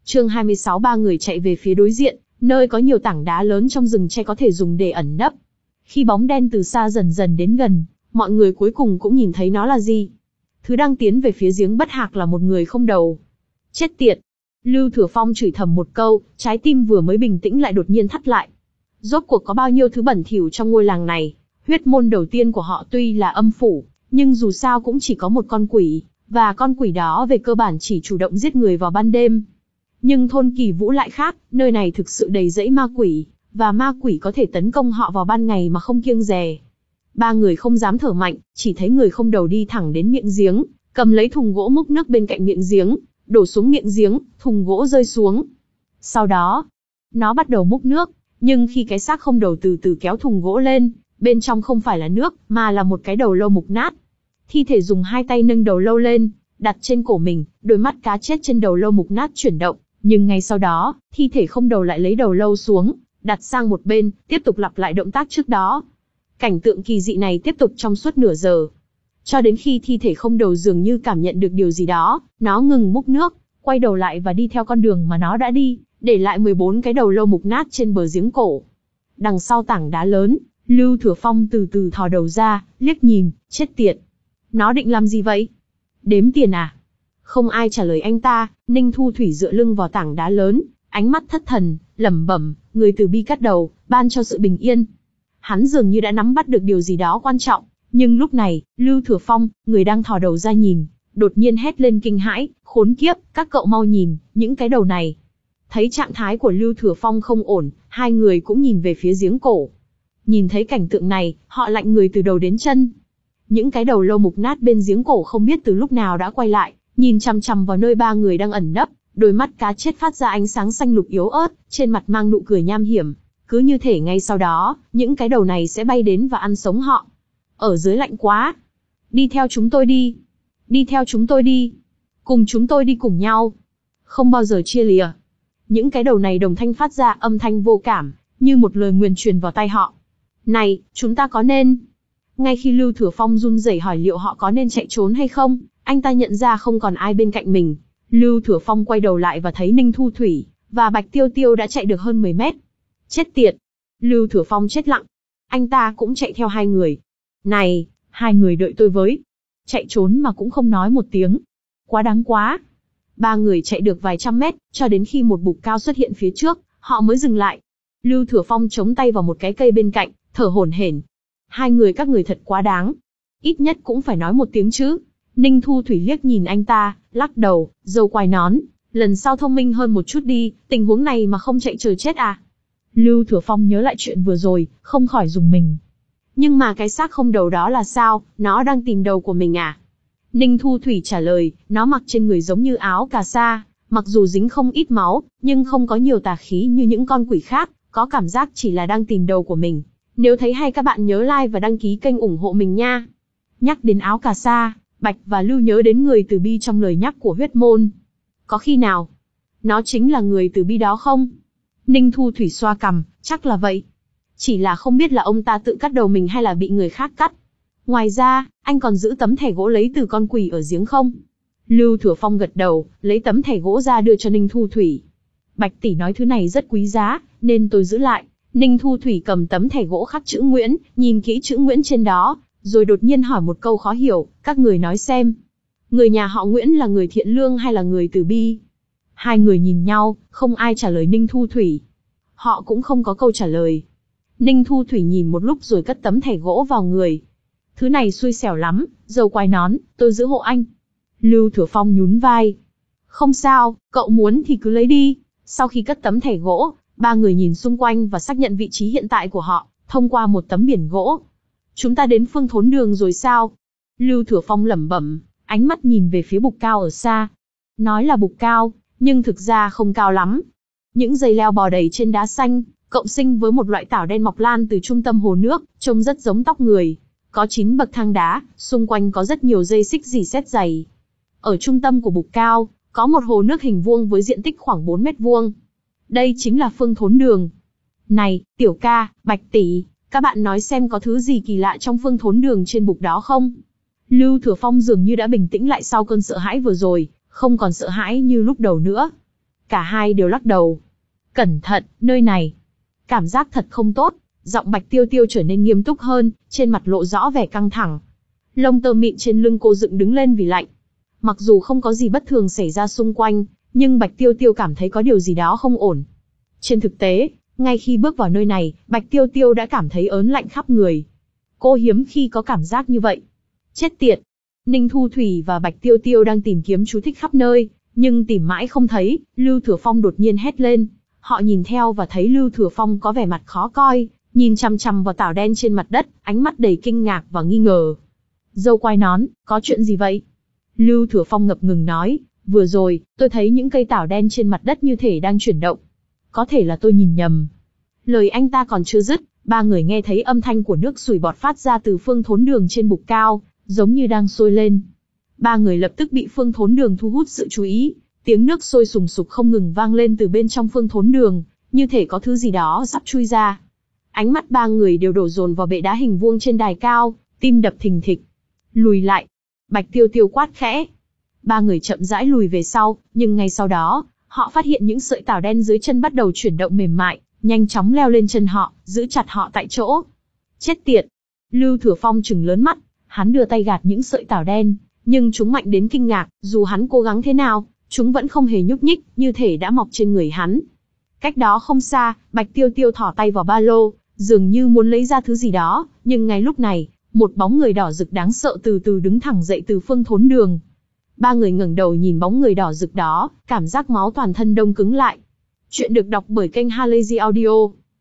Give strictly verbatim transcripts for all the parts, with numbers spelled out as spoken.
Chương hai mươi sáu ba người chạy về phía đối diện, nơi có nhiều tảng đá lớn trong rừng tre có thể dùng để ẩn nấp. Khi bóng đen từ xa dần dần đến gần, mọi người cuối cùng cũng nhìn thấy nó là gì. Thứ đang tiến về phía giếng bất hạc là một người không đầu. Chết tiệt! Lưu Thừa Phong chửi thầm một câu, trái tim vừa mới bình tĩnh lại đột nhiên thắt lại. Rốt cuộc có bao nhiêu thứ bẩn thỉu trong ngôi làng này. Huyết môn đầu tiên của họ tuy là âm phủ, nhưng dù sao cũng chỉ có một con quỷ, và con quỷ đó về cơ bản chỉ chủ động giết người vào ban đêm. Nhưng thôn Kỳ Vũ lại khác, nơi này thực sự đầy rẫy ma quỷ, và ma quỷ có thể tấn công họ vào ban ngày mà không kiêng dè. Ba người không dám thở mạnh, chỉ thấy người không đầu đi thẳng đến miệng giếng, cầm lấy thùng gỗ múc nước bên cạnh miệng giếng, đổ xuống miệng giếng, thùng gỗ rơi xuống. Sau đó, nó bắt đầu múc nước, nhưng khi cái xác không đầu từ từ kéo thùng gỗ lên, bên trong không phải là nước, mà là một cái đầu lâu mục nát. Thi thể dùng hai tay nâng đầu lâu lên, đặt trên cổ mình, đôi mắt cá chết trên đầu lâu mục nát chuyển động, nhưng ngay sau đó, thi thể không đầu lại lấy đầu lâu xuống, đặt sang một bên, tiếp tục lặp lại động tác trước đó. Cảnh tượng kỳ dị này tiếp tục trong suốt nửa giờ. Cho đến khi thi thể không đầu dường như cảm nhận được điều gì đó, nó ngừng múc nước, quay đầu lại và đi theo con đường mà nó đã đi, để lại mười bốn cái đầu lâu mục nát trên bờ giếng cổ. Đằng sau tảng đá lớn, Lưu Thừa Phong từ từ thò đầu ra, liếc nhìn, chết tiệt. Nó định làm gì vậy? Đếm tiền à? Không ai trả lời anh ta, Ninh Thu Thủy dựa lưng vào tảng đá lớn, ánh mắt thất thần, lẩm bẩm, người từ bi cắt đầu, ban cho sự bình yên. Hắn dường như đã nắm bắt được điều gì đó quan trọng, nhưng lúc này, Lưu Thừa Phong, người đang thò đầu ra nhìn, đột nhiên hét lên kinh hãi, khốn kiếp, các cậu mau nhìn, những cái đầu này. Thấy trạng thái của Lưu Thừa Phong không ổn, hai người cũng nhìn về phía giếng cổ. Nhìn thấy cảnh tượng này, họ lạnh người từ đầu đến chân. Những cái đầu lâu mục nát bên giếng cổ không biết từ lúc nào đã quay lại, nhìn chằm chằm vào nơi ba người đang ẩn nấp, đôi mắt cá chết phát ra ánh sáng xanh lục yếu ớt, trên mặt mang nụ cười nham hiểm. Cứ như thể ngay sau đó, những cái đầu này sẽ bay đến và ăn sống họ. Ở dưới lạnh quá. Đi theo chúng tôi đi. Đi theo chúng tôi đi. Cùng chúng tôi đi cùng nhau. Không bao giờ chia lìa. Những cái đầu này đồng thanh phát ra âm thanh vô cảm, như một lời nguyền truyền vào tai họ. Này, chúng ta có nên... Ngay khi Lưu Thừa Phong run rẩy hỏi liệu họ có nên chạy trốn hay không, anh ta nhận ra không còn ai bên cạnh mình. Lưu Thừa Phong quay đầu lại và thấy Ninh Thu Thủy và Bạch Tiêu Tiêu đã chạy được hơn mười mét. Chết tiệt! Lưu Thừa Phong chết lặng. Anh ta cũng chạy theo hai người. Này, hai người đợi tôi với. Chạy trốn mà cũng không nói một tiếng. Quá đáng quá. Ba người chạy được vài trăm mét, cho đến khi một bục cao xuất hiện phía trước, họ mới dừng lại. Lưu Thừa Phong chống tay vào một cái cây bên cạnh, thở hổn hển. Hai người các người thật quá đáng. Ít nhất cũng phải nói một tiếng chứ. Ninh Thu Thủy liếc nhìn anh ta, lắc đầu, râu quai nón. Lần sau thông minh hơn một chút đi, tình huống này mà không chạy chờ chết à? Lưu Thừa Phong nhớ lại chuyện vừa rồi, không khỏi rùng mình. Nhưng mà cái xác không đầu đó là sao, nó đang tìm đầu của mình à? Ninh Thu Thủy trả lời, nó mặc trên người giống như áo cà sa, mặc dù dính không ít máu, nhưng không có nhiều tà khí như những con quỷ khác, có cảm giác chỉ là đang tìm đầu của mình. Nếu thấy hay các bạn nhớ like và đăng ký kênh ủng hộ mình nha. Nhắc đến áo cà sa, Bạch và Lưu nhớ đến người từ bi trong lời nhắc của huyết môn. Có khi nào, nó chính là người từ bi đó không? Ninh Thu Thủy xoa cằm, chắc là vậy. Chỉ là không biết là ông ta tự cắt đầu mình hay là bị người khác cắt. Ngoài ra, anh còn giữ tấm thẻ gỗ lấy từ con quỷ ở giếng không? Lưu Thừa Phong gật đầu, lấy tấm thẻ gỗ ra đưa cho Ninh Thu Thủy. Bạch tỷ nói thứ này rất quý giá, nên tôi giữ lại. Ninh Thu Thủy cầm tấm thẻ gỗ khắc chữ Nguyễn, nhìn kỹ chữ Nguyễn trên đó, rồi đột nhiên hỏi một câu khó hiểu, các người nói xem. Người nhà họ Nguyễn là người thiện lương hay là người từ bi? Hai người nhìn nhau, không ai trả lời Ninh Thu Thủy. Họ cũng không có câu trả lời. Ninh Thu Thủy nhìn một lúc rồi cất tấm thẻ gỗ vào người. Thứ này xui xẻo lắm, dầu quai nón, tôi giữ hộ anh. Lưu Thừa Phong nhún vai. Không sao, cậu muốn thì cứ lấy đi. Sau khi cất tấm thẻ gỗ, ba người nhìn xung quanh và xác nhận vị trí hiện tại của họ, thông qua một tấm biển gỗ. Chúng ta đến phương thốn đường rồi sao? Lưu Thừa Phong lẩm bẩm, ánh mắt nhìn về phía bục cao ở xa. Nói là bục cao, nhưng thực ra không cao lắm. Những dây leo bò đầy trên đá xanh, cộng sinh với một loại tảo đen mọc lan từ trung tâm hồ nước, trông rất giống tóc người. Có chín bậc thang đá, xung quanh có rất nhiều dây xích rỉ sét dày. Ở trung tâm của bục cao, có một hồ nước hình vuông với diện tích khoảng bốn mét vuông. Đây chính là phương thốn đường. Này, Tiểu ca, Bạch tỷ, các bạn nói xem có thứ gì kỳ lạ trong phương thốn đường trên bục đó không? Lưu Thừa Phong dường như đã bình tĩnh lại sau cơn sợ hãi vừa rồi, không còn sợ hãi như lúc đầu nữa. Cả hai đều lắc đầu. Cẩn thận, nơi này. Cảm giác thật không tốt. Giọng Bạch Tiêu Tiêu trở nên nghiêm túc hơn, trên mặt lộ rõ vẻ căng thẳng. Lông tơ mịn trên lưng cô dựng đứng lên vì lạnh. Mặc dù không có gì bất thường xảy ra xung quanh, nhưng Bạch Tiêu Tiêu cảm thấy có điều gì đó không ổn. Trên thực tế, ngay khi bước vào nơi này, Bạch Tiêu Tiêu đã cảm thấy ớn lạnh khắp người. Cô hiếm khi có cảm giác như vậy. Chết tiệt! Ninh Thu Thủy và Bạch Tiêu Tiêu đang tìm kiếm chú thích khắp nơi, nhưng tìm mãi không thấy. Lưu Thừa Phong đột nhiên hét lên. Họ nhìn theo và thấy Lưu Thừa Phong có vẻ mặt khó coi, nhìn chằm chằm vào tảo đen trên mặt đất, ánh mắt đầy kinh ngạc và nghi ngờ. Dâu quai nón, có chuyện gì vậy? Lưu Thừa Phong ngập ngừng nói, vừa rồi, tôi thấy những cây tảo đen trên mặt đất như thể đang chuyển động. Có thể là tôi nhìn nhầm. Lời anh ta còn chưa dứt, ba người nghe thấy âm thanh của nước sủi bọt phát ra từ phương thốn đường trên bục cao, giống như đang sôi lên. Ba người lập tức bị phương thốn đường thu hút sự chú ý, tiếng nước sôi sùng sục không ngừng vang lên từ bên trong phương thốn đường, như thể có thứ gì đó sắp chui ra. Ánh mắt ba người đều đổ dồn vào bệ đá hình vuông trên đài cao, tim đập thình thịch. Lùi lại! Bạch Tiêu Tiêu quát khẽ. Ba người chậm rãi lùi về sau, nhưng ngay sau đó, họ phát hiện những sợi tảo đen dưới chân bắt đầu chuyển động mềm mại, nhanh chóng leo lên chân họ, giữ chặt họ tại chỗ. Chết tiệt! Lưu Thừa Phong trừng lớn mắt, hắn đưa tay gạt những sợi tảo đen, nhưng chúng mạnh đến kinh ngạc, dù hắn cố gắng thế nào, chúng vẫn không hề nhúc nhích, như thể đã mọc trên người hắn. Cách đó không xa, Bạch Tiêu Tiêu thò tay vào ba lô, dường như muốn lấy ra thứ gì đó, nhưng ngay lúc này, một bóng người đỏ rực đáng sợ từ từ đứng thẳng dậy từ phương thốn đường. Ba người ngẩng đầu nhìn bóng người đỏ rực đó, cảm giác máu toàn thân đông cứng lại. Chuyện được đọc bởi kênh Halazy Audio.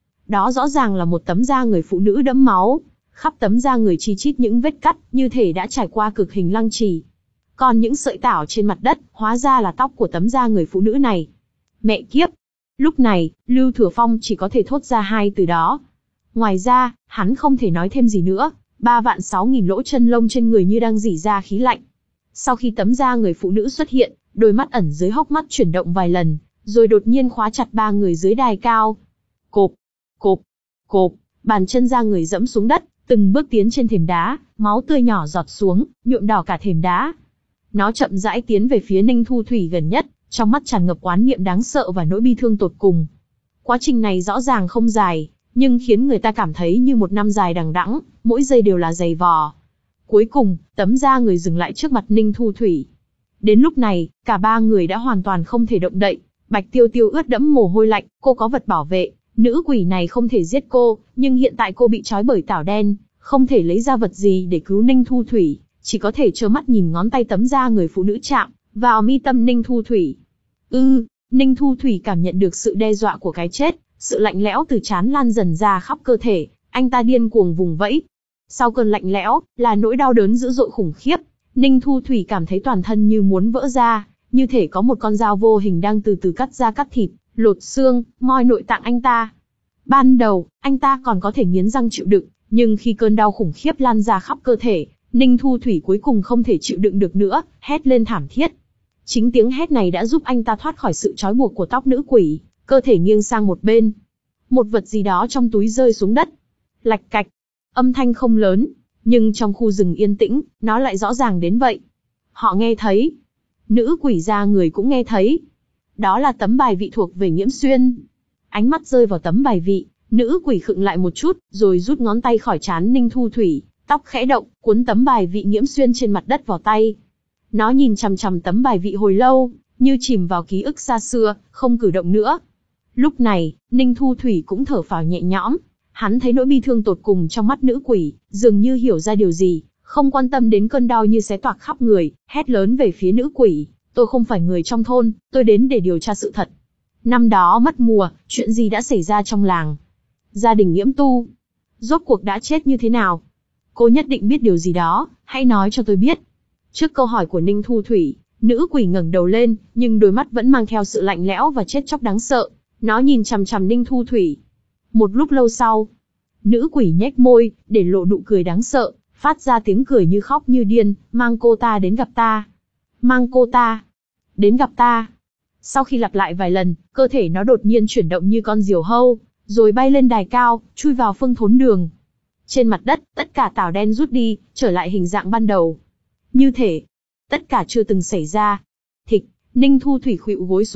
Đó rõ ràng là một tấm da người phụ nữ đẫm máu, khắp tấm da người chi chít những vết cắt, như thể đã trải qua cực hình lăng trì. Còn những sợi tảo trên mặt đất, hóa ra là tóc của tấm da người phụ nữ này. Mẹ kiếp! Lúc này, Lưu Thừa Phong chỉ có thể thốt ra hai từ đó. Ngoài ra, hắn không thể nói thêm gì nữa. Ba vạn sáu nghìn lỗ chân lông trên người như đang rỉ ra khí lạnh. Sau khi tấm da người phụ nữ xuất hiện, đôi mắt ẩn dưới hốc mắt chuyển động vài lần, rồi đột nhiên khóa chặt ba người dưới đài cao. Cộp, cộp, cộp, bàn chân da người dẫm xuống đất, từng bước tiến trên thềm đá, máu tươi nhỏ giọt xuống, nhuộm đỏ cả thềm đá. Nó chậm rãi tiến về phía Ninh Thu Thủy gần nhất, trong mắt tràn ngập oán niệm đáng sợ và nỗi bi thương tột cùng. Quá trình này rõ ràng không dài, nhưng khiến người ta cảm thấy như một năm dài đằng đẵng, mỗi giây đều là dày vò. Cuối cùng, tấm da người dừng lại trước mặt Ninh Thu Thủy. Đến lúc này, cả ba người đã hoàn toàn không thể động đậy. Bạch Tiêu Tiêu ướt đẫm mồ hôi lạnh, cô có vật bảo vệ, nữ quỷ này không thể giết cô, nhưng hiện tại cô bị trói bởi tảo đen, không thể lấy ra vật gì để cứu Ninh Thu Thủy, chỉ có thể trơ mắt nhìn ngón tay tấm da người phụ nữ chạm vào mi tâm Ninh Thu Thủy. Ư, ừ, Ninh Thu Thủy cảm nhận được sự đe dọa của cái chết, sự lạnh lẽo từ trán lan dần ra khắp cơ thể, anh ta điên cuồng vùng vẫy. Sau cơn lạnh lẽo, là nỗi đau đớn dữ dội khủng khiếp. Ninh Thu Thủy cảm thấy toàn thân như muốn vỡ ra, như thể có một con dao vô hình đang từ từ cắt da cắt thịt, lột xương, moi nội tạng anh ta. Ban đầu, anh ta còn có thể nghiến răng chịu đựng, nhưng khi cơn đau khủng khiếp lan ra khắp cơ thể, Ninh Thu Thủy cuối cùng không thể chịu đựng được nữa, hét lên thảm thiết. Chính tiếng hét này đã giúp anh ta thoát khỏi sự trói buộc của tóc nữ quỷ, cơ thể nghiêng sang một bên. Một vật gì đó trong túi rơi xuống đất. Lạch cạch. Âm thanh không lớn, nhưng trong khu rừng yên tĩnh, nó lại rõ ràng đến vậy. Họ nghe thấy. Nữ quỷ da người cũng nghe thấy. Đó là tấm bài vị thuộc về Nghiễm Xuyên. Ánh mắt rơi vào tấm bài vị, nữ quỷ khựng lại một chút, rồi rút ngón tay khỏi trán Ninh Thu Thủy, tóc khẽ động, cuốn tấm bài vị Nghiễm Xuyên trên mặt đất vào tay. Nó nhìn chằm chằm tấm bài vị hồi lâu, như chìm vào ký ức xa xưa, không cử động nữa. Lúc này, Ninh Thu Thủy cũng thở phào nhẹ nhõm. Hắn thấy nỗi bi thương tột cùng trong mắt nữ quỷ, dường như hiểu ra điều gì, không quan tâm đến cơn đau như xé toạc khắp người, hét lớn về phía nữ quỷ. Tôi không phải người trong thôn, tôi đến để điều tra sự thật. Năm đó mất mùa, chuyện gì đã xảy ra trong làng? Gia đình Nghiễm Tu, rốt cuộc đã chết như thế nào? Cô nhất định biết điều gì đó, hãy nói cho tôi biết. Trước câu hỏi của Ninh Thu Thủy, nữ quỷ ngẩng đầu lên, nhưng đôi mắt vẫn mang theo sự lạnh lẽo và chết chóc đáng sợ. Nó nhìn chằm chằm Ninh Thu Thủy. Một lúc lâu sau, nữ quỷ nhếch môi, để lộ nụ cười đáng sợ, phát ra tiếng cười như khóc như điên, mang cô ta đến gặp ta. Mang cô ta đến gặp ta. Sau khi lặp lại vài lần, cơ thể nó đột nhiên chuyển động như con diều hâu, rồi bay lên đài cao, chui vào phương thốn đường. Trên mặt đất, tất cả tảo đen rút đi, trở lại hình dạng ban đầu. Như thể tất cả chưa từng xảy ra. Thịch, Ninh Thu Thủy khuỵu gối xuống đất,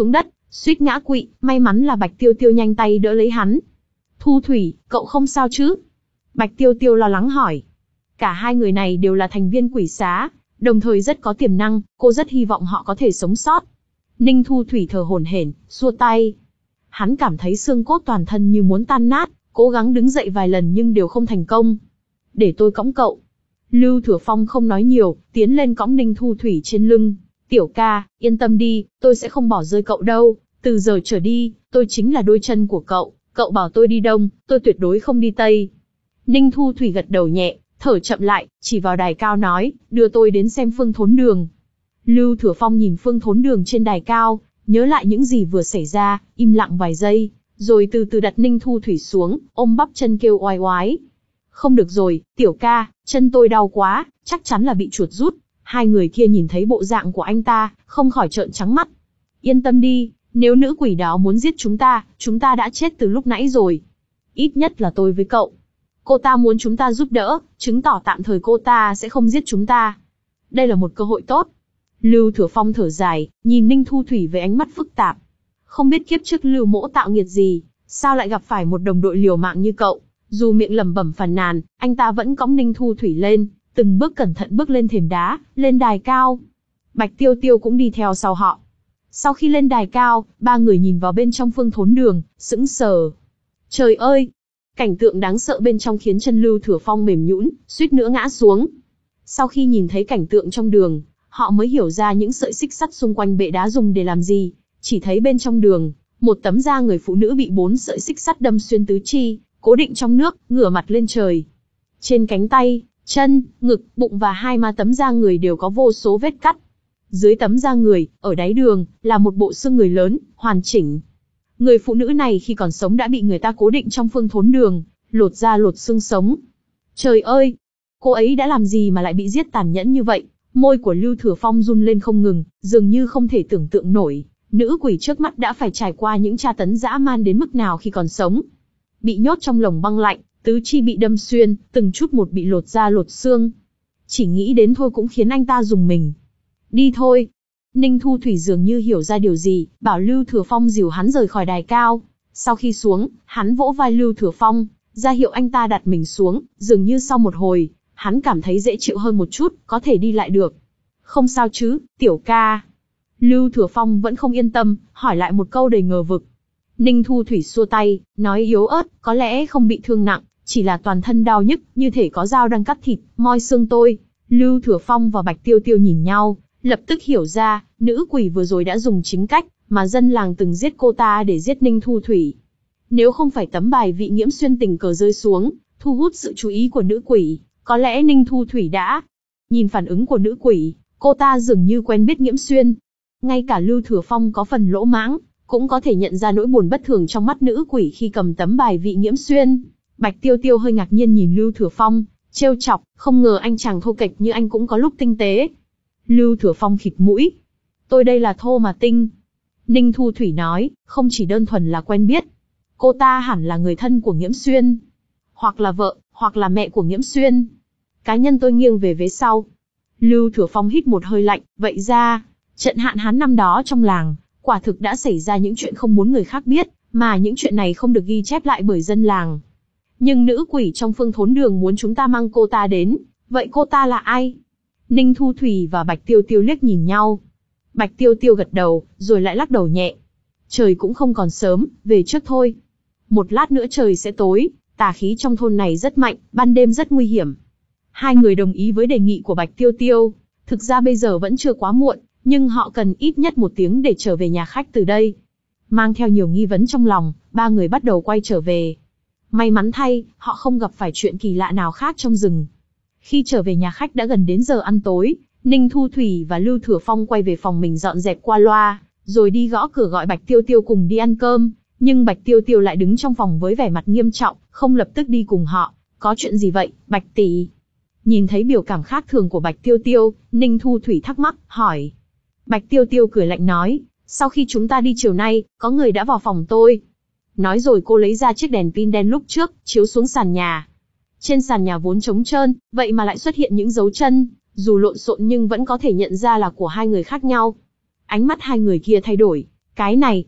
suýt ngã quỵ, may mắn là Bạch Tiêu Tiêu nhanh tay đỡ lấy hắn. Thu Thủy, cậu không sao chứ? Bạch Tiêu Tiêu lo lắng hỏi. Cả hai người này đều là thành viên quỷ xá, đồng thời rất có tiềm năng, cô rất hy vọng họ có thể sống sót. Ninh Thu Thủy thở hổn hển, xua tay. Hắn cảm thấy xương cốt toàn thân như muốn tan nát, cố gắng đứng dậy vài lần nhưng đều không thành công. Để tôi cõng cậu. Lưu Thừa Phong không nói nhiều, tiến lên cõng Ninh Thu Thủy trên lưng. Tiểu ca, yên tâm đi, tôi sẽ không bỏ rơi cậu đâu. Từ giờ trở đi, tôi chính là đôi chân của cậu. Cậu bảo tôi đi đông, tôi tuyệt đối không đi tây. Ninh Thu Thủy gật đầu nhẹ, thở chậm lại, chỉ vào đài cao nói, đưa tôi đến xem Phương Thốn Đường. Lưu Thừa Phong nhìn Phương Thốn Đường trên đài cao, nhớ lại những gì vừa xảy ra, im lặng vài giây, rồi từ từ đặt Ninh Thu Thủy xuống, ôm bắp chân kêu oai oái. Không được rồi, tiểu ca, chân tôi đau quá, chắc chắn là bị chuột rút. Hai người kia nhìn thấy bộ dạng của anh ta, không khỏi trợn trắng mắt. Yên tâm đi, nếu nữ quỷ đó muốn giết chúng ta, chúng ta đã chết từ lúc nãy rồi. Ít nhất là tôi với cậu. Cô ta muốn chúng ta giúp đỡ, chứng tỏ tạm thời cô ta sẽ không giết chúng ta. Đây là một cơ hội tốt. Lưu Thừa Phong thở dài, nhìn Ninh Thu Thủy với ánh mắt phức tạp. Không biết kiếp trước Lưu Mỗ tạo nghiệt gì, sao lại gặp phải một đồng đội liều mạng như cậu. Dù miệng lẩm bẩm phàn nàn, anh ta vẫn cõng Ninh Thu Thủy lên, từng bước cẩn thận bước lên thềm đá, lên đài cao. Bạch Tiêu Tiêu cũng đi theo sau họ. Sau khi lên đài cao, ba người nhìn vào bên trong Phương Thốn Đường, sững sờ. Trời ơi! Cảnh tượng đáng sợ bên trong khiến chân Lưu Thừa Phong mềm nhũn, suýt nữa ngã xuống. Sau khi nhìn thấy cảnh tượng trong đường, họ mới hiểu ra những sợi xích sắt xung quanh bệ đá dùng để làm gì. Chỉ thấy bên trong đường, một tấm da người phụ nữ bị bốn sợi xích sắt đâm xuyên tứ chi, cố định trong nước, ngửa mặt lên trời. Trên cánh tay, chân, ngực, bụng và hai má tấm da người đều có vô số vết cắt. Dưới tấm da người, ở đáy đường, là một bộ xương người lớn, hoàn chỉnh. Người phụ nữ này khi còn sống đã bị người ta cố định trong Phương Thốn Đường, lột da lột xương sống. Trời ơi! Cô ấy đã làm gì mà lại bị giết tàn nhẫn như vậy? Môi của Lưu Thừa Phong run lên không ngừng, dường như không thể tưởng tượng nổi. Nữ quỷ trước mắt đã phải trải qua những tra tấn dã man đến mức nào khi còn sống. Bị nhốt trong lồng băng lạnh, tứ chi bị đâm xuyên, từng chút một bị lột da lột xương. Chỉ nghĩ đến thôi cũng khiến anh ta rùng mình. Đi thôi. Ninh Thu Thủy dường như hiểu ra điều gì, bảo Lưu Thừa Phong dìu hắn rời khỏi đài cao. Sau khi xuống, hắn vỗ vai Lưu Thừa Phong, ra hiệu anh ta đặt mình xuống, dường như sau một hồi, hắn cảm thấy dễ chịu hơn một chút, có thể đi lại được. Không sao chứ, tiểu ca. Lưu Thừa Phong vẫn không yên tâm, hỏi lại một câu đầy ngờ vực. Ninh Thu Thủy xua tay, nói yếu ớt, có lẽ không bị thương nặng, chỉ là toàn thân đau nhức, như thể có dao đang cắt thịt, moi xương tôi. Lưu Thừa Phong và Bạch Tiêu Tiêu nhìn nhau, lập tức hiểu ra, nữ quỷ vừa rồi đã dùng chính cách mà dân làng từng giết cô ta để giết Ninh Thu Thủy. Nếu không phải tấm bài vị nghiễm xuyên tình cờ rơi xuống, thu hút sự chú ý của nữ quỷ, có lẽ Ninh Thu Thủy đã... Nhìn phản ứng của nữ quỷ, cô ta dường như quen biết Nghiễm Xuyên. Ngay cả Lưu Thừa Phong có phần lỗ mãng, cũng có thể nhận ra nỗi buồn bất thường trong mắt nữ quỷ khi cầm tấm bài vị Nghiễm Xuyên. Bạch Tiêu Tiêu hơi ngạc nhiên nhìn Lưu Thừa Phong, trêu chọc, không ngờ anh chàng thô kệch như anh cũng có lúc tinh tế. Lưu Thừa Phong khịt mũi. Tôi đây là thô mà tinh. Ninh Thu Thủy nói, không chỉ đơn thuần là quen biết. Cô ta hẳn là người thân của Nghiễm Xuyên. Hoặc là vợ, hoặc là mẹ của Nghiễm Xuyên. Cá nhân tôi nghiêng về vế sau. Lưu Thừa Phong hít một hơi lạnh, vậy ra, trận hạn hán năm đó trong làng, quả thực đã xảy ra những chuyện không muốn người khác biết, mà những chuyện này không được ghi chép lại bởi dân làng. Nhưng nữ quỷ trong Phương Thốn Đường muốn chúng ta mang cô ta đến, vậy cô ta là ai? Ninh Thu Thủy và Bạch Tiêu Tiêu liếc nhìn nhau. Bạch Tiêu Tiêu gật đầu, rồi lại lắc đầu nhẹ. Trời cũng không còn sớm, về trước thôi. Một lát nữa trời sẽ tối, tà khí trong thôn này rất mạnh, ban đêm rất nguy hiểm. Hai người đồng ý với đề nghị của Bạch Tiêu Tiêu. Thực ra bây giờ vẫn chưa quá muộn, nhưng họ cần ít nhất một tiếng để trở về nhà khách từ đây. Mang theo nhiều nghi vấn trong lòng, ba người bắt đầu quay trở về. May mắn thay, họ không gặp phải chuyện kỳ lạ nào khác trong rừng. Khi trở về nhà khách đã gần đến giờ ăn tối, Ninh Thu Thủy và Lưu Thừa Phong quay về phòng mình dọn dẹp qua loa, rồi đi gõ cửa gọi Bạch Tiêu Tiêu cùng đi ăn cơm. Nhưng Bạch Tiêu Tiêu lại đứng trong phòng với vẻ mặt nghiêm trọng, không lập tức đi cùng họ. Có chuyện gì vậy, Bạch tỷ? Nhìn thấy biểu cảm khác thường của Bạch Tiêu Tiêu, Ninh Thu Thủy thắc mắc, hỏi. Bạch Tiêu Tiêu cười lạnh nói, sau khi chúng ta đi chiều nay, có người đã vào phòng tôi. Nói rồi cô lấy ra chiếc đèn pin đen lúc trước, chiếu xuống sàn nhà. Trên sàn nhà vốn trống trơn, vậy mà lại xuất hiện những dấu chân, dù lộn xộn nhưng vẫn có thể nhận ra là của hai người khác nhau. Ánh mắt hai người kia thay đổi. Cái này,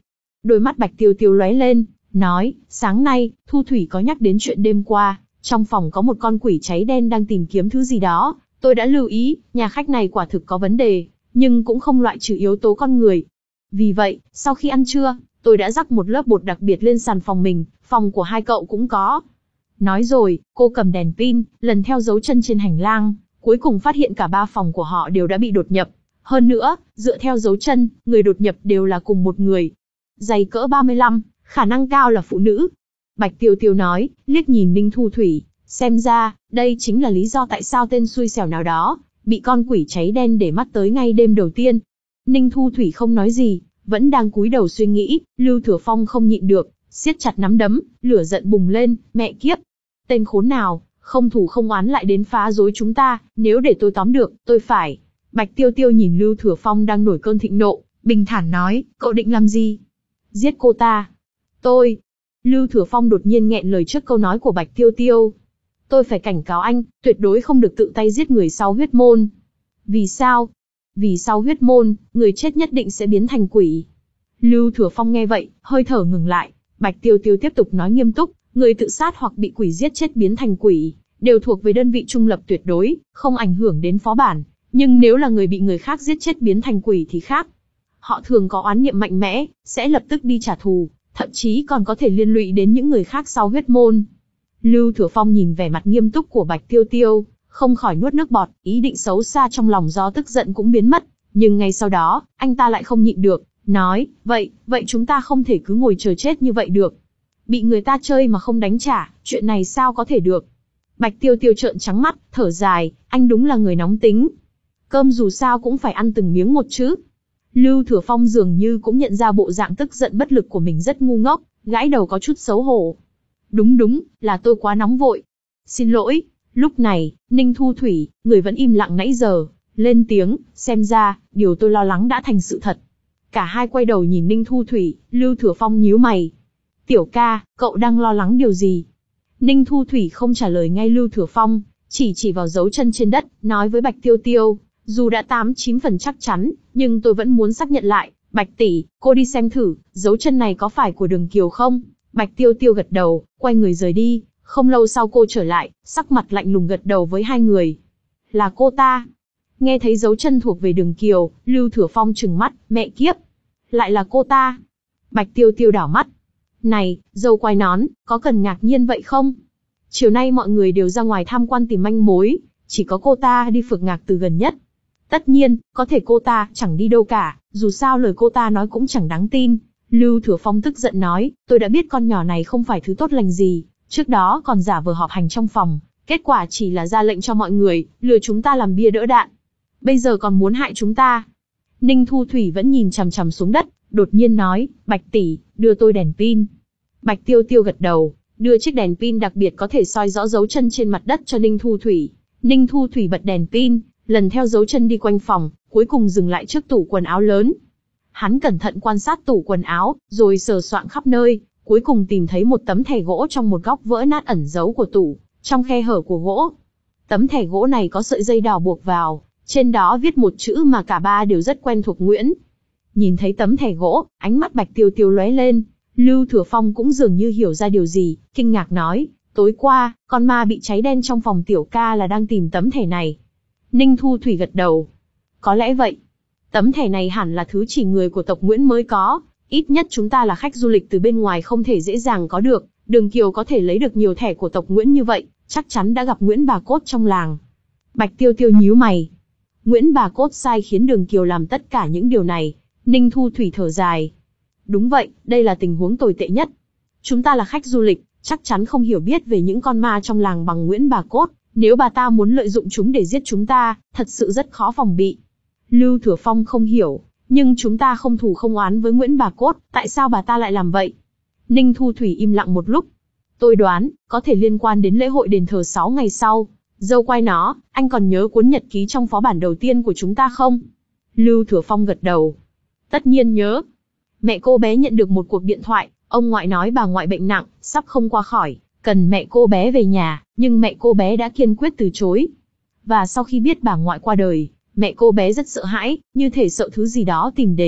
Đôi mắt Bạch Tiêu Tiêu lóe lên, nói, sáng nay, Thu Thủy có nhắc đến chuyện đêm qua, trong phòng có một con quỷ cháy đen đang tìm kiếm thứ gì đó, tôi đã lưu ý, nhà khách này quả thực có vấn đề, nhưng cũng không loại trừ yếu tố con người. Vì vậy, sau khi ăn trưa, tôi đã rắc một lớp bột đặc biệt lên sàn phòng mình, phòng của hai cậu cũng có. Nói rồi, cô cầm đèn pin, lần theo dấu chân trên hành lang, cuối cùng phát hiện cả ba phòng của họ đều đã bị đột nhập. Hơn nữa, dựa theo dấu chân, người đột nhập đều là cùng một người. Giày cỡ ba mươi lăm, khả năng cao là phụ nữ. Bạch Tiêu Tiêu nói, liếc nhìn Ninh Thu Thủy, xem ra, đây chính là lý do tại sao tên xui xẻo nào đó, bị con quỷ cháy đen để mắt tới ngay đêm đầu tiên. Ninh Thu Thủy không nói gì, vẫn đang cúi đầu suy nghĩ, Lưu Thừa Phong không nhịn được, siết chặt nắm đấm, lửa giận bùng lên, mẹ kiếp. Tên khốn nào, không thủ không oán lại đến phá rối chúng ta, nếu để tôi tóm được, tôi phải. Bạch Tiêu Tiêu nhìn Lưu Thừa Phong đang nổi cơn thịnh nộ, bình thản nói, cậu định làm gì? Giết cô ta. Tôi. Lưu Thừa Phong đột nhiên nghẹn lời trước câu nói của Bạch Tiêu Tiêu. Tôi phải cảnh cáo anh, tuyệt đối không được tự tay giết người sau huyết môn. Vì sao? Vì sau huyết môn, người chết nhất định sẽ biến thành quỷ. Lưu Thừa Phong nghe vậy, hơi thở ngừng lại. Bạch Tiêu Tiêu tiếp tục nói nghiêm túc, người tự sát hoặc bị quỷ giết chết biến thành quỷ, đều thuộc về đơn vị trung lập tuyệt đối, không ảnh hưởng đến phó bản. Nhưng nếu là người bị người khác giết chết biến thành quỷ thì khác. Họ thường có oán niệm mạnh mẽ, sẽ lập tức đi trả thù, thậm chí còn có thể liên lụy đến những người khác sau huyết môn. Lưu Thừa Phong nhìn vẻ mặt nghiêm túc của Bạch Tiêu Tiêu, không khỏi nuốt nước bọt, ý định xấu xa trong lòng do tức giận cũng biến mất. Nhưng ngay sau đó, anh ta lại không nhịn được, nói, vậy, vậy chúng ta không thể cứ ngồi chờ chết như vậy được. Bị người ta chơi mà không đánh trả, chuyện này sao có thể được. Bạch Tiêu Tiêu trợn trắng mắt, thở dài, anh đúng là người nóng tính. Cơm dù sao cũng phải ăn từng miếng một chứ. Lưu Thừa Phong dường như cũng nhận ra bộ dạng tức giận bất lực của mình rất ngu ngốc, gãi đầu có chút xấu hổ. Đúng đúng, là tôi quá nóng vội. Xin lỗi. Lúc này, Ninh Thu Thủy, người vẫn im lặng nãy giờ, lên tiếng, xem ra, điều tôi lo lắng đã thành sự thật. Cả hai quay đầu nhìn Ninh Thu Thủy, Lưu Thừa Phong nhíu mày. Tiểu ca, cậu đang lo lắng điều gì? Ninh Thu Thủy không trả lời ngay Lưu Thừa Phong, chỉ chỉ vào dấu chân trên đất, nói với Bạch Tiêu Tiêu, dù đã tám chín phần chắc chắn, nhưng tôi vẫn muốn xác nhận lại. Bạch tỷ, cô đi xem thử, dấu chân này có phải của Đường Kiều không? Bạch Tiêu Tiêu gật đầu, quay người rời đi. Không lâu sau cô trở lại, sắc mặt lạnh lùng gật đầu với hai người. Là cô ta. Nghe thấy dấu chân thuộc về Đường Kiều, Lưu Thừa Phong trừng mắt, mẹ kiếp. Lại là cô ta. Bạch Tiêu Tiêu đảo mắt. Này, dâu quai nón, có cần ngạc nhiên vậy không? Chiều nay mọi người đều ra ngoài tham quan tìm manh mối, chỉ có cô ta đi phượt ngạc từ gần nhất. Tất nhiên, có thể cô ta chẳng đi đâu cả, dù sao lời cô ta nói cũng chẳng đáng tin. Lưu Thừa Phong tức giận nói, tôi đã biết con nhỏ này không phải thứ tốt lành gì, trước đó còn giả vờ họp hành trong phòng, kết quả chỉ là ra lệnh cho mọi người, lừa chúng ta làm bia đỡ đạn. Bây giờ còn muốn hại chúng ta. Ninh Thu Thủy vẫn nhìn chằm chằm xuống đất, đột nhiên nói, Bạch tỷ, đưa tôi đèn pin. Bạch Tiêu Tiêu gật đầu, đưa chiếc đèn pin đặc biệt có thể soi rõ dấu chân trên mặt đất cho Ninh Thu Thủy. Ninh Thu Thủy bật đèn pin, lần theo dấu chân đi quanh phòng, cuối cùng dừng lại trước tủ quần áo lớn. Hắn cẩn thận quan sát tủ quần áo, rồi sờ soạng khắp nơi, cuối cùng tìm thấy một tấm thẻ gỗ trong một góc vỡ nát ẩn giấu của tủ, trong khe hở của gỗ. Tấm thẻ gỗ này có sợi dây đỏ buộc vào, trên đó viết một chữ mà cả ba đều rất quen thuộc, Nguyễn. Nhìn thấy tấm thẻ gỗ, ánh mắt Bạch Tiêu Tiêu lóe lên. Lưu Thừa Phong cũng dường như hiểu ra điều gì, kinh ngạc nói, tối qua, con ma bị cháy đen trong phòng tiểu ca là đang tìm tấm thẻ này. Ninh Thu Thủy gật đầu. Có lẽ vậy. Tấm thẻ này hẳn là thứ chỉ người của tộc Nguyễn mới có, ít nhất chúng ta là khách du lịch từ bên ngoài không thể dễ dàng có được. Đường Kiều có thể lấy được nhiều thẻ của tộc Nguyễn như vậy, chắc chắn đã gặp Nguyễn bà cốt trong làng. Bạch Tiêu Tiêu nhíu mày. Nguyễn bà cốt sai khiến Đường Kiều làm tất cả những điều này. Ninh Thu Thủy thở dài. Đúng vậy, đây là tình huống tồi tệ nhất. Chúng ta là khách du lịch, chắc chắn không hiểu biết về những con ma trong làng bằng Nguyễn bà cốt. Nếu bà ta muốn lợi dụng chúng để giết chúng ta, thật sự rất khó phòng bị. Lưu Thừa Phong không hiểu, nhưng chúng ta không thù không oán với Nguyễn bà cốt, tại sao bà ta lại làm vậy? Ninh Thu Thủy im lặng một lúc. Tôi đoán, có thể liên quan đến lễ hội đền thờ sáu ngày sau. Dâu quai nó, anh còn nhớ cuốn nhật ký trong phó bản đầu tiên của chúng ta không? Lưu Thừa Phong gật đầu. Tất nhiên nhớ. Mẹ cô bé nhận được một cuộc điện thoại, ông ngoại nói bà ngoại bệnh nặng, sắp không qua khỏi, cần mẹ cô bé về nhà, nhưng mẹ cô bé đã kiên quyết từ chối. Và sau khi biết bà ngoại qua đời, mẹ cô bé rất sợ hãi, như thể sợ thứ gì đó tìm đến.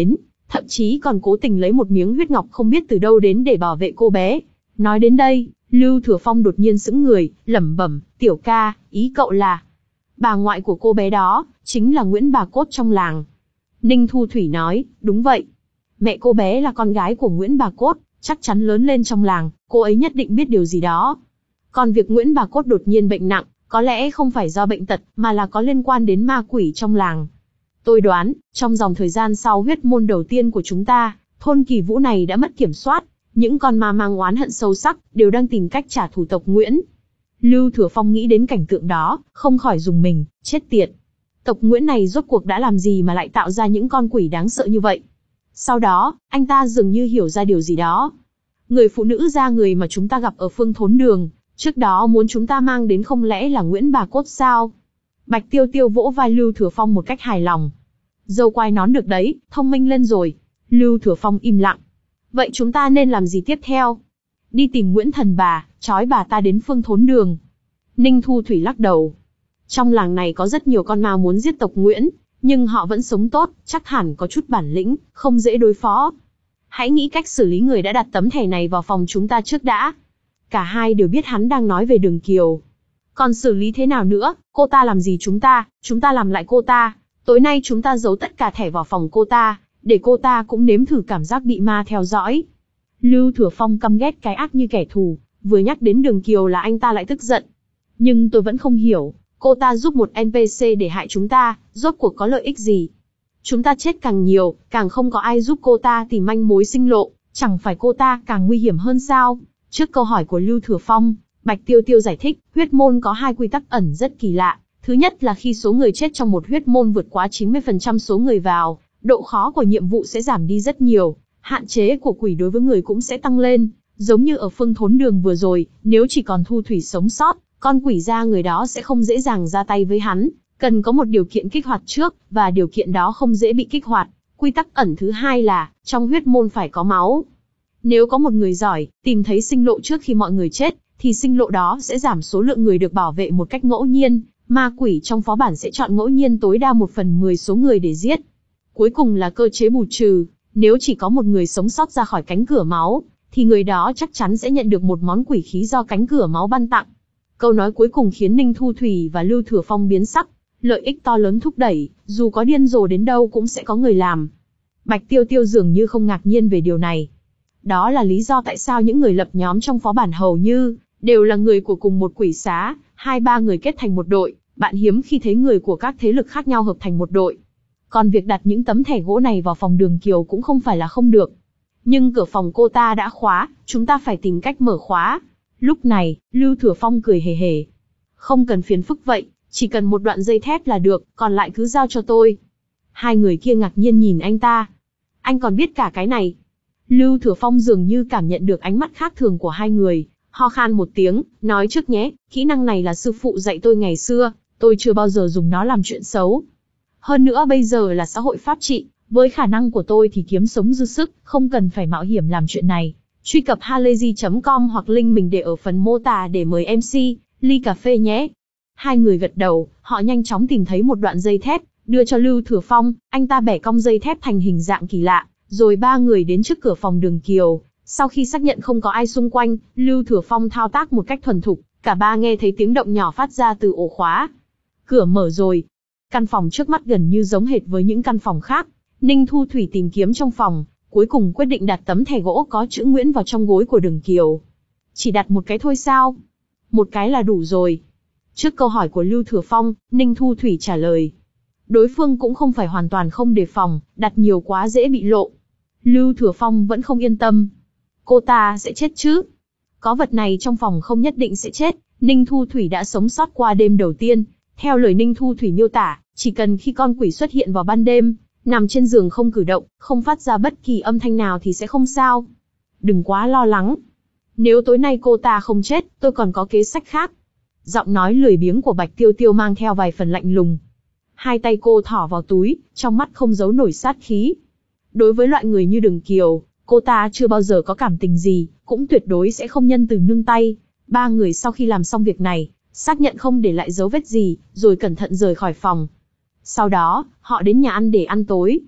thậm chí còn cố tình lấy một miếng huyết ngọc không biết từ đâu đến để bảo vệ cô bé. Nói đến đây, Lưu Thừa Phong đột nhiên sững người, lẩm bẩm, tiểu ca, ý cậu là... Bà ngoại của cô bé đó, chính là Nguyễn Bà Cốt trong làng. Ninh Thu Thủy nói, đúng vậy. Mẹ cô bé là con gái của Nguyễn Bà Cốt, chắc chắn lớn lên trong làng, cô ấy nhất định biết điều gì đó. Còn việc Nguyễn Bà Cốt đột nhiên bệnh nặng, có lẽ không phải do bệnh tật, mà là có liên quan đến ma quỷ trong làng. Tôi đoán, trong dòng thời gian sau huyết môn đầu tiên của chúng ta, thôn Kỳ Vũ này đã mất kiểm soát. Những con ma mang oán hận sâu sắc, đều đang tìm cách trả thù tộc Nguyễn. Lưu Thừa Phong nghĩ đến cảnh tượng đó, không khỏi rùng mình, chết tiệt. Tộc Nguyễn này rốt cuộc đã làm gì mà lại tạo ra những con quỷ đáng sợ như vậy? Sau đó, anh ta dường như hiểu ra điều gì đó. Người phụ nữ da người mà chúng ta gặp ở Phương Thốn Đường, trước đó muốn chúng ta mang đến không lẽ là Nguyễn Bà Cốt sao? Bạch Tiêu Tiêu vỗ vai Lưu Thừa Phong một cách hài lòng. Dâu quai nón được đấy, thông minh lên rồi. Lưu Thừa Phong im lặng. Vậy chúng ta nên làm gì tiếp theo? Đi tìm Nguyễn Thần Bà, trói bà ta đến Phương Thốn Đường. Ninh Thu Thủy lắc đầu. Trong làng này có rất nhiều con ma muốn giết tộc Nguyễn, nhưng họ vẫn sống tốt, chắc hẳn có chút bản lĩnh, không dễ đối phó. Hãy nghĩ cách xử lý người đã đặt tấm thẻ này vào phòng chúng ta trước đã. Cả hai đều biết hắn đang nói về Đường Kiều. Còn xử lý thế nào nữa, cô ta làm gì chúng ta, chúng ta làm lại cô ta. Tối nay chúng ta giấu tất cả thẻ vào phòng cô ta, để cô ta cũng nếm thử cảm giác bị ma theo dõi. Lưu Thừa Phong căm ghét cái ác như kẻ thù, vừa nhắc đến Đường Kiều là anh ta lại tức giận. Nhưng tôi vẫn không hiểu, cô ta giúp một en pê xê để hại chúng ta, rốt cuộc có lợi ích gì? Chúng ta chết càng nhiều, càng không có ai giúp cô ta tìm manh mối sinh lộ, chẳng phải cô ta càng nguy hiểm hơn sao? Trước câu hỏi của Lưu Thừa Phong, Bạch Tiêu Tiêu giải thích, huyết môn có hai quy tắc ẩn rất kỳ lạ. Thứ nhất là khi số người chết trong một huyết môn vượt quá chín mươi phần trăm số người vào, độ khó của nhiệm vụ sẽ giảm đi rất nhiều, hạn chế của quỷ đối với người cũng sẽ tăng lên. Giống như ở Phương Thốn Đường vừa rồi, nếu chỉ còn Thu Thủy sống sót, con quỷ ra người đó sẽ không dễ dàng ra tay với hắn, cần có một điều kiện kích hoạt trước, và điều kiện đó không dễ bị kích hoạt. Quy tắc ẩn thứ hai là, trong huyết môn phải có máu. Nếu có một người giỏi, tìm thấy sinh lộ trước khi mọi người chết, thì sinh lộ đó sẽ giảm số lượng người được bảo vệ một cách ngẫu nhiên, ma quỷ trong phó bản sẽ chọn ngẫu nhiên tối đa một phần mười số người để giết. Cuối cùng là cơ chế bù trừ, nếu chỉ có một người sống sót ra khỏi cánh cửa máu, thì người đó chắc chắn sẽ nhận được một món quỷ khí do cánh cửa máu ban tặng. Câu nói cuối cùng khiến Ninh Thu Thủy và Lưu Thừa Phong biến sắc, lợi ích to lớn thúc đẩy, dù có điên rồ đến đâu cũng sẽ có người làm. Bạch Tiêu Tiêu dường như không ngạc nhiên về điều này. Đó là lý do tại sao những người lập nhóm trong phó bản hầu như đều là người của cùng một quỷ xá, hai ba người kết thành một đội, bạn hiếm khi thấy người của các thế lực khác nhau hợp thành một đội. Còn việc đặt những tấm thẻ gỗ này vào phòng Đường Kiều cũng không phải là không được. Nhưng cửa phòng cô ta đã khóa, chúng ta phải tìm cách mở khóa. Lúc này, Lưu Thừa Phong cười hề hề. Không cần phiền phức vậy, chỉ cần một đoạn dây thép là được, còn lại cứ giao cho tôi. Hai người kia ngạc nhiên nhìn anh ta. Anh còn biết cả cái này. Lưu Thừa Phong dường như cảm nhận được ánh mắt khác thường của hai người, ho khan một tiếng, nói trước nhé, kỹ năng này là sư phụ dạy tôi ngày xưa, tôi chưa bao giờ dùng nó làm chuyện xấu. Hơn nữa bây giờ là xã hội pháp trị, với khả năng của tôi thì kiếm sống dư sức, không cần phải mạo hiểm làm chuyện này. Truy cập halayzi chấm com hoặc link mình để ở phần mô tả để mời em xê, ly cà phê nhé. Hai người gật đầu, họ nhanh chóng tìm thấy một đoạn dây thép, đưa cho Lưu Thừa Phong, anh ta bẻ cong dây thép thành hình dạng kỳ lạ, rồi ba người đến trước cửa phòng Đường Kiều. Sau khi xác nhận không có ai xung quanh, Lưu Thừa Phong thao tác một cách thuần thục, cả ba nghe thấy tiếng động nhỏ phát ra từ ổ khóa. Cửa mở rồi. Căn phòng trước mắt gần như giống hệt với những căn phòng khác. Ninh Thu Thủy tìm kiếm trong phòng, cuối cùng quyết định đặt tấm thẻ gỗ có chữ Nguyễn vào trong gối của Đường Kiều. Chỉ đặt một cái thôi sao? Một cái là đủ rồi. Trước câu hỏi của Lưu Thừa Phong, Ninh Thu Thủy trả lời. Đối phương cũng không phải hoàn toàn không đề phòng, đặt nhiều quá dễ bị lộ. Lưu Thừa Phong vẫn không yên tâm. Cô ta sẽ chết chứ? Có vật này trong phòng không nhất định sẽ chết. Ninh Thu Thủy đã sống sót qua đêm đầu tiên. Theo lời Ninh Thu Thủy miêu tả, chỉ cần khi con quỷ xuất hiện vào ban đêm, nằm trên giường không cử động, không phát ra bất kỳ âm thanh nào thì sẽ không sao. Đừng quá lo lắng. Nếu tối nay cô ta không chết, tôi còn có kế sách khác. Giọng nói lười biếng của Bạch Tiêu Tiêu mang theo vài phần lạnh lùng. Hai tay cô thỏ vào túi, trong mắt không giấu nổi sát khí. Đối với loại người như Đường Kiều, cô ta chưa bao giờ có cảm tình gì, cũng tuyệt đối sẽ không nhân từ nương tay. Ba người sau khi làm xong việc này, xác nhận không để lại dấu vết gì, rồi cẩn thận rời khỏi phòng. Sau đó, họ đến nhà ăn để ăn tối.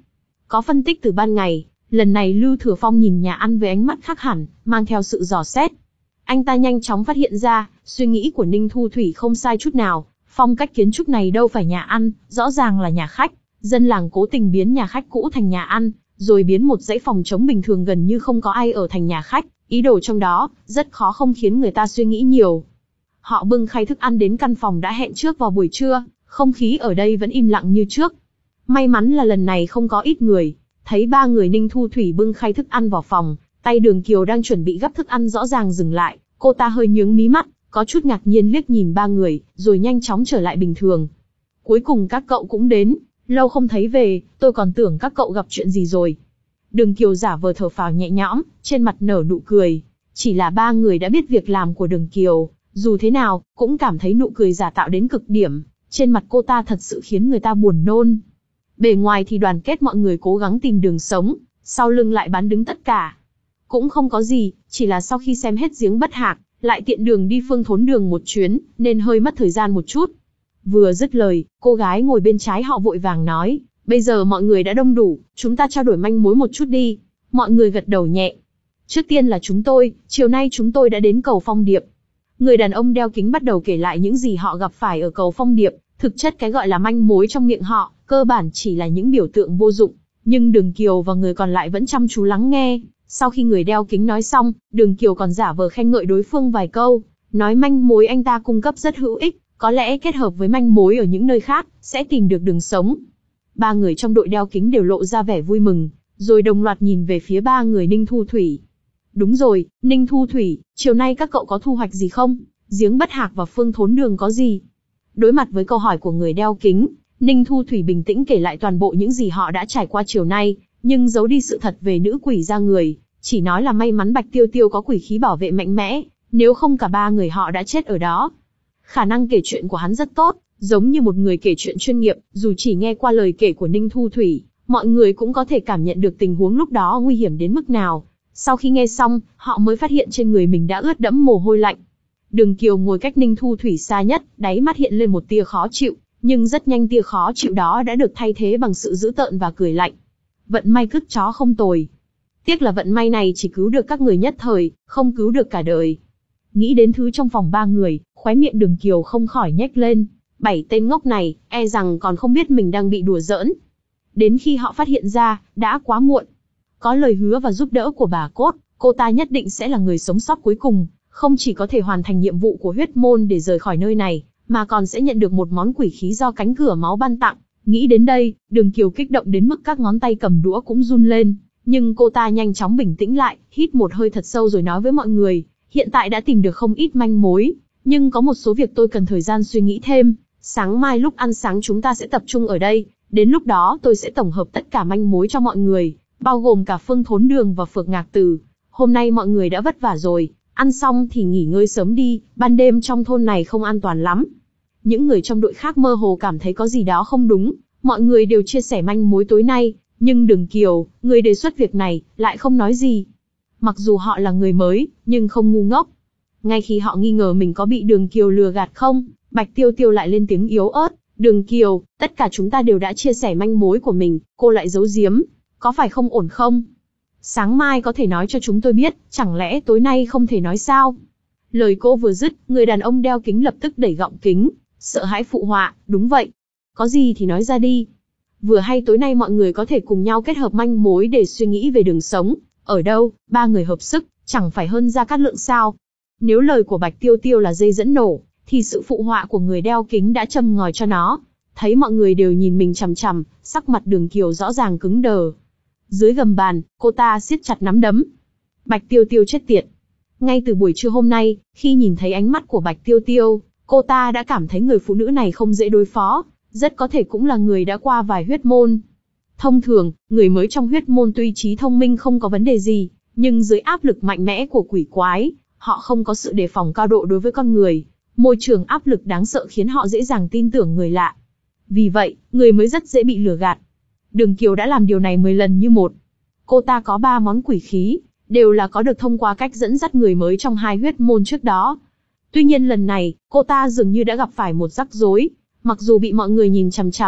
Có phân tích từ ban ngày, lần này Lưu Thừa Phong nhìn nhà ăn với ánh mắt khác hẳn, mang theo sự dò xét. Anh ta nhanh chóng phát hiện ra, suy nghĩ của Ninh Thu Thủy không sai chút nào, phong cách kiến trúc này đâu phải nhà ăn, rõ ràng là nhà khách. Dân làng cố tình biến nhà khách cũ thành nhà ăn, rồi biến một dãy phòng trống bình thường gần như không có ai ở thành nhà khách, ý đồ trong đó, rất khó không khiến người ta suy nghĩ nhiều. Họ bưng khay thức ăn đến căn phòng đã hẹn trước vào buổi trưa, không khí ở đây vẫn im lặng như trước. May mắn là lần này không có ít người, thấy ba người Ninh Thu Thủy bưng khay thức ăn vào phòng, tay Đường Kiều đang chuẩn bị gắp thức ăn rõ ràng dừng lại, cô ta hơi nhướng mí mắt, có chút ngạc nhiên liếc nhìn ba người, rồi nhanh chóng trở lại bình thường. Cuối cùng các cậu cũng đến, lâu không thấy về, tôi còn tưởng các cậu gặp chuyện gì rồi. Đường Kiều giả vờ thở phào nhẹ nhõm, trên mặt nở nụ cười. Chỉ là ba người đã biết việc làm của Đường Kiều, dù thế nào, cũng cảm thấy nụ cười giả tạo đến cực điểm. Trên mặt cô ta thật sự khiến người ta buồn nôn. Bề ngoài thì đoàn kết mọi người cố gắng tìm đường sống, sau lưng lại bán đứng tất cả. Cũng không có gì, chỉ là sau khi xem hết Giếng Bất Hạc, lại tiện đường đi Phương Thốn Đường một chuyến, nên hơi mất thời gian một chút. Vừa dứt lời, cô gái ngồi bên trái họ vội vàng nói, bây giờ mọi người đã đông đủ, chúng ta trao đổi manh mối một chút đi. Mọi người gật đầu nhẹ. Trước tiên là chúng tôi, chiều nay chúng tôi đã đến cầu Phong Điệp. Người đàn ông đeo kính bắt đầu kể lại những gì họ gặp phải ở cầu Phong Điệp. Thực chất cái gọi là manh mối trong miệng họ, cơ bản chỉ là những biểu tượng vô dụng. Nhưng Đường Kiều và người còn lại vẫn chăm chú lắng nghe. Sau khi người đeo kính nói xong, Đường Kiều còn giả vờ khen ngợi đối phương vài câu, nói manh mối anh ta cung cấp rất hữu ích, có lẽ kết hợp với manh mối ở những nơi khác, sẽ tìm được đường sống. Ba người trong đội đeo kính đều lộ ra vẻ vui mừng, rồi đồng loạt nhìn về phía ba người Ninh Thu Thủy. Đúng rồi, Ninh Thu Thủy, chiều nay các cậu có thu hoạch gì không? Giếng Bất Hạc và Phương Thốn Đường có gì? Đối mặt với câu hỏi của người đeo kính, Ninh Thu Thủy bình tĩnh kể lại toàn bộ những gì họ đã trải qua chiều nay, nhưng giấu đi sự thật về nữ quỷ ra người, chỉ nói là may mắn Bạch Tiêu Tiêu có quỷ khí bảo vệ mạnh mẽ, nếu không cả ba người họ đã chết ở đó. Khả năng kể chuyện của hắn rất tốt, giống như một người kể chuyện chuyên nghiệp, dù chỉ nghe qua lời kể của Ninh Thu Thủy, mọi người cũng có thể cảm nhận được tình huống lúc đó nguy hiểm đến mức nào. Sau khi nghe xong, họ mới phát hiện trên người mình đã ướt đẫm mồ hôi lạnh. Đường Kiều ngồi cách Ninh Thu Thủy xa nhất, đáy mắt hiện lên một tia khó chịu, nhưng rất nhanh tia khó chịu đó đã được thay thế bằng sự dữ tợn và cười lạnh. Vận may cứt chó không tồi. Tiếc là vận may này chỉ cứu được các người nhất thời, không cứu được cả đời. Nghĩ đến thứ trong phòng ba người, khóe miệng Đường Kiều không khỏi nhếch lên. Bảy tên ngốc này, e rằng còn không biết mình đang bị đùa giỡn. Đến khi họ phát hiện ra, đã quá muộn. Có lời hứa và giúp đỡ của bà Cốt, cô ta nhất định sẽ là người sống sót cuối cùng, không chỉ có thể hoàn thành nhiệm vụ của huyết môn để rời khỏi nơi này, mà còn sẽ nhận được một món quỷ khí do cánh cửa máu ban tặng. Nghĩ đến đây, Đường Kiều kích động đến mức các ngón tay cầm đũa cũng run lên, nhưng cô ta nhanh chóng bình tĩnh lại, hít một hơi thật sâu rồi nói với mọi người, hiện tại đã tìm được không ít manh mối, nhưng có một số việc tôi cần thời gian suy nghĩ thêm, sáng mai lúc ăn sáng chúng ta sẽ tập trung ở đây, đến lúc đó tôi sẽ tổng hợp tất cả manh mối cho mọi người, bao gồm cả Phương Thốn Đường và Phược Ngạc Tử. Hôm nay mọi người đã vất vả rồi, ăn xong thì nghỉ ngơi sớm đi, ban đêm trong thôn này không an toàn lắm. Những người trong đội khác mơ hồ cảm thấy có gì đó không đúng, mọi người đều chia sẻ manh mối tối nay, nhưng Đường Kiều, người đề xuất việc này, lại không nói gì. Mặc dù họ là người mới, nhưng không ngu ngốc. Ngay khi họ nghi ngờ mình có bị Đường Kiều lừa gạt không, Bạch Tiêu Tiêu lại lên tiếng yếu ớt, Đường Kiều, tất cả chúng ta đều đã chia sẻ manh mối của mình, cô lại giấu giếm, có phải không ổn không? Sáng mai có thể nói cho chúng tôi biết, chẳng lẽ tối nay không thể nói sao? Lời cô vừa dứt, người đàn ông đeo kính lập tức đẩy gọng kính, sợ hãi phụ họa, đúng vậy. Có gì thì nói ra đi. Vừa hay tối nay mọi người có thể cùng nhau kết hợp manh mối để suy nghĩ về đường sống. Ở đâu, ba người hợp sức, chẳng phải hơn Gia Cát Lượng sao? Nếu lời của Bạch Tiêu Tiêu là dây dẫn nổ, thì sự phụ họa của người đeo kính đã châm ngòi cho nó. Thấy mọi người đều nhìn mình chằm chằm, sắc mặt Đường Kiều rõ ràng cứng đờ. Dưới gầm bàn, cô ta siết chặt nắm đấm. Bạch Tiêu Tiêu chết tiệt. Ngay từ buổi trưa hôm nay, khi nhìn thấy ánh mắt của Bạch Tiêu Tiêu, cô ta đã cảm thấy người phụ nữ này không dễ đối phó, rất có thể cũng là người đã qua vài huyết môn. Thông thường, người mới trong huyết môn tuy trí thông minh không có vấn đề gì, nhưng dưới áp lực mạnh mẽ của quỷ quái, họ không có sự đề phòng cao độ đối với con người. Môi trường áp lực đáng sợ khiến họ dễ dàng tin tưởng người lạ. Vì vậy, người mới rất dễ bị lừa gạt. Đường Kiều đã làm điều này mười lần như một. Cô ta có ba món quỷ khí, đều là có được thông qua cách dẫn dắt người mới trong hai huyết môn trước đó. Tuy nhiên lần này, cô ta dường như đã gặp phải một rắc rối. Mặc dù bị mọi người nhìn chằm chằm,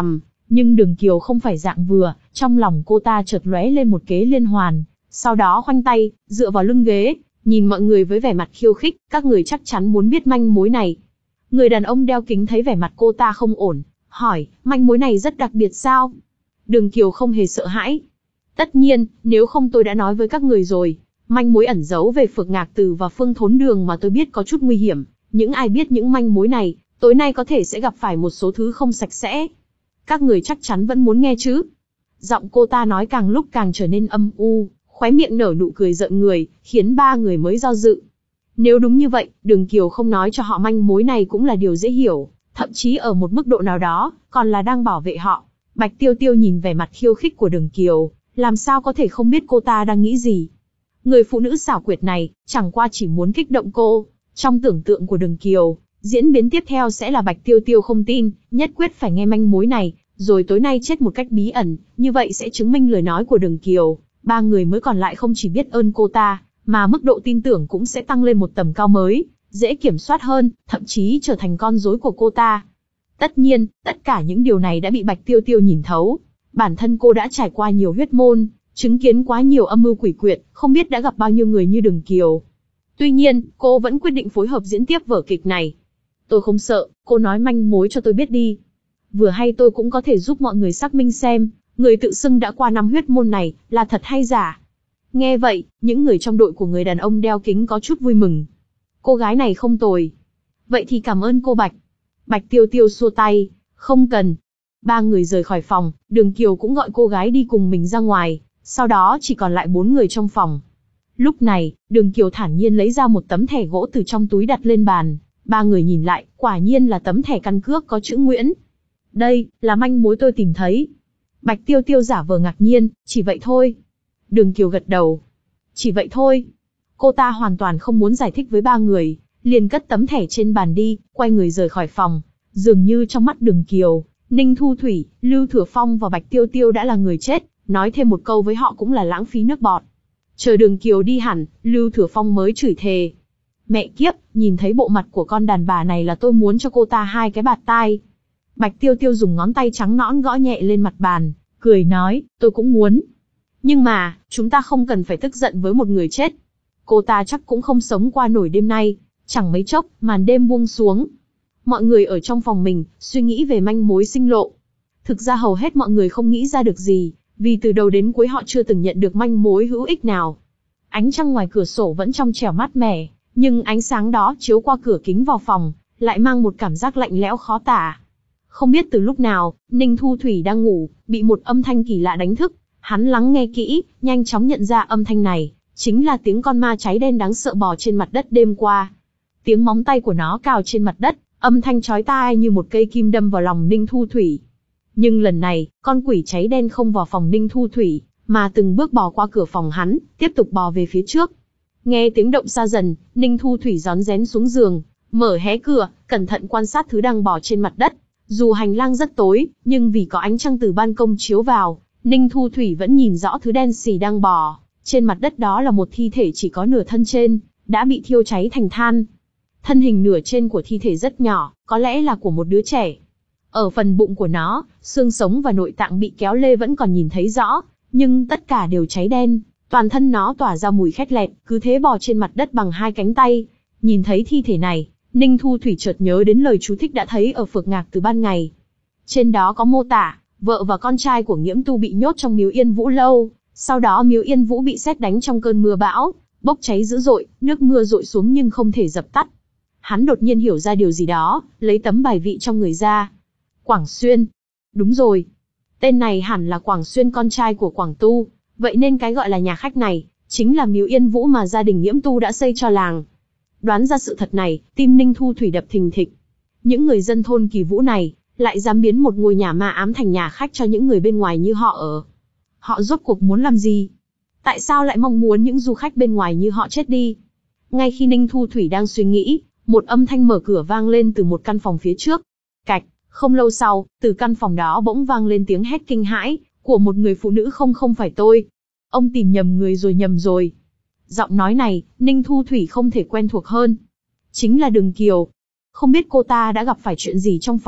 Nhưng Đường Kiều không phải dạng vừa, trong lòng cô ta chợt lóe lên một kế liên hoàn, sau đó khoanh tay, dựa vào lưng ghế, nhìn mọi người với vẻ mặt khiêu khích, các người chắc chắn muốn biết manh mối này. Người đàn ông đeo kính thấy vẻ mặt cô ta không ổn, hỏi, manh mối này rất đặc biệt sao? Đường Kiều không hề sợ hãi. Tất nhiên, nếu không tôi đã nói với các người rồi, manh mối ẩn giấu về Phược Ngạc Tử và Phương Thốn Đường mà tôi biết có chút nguy hiểm, những ai biết những manh mối này, tối nay có thể sẽ gặp phải một số thứ không sạch sẽ. Các người chắc chắn vẫn muốn nghe chứ? Giọng cô ta nói càng lúc càng trở nên âm u, khóe miệng nở nụ cười rợn người, khiến ba người mới do dự. Nếu đúng như vậy, Đường Kiều không nói cho họ manh mối này cũng là điều dễ hiểu, thậm chí ở một mức độ nào đó, còn là đang bảo vệ họ. Bạch Tiêu Tiêu nhìn vẻ mặt khiêu khích của Đường Kiều, làm sao có thể không biết cô ta đang nghĩ gì. Người phụ nữ xảo quyệt này, chẳng qua chỉ muốn kích động cô. Trong tưởng tượng của Đường Kiều, diễn biến tiếp theo sẽ là Bạch Tiêu Tiêu không tin, nhất quyết phải nghe manh mối này, rồi tối nay chết một cách bí ẩn, như vậy sẽ chứng minh lời nói của Đường Kiều. Ba người mới còn lại không chỉ biết ơn cô ta, mà mức độ tin tưởng cũng sẽ tăng lên một tầm cao mới, dễ kiểm soát hơn, thậm chí trở thành con rối của cô ta. Tất nhiên, tất cả những điều này đã bị Bạch Tiêu Tiêu nhìn thấu. Bản thân cô đã trải qua nhiều huyết môn, chứng kiến quá nhiều âm mưu quỷ quyệt, không biết đã gặp bao nhiêu người như Đường Kiều. Tuy nhiên, cô vẫn quyết định phối hợp diễn tiếp vở kịch này. Tôi không sợ, cô nói manh mối cho tôi biết đi. Vừa hay tôi cũng có thể giúp mọi người xác minh xem, người tự xưng đã qua năm huyết môn này, là thật hay giả. Nghe vậy, những người trong đội của người đàn ông đeo kính có chút vui mừng. Cô gái này không tồi. Vậy thì cảm ơn cô Bạch. Bạch Tiêu Tiêu xua tay, không cần. Ba người rời khỏi phòng, Đường Kiều cũng gọi cô gái đi cùng mình ra ngoài, sau đó chỉ còn lại bốn người trong phòng. Lúc này, Đường Kiều thản nhiên lấy ra một tấm thẻ gỗ từ trong túi đặt lên bàn. Ba người nhìn lại, quả nhiên là tấm thẻ căn cước có chữ Nguyễn. Đây, là manh mối tôi tìm thấy. Bạch Tiêu Tiêu giả vờ ngạc nhiên, chỉ vậy thôi. Đường Kiều gật đầu. Chỉ vậy thôi. Cô ta hoàn toàn không muốn giải thích với ba người, liền cất tấm thẻ trên bàn đi, quay người rời khỏi phòng. Dường như trong mắt Đường Kiều, Ninh Thu Thủy, Lưu Thừa Phong và Bạch Tiêu Tiêu đã là người chết, nói thêm một câu với họ cũng là lãng phí nước bọt. Chờ Đường Kiều đi hẳn, Lưu Thừa Phong mới chửi thề. Mẹ kiếp, nhìn thấy bộ mặt của con đàn bà này là tôi muốn cho cô ta hai cái bạt tai. Bạch Tiêu Tiêu dùng ngón tay trắng nõn gõ nhẹ lên mặt bàn, cười nói, tôi cũng muốn. Nhưng mà, chúng ta không cần phải tức giận với một người chết. Cô ta chắc cũng không sống qua nổi đêm nay. Chẳng mấy chốc, màn đêm buông xuống. Mọi người ở trong phòng mình, suy nghĩ về manh mối sinh lộ. Thực ra hầu hết mọi người không nghĩ ra được gì, vì từ đầu đến cuối họ chưa từng nhận được manh mối hữu ích nào. Ánh trăng ngoài cửa sổ vẫn trong trẻo mát mẻ, nhưng ánh sáng đó chiếu qua cửa kính vào phòng, lại mang một cảm giác lạnh lẽo khó tả. Không biết từ lúc nào, Ninh Thu Thủy đang ngủ, bị một âm thanh kỳ lạ đánh thức. Hắn lắng nghe kỹ, nhanh chóng nhận ra âm thanh này, chính là tiếng con ma cháy đen đáng sợ bò trên mặt đất đêm qua. Tiếng móng tay của nó cào trên mặt đất, âm thanh chói tai như một cây kim đâm vào lòng Ninh Thu Thủy. Nhưng lần này, con quỷ cháy đen không vào phòng Ninh Thu Thủy, mà từng bước bò qua cửa phòng hắn, tiếp tục bò về phía trước. Nghe tiếng động xa dần, Ninh Thu Thủy rón rén xuống giường, mở hé cửa, cẩn thận quan sát thứ đang bò trên mặt đất. Dù hành lang rất tối, nhưng vì có ánh trăng từ ban công chiếu vào, Ninh Thu Thủy vẫn nhìn rõ thứ đen xì đang bò. Trên mặt đất đó là một thi thể chỉ có nửa thân trên, đã bị thiêu cháy thành than. Thân hình nửa trên của thi thể rất nhỏ, có lẽ là của một đứa trẻ. Ở phần bụng của nó, xương sống và nội tạng bị kéo lê vẫn còn nhìn thấy rõ, nhưng tất cả đều cháy đen. Toàn thân nó tỏa ra mùi khét lẹt, cứ thế bò trên mặt đất bằng hai cánh tay. Nhìn thấy thi thể này, Ninh Thu Thủy chợt nhớ đến lời chú thích đã thấy ở Phược Ngạc từ ban ngày. Trên đó có mô tả, vợ và con trai của Nghiễm Tu bị nhốt trong miếu Yên Vũ lâu, sau đó miếu Yên Vũ bị sét đánh trong cơn mưa bão, bốc cháy dữ dội, nước mưa dội xuống nhưng không thể dập tắt. Hắn đột nhiên hiểu ra điều gì đó, lấy tấm bài vị trong người ra. Quảng Xuyên. Đúng rồi. Tên này hẳn là Quảng Xuyên, con trai của Quảng Tu, vậy nên cái gọi là nhà khách này, chính là miếu Yên Vũ mà gia đình Nghiễm Tu đã xây cho làng. Đoán ra sự thật này, tim Ninh Thu Thủy đập thình thịch. Những người dân thôn Kỳ Vũ này, lại dám biến một ngôi nhà ma ám thành nhà khách cho những người bên ngoài như họ ở. Họ rốt cuộc muốn làm gì? Tại sao lại mong muốn những du khách bên ngoài như họ chết đi? Ngay khi Ninh Thu Thủy đang suy nghĩ, một âm thanh mở cửa vang lên từ một căn phòng phía trước. Cạch, không lâu sau, từ căn phòng đó bỗng vang lên tiếng hét kinh hãi, của một người phụ nữ. Không không phải tôi. Ông tìm nhầm người rồi, nhầm rồi. Giọng nói này, Ninh Thu Thủy không thể quen thuộc hơn. Chính là Đường Kiều. Không biết cô ta đã gặp phải chuyện gì trong phòng,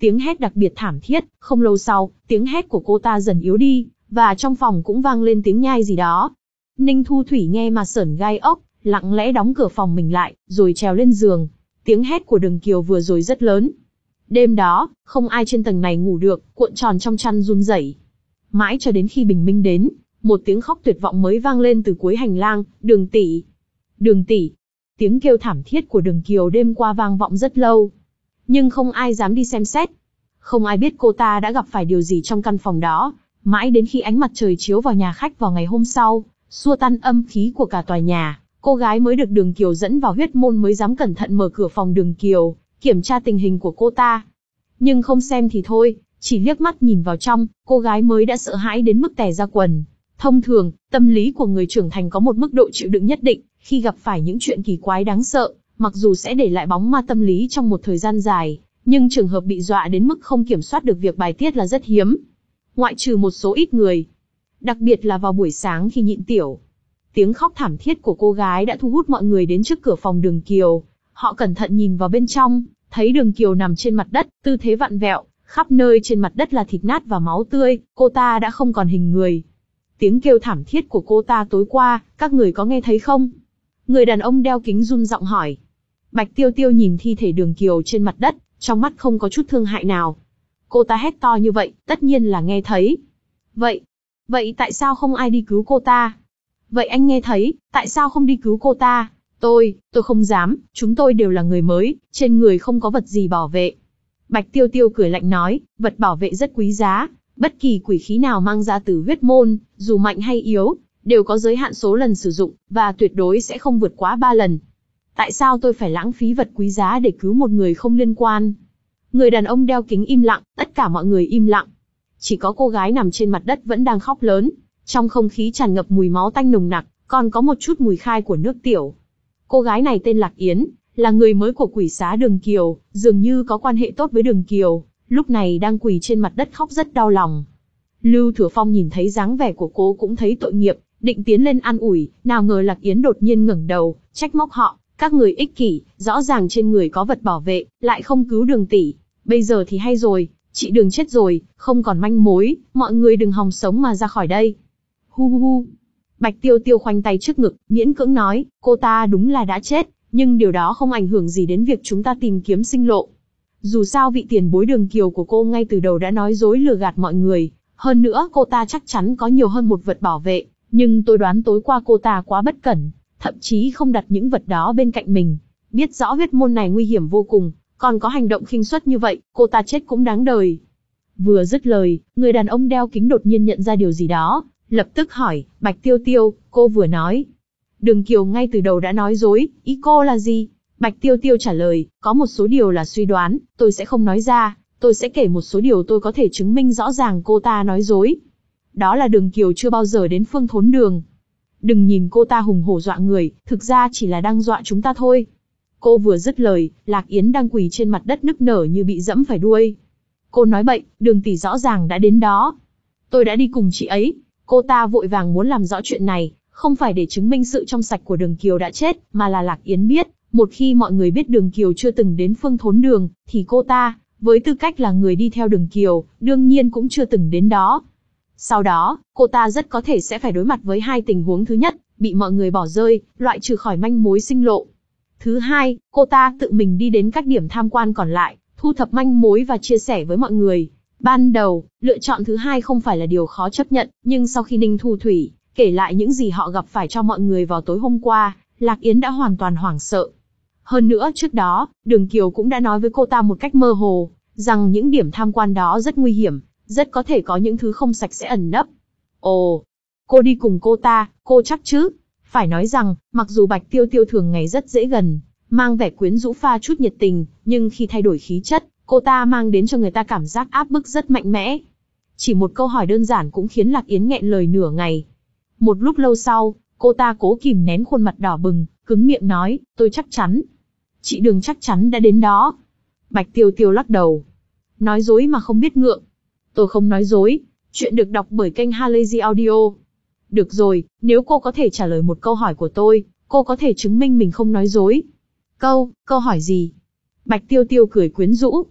Tiếng hét đặc biệt thảm thiết, không lâu sau, tiếng hét của cô ta dần yếu đi, và trong phòng cũng vang lên tiếng nhai gì đó. Ninh Thu Thủy nghe mà sởn gai ốc, lặng lẽ đóng cửa phòng mình lại, rồi trèo lên giường. Tiếng hét của Đường Kiều vừa rồi rất lớn. Đêm đó, không ai trên tầng này ngủ được, cuộn tròn trong chăn run rẩy. Mãi cho đến khi bình minh đến, một tiếng khóc tuyệt vọng mới vang lên từ cuối hành lang, Đường tỷ, Đường tỷ. Tiếng kêu thảm thiết của Đường Kiều đêm qua vang vọng rất lâu. Nhưng không ai dám đi xem xét. Không ai biết cô ta đã gặp phải điều gì trong căn phòng đó. Mãi đến khi ánh mặt trời chiếu vào nhà khách vào ngày hôm sau, xua tan âm khí của cả tòa nhà, cô gái mới được Đường Kiều dẫn vào huyết môn mới dám cẩn thận mở cửa phòng Đường Kiều, kiểm tra tình hình của cô ta. Nhưng không xem thì thôi, chỉ liếc mắt nhìn vào trong, cô gái mới đã sợ hãi đến mức tè ra quần. Thông thường, tâm lý của người trưởng thành có một mức độ chịu đựng nhất định, khi gặp phải những chuyện kỳ quái đáng sợ, mặc dù sẽ để lại bóng ma tâm lý trong một thời gian dài, nhưng trường hợp bị dọa đến mức không kiểm soát được việc bài tiết là rất hiếm. Ngoại trừ một số ít người. Đặc biệt là vào buổi sáng khi nhịn tiểu. Tiếng khóc thảm thiết của cô gái đã thu hút mọi người đến trước cửa phòng Đường Kiều. Họ cẩn thận nhìn vào bên trong, thấy Đường Kiều nằm trên mặt đất, tư thế vặn vẹo, khắp nơi trên mặt đất là thịt nát và máu tươi, cô ta đã không còn hình người. Tiếng kêu thảm thiết của cô ta tối qua, các người có nghe thấy không? Người đàn ông đeo kính run giọng hỏi. Bạch Tiêu Tiêu nhìn thi thể Đường Kiều trên mặt đất, trong mắt không có chút thương hại nào. Cô ta hét to như vậy, tất nhiên là nghe thấy. Vậy, vậy tại sao không ai đi cứu cô ta? Vậy anh nghe thấy, tại sao không đi cứu cô ta? Tôi, tôi không dám, chúng tôi đều là người mới, trên người không có vật gì bảo vệ. Bạch Tiêu Tiêu cười lạnh nói, vật bảo vệ rất quý giá, bất kỳ quỷ khí nào mang ra từ huyết môn, dù mạnh hay yếu, đều có giới hạn số lần sử dụng, và tuyệt đối sẽ không vượt quá ba lần. Tại sao tôi phải lãng phí vật quý giá để cứu một người không liên quan? Người đàn ông đeo kính im lặng, tất cả mọi người im lặng. Chỉ có cô gái nằm trên mặt đất vẫn đang khóc lớn. Trong không khí tràn ngập mùi máu tanh nồng nặc, còn có một chút mùi khai của nước tiểu. Cô gái này tên Lạc Yến, là người mới của quỷ xá Đường Kiều, dường như có quan hệ tốt với Đường Kiều, lúc này đang quỳ trên mặt đất khóc rất đau lòng. Lưu Thừa Phong nhìn thấy dáng vẻ của cô cũng thấy tội nghiệp, định tiến lên an ủi, nào ngờ Lạc Yến đột nhiên ngẩng đầu, trách móc họ, các người ích kỷ, rõ ràng trên người có vật bảo vệ, lại không cứu Đường tỷ. Bây giờ thì hay rồi, chị Đường chết rồi, không còn manh mối, mọi người đừng hòng sống mà ra khỏi đây. Hu hu hu. Bạch Tiêu Tiêu khoanh tay trước ngực, miễn cưỡng nói, cô ta đúng là đã chết, nhưng điều đó không ảnh hưởng gì đến việc chúng ta tìm kiếm sinh lộ. Dù sao vị tiền bối Đường Kiều của cô ngay từ đầu đã nói dối lừa gạt mọi người, hơn nữa cô ta chắc chắn có nhiều hơn một vật bảo vệ, nhưng tôi đoán tối qua cô ta quá bất cẩn, thậm chí không đặt những vật đó bên cạnh mình, biết rõ huyết môn này nguy hiểm vô cùng, còn có hành động khinh suất như vậy, cô ta chết cũng đáng đời. Vừa dứt lời, người đàn ông đeo kính đột nhiên nhận ra điều gì đó, lập tức hỏi, Bạch Tiêu Tiêu, cô vừa nói. Đường Kiều ngay từ đầu đã nói dối, ý cô là gì? Bạch Tiêu Tiêu trả lời, có một số điều là suy đoán, tôi sẽ không nói ra, tôi sẽ kể một số điều tôi có thể chứng minh rõ ràng cô ta nói dối. Đó là Đường Kiều chưa bao giờ đến Phương Thốn Đường. Đừng nhìn cô ta hùng hổ dọa người, thực ra chỉ là đang dọa chúng ta thôi. Cô vừa dứt lời, Lạc Yến đang quỳ trên mặt đất nức nở như bị dẫm phải đuôi. Cô nói bậy, Đường tỷ rõ ràng đã đến đó. Tôi đã đi cùng chị ấy. Cô ta vội vàng muốn làm rõ chuyện này, không phải để chứng minh sự trong sạch của Đường Kiều đã chết, mà là Lạc Yến biết, một khi mọi người biết Đường Kiều chưa từng đến Phương Thốn Đường, thì cô ta, với tư cách là người đi theo Đường Kiều, đương nhiên cũng chưa từng đến đó. Sau đó, cô ta rất có thể sẽ phải đối mặt với hai tình huống. Thứ nhất, bị mọi người bỏ rơi, loại trừ khỏi manh mối sinh lộ. Thứ hai, cô ta tự mình đi đến các điểm tham quan còn lại, thu thập manh mối và chia sẻ với mọi người. Ban đầu, lựa chọn thứ hai không phải là điều khó chấp nhận, nhưng sau khi Ninh Thu Thủy kể lại những gì họ gặp phải cho mọi người vào tối hôm qua, Lạc Yến đã hoàn toàn hoảng sợ. Hơn nữa trước đó, Đường Kiều cũng đã nói với cô ta một cách mơ hồ, rằng những điểm tham quan đó rất nguy hiểm, rất có thể có những thứ không sạch sẽ ẩn nấp. Ồ, cô đi cùng cô ta, cô chắc chứ? Phải nói rằng, mặc dù Bạch Tiêu Tiêu thường ngày rất dễ gần, mang vẻ quyến rũ pha chút nhiệt tình, nhưng khi thay đổi khí chất, cô ta mang đến cho người ta cảm giác áp bức rất mạnh mẽ. Chỉ một câu hỏi đơn giản cũng khiến Lạc Yến nghẹn lời nửa ngày. Một lúc lâu sau, cô ta cố kìm nén khuôn mặt đỏ bừng, cứng miệng nói, tôi chắc chắn. Chị Đường chắc chắn đã đến đó. Bạch Tiêu Tiêu lắc đầu. Nói dối mà không biết ngượng. Tôi không nói dối. Chuyện được đọc bởi kênh Halazy Audio. Được rồi, nếu cô có thể trả lời một câu hỏi của tôi, cô có thể chứng minh mình không nói dối. Câu, câu hỏi gì? Bạch Tiêu Tiêu cười quyến rũ.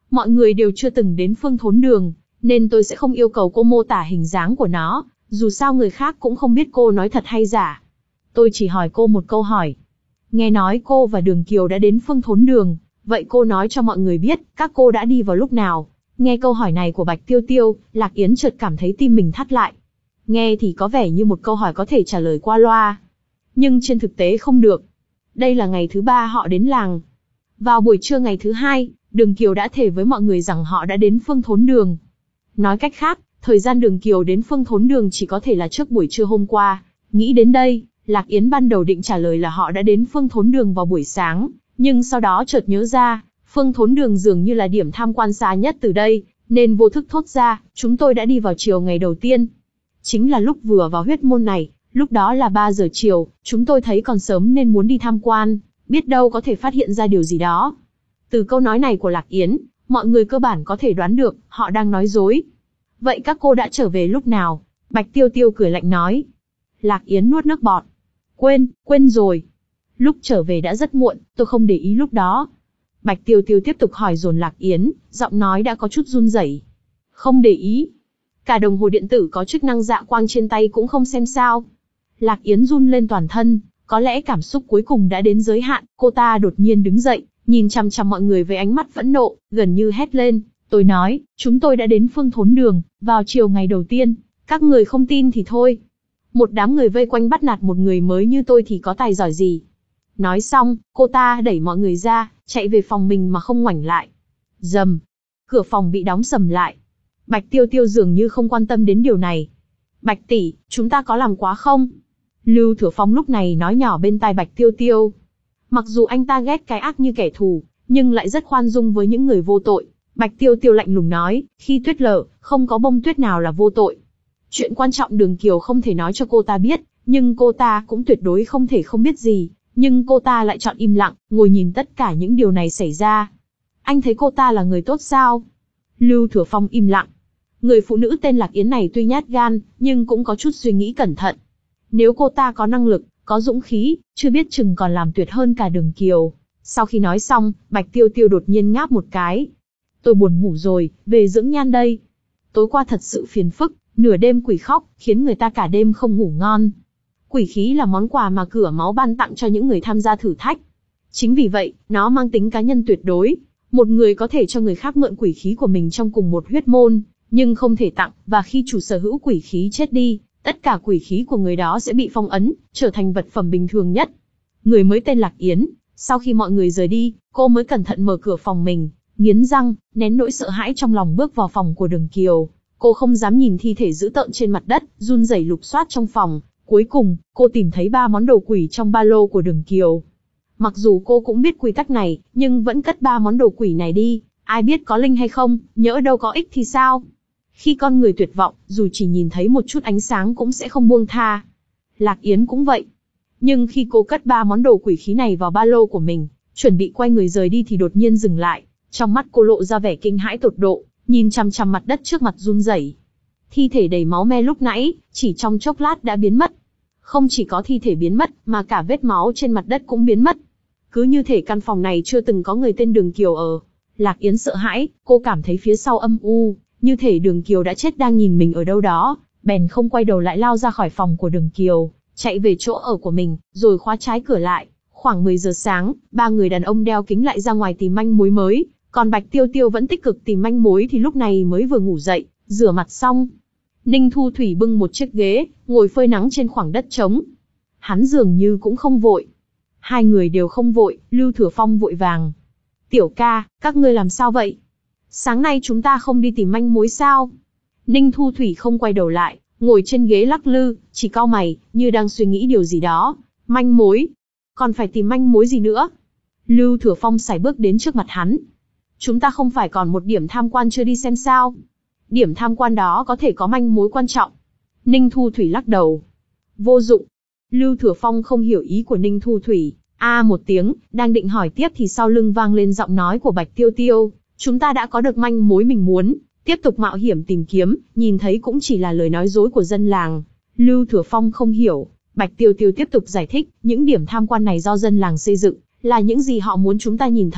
Mọi người đều chưa từng đến Phương Thốn Đường, nên tôi sẽ không yêu cầu cô mô tả hình dáng của nó, dù sao người khác cũng không biết cô nói thật hay giả. Tôi chỉ hỏi cô một câu hỏi. Nghe nói cô và Đường Kiều đã đến Phương Thốn Đường, vậy cô nói cho mọi người biết, các cô đã đi vào lúc nào? Nghe câu hỏi này của Bạch Tiêu Tiêu, Lạc Yến chợt cảm thấy tim mình thắt lại. Nghe thì có vẻ như một câu hỏi có thể trả lời qua loa, nhưng trên thực tế không được. Đây là ngày thứ ba họ đến làng. Vào buổi trưa ngày thứ hai, Đường Kiều đã thề với mọi người rằng họ đã đến Phương Thốn Đường. Nói cách khác, thời gian Đường Kiều đến Phương Thốn Đường chỉ có thể là trước buổi trưa hôm qua. Nghĩ đến đây, Lạc Yến ban đầu định trả lời là họ đã đến Phương Thốn Đường vào buổi sáng, nhưng sau đó chợt nhớ ra, Phương Thốn Đường dường như là điểm tham quan xa nhất từ đây, nên vô thức thốt ra, chúng tôi đã đi vào chiều ngày đầu tiên. Chính là lúc vừa vào huyết môn này, lúc đó là ba giờ chiều, chúng tôi thấy còn sớm nên muốn đi tham quan, biết đâu có thể phát hiện ra điều gì đó. Từ câu nói này của Lạc Yến, mọi người cơ bản có thể đoán được, họ đang nói dối. Vậy các cô đã trở về lúc nào? Bạch Tiêu Tiêu cười lạnh nói. Lạc Yến nuốt nước bọt. Quên, quên rồi. Lúc trở về đã rất muộn, tôi không để ý lúc đó. Bạch Tiêu Tiêu tiếp tục hỏi dồn Lạc Yến, giọng nói đã có chút run rẩy. Không để ý. Cả đồng hồ điện tử có chức năng dạ quang trên tay cũng không xem sao. Lạc Yến run lên toàn thân, có lẽ cảm xúc cuối cùng đã đến giới hạn, cô ta đột nhiên đứng dậy, nhìn chằm chằm mọi người với ánh mắt phẫn nộ, gần như hét lên. Tôi nói, chúng tôi đã đến Phương Thốn Đường, vào chiều ngày đầu tiên, các người không tin thì thôi. Một đám người vây quanh bắt nạt một người mới như tôi thì có tài giỏi gì. Nói xong, cô ta đẩy mọi người ra, chạy về phòng mình mà không ngoảnh lại. Rầm, cửa phòng bị đóng sầm lại. Bạch Tiêu Tiêu dường như không quan tâm đến điều này. Bạch tỷ, chúng ta có làm quá không? Lưu Thừa Phong lúc này nói nhỏ bên tai Bạch Tiêu Tiêu. Mặc dù anh ta ghét cái ác như kẻ thù, nhưng lại rất khoan dung với những người vô tội. Bạch Tiêu Tiêu lạnh lùng nói, khi tuyết lở, không có bông tuyết nào là vô tội. Chuyện quan trọng Đường Kiều không thể nói cho cô ta biết, nhưng cô ta cũng tuyệt đối không thể không biết gì. Nhưng cô ta lại chọn im lặng, ngồi nhìn tất cả những điều này xảy ra. Anh thấy cô ta là người tốt sao? Lưu Thừa Phong im lặng. Người phụ nữ tên Lạc Yến này tuy nhát gan, nhưng cũng có chút suy nghĩ cẩn thận. Nếu cô ta có năng lực, có dũng khí, chưa biết chừng còn làm tuyệt hơn cả Đường Kiều. Sau khi nói xong, Bạch Tiêu Tiêu đột nhiên ngáp một cái. Tôi buồn ngủ rồi, về dưỡng nhan đây. Tối qua thật sự phiền phức, nửa đêm quỷ khóc, khiến người ta cả đêm không ngủ ngon. Quỷ khí là món quà mà Cửa Máu ban tặng cho những người tham gia thử thách. Chính vì vậy, nó mang tính cá nhân tuyệt đối. Một người có thể cho người khác mượn quỷ khí của mình trong cùng một huyết môn, nhưng không thể tặng, và khi chủ sở hữu quỷ khí chết đi, tất cả quỷ khí của người đó sẽ bị phong ấn, trở thành vật phẩm bình thường nhất. Người mới tên Lạc Yến, sau khi mọi người rời đi, cô mới cẩn thận mở cửa phòng mình, nghiến răng, nén nỗi sợ hãi trong lòng bước vào phòng của Đường Kiều. Cô không dám nhìn thi thể dữ tợn trên mặt đất, run rẩy lục soát trong phòng. Cuối cùng, cô tìm thấy ba món đồ quỷ trong ba lô của Đường Kiều. Mặc dù cô cũng biết quy tắc này, nhưng vẫn cất ba món đồ quỷ này đi. Ai biết có linh hay không, nhỡ đâu có ích thì sao? Khi con người tuyệt vọng, dù chỉ nhìn thấy một chút ánh sáng cũng sẽ không buông tha. Lạc Yến cũng vậy. Nhưng khi cô cất ba món đồ quỷ khí này vào ba lô của mình, chuẩn bị quay người rời đi thì đột nhiên dừng lại. Trong mắt cô lộ ra vẻ kinh hãi tột độ, nhìn chằm chằm mặt đất trước mặt run rẩy. Thi thể đầy máu me lúc nãy, chỉ trong chốc lát đã biến mất. Không chỉ có thi thể biến mất, mà cả vết máu trên mặt đất cũng biến mất. Cứ như thể căn phòng này chưa từng có người tên Đường Kiều ở. Lạc Yến sợ hãi, cô cảm thấy phía sau âm u, như thể Đường Kiều đã chết đang nhìn mình ở đâu đó, bèn không quay đầu lại lao ra khỏi phòng của Đường Kiều, chạy về chỗ ở của mình, rồi khóa trái cửa lại. Khoảng mười giờ sáng, ba người đàn ông đeo kính lại ra ngoài tìm manh mối mới, còn Bạch Tiêu Tiêu vẫn tích cực tìm manh mối thì lúc này mới vừa ngủ dậy, rửa mặt xong. Ninh Thu Thủy bưng một chiếc ghế, ngồi phơi nắng trên khoảng đất trống. Hắn dường như cũng không vội. Hai người đều không vội, Lưu Thừa Phong vội vàng. Tiểu ca, các ngươi làm sao vậy? Sáng nay chúng ta không đi tìm manh mối sao? Ninh Thu Thủy không quay đầu lại, ngồi trên ghế lắc lư, chỉ cau mày, như đang suy nghĩ điều gì đó. Manh mối? Còn phải tìm manh mối gì nữa? Lưu Thừa Phong sải bước đến trước mặt hắn. Chúng ta không phải còn một điểm tham quan chưa đi xem sao? Điểm tham quan đó có thể có manh mối quan trọng. Ninh Thu Thủy lắc đầu. Vô dụng. Lưu Thừa Phong không hiểu ý của Ninh Thu Thủy. A một tiếng, đang định hỏi tiếp thì sau lưng vang lên giọng nói của Bạch Tiêu Tiêu. Chúng ta đã có được manh mối mình muốn, tiếp tục mạo hiểm tìm kiếm, nhìn thấy cũng chỉ là lời nói dối của dân làng. Lưu Thừa Phong không hiểu. Bạch Tiêu Tiêu tiếp tục giải thích, những điểm tham quan này do dân làng xây dựng, là những gì họ muốn chúng ta nhìn thấy.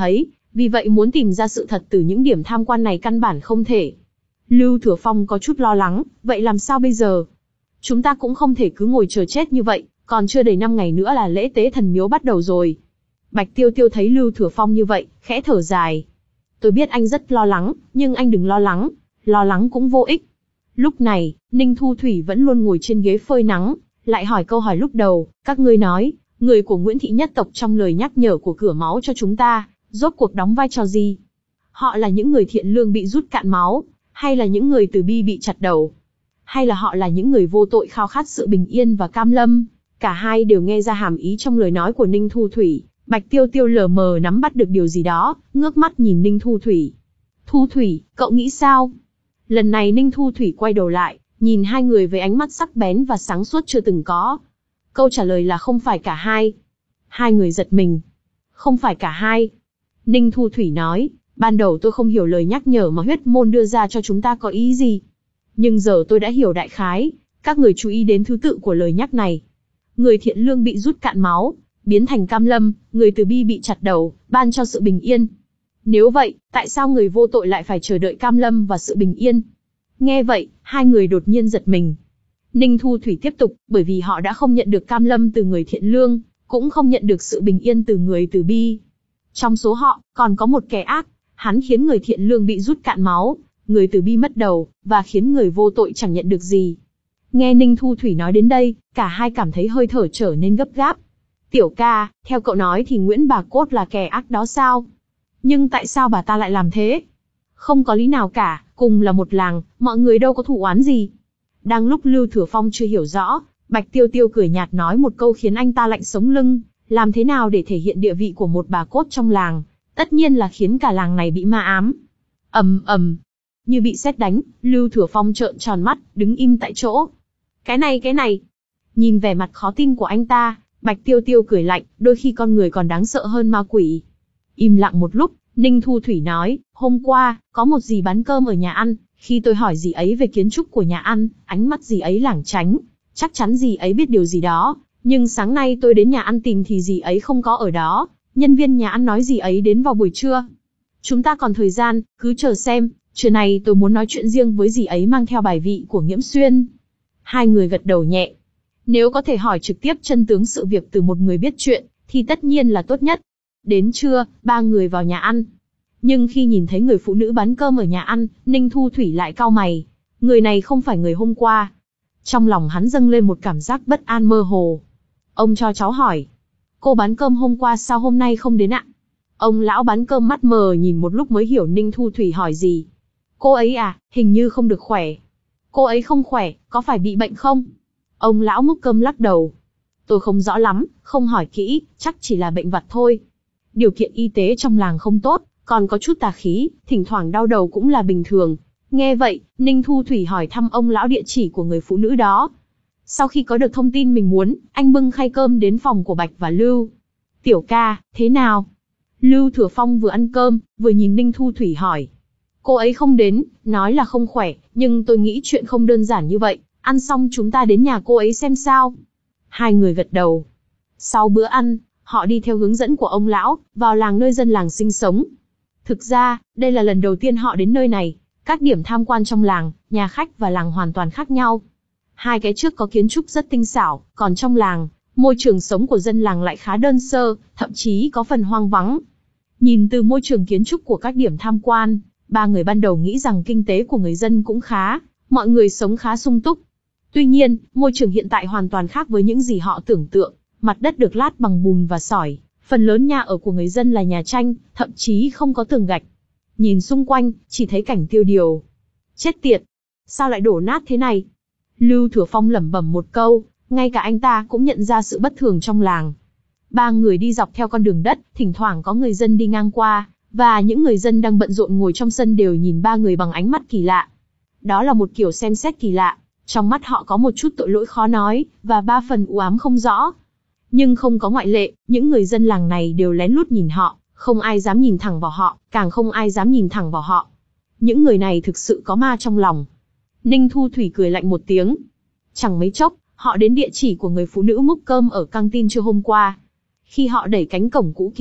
Vì vậy muốn tìm ra sự thật từ những điểm tham quan này căn bản không thể. Lưu Thừa Phong có chút lo lắng, vậy làm sao bây giờ? Chúng ta cũng không thể cứ ngồi chờ chết như vậy, còn chưa đầy năm ngày nữa là lễ tế thần miếu bắt đầu rồi. Bạch Tiêu Tiêu thấy Lưu Thừa Phong như vậy, khẽ thở dài. Tôi biết anh rất lo lắng, nhưng anh đừng lo lắng, lo lắng cũng vô ích. Lúc này, Ninh Thu Thủy vẫn luôn ngồi trên ghế phơi nắng, lại hỏi câu hỏi lúc đầu, các ngươi nói, người của Nguyễn Thị nhất tộc trong lời nhắc nhở của cửa máu cho chúng ta, rốt cuộc đóng vai trò gì? Họ là những người thiện lương bị rút cạn máu, hay là những người từ bi bị chặt đầu? Hay là họ là những người vô tội khao khát sự bình yên và cam lâm? Cả hai đều nghe ra hàm ý trong lời nói của Ninh Thu Thủy. Bạch Tiêu Tiêu lờ mờ nắm bắt được điều gì đó, ngước mắt nhìn Ninh Thu Thủy. Thu Thủy, cậu nghĩ sao? Lần này Ninh Thu Thủy quay đầu lại, nhìn hai người với ánh mắt sắc bén và sáng suốt chưa từng có. Câu trả lời là không phải cả hai. Hai người giật mình. Không phải cả hai. Ninh Thu Thủy nói, ban đầu tôi không hiểu lời nhắc nhở mà huyết môn đưa ra cho chúng ta có ý gì. Nhưng giờ tôi đã hiểu đại khái, các người chú ý đến thứ tự của lời nhắc này. Người thiện lương bị rút cạn máu, biến thành cam lâm, người từ bi bị chặt đầu, ban cho sự bình yên. Nếu vậy, tại sao người vô tội lại phải chờ đợi cam lâm và sự bình yên? Nghe vậy, hai người đột nhiên giật mình. Ninh Thu Thủy tiếp tục, bởi vì họ đã không nhận được cam lâm từ người thiện lương, cũng không nhận được sự bình yên từ người từ bi. Trong số họ, còn có một kẻ ác, hắn khiến người thiện lương bị rút cạn máu, người từ bi mất đầu, và khiến người vô tội chẳng nhận được gì. Nghe Ninh Thu Thủy nói đến đây, cả hai cảm thấy hơi thở trở nên gấp gáp. Tiểu ca, theo cậu nói thì Nguyễn Bà Cốt là kẻ ác đó sao? Nhưng tại sao bà ta lại làm thế? Không có lý nào cả, cùng là một làng, mọi người đâu có thù oán gì. Đang lúc Lưu Thừa Phong chưa hiểu rõ, Bạch Tiêu Tiêu cười nhạt nói một câu khiến anh ta lạnh sống lưng. Làm thế nào để thể hiện địa vị của một bà cốt trong làng? Tất nhiên là khiến cả làng này bị ma ám. Ầm ầm, như bị sét đánh, Lưu Thừa Phong trợn tròn mắt, đứng im tại chỗ. Cái này cái này. Nhìn vẻ mặt khó tin của anh ta, Bạch Tiêu Tiêu cười lạnh, đôi khi con người còn đáng sợ hơn ma quỷ. Im lặng một lúc, Ninh Thu Thủy nói, hôm qua, có một dì bán cơm ở nhà ăn, khi tôi hỏi dì ấy về kiến trúc của nhà ăn, ánh mắt dì ấy lảng tránh, chắc chắn dì ấy biết điều gì đó, nhưng sáng nay tôi đến nhà ăn tìm thì dì ấy không có ở đó, nhân viên nhà ăn nói dì ấy đến vào buổi trưa. Chúng ta còn thời gian, cứ chờ xem, trưa này tôi muốn nói chuyện riêng với dì ấy mang theo bài vị của Nghiễm Xuyên. Hai người gật đầu nhẹ. Nếu có thể hỏi trực tiếp chân tướng sự việc từ một người biết chuyện, thì tất nhiên là tốt nhất. Đến trưa, ba người vào nhà ăn. Nhưng khi nhìn thấy người phụ nữ bán cơm ở nhà ăn, Ninh Thu Thủy lại cau mày. Người này không phải người hôm qua. Trong lòng hắn dâng lên một cảm giác bất an mơ hồ. Ông cho cháu hỏi. Cô bán cơm hôm qua sao hôm nay không đến ạ? Ông lão bán cơm mắt mờ nhìn một lúc mới hiểu Ninh Thu Thủy hỏi gì. Cô ấy à, hình như không được khỏe. Cô ấy không khỏe, có phải bị bệnh không? Ông lão múc cơm lắc đầu. Tôi không rõ lắm, không hỏi kỹ, chắc chỉ là bệnh vặt thôi. Điều kiện y tế trong làng không tốt, còn có chút tà khí, thỉnh thoảng đau đầu cũng là bình thường. Nghe vậy, Ninh Thu Thủy hỏi thăm ông lão địa chỉ của người phụ nữ đó. Sau khi có được thông tin mình muốn, anh bưng khay cơm đến phòng của Bạch và Lưu. Tiểu ca, thế nào? Lưu Thừa Phong vừa ăn cơm, vừa nhìn Ninh Thu Thủy hỏi. Cô ấy không đến, nói là không khỏe, nhưng tôi nghĩ chuyện không đơn giản như vậy. Ăn xong chúng ta đến nhà cô ấy xem sao. Hai người gật đầu. Sau bữa ăn, họ đi theo hướng dẫn của ông lão, vào làng nơi dân làng sinh sống. Thực ra, đây là lần đầu tiên họ đến nơi này. Các điểm tham quan trong làng, nhà khách và làng hoàn toàn khác nhau. Hai cái trước có kiến trúc rất tinh xảo, còn trong làng, môi trường sống của dân làng lại khá đơn sơ, thậm chí có phần hoang vắng. Nhìn từ môi trường kiến trúc của các điểm tham quan, ba người ban đầu nghĩ rằng kinh tế của người dân cũng khá, mọi người sống khá sung túc. Tuy nhiên, môi trường hiện tại hoàn toàn khác với những gì họ tưởng tượng. Mặt đất được lát bằng bùn và sỏi, phần lớn nhà ở của người dân là nhà tranh, thậm chí không có tường gạch. Nhìn xung quanh, chỉ thấy cảnh tiêu điều. Chết tiệt! Sao lại đổ nát thế này? Lưu Thừa Phong lẩm bẩm một câu, ngay cả anh ta cũng nhận ra sự bất thường trong làng. Ba người đi dọc theo con đường đất, thỉnh thoảng có người dân đi ngang qua, và những người dân đang bận rộn ngồi trong sân đều nhìn ba người bằng ánh mắt kỳ lạ. Đó là một kiểu xem xét kỳ lạ, trong mắt họ có một chút tội lỗi khó nói, và ba phần u ám không rõ. Nhưng không có ngoại lệ, những người dân làng này đều lén lút nhìn họ, không ai dám nhìn thẳng vào họ, càng không ai dám nhìn thẳng vào họ. Những người này thực sự có ma trong lòng. Ninh Thu Thủy cười lạnh một tiếng. Chẳng mấy chốc, họ đến địa chỉ của người phụ nữ múc cơm ở căng tin trưa hôm qua. Khi họ đẩy cánh cổng cũ kỹ,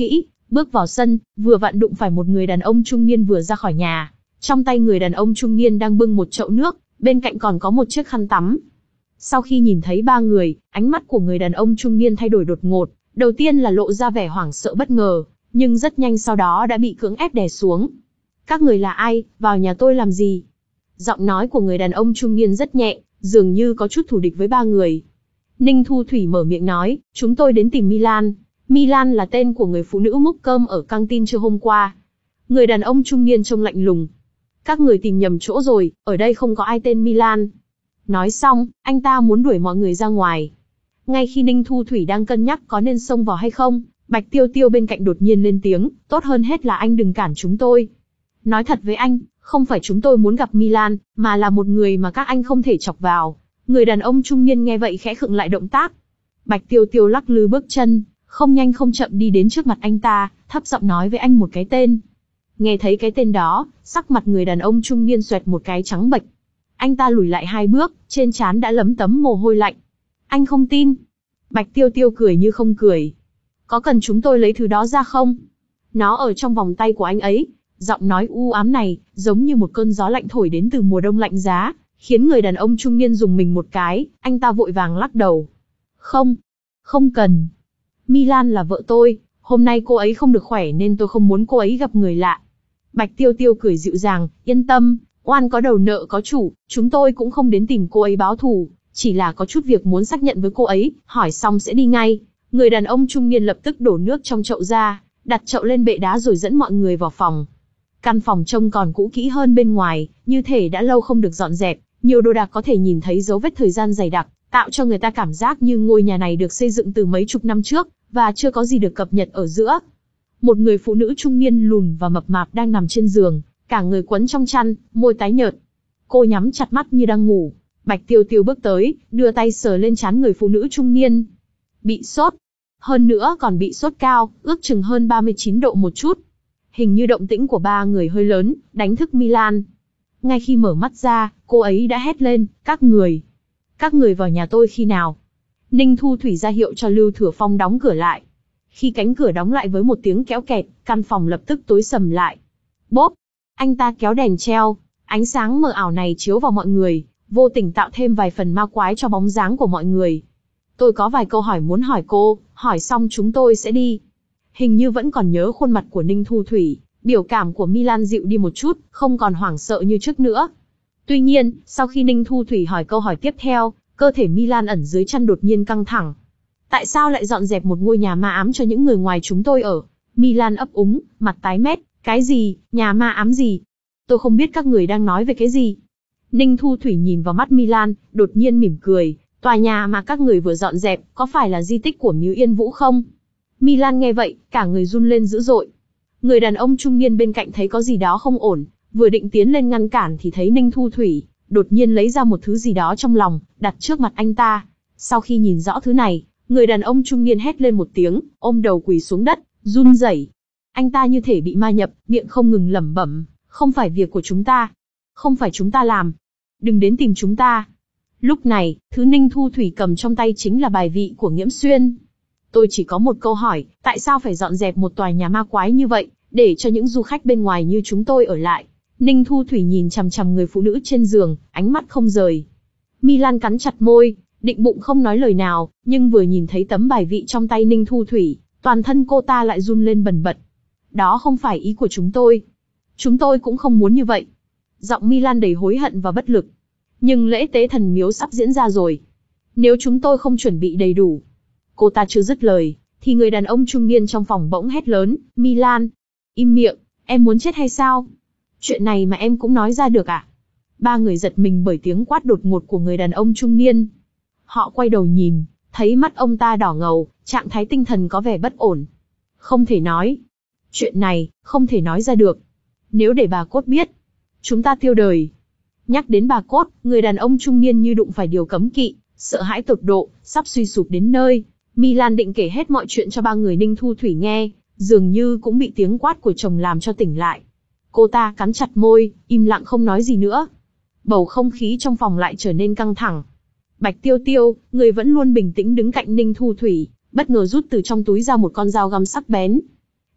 Bước vào sân, vừa vặn đụng phải một người đàn ông trung niên vừa ra khỏi nhà. Trong tay người đàn ông trung niên đang bưng một chậu nước, bên cạnh còn có một chiếc khăn tắm. Sau khi nhìn thấy ba người, ánh mắt của người đàn ông trung niên thay đổi đột ngột, đầu tiên là lộ ra vẻ hoảng sợ bất ngờ, nhưng rất nhanh sau đó đã bị cưỡng ép đè xuống. Các người là ai, vào nhà tôi làm gì? Giọng nói của người đàn ông trung niên rất nhẹ, dường như có chút thù địch với ba người. Ninh Thu Thủy mở miệng nói, chúng tôi đến tìm Milan. Milan là tên của người phụ nữ múc cơm ở căng tin trưa hôm qua. Người đàn ông trung niên trông lạnh lùng. Các người tìm nhầm chỗ rồi, ở đây không có ai tên Milan. Nói xong, anh ta muốn đuổi mọi người ra ngoài. Ngay khi Ninh Thu Thủy đang cân nhắc có nên xông vào hay không, Bạch Tiêu Tiêu bên cạnh đột nhiên lên tiếng, tốt hơn hết là anh đừng cản chúng tôi. Nói thật với anh, không phải chúng tôi muốn gặp Milan, mà là một người mà các anh không thể chọc vào. Người đàn ông trung niên nghe vậy khẽ khựng lại động tác. Bạch Tiêu Tiêu lắc lư bước chân, không nhanh không chậm đi đến trước mặt anh ta, thấp giọng nói với anh một cái tên. Nghe thấy cái tên đó, sắc mặt người đàn ông trung niên xoẹt một cái trắng bệch. Anh ta lùi lại hai bước, trên trán đã lấm tấm mồ hôi lạnh. Anh không tin. Bạch Tiêu Tiêu cười như không cười. Có cần chúng tôi lấy thứ đó ra không? Nó ở trong vòng tay của anh ấy. Giọng nói u ám này, giống như một cơn gió lạnh thổi đến từ mùa đông lạnh giá, khiến người đàn ông trung niên rùng mình một cái, anh ta vội vàng lắc đầu. Không, không cần. Milan là vợ tôi, hôm nay cô ấy không được khỏe nên tôi không muốn cô ấy gặp người lạ. Bạch Tiêu Tiêu cười dịu dàng, yên tâm, oan có đầu nợ có chủ, chúng tôi cũng không đến tìm cô ấy báo thù, chỉ là có chút việc muốn xác nhận với cô ấy, hỏi xong sẽ đi ngay. Người đàn ông trung niên lập tức đổ nước trong chậu ra, đặt chậu lên bệ đá rồi dẫn mọi người vào phòng. Căn phòng trông còn cũ kỹ hơn bên ngoài, như thể đã lâu không được dọn dẹp, nhiều đồ đạc có thể nhìn thấy dấu vết thời gian dày đặc, tạo cho người ta cảm giác như ngôi nhà này được xây dựng từ mấy chục năm trước, và chưa có gì được cập nhật ở giữa. Một người phụ nữ trung niên lùn và mập mạp đang nằm trên giường, cả người quấn trong chăn, môi tái nhợt. Cô nhắm chặt mắt như đang ngủ. Bạch Tiêu Tiêu bước tới, đưa tay sờ lên trán người phụ nữ trung niên. Bị sốt. Hơn nữa còn bị sốt cao, ước chừng hơn ba mươi chín độ một chút. Hình như động tĩnh của ba người hơi lớn, đánh thức Milan. Ngay khi mở mắt ra, cô ấy đã hét lên, các người. Các người vào nhà tôi khi nào? Ninh Thu Thủy ra hiệu cho Lưu Thừa Phong đóng cửa lại. Khi cánh cửa đóng lại với một tiếng kéo kẹt, căn phòng lập tức tối sầm lại. Bốp! Anh ta kéo đèn treo, ánh sáng mờ ảo này chiếu vào mọi người, vô tình tạo thêm vài phần ma quái cho bóng dáng của mọi người. Tôi có vài câu hỏi muốn hỏi cô, hỏi xong chúng tôi sẽ đi. Hình như vẫn còn nhớ khuôn mặt của Ninh Thu Thủy, biểu cảm của Milan dịu đi một chút, không còn hoảng sợ như trước nữa. Tuy nhiên, sau khi Ninh Thu Thủy hỏi câu hỏi tiếp theo, cơ thể Milan ẩn dưới chăn đột nhiên căng thẳng. Tại sao lại dọn dẹp một ngôi nhà ma ám cho những người ngoài chúng tôi ở? Milan ấp úng, mặt tái mét, cái gì, nhà ma ám gì? Tôi không biết các người đang nói về cái gì. Ninh Thu Thủy nhìn vào mắt Milan, đột nhiên mỉm cười, tòa nhà mà các người vừa dọn dẹp, có phải là di tích của Miếu Yên Vũ không? Milan nghe vậy, cả người run lên dữ dội. Người đàn ông trung niên bên cạnh thấy có gì đó không ổn, vừa định tiến lên ngăn cản thì thấy Ninh Thu Thủy đột nhiên lấy ra một thứ gì đó trong lòng, đặt trước mặt anh ta. Sau khi nhìn rõ thứ này, người đàn ông trung niên hét lên một tiếng, ôm đầu quỳ xuống đất, run rẩy. Anh ta như thể bị ma nhập, miệng không ngừng lẩm bẩm, không phải việc của chúng ta, không phải chúng ta làm, đừng đến tìm chúng ta. Lúc này, thứ Ninh Thu Thủy cầm trong tay chính là bài vị của Nghiễm Xuyên. Tôi chỉ có một câu hỏi, tại sao phải dọn dẹp một tòa nhà ma quái như vậy, để cho những du khách bên ngoài như chúng tôi ở lại? Ninh Thu Thủy nhìn chằm chằm người phụ nữ trên giường, ánh mắt không rời. Milan cắn chặt môi, định bụng không nói lời nào, nhưng vừa nhìn thấy tấm bài vị trong tay Ninh Thu Thủy, toàn thân cô ta lại run lên bần bật. Đó không phải ý của chúng tôi. Chúng tôi cũng không muốn như vậy. Giọng Milan đầy hối hận và bất lực. Nhưng lễ tế thần miếu sắp diễn ra rồi. Nếu chúng tôi không chuẩn bị đầy đủ. Cô ta chưa dứt lời, thì người đàn ông trung niên trong phòng bỗng hét lớn, Milan, im miệng, em muốn chết hay sao? Chuyện này mà em cũng nói ra được à? Ba người giật mình bởi tiếng quát đột ngột của người đàn ông trung niên. Họ quay đầu nhìn, thấy mắt ông ta đỏ ngầu, trạng thái tinh thần có vẻ bất ổn. Không thể nói. Chuyện này, không thể nói ra được. Nếu để bà Cốt biết, chúng ta tiêu đời. Nhắc đến bà Cốt, người đàn ông trung niên như đụng phải điều cấm kỵ, sợ hãi tột độ, sắp suy sụp đến nơi. Milan định kể hết mọi chuyện cho ba người Ninh Thu Thủy nghe, dường như cũng bị tiếng quát của chồng làm cho tỉnh lại. Cô ta cắn chặt môi, im lặng không nói gì nữa. Bầu không khí trong phòng lại trở nên căng thẳng. Bạch Tiêu Tiêu, người vẫn luôn bình tĩnh đứng cạnh Ninh Thu Thủy, bất ngờ rút từ trong túi ra một con dao găm sắc bén.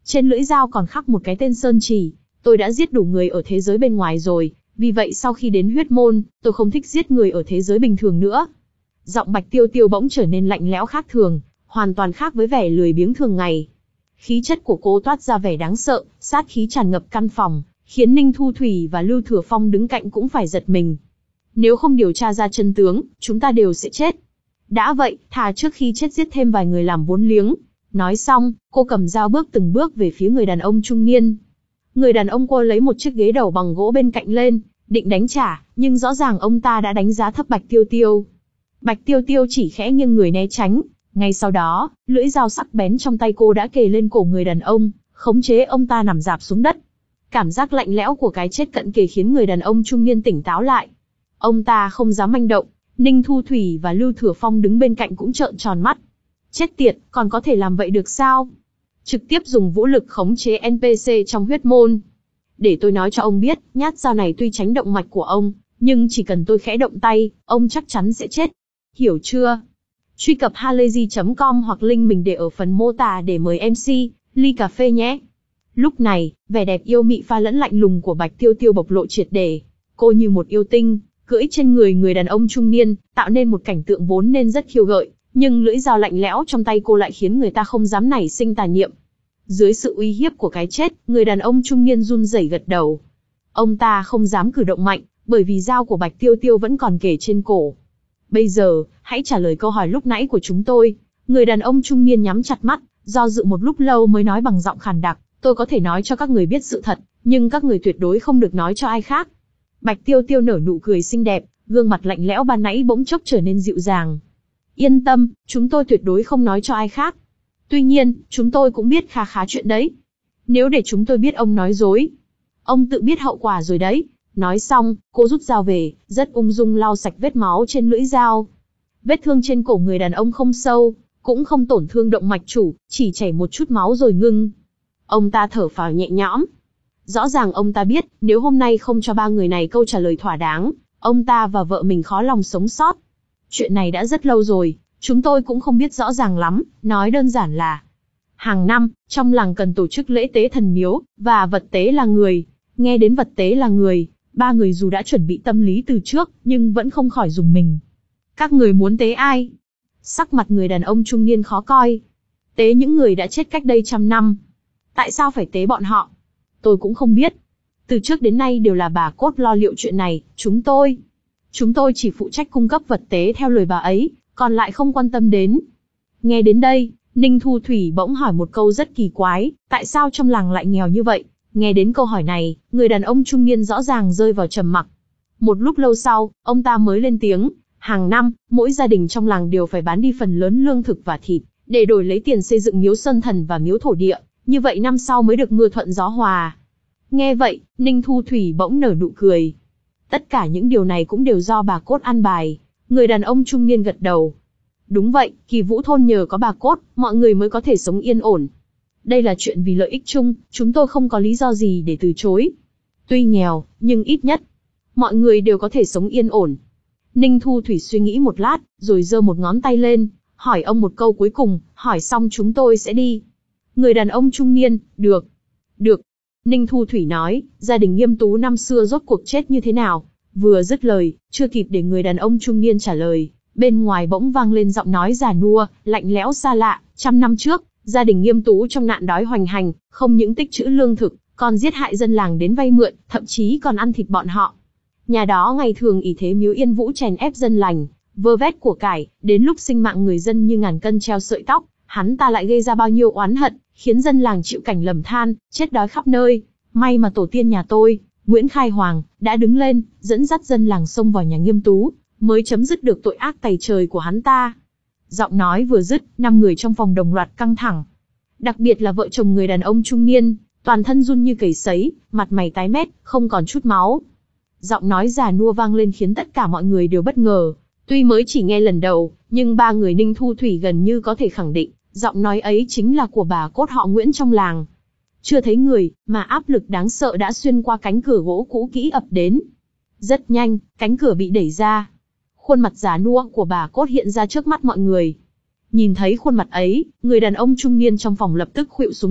Trên lưỡi dao còn khắc một cái tên sơn chỉ. Tôi đã giết đủ người ở thế giới bên ngoài rồi, vì vậy sau khi đến huyết môn, tôi không thích giết người ở thế giới bình thường nữa. Giọng Bạch Tiêu Tiêu bỗng trở nên lạnh lẽo khác thường, hoàn toàn khác với vẻ lười biếng thường ngày. Khí chất của cô toát ra vẻ đáng sợ, sát khí tràn ngập căn phòng, khiến Ninh Thu Thủy và Lưu Thừa Phong đứng cạnh cũng phải giật mình. Nếu không điều tra ra chân tướng, chúng ta đều sẽ chết. Đã vậy, thà trước khi chết giết thêm vài người làm vốn liếng. Nói xong, cô cầm dao bước từng bước về phía người đàn ông trung niên. Người đàn ông cô lấy một chiếc ghế đầu bằng gỗ bên cạnh lên, định đánh trả, nhưng rõ ràng ông ta đã đánh giá thấp Bạch Tiêu Tiêu. Bạch Tiêu Tiêu chỉ khẽ nghiêng người né tránh. Ngay sau đó, lưỡi dao sắc bén trong tay cô đã kề lên cổ người đàn ông, khống chế ông ta nằm rạp xuống đất. Cảm giác lạnh lẽo của cái chết cận kề khiến người đàn ông trung niên tỉnh táo lại. Ông ta không dám manh động. Ninh Thu Thủy và Lưu Thừa Phong đứng bên cạnh cũng trợn tròn mắt. Chết tiệt, còn có thể làm vậy được sao? Trực tiếp dùng vũ lực khống chế en pê xê trong huyết môn. Để tôi nói cho ông biết, nhát dao này tuy tránh động mạch của ông, nhưng chỉ cần tôi khẽ động tay, ông chắc chắn sẽ chết. Hiểu chưa? Truy cập halayzi chấm com hoặc link mình để ở phần mô tả để mời em xê, ly cà phê nhé. Lúc này, vẻ đẹp yêu mị pha lẫn lạnh lùng của Bạch Tiêu Tiêu bộc lộ triệt để. Cô như một yêu tinh, cưỡi trên người người đàn ông trung niên, tạo nên một cảnh tượng vốn nên rất khiêu gợi, nhưng lưỡi dao lạnh lẽo trong tay cô lại khiến người ta không dám nảy sinh tà niệm. Dưới sự uy hiếp của cái chết, người đàn ông trung niên run rẩy gật đầu. Ông ta không dám cử động mạnh, bởi vì dao của Bạch Tiêu Tiêu vẫn còn kề trên cổ. Bây giờ, hãy trả lời câu hỏi lúc nãy của chúng tôi. Người đàn ông trung niên nhắm chặt mắt, do dự một lúc lâu mới nói bằng giọng khàn đặc, tôi có thể nói cho các người biết sự thật, nhưng các người tuyệt đối không được nói cho ai khác. Bạch Tiêu Tiêu nở nụ cười xinh đẹp, gương mặt lạnh lẽo ban nãy bỗng chốc trở nên dịu dàng. Yên tâm, chúng tôi tuyệt đối không nói cho ai khác. Tuy nhiên, chúng tôi cũng biết khá khá chuyện đấy. Nếu để chúng tôi biết ông nói dối, ông tự biết hậu quả rồi đấy. Nói xong, cô rút dao về, rất ung dung lau sạch vết máu trên lưỡi dao. Vết thương trên cổ người đàn ông không sâu, cũng không tổn thương động mạch chủ, chỉ chảy một chút máu rồi ngưng. Ông ta thở phào nhẹ nhõm. Rõ ràng ông ta biết, nếu hôm nay không cho ba người này câu trả lời thỏa đáng, ông ta và vợ mình khó lòng sống sót. Chuyện này đã rất lâu rồi, chúng tôi cũng không biết rõ ràng lắm, nói đơn giản là hàng năm, trong làng cần tổ chức lễ tế thần miếu, và vật tế là người. Nghe đến vật tế là người, ba người dù đã chuẩn bị tâm lý từ trước, nhưng vẫn không khỏi rùng mình. Các người muốn tế ai? Sắc mặt người đàn ông trung niên khó coi. Tế những người đã chết cách đây trăm năm. Tại sao phải tế bọn họ? Tôi cũng không biết. Từ trước đến nay đều là bà Cốt lo liệu chuyện này, chúng tôi. Chúng tôi chỉ phụ trách cung cấp vật tế theo lời bà ấy, còn lại không quan tâm đến. Nghe đến đây, Ninh Thu Thủy bỗng hỏi một câu rất kỳ quái, tại sao trong làng lại nghèo như vậy? Nghe đến câu hỏi này, người đàn ông trung niên rõ ràng rơi vào trầm mặc. Một lúc lâu sau, ông ta mới lên tiếng, hàng năm, mỗi gia đình trong làng đều phải bán đi phần lớn lương thực và thịt, để đổi lấy tiền xây dựng miếu sơn thần và miếu thổ địa, như vậy năm sau mới được mưa thuận gió hòa. Nghe vậy, Ninh Thu Thủy bỗng nở nụ cười. Tất cả những điều này cũng đều do bà Cốt an bài. Người đàn ông trung niên gật đầu. Đúng vậy, Kỳ Vũ thôn nhờ có bà Cốt, mọi người mới có thể sống yên ổn. Đây là chuyện vì lợi ích chung, chúng tôi không có lý do gì để từ chối. Tuy nghèo, nhưng ít nhất, mọi người đều có thể sống yên ổn. Ninh Thu Thủy suy nghĩ một lát, rồi giơ một ngón tay lên, hỏi ông một câu cuối cùng, hỏi xong chúng tôi sẽ đi. Người đàn ông trung niên, được. Được. Ninh Thu Thủy nói, gia đình Nghiêm Tú năm xưa rốt cuộc chết như thế nào? Vừa dứt lời, chưa kịp để người đàn ông trung niên trả lời, bên ngoài bỗng vang lên giọng nói già nua, lạnh lẽo xa lạ. Trăm năm trước, gia đình Nghiêm Tú trong nạn đói hoành hành, không những tích trữ lương thực, còn giết hại dân làng đến vay mượn, thậm chí còn ăn thịt bọn họ. Nhà đó ngày thường ỷ thế miếu Yên Vũ chèn ép dân lành, vơ vét của cải, đến lúc sinh mạng người dân như ngàn cân treo sợi tóc, hắn ta lại gây ra bao nhiêu oán hận, khiến dân làng chịu cảnh lầm than, chết đói khắp nơi. May mà tổ tiên nhà tôi, Nguyễn Khai Hoàng, đã đứng lên, dẫn dắt dân làng xông vào nhà Nghiêm Tú, mới chấm dứt được tội ác tày trời của hắn ta. Giọng nói vừa dứt, năm người trong phòng đồng loạt căng thẳng. Đặc biệt là vợ chồng người đàn ông trung niên, toàn thân run như cầy sấy, mặt mày tái mét, không còn chút máu. Giọng nói già nua vang lên khiến tất cả mọi người đều bất ngờ. Tuy mới chỉ nghe lần đầu, nhưng ba người Ninh Thu Thủy gần như có thể khẳng định, giọng nói ấy chính là của bà Cốt họ Nguyễn trong làng. Chưa thấy người, mà áp lực đáng sợ đã xuyên qua cánh cửa gỗ cũ kỹ ập đến. Rất nhanh, cánh cửa bị đẩy ra. Khuôn mặt già nua của bà Cốt hiện ra trước mắt mọi người. Nhìn thấy khuôn mặt ấy, người đàn ông trung niên trong phòng lập tức khuỵu xuống đất,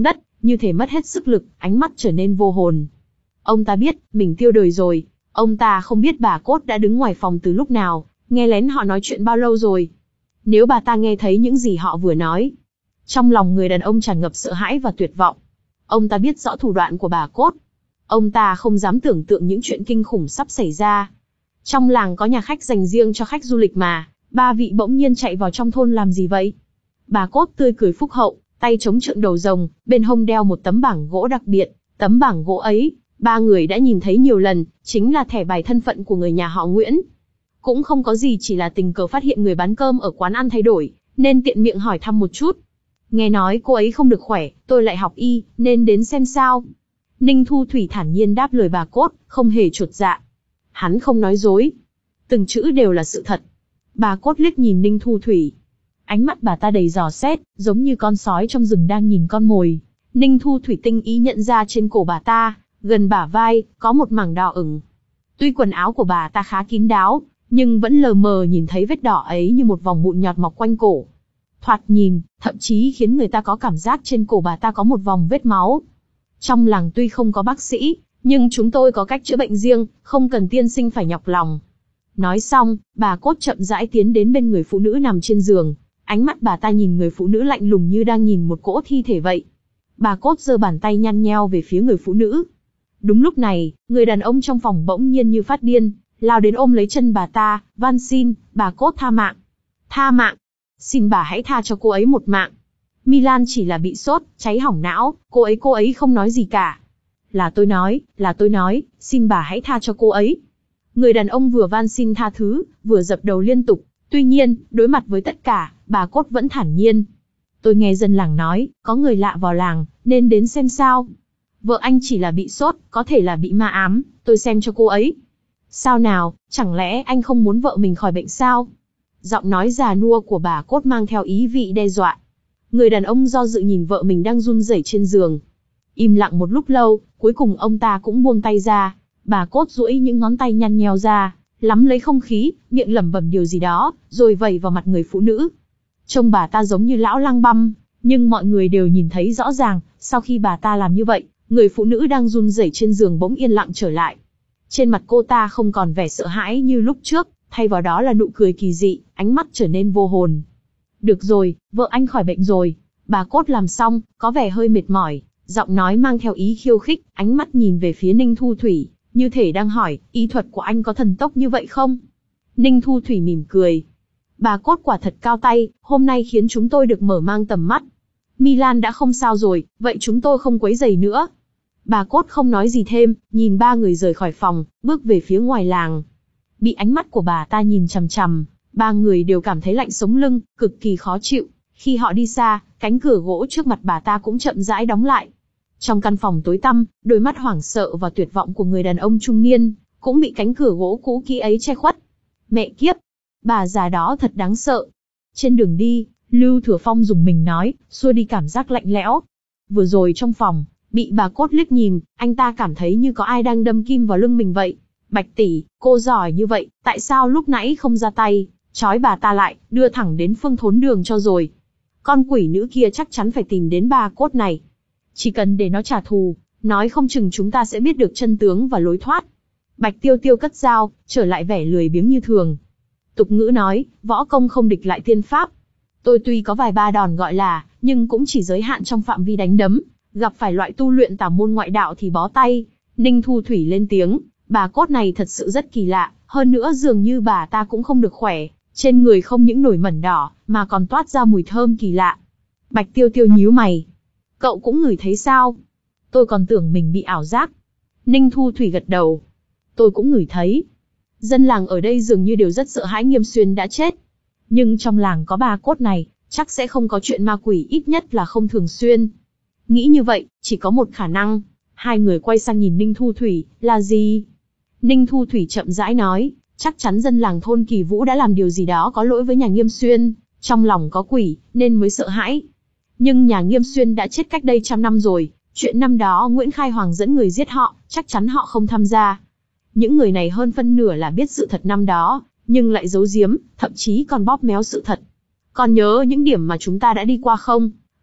như thể mất hết sức lực, ánh mắt trở nên vô hồn. Ông ta biết, mình tiêu đời rồi. Ông ta không biết bà Cốt đã đứng ngoài phòng từ lúc nào, nghe lén họ nói chuyện bao lâu rồi. Nếu bà ta nghe thấy những gì họ vừa nói, trong lòng người đàn ông tràn ngập sợ hãi và tuyệt vọng. Ông ta biết rõ thủ đoạn của bà Cốt. Ông ta không dám tưởng tượng những chuyện kinh khủng sắp xảy ra. Trong làng có nhà khách dành riêng cho khách du lịch mà, ba vị bỗng nhiên chạy vào trong thôn làm gì vậy? Bà Cốt tươi cười phúc hậu, tay chống trượng đầu rồng, bên hông đeo một tấm bảng gỗ đặc biệt. Tấm bảng gỗ ấy, ba người đã nhìn thấy nhiều lần, chính là thẻ bài thân phận của người nhà họ Nguyễn. Cũng không có gì, chỉ là tình cờ phát hiện người bán cơm ở quán ăn thay đổi, nên tiện miệng hỏi thăm một chút. Nghe nói cô ấy không được khỏe, tôi lại học y, nên đến xem sao. Ninh Thu Thủy thản nhiên đáp lời bà Cốt, không hề chột dạ. Hắn không nói dối. Từng chữ đều là sự thật. Bà Cốt liếc nhìn Ninh Thu Thủy. Ánh mắt bà ta đầy dò xét, giống như con sói trong rừng đang nhìn con mồi. Ninh Thu Thủy tinh ý nhận ra trên cổ bà ta, gần bả vai, có một mảng đỏ ửng. Tuy quần áo của bà ta khá kín đáo, nhưng vẫn lờ mờ nhìn thấy vết đỏ ấy như một vòng mụn nhọt mọc quanh cổ. Thoạt nhìn, thậm chí khiến người ta có cảm giác trên cổ bà ta có một vòng vết máu. Trong làng tuy không có bác sĩ, nhưng chúng tôi có cách chữa bệnh riêng, không cần tiên sinh phải nhọc lòng. Nói xong, bà Cốt chậm rãi tiến đến bên người phụ nữ nằm trên giường. Ánh mắt bà ta nhìn người phụ nữ lạnh lùng như đang nhìn một cỗ thi thể vậy. Bà Cốt giơ bàn tay nhăn nheo về phía người phụ nữ. Đúng lúc này, người đàn ông trong phòng bỗng nhiên như phát điên, lao đến ôm lấy chân bà ta, van xin, bà Cốt tha mạng. Tha mạng. Xin bà hãy tha cho cô ấy một mạng. Milan chỉ là bị sốt, cháy hỏng não, cô ấy cô ấy không nói gì cả. Là tôi nói, là tôi nói, xin bà hãy tha cho cô ấy. Người đàn ông vừa van xin tha thứ, vừa dập đầu liên tục. Tuy nhiên, đối mặt với tất cả, bà Cốt vẫn thản nhiên. Tôi nghe dân làng nói, có người lạ vào làng, nên đến xem sao. Vợ anh chỉ là bị sốt, có thể là bị ma ám, tôi xem cho cô ấy. Sao nào, chẳng lẽ anh không muốn vợ mình khỏi bệnh sao? Giọng nói già nua của bà Cốt mang theo ý vị đe dọa. Người đàn ông do dự nhìn vợ mình đang run rẩy trên giường. Im lặng một lúc lâu, cuối cùng ông ta cũng buông tay ra. Bà Cốt duỗi những ngón tay nhăn nheo ra, lắm lấy không khí, miệng lẩm bẩm điều gì đó, rồi vẩy vào mặt người phụ nữ. Trông bà ta giống như lão lăng băm, nhưng mọi người đều nhìn thấy rõ ràng, sau khi bà ta làm như vậy, người phụ nữ đang run rẩy trên giường bỗng yên lặng trở lại. Trên mặt cô ta không còn vẻ sợ hãi như lúc trước, thay vào đó là nụ cười kỳ dị, ánh mắt trở nên vô hồn. Được rồi, vợ anh khỏi bệnh rồi. Bà Cốt làm xong, có vẻ hơi mệt mỏi, giọng nói mang theo ý khiêu khích, ánh mắt nhìn về phía Ninh Thu Thủy, như thể đang hỏi, y thuật của anh có thần tốc như vậy không? Ninh Thu Thủy mỉm cười. Bà Cốt quả thật cao tay, hôm nay khiến chúng tôi được mở mang tầm mắt. Milan đã không sao rồi, vậy chúng tôi không quấy rầy nữa. Bà Cốt không nói gì thêm, nhìn ba người rời khỏi phòng, bước về phía ngoài làng. Bị ánh mắt của bà ta nhìn chằm chằm, ba người đều cảm thấy lạnh sống lưng, cực kỳ khó chịu. Khi họ đi xa, cánh cửa gỗ trước mặt bà ta cũng chậm rãi đóng lại. Trong căn phòng tối tăm, đôi mắt hoảng sợ và tuyệt vọng của người đàn ông trung niên, cũng bị cánh cửa gỗ cũ kỹ ấy che khuất. Mẹ kiếp! Bà già đó thật đáng sợ. Trên đường đi, Lưu Thừa Phong dùng mình nói, xua đi cảm giác lạnh lẽo. Vừa rồi trong phòng, bị bà Cốt liếc nhìn, anh ta cảm thấy như có ai đang đâm kim vào lưng mình vậy. Bạch tỷ, cô giỏi như vậy, tại sao lúc nãy không ra tay, trói bà ta lại, đưa thẳng đến Phương Thốn Đường cho rồi. Con quỷ nữ kia chắc chắn phải tìm đến bà Cốt này. Chỉ cần để nó trả thù, nói không chừng chúng ta sẽ biết được chân tướng và lối thoát. Bạch Tiêu Tiêu cất dao, trở lại vẻ lười biếng như thường. Tục ngữ nói, võ công không địch lại tiên pháp. Tôi tuy có vài ba đòn gọi là, nhưng cũng chỉ giới hạn trong phạm vi đánh đấm. Gặp phải loại tu luyện tà môn ngoại đạo thì bó tay. Ninh Thu Thủy lên tiếng, bà Cốt này thật sự rất kỳ lạ, hơn nữa dường như bà ta cũng không được khỏe. Trên người không những nổi mẩn đỏ, mà còn toát ra mùi thơm kỳ lạ. Bạch Tiêu Tiêu nhíu mày. Cậu cũng ngửi thấy sao? Tôi còn tưởng mình bị ảo giác. Ninh Thu Thủy gật đầu. Tôi cũng ngửi thấy. Dân làng ở đây dường như đều rất sợ hãi Nghiêm Xuyên đã chết. Nhưng trong làng có bà Cốt này, chắc sẽ không có chuyện ma quỷ, ít nhất là không thường xuyên. Nghĩ như vậy, chỉ có một khả năng. Hai người quay sang nhìn Ninh Thu Thủy, là gì? Ninh Thu Thủy chậm rãi nói, chắc chắn dân làng thôn Kỳ Vũ đã làm điều gì đó có lỗi với nhà Nghiêm Xuyên, trong lòng có quỷ, nên mới sợ hãi. Nhưng nhà Nghiêm Xuyên đã chết cách đây trăm năm rồi, chuyện năm đó Nguyễn Khai Hoàng dẫn người giết họ, chắc chắn họ không tham gia. Những người này hơn phân nửa là biết sự thật năm đó, nhưng lại giấu giếm, thậm chí còn bóp méo sự thật. Còn nhớ những điểm mà chúng ta đã đi qua không?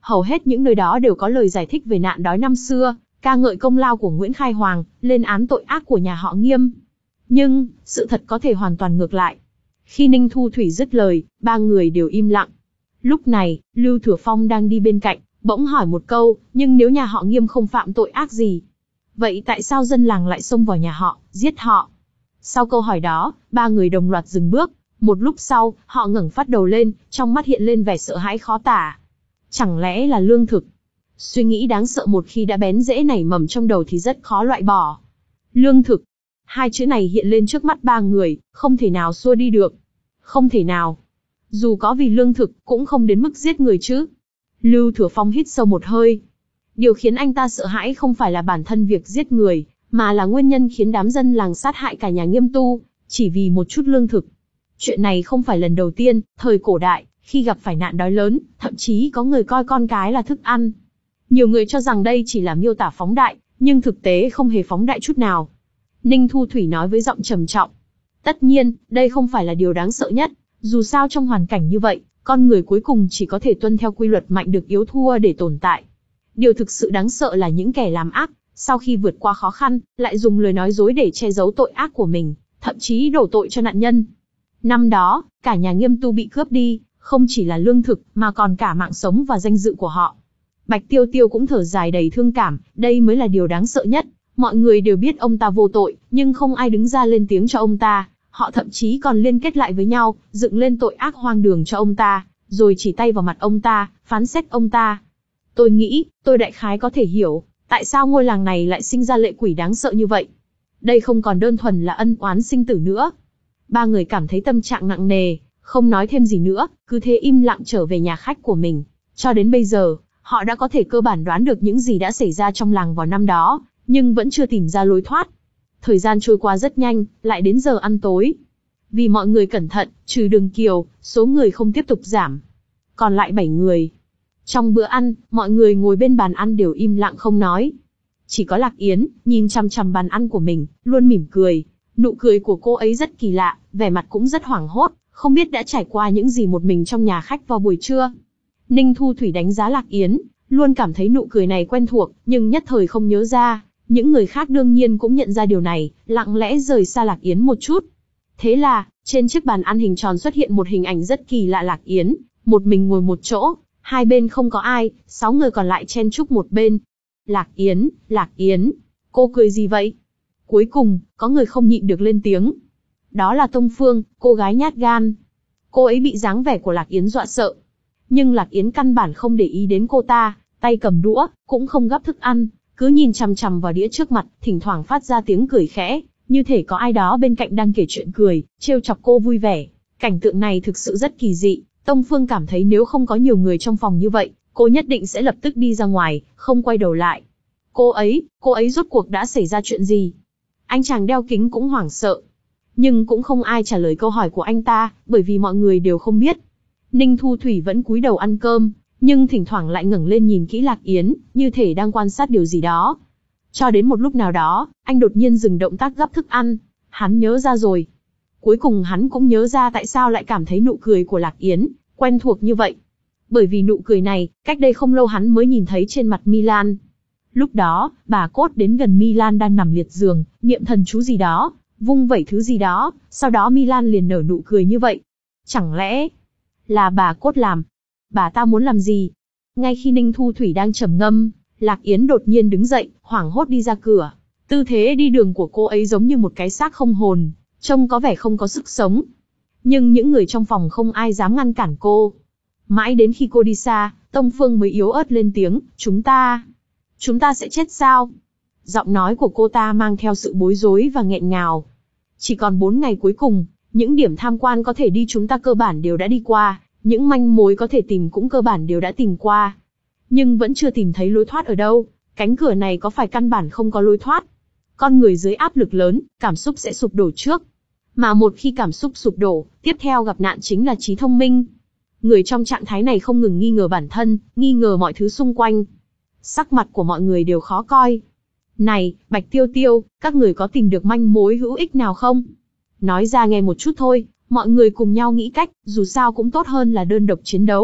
Hầu hết những nơi đó đều có lời giải thích về nạn đói năm xưa, ca ngợi công lao của Nguyễn Khai Hoàng, lên án tội ác của nhà họ Nghiêm. Nhưng, sự thật có thể hoàn toàn ngược lại. Khi Ninh Thu Thủy dứt lời, ba người đều im lặng. Lúc này, Lưu Thừa Phong đang đi bên cạnh, bỗng hỏi một câu, nhưng nếu nhà họ Nghiêm không phạm tội ác gì, vậy tại sao dân làng lại xông vào nhà họ, giết họ? Sau câu hỏi đó, ba người đồng loạt dừng bước. Một lúc sau, họ ngẩng phát đầu lên, trong mắt hiện lên vẻ sợ hãi khó tả. Chẳng lẽ là lương thực? Suy nghĩ đáng sợ một khi đã bén rễ nảy mầm trong đầu thì rất khó loại bỏ. Lương thực. Hai chữ này hiện lên trước mắt ba người, không thể nào xua đi được. Không thể nào. Dù có vì lương thực, cũng không đến mức giết người chứ. Lưu Thừa Phong hít sâu một hơi. Điều khiến anh ta sợ hãi không phải là bản thân việc giết người, mà là nguyên nhân khiến đám dân làng sát hại cả nhà Nghiêm tu, chỉ vì một chút lương thực. Chuyện này không phải lần đầu tiên, thời cổ đại, khi gặp phải nạn đói lớn, thậm chí có người coi con cái là thức ăn. Nhiều người cho rằng đây chỉ là miêu tả phóng đại, nhưng thực tế không hề phóng đại chút nào. Ninh Thu Thủy nói với giọng trầm trọng. Tất nhiên, đây không phải là điều đáng sợ nhất, dù sao trong hoàn cảnh như vậy, con người cuối cùng chỉ có thể tuân theo quy luật mạnh được yếu thua để tồn tại. Điều thực sự đáng sợ là những kẻ làm ác, sau khi vượt qua khó khăn, lại dùng lời nói dối để che giấu tội ác của mình, thậm chí đổ tội cho nạn nhân. Năm đó, cả nhà Nghiêm tu bị cướp đi, không chỉ là lương thực, mà còn cả mạng sống và danh dự của họ. Bạch Tiêu Tiêu cũng thở dài đầy thương cảm, đây mới là điều đáng sợ nhất. Mọi người đều biết ông ta vô tội, nhưng không ai đứng ra lên tiếng cho ông ta. Họ thậm chí còn liên kết lại với nhau, dựng lên tội ác hoang đường cho ông ta, rồi chỉ tay vào mặt ông ta, phán xét ông ta. Tôi nghĩ, tôi đại khái có thể hiểu, tại sao ngôi làng này lại sinh ra lệ quỷ đáng sợ như vậy. Đây không còn đơn thuần là ân oán sinh tử nữa. Ba người cảm thấy tâm trạng nặng nề, không nói thêm gì nữa, cứ thế im lặng trở về nhà khách của mình. Cho đến bây giờ, họ đã có thể cơ bản đoán được những gì đã xảy ra trong làng vào năm đó, nhưng vẫn chưa tìm ra lối thoát. Thời gian trôi qua rất nhanh, lại đến giờ ăn tối. Vì mọi người cẩn thận, trừ Đường Kiều, số người không tiếp tục giảm. Còn lại bảy người. Trong bữa ăn, mọi người ngồi bên bàn ăn đều im lặng không nói. Chỉ có Lạc Yến, nhìn chằm chằm bàn ăn của mình, luôn mỉm cười. Nụ cười của cô ấy rất kỳ lạ, vẻ mặt cũng rất hoảng hốt, không biết đã trải qua những gì một mình trong nhà khách vào buổi trưa. Ninh Thu Thủy đánh giá Lạc Yến, luôn cảm thấy nụ cười này quen thuộc, nhưng nhất thời không nhớ ra. Những người khác đương nhiên cũng nhận ra điều này, lặng lẽ rời xa Lạc Yến một chút. Thế là, trên chiếc bàn ăn hình tròn xuất hiện một hình ảnh rất kỳ lạ Lạc Yến, một mình ngồi một chỗ, hai bên không có ai, sáu người còn lại chen chúc một bên. Lạc Yến, Lạc Yến, cô cười gì vậy? Cuối cùng, có người không nhịn được lên tiếng. Đó là Tông Phương, cô gái nhát gan. Cô ấy bị dáng vẻ của Lạc Yến dọa sợ. Nhưng Lạc Yến căn bản không để ý đến cô ta, tay cầm đũa, cũng không gắp thức ăn, cứ nhìn chằm chằm vào đĩa trước mặt, thỉnh thoảng phát ra tiếng cười khẽ, như thể có ai đó bên cạnh đang kể chuyện cười, trêu chọc cô vui vẻ. Cảnh tượng này thực sự rất kỳ dị, Tông Phương cảm thấy nếu không có nhiều người trong phòng như vậy, cô nhất định sẽ lập tức đi ra ngoài, không quay đầu lại. Cô ấy, cô ấy rốt cuộc đã xảy ra chuyện gì? Anh chàng đeo kính cũng hoảng sợ. Nhưng cũng không ai trả lời câu hỏi của anh ta, bởi vì mọi người đều không biết. Ninh Thu Thủy vẫn cúi đầu ăn cơm, nhưng thỉnh thoảng lại ngẩng lên nhìn kỹ Lạc Yến, như thể đang quan sát điều gì đó. Cho đến một lúc nào đó, anh đột nhiên dừng động tác gắp thức ăn. Hắn nhớ ra rồi. Cuối cùng hắn cũng nhớ ra tại sao lại cảm thấy nụ cười của Lạc Yến quen thuộc như vậy. Bởi vì nụ cười này, cách đây không lâu hắn mới nhìn thấy trên mặt Milan. Lúc đó, bà Cốt đến gần Milan đang nằm liệt giường, niệm thần chú gì đó, vung vẩy thứ gì đó, sau đó Milan liền nở nụ cười như vậy. Chẳng lẽ là bà Cốt làm? Bà ta muốn làm gì? Ngay khi Ninh Thu Thủy đang trầm ngâm, Lạc Yến đột nhiên đứng dậy, hoảng hốt đi ra cửa. Tư thế đi đường của cô ấy giống như một cái xác không hồn, trông có vẻ không có sức sống. Nhưng những người trong phòng không ai dám ngăn cản cô. Mãi đến khi cô đi xa, Tông Phương mới yếu ớt lên tiếng, chúng ta, chúng ta sẽ chết sao? Giọng nói của cô ta mang theo sự bối rối và nghẹn ngào. Chỉ còn bốn ngày cuối cùng, những điểm tham quan có thể đi chúng ta cơ bản đều đã đi qua, những manh mối có thể tìm cũng cơ bản đều đã tìm qua. Nhưng vẫn chưa tìm thấy lối thoát ở đâu, cánh cửa này có phải căn bản không có lối thoát? Con người dưới áp lực lớn, cảm xúc sẽ sụp đổ trước. Mà một khi cảm xúc sụp đổ, tiếp theo gặp nạn chính là trí thông minh. Người trong trạng thái này không ngừng nghi ngờ bản thân, nghi ngờ mọi thứ xung quanh. Sắc mặt của mọi người đều khó coi. Này, Bạch Tiêu Tiêu, các người có tìm được manh mối hữu ích nào không? Nói ra nghe một chút thôi, mọi người cùng nhau nghĩ cách, dù sao cũng tốt hơn là đơn độc chiến đấu.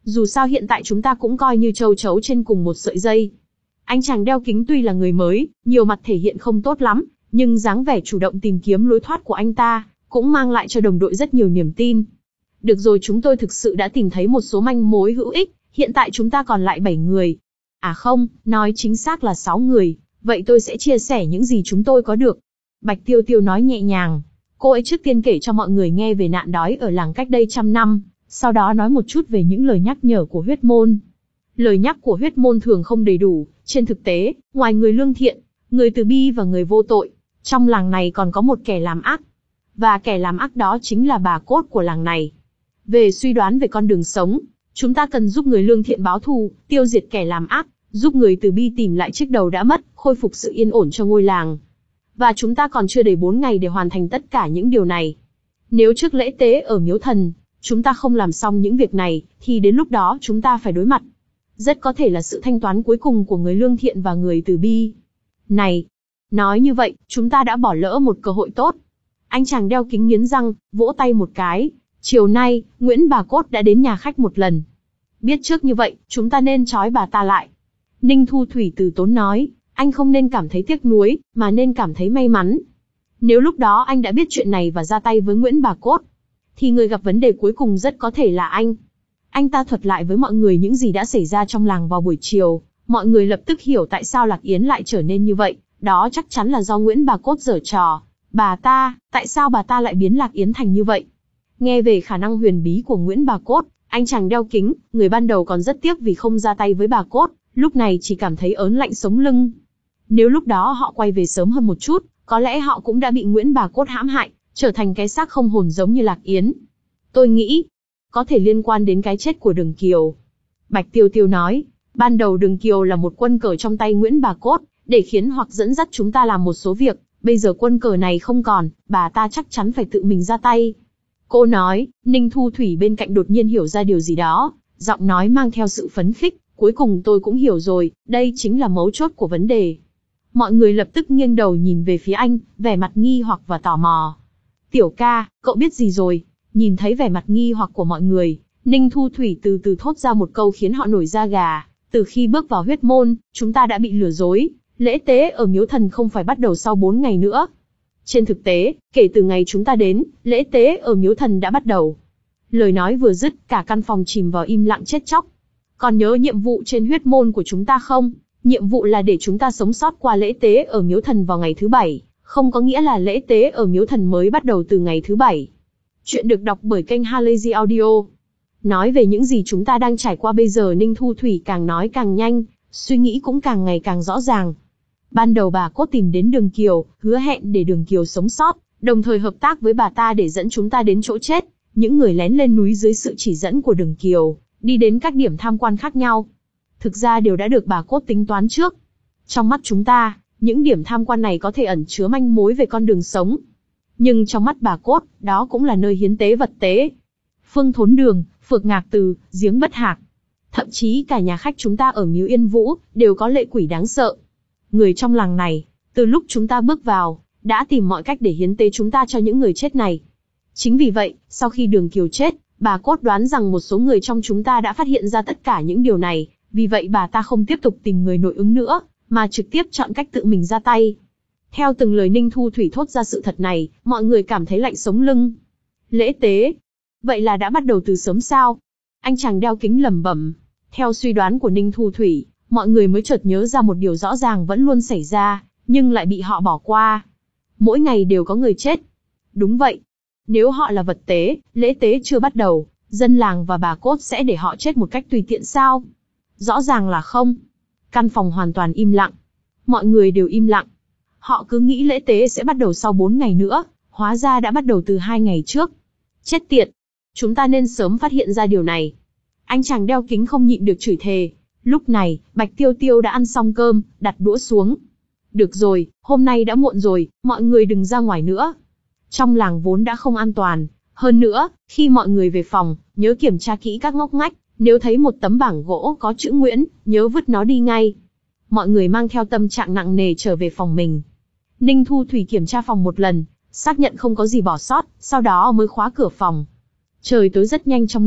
Dù sao hiện tại chúng ta cũng coi như châu chấu trên cùng một sợi dây. Anh chàng đeo kính tuy là người mới, nhiều mặt thể hiện không tốt lắm, nhưng dáng vẻ chủ động tìm kiếm lối thoát của anh ta, cũng mang lại cho đồng đội rất nhiều niềm tin. Được rồi, chúng tôi thực sự đã tìm thấy một số manh mối hữu ích, hiện tại chúng ta còn lại bảy người. À không, nói chính xác là sáu người, vậy tôi sẽ chia sẻ những gì chúng tôi có được. Bạch Tiêu Tiêu nói nhẹ nhàng. Cô ấy trước tiên kể cho mọi người nghe về nạn đói ở làng cách đây trăm năm, sau đó nói một chút về những lời nhắc nhở của huyết môn. Lời nhắc của huyết môn thường không đầy đủ, trên thực tế, ngoài người lương thiện, người từ bi và người vô tội, trong làng này còn có một kẻ làm ác. Và kẻ làm ác đó chính là bà cốt của làng này. Về suy đoán về con đường sống, chúng ta cần giúp người lương thiện báo thù, tiêu diệt kẻ làm ác, giúp người từ bi tìm lại chiếc đầu đã mất, khôi phục sự yên ổn cho ngôi làng. Và chúng ta còn chưa đầy bốn ngày để hoàn thành tất cả những điều này. Nếu trước lễ tế ở miếu thần, chúng ta không làm xong những việc này, thì đến lúc đó chúng ta phải đối mặt. Rất có thể là sự thanh toán cuối cùng của người lương thiện và người từ bi. Này, nói như vậy, chúng ta đã bỏ lỡ một cơ hội tốt. Anh chàng đeo kính nghiến răng, vỗ tay một cái. Chiều nay, Nguyễn bà Cốt đã đến nhà khách một lần. Biết trước như vậy, chúng ta nên trói bà ta lại. Ninh Thu Thủy từ tốn nói, anh không nên cảm thấy tiếc nuối, mà nên cảm thấy may mắn. Nếu lúc đó anh đã biết chuyện này và ra tay với Nguyễn bà Cốt, thì người gặp vấn đề cuối cùng rất có thể là anh. Anh ta thuật lại với mọi người những gì đã xảy ra trong làng vào buổi chiều. Mọi người lập tức hiểu tại sao Lạc Yến lại trở nên như vậy. Đó chắc chắn là do Nguyễn bà Cốt giở trò. Bà ta, tại sao bà ta lại biến Lạc Yến thành như vậy? Nghe về khả năng huyền bí của Nguyễn bà Cốt, anh chàng đeo kính, người ban đầu còn rất tiếc vì không ra tay với bà Cốt, lúc này chỉ cảm thấy ớn lạnh sống lưng. Nếu lúc đó họ quay về sớm hơn một chút, có lẽ họ cũng đã bị Nguyễn bà Cốt hãm hại, trở thành cái xác không hồn giống như Lạc Yến. Tôi nghĩ, có thể liên quan đến cái chết của Đường Kiều. Bạch Tiêu Tiêu nói, ban đầu Đường Kiều là một quân cờ trong tay Nguyễn bà Cốt, để khiến hoặc dẫn dắt chúng ta làm một số việc. Bây giờ quân cờ này không còn, bà ta chắc chắn phải tự mình ra tay. Cô nói, Ninh Thu Thủy bên cạnh đột nhiên hiểu ra điều gì đó, giọng nói mang theo sự phấn khích. Cuối cùng tôi cũng hiểu rồi, đây chính là mấu chốt của vấn đề. Mọi người lập tức nghiêng đầu nhìn về phía anh, vẻ mặt nghi hoặc và tò mò. Tiểu ca, cậu biết gì rồi? Nhìn thấy vẻ mặt nghi hoặc của mọi người, Ninh Thu Thủy từ từ thốt ra một câu khiến họ nổi da gà. Từ khi bước vào huyết môn, chúng ta đã bị lừa dối. Lễ tế ở miếu thần không phải bắt đầu sau bốn ngày nữa. Trên thực tế, kể từ ngày chúng ta đến, lễ tế ở miếu thần đã bắt đầu. Lời nói vừa dứt, cả căn phòng chìm vào im lặng chết chóc. Còn nhớ nhiệm vụ trên huyết môn của chúng ta không? Nhiệm vụ là để chúng ta sống sót qua lễ tế ở miếu thần vào ngày thứ bảy, không có nghĩa là lễ tế ở miếu thần mới bắt đầu từ ngày thứ bảy. Chuyện được đọc bởi kênh Halazy Audio. Nói về những gì chúng ta đang trải qua bây giờ, Ninh Thu Thủy càng nói càng nhanh, suy nghĩ cũng càng ngày càng rõ ràng. Ban đầu bà Cốt tìm đến Đường Kiều, hứa hẹn để Đường Kiều sống sót, đồng thời hợp tác với bà ta để dẫn chúng ta đến chỗ chết. Những người lén lên núi dưới sự chỉ dẫn của Đường Kiều, đi đến các điểm tham quan khác nhau. Thực ra đều đã được bà Cốt tính toán trước. Trong mắt chúng ta, những điểm tham quan này có thể ẩn chứa manh mối về con đường sống. Nhưng trong mắt bà Cốt, đó cũng là nơi hiến tế vật tế. Phương Thốn Đường, Phược Ngạc Từ, Giếng Bất Hạc. Thậm chí cả nhà khách chúng ta ở miếu Yên Vũ, đều có lệ quỷ đáng sợ. Người trong làng này, từ lúc chúng ta bước vào, đã tìm mọi cách để hiến tế chúng ta cho những người chết này. Chính vì vậy, sau khi Đường Kiều chết, bà Cốt đoán rằng một số người trong chúng ta đã phát hiện ra tất cả những điều này, vì vậy bà ta không tiếp tục tìm người nội ứng nữa, mà trực tiếp chọn cách tự mình ra tay. Theo từng lời Ninh Thu Thủy thốt ra sự thật này, mọi người cảm thấy lạnh sống lưng. Lễ tế? Vậy là đã bắt đầu từ sớm sao? Anh chàng đeo kính lẩm bẩm. Theo suy đoán của Ninh Thu Thủy, mọi người mới chợt nhớ ra một điều rõ ràng vẫn luôn xảy ra, nhưng lại bị họ bỏ qua. Mỗi ngày đều có người chết. Đúng vậy. Nếu họ là vật tế, lễ tế chưa bắt đầu, dân làng và bà Cốt sẽ để họ chết một cách tùy tiện sao? Rõ ràng là không. Căn phòng hoàn toàn im lặng. Mọi người đều im lặng. Họ cứ nghĩ lễ tế sẽ bắt đầu sau bốn ngày nữa, hóa ra đã bắt đầu từ hai ngày trước. Chết tiệt. Chúng ta nên sớm phát hiện ra điều này. Anh chàng đeo kính không nhịn được chửi thề. Lúc này, Bạch Tiêu Tiêu đã ăn xong cơm, đặt đũa xuống. Được rồi, hôm nay đã muộn rồi, mọi người đừng ra ngoài nữa. Trong làng vốn đã không an toàn. Hơn nữa, khi mọi người về phòng, nhớ kiểm tra kỹ các ngóc ngách. Nếu thấy một tấm bảng gỗ có chữ Nguyễn, nhớ vứt nó đi ngay. Mọi người mang theo tâm trạng nặng nề trở về phòng mình. Ninh Thu Thủy kiểm tra phòng một lần, xác nhận không có gì bỏ sót, sau đó mới khóa cửa phòng. Trời tối rất nhanh trong làng,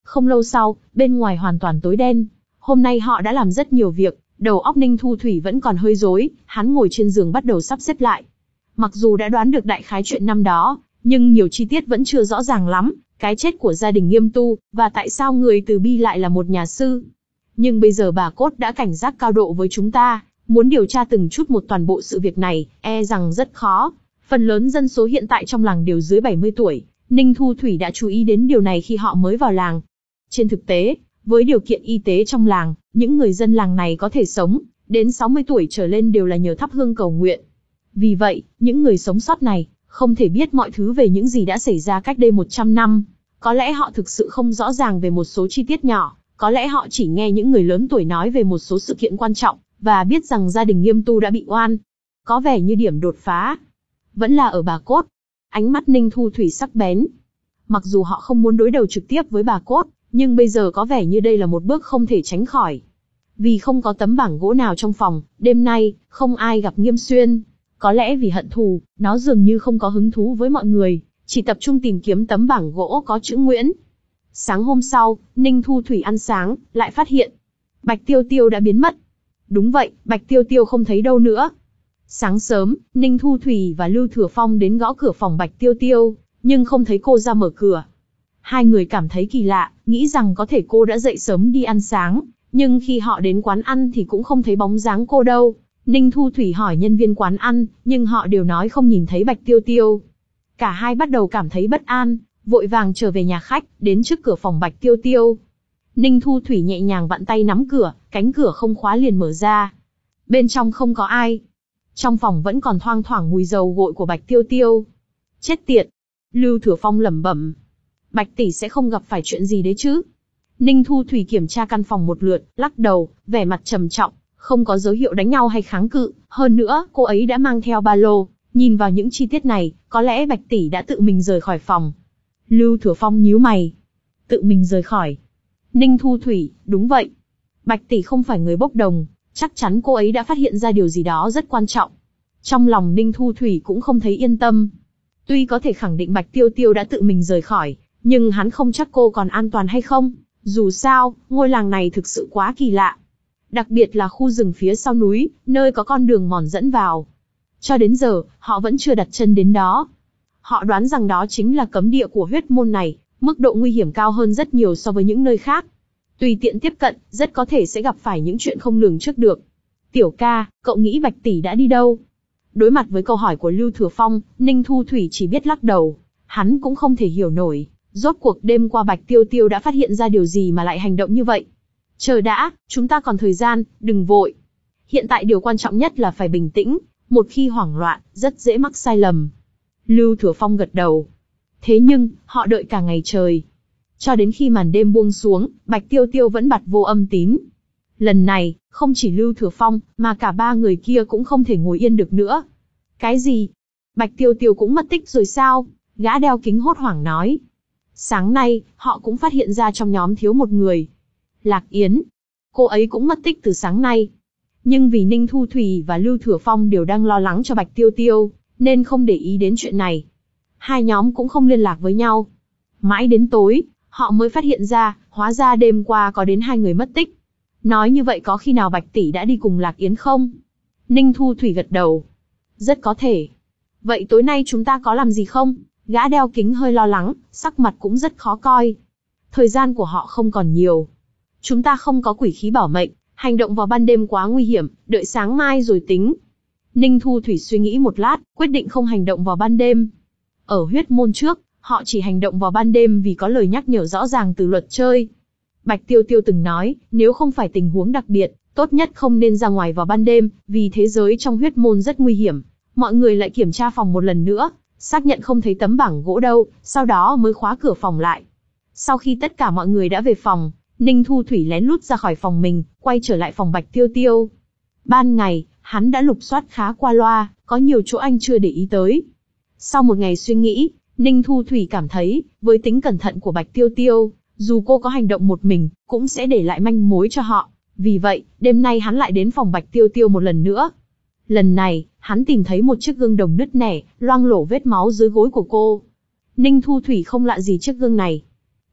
Không lâu sau, bên ngoài hoàn toàn tối đen. Hôm nay họ đã làm rất nhiều việc, đầu óc Ninh Thu Thủy vẫn còn hơi rối, hắn ngồi trên giường bắt đầu sắp xếp lại. Mặc dù đã đoán được đại khái chuyện năm đó, nhưng nhiều chi tiết vẫn chưa rõ ràng lắm, cái chết của gia đình Nghiêm Tu, và tại sao người từ bi lại là một nhà sư. Nhưng bây giờ bà Cốt đã cảnh giác cao độ với chúng ta, muốn điều tra từng chút một toàn bộ sự việc này, e rằng rất khó. Phần lớn dân số hiện tại trong làng đều dưới bảy mươi tuổi, Ninh Thu Thủy đã chú ý đến điều này khi họ mới vào làng. Trên thực tế, với điều kiện y tế trong làng, những người dân làng này có thể sống đến sáu mươi tuổi trở lên đều là nhờ thắp hương cầu nguyện. Vì vậy, những người sống sót này không thể biết mọi thứ về những gì đã xảy ra cách đây một trăm năm. Có lẽ họ thực sự không rõ ràng về một số chi tiết nhỏ, có lẽ họ chỉ nghe những người lớn tuổi nói về một số sự kiện quan trọng, và biết rằng gia đình Nghiêm Tu đã bị oan. Có vẻ như điểm đột phá vẫn là ở bà Cốt. Ánh mắt Ninh Thu Thủy sắc bén. Mặc dù họ không muốn đối đầu trực tiếp với bà Cốt, nhưng bây giờ có vẻ như đây là một bước không thể tránh khỏi. Vì không có tấm bảng gỗ nào trong phòng, đêm nay, không ai gặp Nghiêm Xuyên. Có lẽ vì hận thù, nó dường như không có hứng thú với mọi người, chỉ tập trung tìm kiếm tấm bảng gỗ có chữ Nguyễn. Sáng hôm sau, Ninh Thu Thủy ăn sáng, lại phát hiện Bạch Tiêu Tiêu đã biến mất. Đúng vậy, Bạch Tiêu Tiêu không thấy đâu nữa. Sáng sớm, Ninh Thu Thủy và Lưu Thừa Phong đến gõ cửa phòng Bạch Tiêu Tiêu, nhưng không thấy cô ra mở cửa. Hai người cảm thấy kỳ lạ, nghĩ rằng có thể cô đã dậy sớm đi ăn sáng, nhưng khi họ đến quán ăn thì cũng không thấy bóng dáng cô đâu. Ninh Thu Thủy hỏi nhân viên quán ăn, nhưng họ đều nói không nhìn thấy Bạch Tiêu Tiêu. Cả hai bắt đầu cảm thấy bất an, vội vàng trở về nhà khách, đến trước cửa phòng Bạch Tiêu Tiêu. Ninh Thu Thủy nhẹ nhàng vặn tay nắm cửa, cánh cửa không khóa liền mở ra. Bên trong không có ai. Trong phòng vẫn còn thoang thoảng mùi dầu gội của Bạch Tiêu Tiêu. Chết tiệt! Lưu Thừa Phong lẩm bẩm. Bạch tỷ sẽ không gặp phải chuyện gì đấy chứ? Ninh Thu Thủy kiểm tra căn phòng một lượt, lắc đầu, vẻ mặt trầm trọng, không có dấu hiệu đánh nhau hay kháng cự. Hơn nữa, cô ấy đã mang theo ba lô. Nhìn vào những chi tiết này, có lẽ Bạch tỷ đã tự mình rời khỏi phòng. Lưu Thừa Phong nhíu mày. Tự mình rời khỏi. Ninh Thu Thủy, đúng vậy. Bạch tỷ không phải người bốc đồng, chắc chắn cô ấy đã phát hiện ra điều gì đó rất quan trọng. Trong lòng Ninh Thu Thủy cũng không thấy yên tâm. Tuy có thể khẳng định Bạch Tiêu Tiêu đã tự mình rời khỏi, nhưng hắn không chắc cô còn an toàn hay không. Dù sao, ngôi làng này thực sự quá kỳ lạ. Đặc biệt là khu rừng phía sau núi, nơi có con đường mòn dẫn vào. Cho đến giờ, họ vẫn chưa đặt chân đến đó. Họ đoán rằng đó chính là cấm địa của huyết môn này, mức độ nguy hiểm cao hơn rất nhiều so với những nơi khác. Tùy tiện tiếp cận, rất có thể sẽ gặp phải những chuyện không lường trước được. Tiểu ca, cậu nghĩ Bạch tỷ đã đi đâu? Đối mặt với câu hỏi của Lưu Thừa Phong, Ninh Thu Thủy chỉ biết lắc đầu. Hắn cũng không thể hiểu nổi, rốt cuộc đêm qua Bạch Tiêu Tiêu đã phát hiện ra điều gì mà lại hành động như vậy. Chờ đã, chúng ta còn thời gian, đừng vội. Hiện tại điều quan trọng nhất là phải bình tĩnh, một khi hoảng loạn, rất dễ mắc sai lầm. Lưu Thừa Phong gật đầu. Thế nhưng, họ đợi cả ngày trời. Cho đến khi màn đêm buông xuống, Bạch Tiêu Tiêu vẫn bặt vô âm tín. Lần này, không chỉ Lưu Thừa Phong, mà cả ba người kia cũng không thể ngồi yên được nữa. Cái gì? Bạch Tiêu Tiêu cũng mất tích rồi sao? Gã đeo kính hốt hoảng nói. Sáng nay, họ cũng phát hiện ra trong nhóm thiếu một người. Lạc Yến. Cô ấy cũng mất tích từ sáng nay. Nhưng vì Ninh Thu Thủy và Lưu Thừa Phong đều đang lo lắng cho Bạch Tiêu Tiêu, nên không để ý đến chuyện này. Hai nhóm cũng không liên lạc với nhau. Mãi đến tối, họ mới phát hiện ra, hóa ra đêm qua có đến hai người mất tích. Nói như vậy có khi nào Bạch tỷ đã đi cùng Lạc Yến không? Ninh Thu Thủy gật đầu. Rất có thể. Vậy tối nay chúng ta có làm gì không? Gã đeo kính hơi lo lắng, sắc mặt cũng rất khó coi. Thời gian của họ không còn nhiều. Chúng ta không có quỷ khí bảo mệnh, hành động vào ban đêm quá nguy hiểm, đợi sáng mai rồi tính. Ninh Thu Thủy suy nghĩ một lát, quyết định không hành động vào ban đêm. Ở huyết môn trước, họ chỉ hành động vào ban đêm vì có lời nhắc nhở rõ ràng từ luật chơi. Bạch Tiêu Tiêu từng nói, nếu không phải tình huống đặc biệt, tốt nhất không nên ra ngoài vào ban đêm, vì thế giới trong huyết môn rất nguy hiểm. Mọi người lại kiểm tra phòng một lần nữa, xác nhận không thấy tấm bảng gỗ đâu, sau đó mới khóa cửa phòng lại. Sau khi tất cả mọi người đã về phòng, Ninh Thu Thủy lén lút ra khỏi phòng mình, quay trở lại phòng Bạch Tiêu Tiêu. Ban ngày, hắn đã lục soát khá qua loa, có nhiều chỗ anh chưa để ý tới. Sau một ngày suy nghĩ, Ninh Thu Thủy cảm thấy, với tính cẩn thận của Bạch Tiêu Tiêu, dù cô có hành động một mình, cũng sẽ để lại manh mối cho họ. Vì vậy, đêm nay hắn lại đến phòng Bạch Tiêu Tiêu một lần nữa. Lần này, hắn tìm thấy một chiếc gương đồng nứt nẻ, loang lổ vết máu dưới gối của cô. Ninh Thu Thủy không lạ gì chiếc gương này.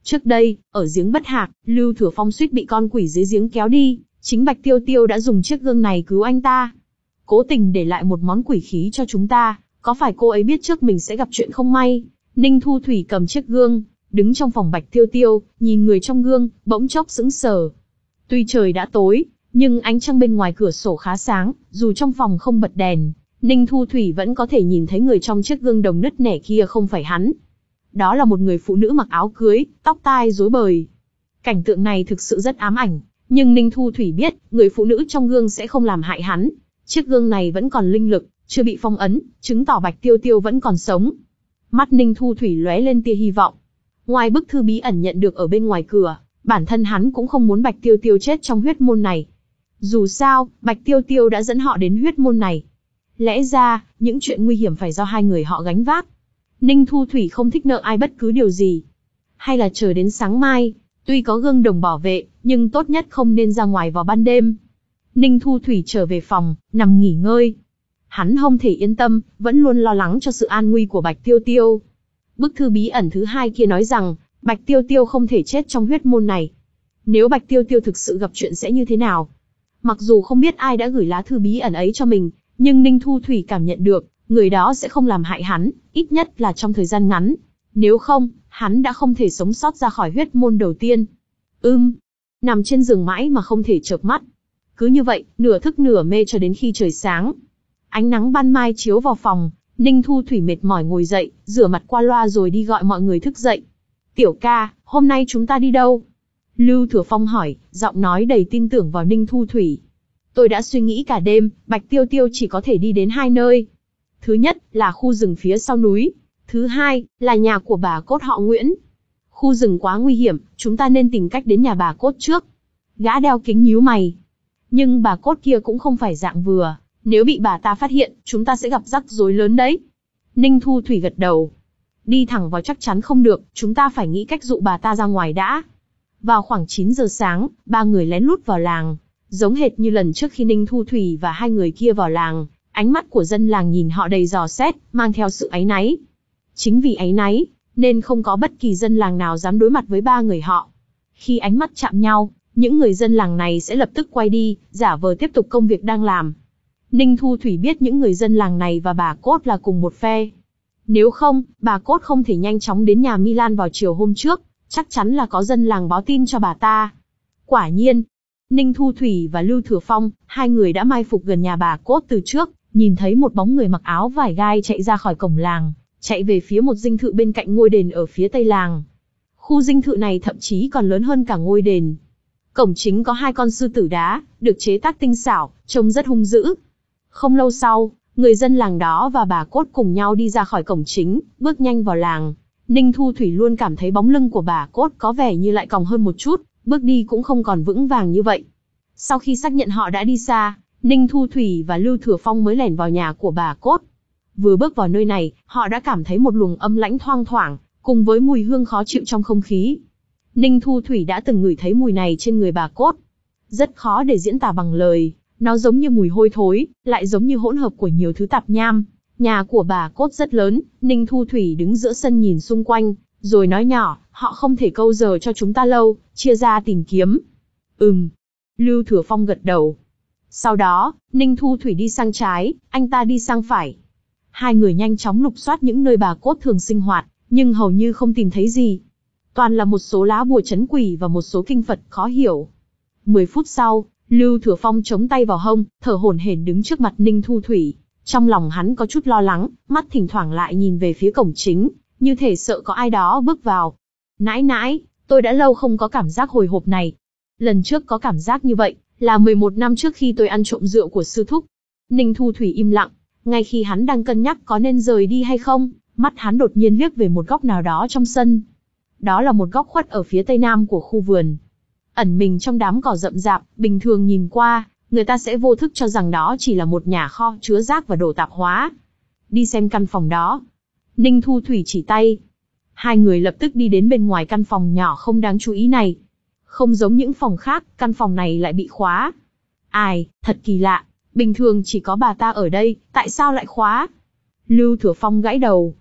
Trước đây, ở giếng Bất Hạc, Lưu Thừa Phong suýt bị con quỷ dưới giếng kéo đi, chính Bạch Tiêu Tiêu đã dùng chiếc gương này cứu anh ta. Cố tình để lại một món quỷ khí cho chúng ta, có phải cô ấy biết trước mình sẽ gặp chuyện không may? Ninh Thu Thủy cầm chiếc gương, đứng trong phòng Bạch Tiêu Tiêu, nhìn người trong gương, bỗng chốc sững sờ. Tuy trời đã tối, nhưng ánh trăng bên ngoài cửa sổ khá sáng, dù trong phòng không bật đèn, Ninh Thu Thủy vẫn có thể nhìn thấy người trong chiếc gương đồng nứt nẻ kia không phải hắn. Đó là một người phụ nữ mặc áo cưới, tóc tai rối bời. Cảnh tượng này thực sự rất ám ảnh, nhưng Ninh Thu Thủy biết, người phụ nữ trong gương sẽ không làm hại hắn. Chiếc gương này vẫn còn linh lực, chưa bị phong ấn, chứng tỏ Bạch Tiêu Tiêu vẫn còn sống. Mắt Ninh Thu Thủy lóe lên tia hy vọng. Ngoài bức thư bí ẩn nhận được ở bên ngoài cửa, bản thân hắn cũng không muốn Bạch Tiêu Tiêu chết trong huyết môn này. Dù sao, Bạch Tiêu Tiêu đã dẫn họ đến huyết môn này. Lẽ ra, những chuyện nguy hiểm phải do hai người họ gánh vác. Ninh Thu Thủy không thích nợ ai bất cứ điều gì. Hay là chờ đến sáng mai, tuy có gương đồng bảo vệ, nhưng tốt nhất không nên ra ngoài vào ban đêm. Ninh Thu Thủy trở về phòng, nằm nghỉ ngơi. Hắn không thể yên tâm, vẫn luôn lo lắng cho sự an nguy của Bạch Tiêu Tiêu. Bức thư bí ẩn thứ hai kia nói rằng, Bạch Tiêu Tiêu không thể chết trong huyết môn này. Nếu Bạch Tiêu Tiêu thực sự gặp chuyện sẽ như thế nào? Mặc dù không biết ai đã gửi lá thư bí ẩn ấy cho mình, nhưng Ninh Thu Thủy cảm nhận được, người đó sẽ không làm hại hắn, ít nhất là trong thời gian ngắn. Nếu không, hắn đã không thể sống sót ra khỏi huyết môn đầu tiên. Ưm, nằm trên giường mãi mà không thể chợp mắt. Cứ như vậy, nửa thức nửa mê cho đến khi trời sáng. Ánh nắng ban mai chiếu vào phòng, Ninh Thu Thủy mệt mỏi ngồi dậy, rửa mặt qua loa rồi đi gọi mọi người thức dậy. Tiểu ca, hôm nay chúng ta đi đâu? Lưu Thừa Phong hỏi, giọng nói đầy tin tưởng vào Ninh Thu Thủy. Tôi đã suy nghĩ cả đêm, Bạch Tiêu Tiêu chỉ có thể đi đến hai nơi. Thứ nhất, là khu rừng phía sau núi. Thứ hai, là nhà của bà cốt họ Nguyễn. Khu rừng quá nguy hiểm, chúng ta nên tìm cách đến nhà bà cốt trước. Gã đeo kính nhíu mày. Nhưng bà cốt kia cũng không phải dạng vừa. Nếu bị bà ta phát hiện, chúng ta sẽ gặp rắc rối lớn đấy. Ninh Thu Thủy gật đầu. Đi thẳng vào chắc chắn không được, chúng ta phải nghĩ cách dụ bà ta ra ngoài đã. Vào khoảng chín giờ sáng, ba người lén lút vào làng. Giống hệt như lần trước khi Ninh Thu Thủy và hai người kia vào làng, ánh mắt của dân làng nhìn họ đầy dò xét, mang theo sự áy náy. Chính vì áy náy, nên không có bất kỳ dân làng nào dám đối mặt với ba người họ. Khi ánh mắt chạm nhau, những người dân làng này sẽ lập tức quay đi, giả vờ tiếp tục công việc đang làm. Ninh Thu Thủy biết những người dân làng này và bà Cốt là cùng một phe. Nếu không, bà Cốt không thể nhanh chóng đến nhà Milan vào chiều hôm trước, chắc chắn là có dân làng báo tin cho bà ta. Quả nhiên, Ninh Thu Thủy và Lưu Thừa Phong, hai người đã mai phục gần nhà bà Cốt từ trước, nhìn thấy một bóng người mặc áo vải gai chạy ra khỏi cổng làng, chạy về phía một dinh thự bên cạnh ngôi đền ở phía tây làng. Khu dinh thự này thậm chí còn lớn hơn cả ngôi đền. Cổng chính có hai con sư tử đá, được chế tác tinh xảo, trông rất hung dữ. Không lâu sau, người dân làng đó và bà Cốt cùng nhau đi ra khỏi cổng chính, bước nhanh vào làng. Ninh Thu Thủy luôn cảm thấy bóng lưng của bà Cốt có vẻ như lại còng hơn một chút, bước đi cũng không còn vững vàng như vậy. Sau khi xác nhận họ đã đi xa, Ninh Thu Thủy và Lưu Thừa Phong mới lẻn vào nhà của bà Cốt. Vừa bước vào nơi này, họ đã cảm thấy một luồng âm lãnh thoang thoảng, cùng với mùi hương khó chịu trong không khí. Ninh Thu Thủy đã từng ngửi thấy mùi này trên người bà Cốt. Rất khó để diễn tả bằng lời, nó giống như mùi hôi thối, lại giống như hỗn hợp của nhiều thứ tạp nham. Nhà của bà Cốt rất lớn, Ninh Thu Thủy đứng giữa sân nhìn xung quanh, rồi nói nhỏ, họ không thể câu giờ cho chúng ta lâu, chia ra tìm kiếm. Ừm. Lưu Thừa Phong gật đầu. Sau đó, Ninh Thu Thủy đi sang trái, anh ta đi sang phải. Hai người nhanh chóng lục soát những nơi bà Cốt thường sinh hoạt, nhưng hầu như không tìm thấy gì. Toàn là một số lá bùa trấn quỷ và một số kinh Phật khó hiểu. Mười phút sau, Lưu Thừa Phong chống tay vào hông, thở hổn hển đứng trước mặt Ninh Thu Thủy. Trong lòng hắn có chút lo lắng, mắt thỉnh thoảng lại nhìn về phía cổng chính, như thể sợ có ai đó bước vào. Nãi nãi, tôi đã lâu không có cảm giác hồi hộp này. Lần trước có cảm giác như vậy, là mười một năm trước khi tôi ăn trộm rượu của sư thúc. Ninh Thu Thủy im lặng, ngay khi hắn đang cân nhắc có nên rời đi hay không, mắt hắn đột nhiên liếc về một góc nào đó trong sân. Đó là một góc khuất ở phía tây nam của khu vườn. Ẩn mình trong đám cỏ rậm rạp, bình thường nhìn qua, người ta sẽ vô thức cho rằng đó chỉ là một nhà kho chứa rác và đồ tạp hóa. Đi xem căn phòng đó. Ninh Thu Thủy chỉ tay. Hai người lập tức đi đến bên ngoài căn phòng nhỏ không đáng chú ý này. Không giống những phòng khác, căn phòng này lại bị khóa. Ai, thật kỳ lạ, bình thường chỉ có bà ta ở đây, tại sao lại khóa? Lưu Thừa Phong gãi đầu.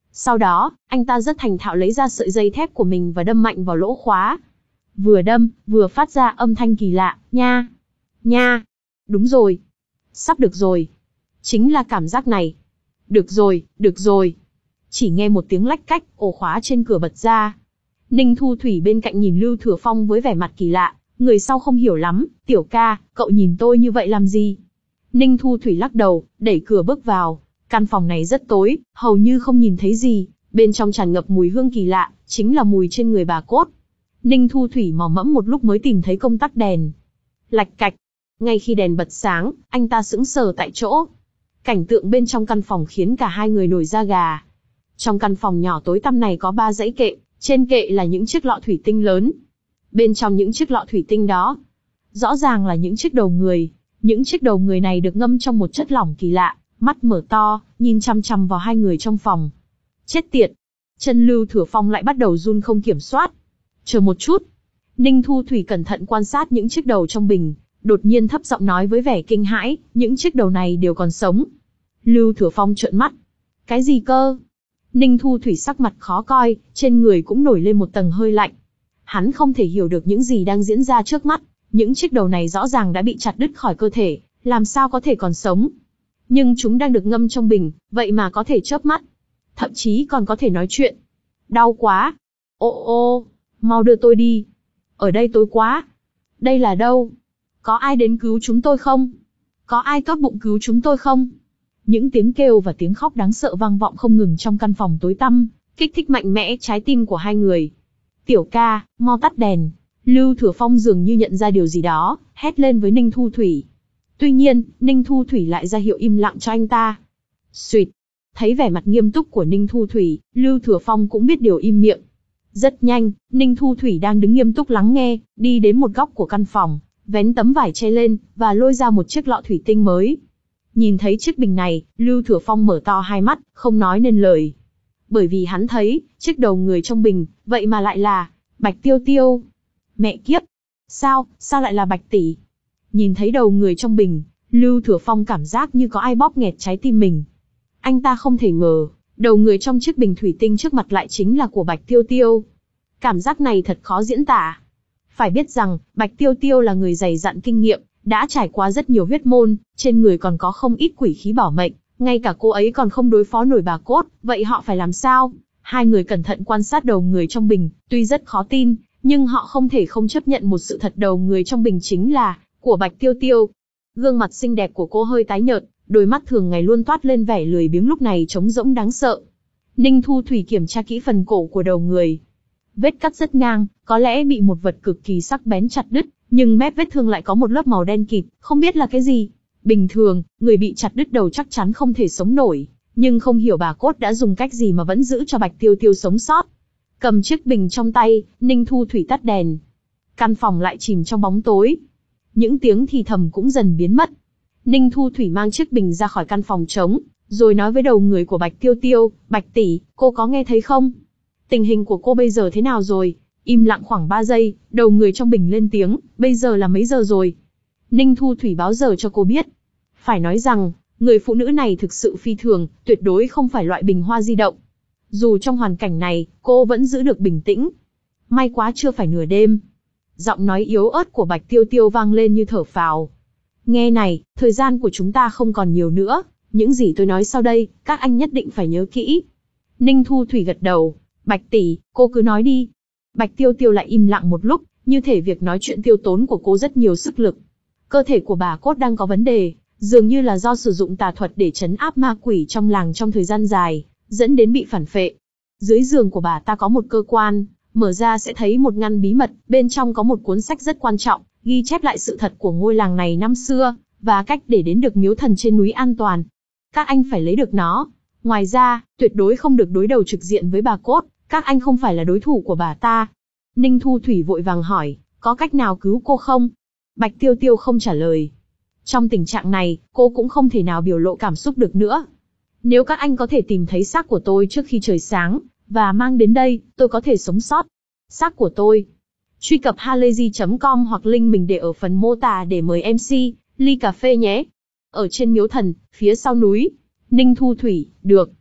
Sau đó, anh ta rất thành thạo lấy ra sợi dây thép của mình và đâm mạnh vào lỗ khóa. Vừa đâm, vừa phát ra âm thanh kỳ lạ, nha, nha. Đúng rồi. Sắp được rồi. Chính là cảm giác này. Được rồi, được rồi. Chỉ nghe một tiếng lách cách, ổ khóa trên cửa bật ra. Ninh Thu Thủy bên cạnh nhìn Lưu Thừa Phong với vẻ mặt kỳ lạ, người sau không hiểu lắm, tiểu ca, cậu nhìn tôi như vậy làm gì? Ninh Thu Thủy lắc đầu, đẩy cửa bước vào. Căn phòng này rất tối, hầu như không nhìn thấy gì, bên trong tràn ngập mùi hương kỳ lạ, chính là mùi trên người bà cốt. Ninh Thu Thủy mò mẫm một lúc mới tìm thấy công tắc đèn. Lạch cạch. Ngay khi đèn bật sáng, anh ta sững sờ tại chỗ. Cảnh tượng bên trong căn phòng khiến cả hai người nổi da gà. Trong căn phòng nhỏ tối tăm này có ba dãy kệ, trên kệ là những chiếc lọ thủy tinh lớn. Bên trong những chiếc lọ thủy tinh đó, rõ ràng là những chiếc đầu người. Những chiếc đầu người này được ngâm trong một chất lỏng kỳ lạ, mắt mở to, nhìn chằm chằm vào hai người trong phòng. Chết tiệt! Chân Lưu Thừa Phong lại bắt đầu run không kiểm soát. Chờ một chút. Ninh Thu Thủy cẩn thận quan sát những chiếc đầu trong bình, đột nhiên thấp giọng nói với vẻ kinh hãi, những chiếc đầu này đều còn sống. Lưu Thừa Phong trợn mắt. Cái gì cơ? Ninh Thu Thủy sắc mặt khó coi, trên người cũng nổi lên một tầng hơi lạnh. Hắn không thể hiểu được những gì đang diễn ra trước mắt, những chiếc đầu này rõ ràng đã bị chặt đứt khỏi cơ thể, làm sao có thể còn sống? Nhưng chúng đang được ngâm trong bình, vậy mà có thể chớp mắt, thậm chí còn có thể nói chuyện. Đau quá! Ô ô, mau đưa tôi đi. Ở đây tối quá. Đây là đâu? Có ai đến cứu chúng tôi không? Có ai tốt bụng cứu chúng tôi không? Những tiếng kêu và tiếng khóc đáng sợ vang vọng không ngừng trong căn phòng tối tăm, kích thích mạnh mẽ trái tim của hai người. Tiểu ca, mau tắt đèn. Lưu Thừa Phong dường như nhận ra điều gì đó, hét lên với Ninh Thu Thủy. Tuy nhiên, Ninh Thu Thủy lại ra hiệu im lặng cho anh ta. Xuyệt. Thấy vẻ mặt nghiêm túc của Ninh Thu Thủy, Lưu Thừa Phong cũng biết điều im miệng. Rất nhanh, Ninh Thu Thủy đang đứng nghiêm túc lắng nghe, đi đến một góc của căn phòng, vén tấm vải che lên, và lôi ra một chiếc lọ thủy tinh mới. Nhìn thấy chiếc bình này, Lưu Thừa Phong mở to hai mắt, không nói nên lời. Bởi vì hắn thấy, chiếc đầu người trong bình, vậy mà lại là Bạch Tiêu Tiêu. Mẹ kiếp! Sao, sao lại là Bạch tỷ? Nhìn thấy đầu người trong bình, Lưu Thừa Phong cảm giác như có ai bóp nghẹt trái tim mình. Anh ta không thể ngờ, đầu người trong chiếc bình thủy tinh trước mặt lại chính là của Bạch Tiêu Tiêu. Cảm giác này thật khó diễn tả. Phải biết rằng, Bạch Tiêu Tiêu là người dày dặn kinh nghiệm, đã trải qua rất nhiều huyết môn, trên người còn có không ít quỷ khí bảo mệnh, ngay cả cô ấy còn không đối phó nổi bà cốt, vậy họ phải làm sao? Hai người cẩn thận quan sát đầu người trong bình, tuy rất khó tin, nhưng họ không thể không chấp nhận một sự thật, đầu người trong bình chính là của Bạch Tiêu Tiêu. Gương mặt xinh đẹp của cô hơi tái nhợt, đôi mắt thường ngày luôn toát lên vẻ lười biếng lúc này trống rỗng đáng sợ. Ninh Thu Thủy kiểm tra kỹ phần cổ của đầu người. Vết cắt rất ngang, có lẽ bị một vật cực kỳ sắc bén chặt đứt, nhưng mép vết thương lại có một lớp màu đen kịt, không biết là cái gì. Bình thường, người bị chặt đứt đầu chắc chắn không thể sống nổi, nhưng không hiểu bà cốt đã dùng cách gì mà vẫn giữ cho Bạch Tiêu Tiêu sống sót. Cầm chiếc bình trong tay, Ninh Thu Thủy tắt đèn. Căn phòng lại chìm trong bóng tối. Những tiếng thì thầm cũng dần biến mất. Ninh Thu Thủy mang chiếc bình ra khỏi căn phòng trống, rồi nói với đầu người của Bạch Tiêu Tiêu, Bạch tỷ, cô có nghe thấy không? Tình hình của cô bây giờ thế nào rồi? Im lặng khoảng ba giây, đầu người trong bình lên tiếng, bây giờ là mấy giờ rồi? Ninh Thu Thủy báo giờ cho cô biết. Phải nói rằng, người phụ nữ này thực sự phi thường, tuyệt đối không phải loại bình hoa di động. Dù trong hoàn cảnh này, cô vẫn giữ được bình tĩnh. May quá chưa phải nửa đêm. Giọng nói yếu ớt của Bạch Tiêu Tiêu vang lên như thở phào. Nghe này, thời gian của chúng ta không còn nhiều nữa, những gì tôi nói sau đây, các anh nhất định phải nhớ kỹ. Ninh Thu Thủy gật đầu, Bạch tỷ, cô cứ nói đi. Bạch Tiêu Tiêu lại im lặng một lúc, như thể việc nói chuyện tiêu tốn của cô rất nhiều sức lực. Cơ thể của bà cốt đang có vấn đề, dường như là do sử dụng tà thuật để trấn áp ma quỷ trong làng trong thời gian dài, dẫn đến bị phản phệ. Dưới giường của bà ta có một cơ quan, mở ra sẽ thấy một ngăn bí mật, bên trong có một cuốn sách rất quan trọng, ghi chép lại sự thật của ngôi làng này năm xưa, và cách để đến được miếu thần trên núi an toàn. Các anh phải lấy được nó. Ngoài ra, tuyệt đối không được đối đầu trực diện với bà cốt, các anh không phải là đối thủ của bà ta. Ninh Thu Thủy vội vàng hỏi, có cách nào cứu cô không? Bạch Tiêu Tiêu không trả lời. Trong tình trạng này, cô cũng không thể nào biểu lộ cảm xúc được nữa. Nếu các anh có thể tìm thấy xác của tôi trước khi trời sáng, và mang đến đây, tôi có thể sống sót. Xác của tôi. Truy cập halayzi chấm com hoặc link mình để ở phần mô tả để mời em xê, ly cà phê nhé. Ở trên miếu thần, phía sau núi. Ninh Thu Thủy, được.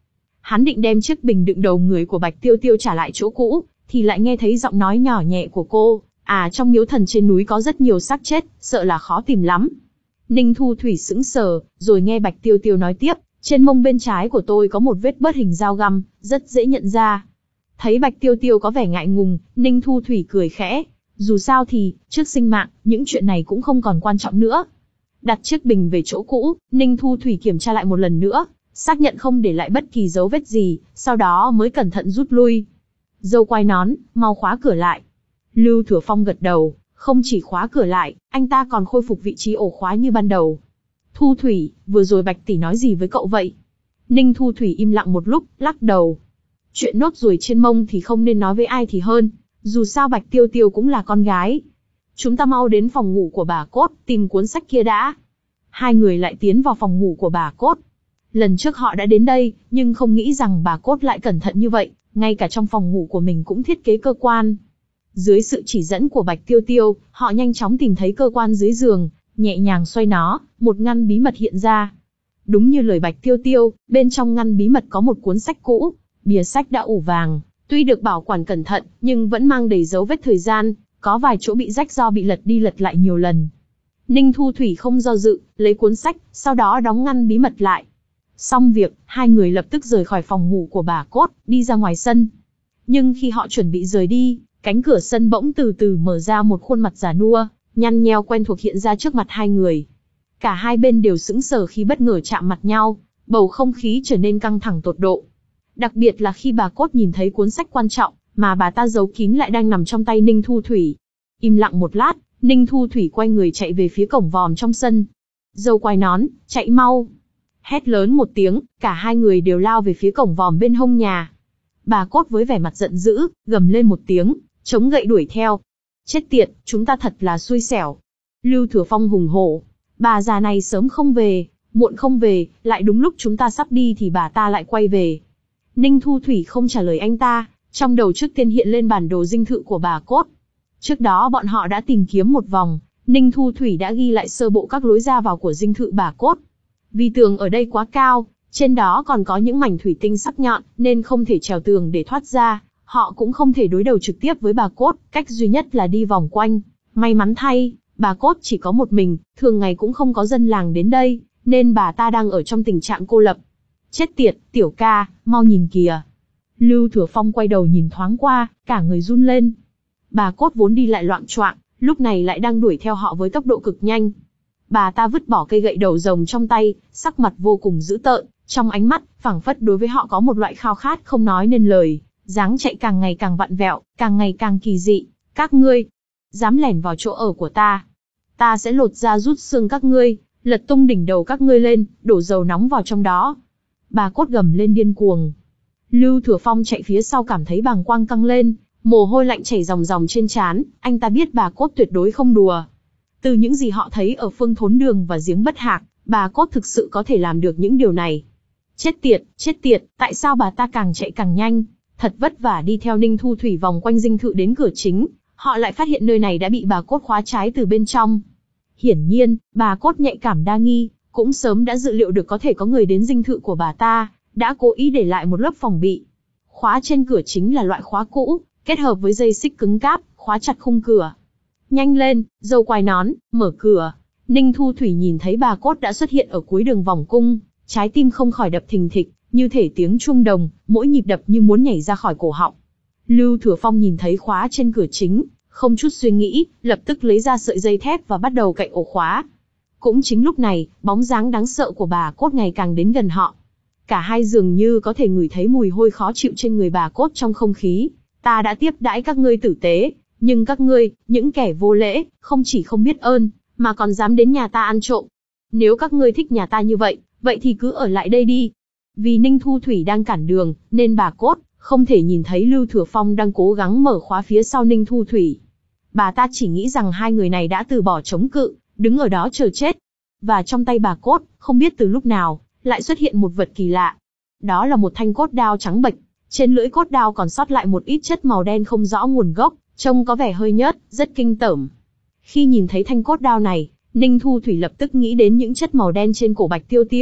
Hắn định đem chiếc bình đựng đầu người của Bạch Tiêu Tiêu trả lại chỗ cũ, thì lại nghe thấy giọng nói nhỏ nhẹ của cô, à trong miếu thần trên núi có rất nhiều xác chết, sợ là khó tìm lắm. Ninh Thu Thủy sững sờ, rồi nghe Bạch Tiêu Tiêu nói tiếp, trên mông bên trái của tôi có một vết bớt hình dao găm, rất dễ nhận ra. Thấy Bạch Tiêu Tiêu có vẻ ngại ngùng, Ninh Thu Thủy cười khẽ, dù sao thì, trước sinh mạng, những chuyện này cũng không còn quan trọng nữa. Đặt chiếc bình về chỗ cũ, Ninh Thu Thủy kiểm tra lại một lần nữa, xác nhận không để lại bất kỳ dấu vết gì, sau đó mới cẩn thận rút lui. Dâu quai nón, mau khóa cửa lại. Lưu Thừa Phong gật đầu, không chỉ khóa cửa lại, anh ta còn khôi phục vị trí ổ khóa như ban đầu. Thu Thủy, vừa rồi Bạch tỷ nói gì với cậu vậy? Ninh Thu Thủy im lặng một lúc, lắc đầu. Chuyện nốt ruồi trên mông thì không nên nói với ai thì hơn, dù sao Bạch Tiêu Tiêu cũng là con gái. Chúng ta mau đến phòng ngủ của bà Cốt, tìm cuốn sách kia đã. Hai người lại tiến vào phòng ngủ của bà Cốt. Lần trước họ đã đến đây, nhưng không nghĩ rằng bà Cốt lại cẩn thận như vậy, ngay cả trong phòng ngủ của mình cũng thiết kế cơ quan. Dưới sự chỉ dẫn của Bạch Tiêu Tiêu, họ nhanh chóng tìm thấy cơ quan dưới giường, nhẹ nhàng xoay nó, một ngăn bí mật hiện ra. Đúng như lời Bạch Tiêu Tiêu, bên trong ngăn bí mật có một cuốn sách cũ, bìa sách đã ủ vàng, tuy được bảo quản cẩn thận, nhưng vẫn mang đầy dấu vết thời gian, có vài chỗ bị rách do bị lật đi lật lại nhiều lần. Ninh Thu Thủy không do dự, lấy cuốn sách, sau đó đóng ngăn bí mật lại. Xong việc, hai người lập tức rời khỏi phòng ngủ của bà Cốt, đi ra ngoài sân. Nhưng khi họ chuẩn bị rời đi, cánh cửa sân bỗng từ từ mở ra, một khuôn mặt già nua, nhăn nheo quen thuộc hiện ra trước mặt hai người. Cả hai bên đều sững sờ khi bất ngờ chạm mặt nhau, bầu không khí trở nên căng thẳng tột độ. Đặc biệt là khi bà Cốt nhìn thấy cuốn sách quan trọng, mà bà ta giấu kín lại đang nằm trong tay Ninh Thu Thủy. Im lặng một lát, Ninh Thu Thủy quay người chạy về phía cổng vòm trong sân. Dâu quai nón, chạy mau! Hét lớn một tiếng, cả hai người đều lao về phía cổng vòm bên hông nhà. Bà Cốt với vẻ mặt giận dữ, gầm lên một tiếng, chống gậy đuổi theo. Chết tiệt, chúng ta thật là xui xẻo. Lưu Thừa Phong hùng hổ. Bà già này sớm không về, muộn không về, lại đúng lúc chúng ta sắp đi thì bà ta lại quay về. Ninh Thu Thủy không trả lời anh ta, trong đầu trước tiên hiện lên bản đồ dinh thự của bà Cốt. Trước đó bọn họ đã tìm kiếm một vòng, Ninh Thu Thủy đã ghi lại sơ bộ các lối ra vào của dinh thự bà Cốt. Vì tường ở đây quá cao, trên đó còn có những mảnh thủy tinh sắc nhọn, nên không thể trèo tường để thoát ra, họ cũng không thể đối đầu trực tiếp với bà Cốt, cách duy nhất là đi vòng quanh. May mắn thay, bà Cốt chỉ có một mình, thường ngày cũng không có dân làng đến đây, nên bà ta đang ở trong tình trạng cô lập. Chết tiệt, tiểu ca, mau nhìn kìa. Lưu Thừa Phong quay đầu nhìn thoáng qua, cả người run lên. Bà Cốt vốn đi lại loạng choạng, lúc này lại đang đuổi theo họ với tốc độ cực nhanh. Bà ta vứt bỏ cây gậy đầu rồng trong tay, sắc mặt vô cùng dữ tợn, trong ánh mắt, phảng phất đối với họ có một loại khao khát không nói nên lời, dáng chạy càng ngày càng vặn vẹo, càng ngày càng kỳ dị. Các ngươi, dám lẻn vào chỗ ở của ta, ta sẽ lột da rút xương các ngươi, lật tung đỉnh đầu các ngươi lên, đổ dầu nóng vào trong đó. Bà Cốt gầm lên điên cuồng. Lưu Thừa Phong chạy phía sau cảm thấy bàng quang căng lên, mồ hôi lạnh chảy ròng ròng trên trán, anh ta biết bà Cốt tuyệt đối không đùa. Từ những gì họ thấy ở Phương Thốn Đường và Giếng Bất Hạc, bà Cốt thực sự có thể làm được những điều này. Chết tiệt, chết tiệt, tại sao bà ta càng chạy càng nhanh? Thật vất vả đi theo Ninh Thu Thủy vòng quanh dinh thự đến cửa chính, họ lại phát hiện nơi này đã bị bà Cốt khóa trái từ bên trong. Hiển nhiên, bà Cốt nhạy cảm đa nghi, cũng sớm đã dự liệu được có thể có người đến dinh thự của bà ta, đã cố ý để lại một lớp phòng bị. Khóa trên cửa chính là loại khóa cũ, kết hợp với dây xích cứng cáp, khóa chặt khung cửa. Nhanh lên, dâu quai nón, mở cửa. Ninh Thu Thủy nhìn thấy bà Cốt đã xuất hiện ở cuối đường vòng cung, trái tim không khỏi đập thình thịch, như thể tiếng chuông đồng, mỗi nhịp đập như muốn nhảy ra khỏi cổ họng. Lưu Thừa Phong nhìn thấy khóa trên cửa chính, không chút suy nghĩ, lập tức lấy ra sợi dây thép và bắt đầu cạy ổ khóa. Cũng chính lúc này, bóng dáng đáng sợ của bà Cốt ngày càng đến gần họ. Cả hai dường như có thể ngửi thấy mùi hôi khó chịu trên người bà Cốt trong không khí. Ta đã tiếp đãi các ngươi tử tế, nhưng các ngươi, những kẻ vô lễ, không chỉ không biết ơn, mà còn dám đến nhà ta ăn trộm. Nếu các ngươi thích nhà ta như vậy, vậy thì cứ ở lại đây đi. Vì Ninh Thu Thủy đang cản đường, nên bà Cốt không thể nhìn thấy Lưu Thừa Phong đang cố gắng mở khóa phía sau Ninh Thu Thủy. Bà ta chỉ nghĩ rằng hai người này đã từ bỏ chống cự, đứng ở đó chờ chết. Và trong tay bà Cốt, không biết từ lúc nào, lại xuất hiện một vật kỳ lạ. Đó là một thanh cốt đao trắng bệch, trên lưỡi cốt đao còn sót lại một ít chất màu đen không rõ nguồn gốc, trông có vẻ hơi nhớt, rất kinh tởm. Khi nhìn thấy thanh cốt đao này, Ninh Thu Thủy lập tức nghĩ đến những chất màu đen trên cổ Bạch Tiêu Tiêu,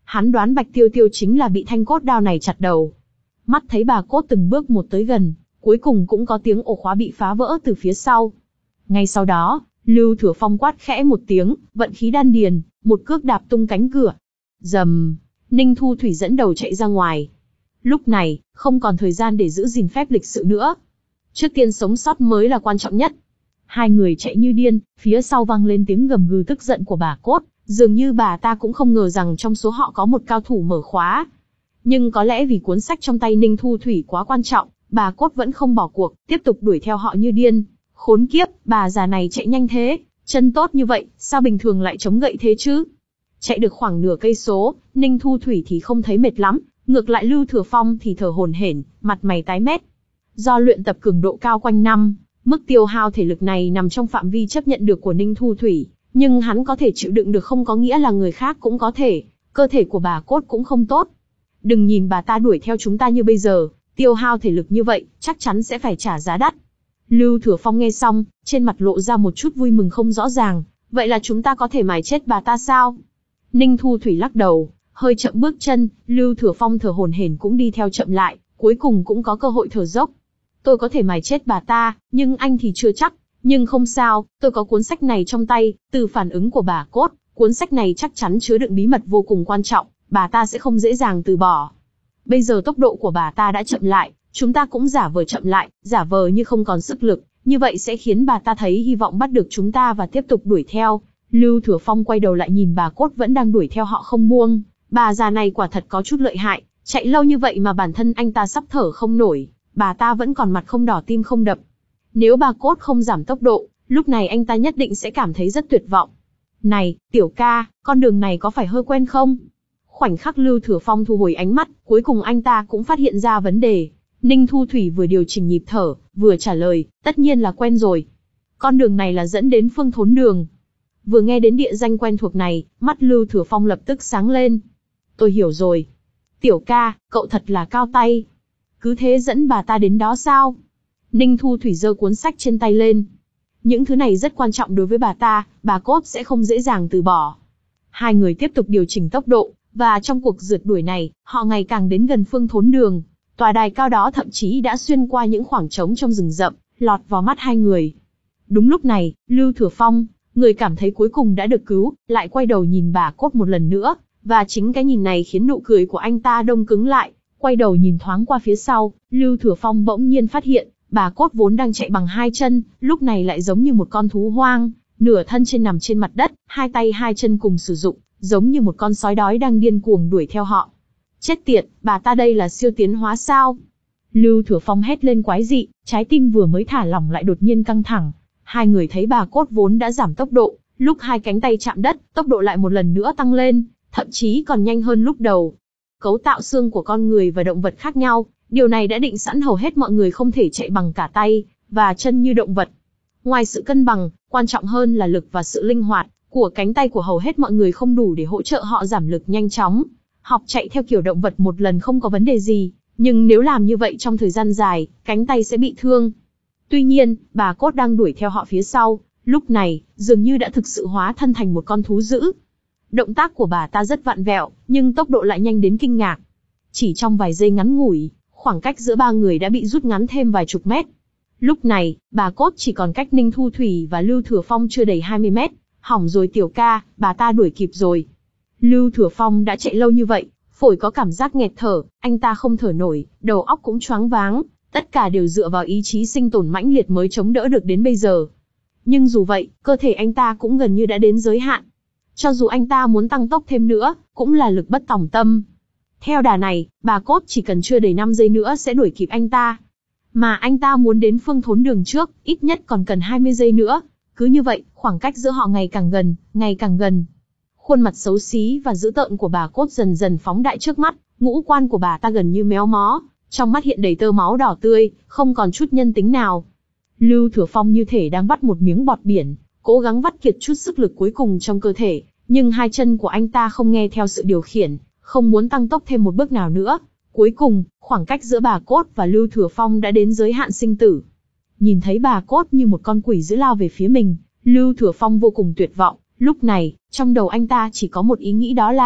Hắn đoán Bạch Tiêu Tiêu chính là bị thanh cốt đao này chặt đầu. Mắt thấy bà cốt từng bước một tới gần, cuối cùng cũng có tiếng ổ khóa bị phá vỡ từ phía sau. Ngay sau đó, Lưu Thừa Phong quát khẽ một tiếng, vận khí đan điền, một cước đạp tung cánh cửa. Rầm, Ninh Thu Thủy dẫn đầu chạy ra ngoài. Lúc này, không còn thời gian để giữ gìn phép lịch sự nữa. Trước tiên sống sót mới là quan trọng nhất. Hai người chạy như điên, phía sau vang lên tiếng gầm gừ tức giận của bà cốt, dường như bà ta cũng không ngờ rằng trong số họ có một cao thủ mở khóa. Nhưng có lẽ vì cuốn sách trong tay Ninh Thu Thủy quá quan trọng, bà cốt vẫn không bỏ cuộc, tiếp tục đuổi theo họ như điên. Khốn kiếp, bà già này chạy nhanh thế, chân tốt như vậy, sao bình thường lại chống gậy thế chứ? Chạy được khoảng nửa cây số, Ninh Thu Thủy thì không thấy mệt lắm, ngược lại Lưu Thừa Phong thì thở hổn hển, mặt mày tái mét. Do luyện tập cường độ cao quanh năm, mức tiêu hao thể lực này nằm trong phạm vi chấp nhận được của Ninh Thu Thủy, nhưng hắn có thể chịu đựng được không có nghĩa là người khác cũng có thể, cơ thể của bà cốt cũng không tốt. Đừng nhìn bà ta đuổi theo chúng ta như bây giờ, tiêu hao thể lực như vậy, chắc chắn sẽ phải trả giá đắt. Lưu Thừa Phong nghe xong, trên mặt lộ ra một chút vui mừng không rõ ràng, vậy là chúng ta có thể mài chết bà ta sao? Ninh Thu Thủy lắc đầu, hơi chậm bước chân, Lưu Thừa Phong thở hổn hển cũng đi theo chậm lại, cuối cùng cũng có cơ hội thở dốc. Tôi có thể mài chết bà ta, nhưng anh thì chưa chắc, nhưng không sao, tôi có cuốn sách này trong tay, từ phản ứng của bà cốt, cuốn sách này chắc chắn chứa đựng bí mật vô cùng quan trọng, bà ta sẽ không dễ dàng từ bỏ. Bây giờ tốc độ của bà ta đã chậm lại, chúng ta cũng giả vờ chậm lại, giả vờ như không còn sức lực, như vậy sẽ khiến bà ta thấy hy vọng bắt được chúng ta và tiếp tục đuổi theo. Lưu Thừa Phong quay đầu lại nhìn bà cốt vẫn đang đuổi theo họ không buông, bà già này quả thật có chút lợi hại, chạy lâu như vậy mà bản thân anh ta sắp thở không nổi, bà ta vẫn còn mặt không đỏ tim không đập. Nếu bà cốt không giảm tốc độ, lúc này anh ta nhất định sẽ cảm thấy rất tuyệt vọng. Này, tiểu ca, con đường này có phải hơi quen không? Khoảnh khắc Lưu Thừa Phong thu hồi ánh mắt, cuối cùng anh ta cũng phát hiện ra vấn đề. Ninh Thu Thủy vừa điều chỉnh nhịp thở, vừa trả lời, tất nhiên là quen rồi. Con đường này là dẫn đến Phương Thốn Đường. Vừa nghe đến địa danh quen thuộc này, mắt Lưu Thừa Phong lập tức sáng lên. Tôi hiểu rồi. Tiểu ca, cậu thật là cao tay. Cứ thế dẫn bà ta đến đó sao? Ninh Thu Thủy giơ cuốn sách trên tay lên. Những thứ này rất quan trọng đối với bà ta, bà cốt sẽ không dễ dàng từ bỏ. Hai người tiếp tục điều chỉnh tốc độ, và trong cuộc rượt đuổi này, họ ngày càng đến gần Phương Thốn Đường. Tòa đài cao đó thậm chí đã xuyên qua những khoảng trống trong rừng rậm, lọt vào mắt hai người. Đúng lúc này, Lưu Thừa Phong, người cảm thấy cuối cùng đã được cứu, lại quay đầu nhìn bà cốt một lần nữa, và chính cái nhìn này khiến nụ cười của anh ta đông cứng lại. Quay đầu nhìn thoáng qua phía sau, Lưu Thừa Phong bỗng nhiên phát hiện, bà cốt vốn đang chạy bằng hai chân, lúc này lại giống như một con thú hoang, nửa thân trên nằm trên mặt đất, hai tay hai chân cùng sử dụng, giống như một con sói đói đang điên cuồng đuổi theo họ. Chết tiệt, bà ta đây là siêu tiến hóa sao? Lưu Thừa Phong hét lên quái dị, trái tim vừa mới thả lỏng lại đột nhiên căng thẳng. Hai người thấy bà cốt vốn đã giảm tốc độ, lúc hai cánh tay chạm đất, tốc độ lại một lần nữa tăng lên, thậm chí còn nhanh hơn lúc đầu. Cấu tạo xương của con người và động vật khác nhau, điều này đã định sẵn hầu hết mọi người không thể chạy bằng cả tay và chân như động vật. Ngoài sự cân bằng, quan trọng hơn là lực và sự linh hoạt của cánh tay của hầu hết mọi người không đủ để hỗ trợ họ giảm lực nhanh chóng. Học chạy theo kiểu động vật một lần không có vấn đề gì, nhưng nếu làm như vậy trong thời gian dài, cánh tay sẽ bị thương. Tuy nhiên, bà cốt đang đuổi theo họ phía sau, lúc này, dường như đã thực sự hóa thân thành một con thú dữ. Động tác của bà ta rất vặn vẹo, nhưng tốc độ lại nhanh đến kinh ngạc. Chỉ trong vài giây ngắn ngủi, khoảng cách giữa ba người đã bị rút ngắn thêm vài chục mét. Lúc này, bà cốt chỉ còn cách Ninh Thu Thủy và Lưu Thừa Phong chưa đầy hai mươi mét. Hỏng rồi tiểu ca, bà ta đuổi kịp rồi. Lưu Thừa Phong đã chạy lâu như vậy, phổi có cảm giác nghẹt thở, anh ta không thở nổi, đầu óc cũng choáng váng, tất cả đều dựa vào ý chí sinh tồn mãnh liệt mới chống đỡ được đến bây giờ. Nhưng dù vậy, cơ thể anh ta cũng gần như đã đến giới hạn. Cho dù anh ta muốn tăng tốc thêm nữa, cũng là lực bất tòng tâm. Theo đà này, bà cốt chỉ cần chưa đầy năm giây nữa sẽ đuổi kịp anh ta. Mà anh ta muốn đến Phương Thốn Đường trước, ít nhất còn cần hai mươi giây nữa. Cứ như vậy, khoảng cách giữa họ ngày càng gần, ngày càng gần. Khuôn mặt xấu xí và dữ tợn của bà cốt dần dần phóng đại trước mắt, ngũ quan của bà ta gần như méo mó, trong mắt hiện đầy tơ máu đỏ tươi, không còn chút nhân tính nào. Lưu Thừa Phong như thể đang vắt một miếng bọt biển, cố gắng vắt kiệt chút sức lực cuối cùng trong cơ thể, nhưng hai chân của anh ta không nghe theo sự điều khiển, không muốn tăng tốc thêm một bước nào nữa. Cuối cùng, khoảng cách giữa bà cốt và Lưu Thừa Phong đã đến giới hạn sinh tử. Nhìn thấy bà cốt như một con quỷ dữ lao về phía mình, Lưu Thừa Phong vô cùng tuyệt vọng. Lúc này, trong đầu anh ta chỉ có một ý nghĩ, đó là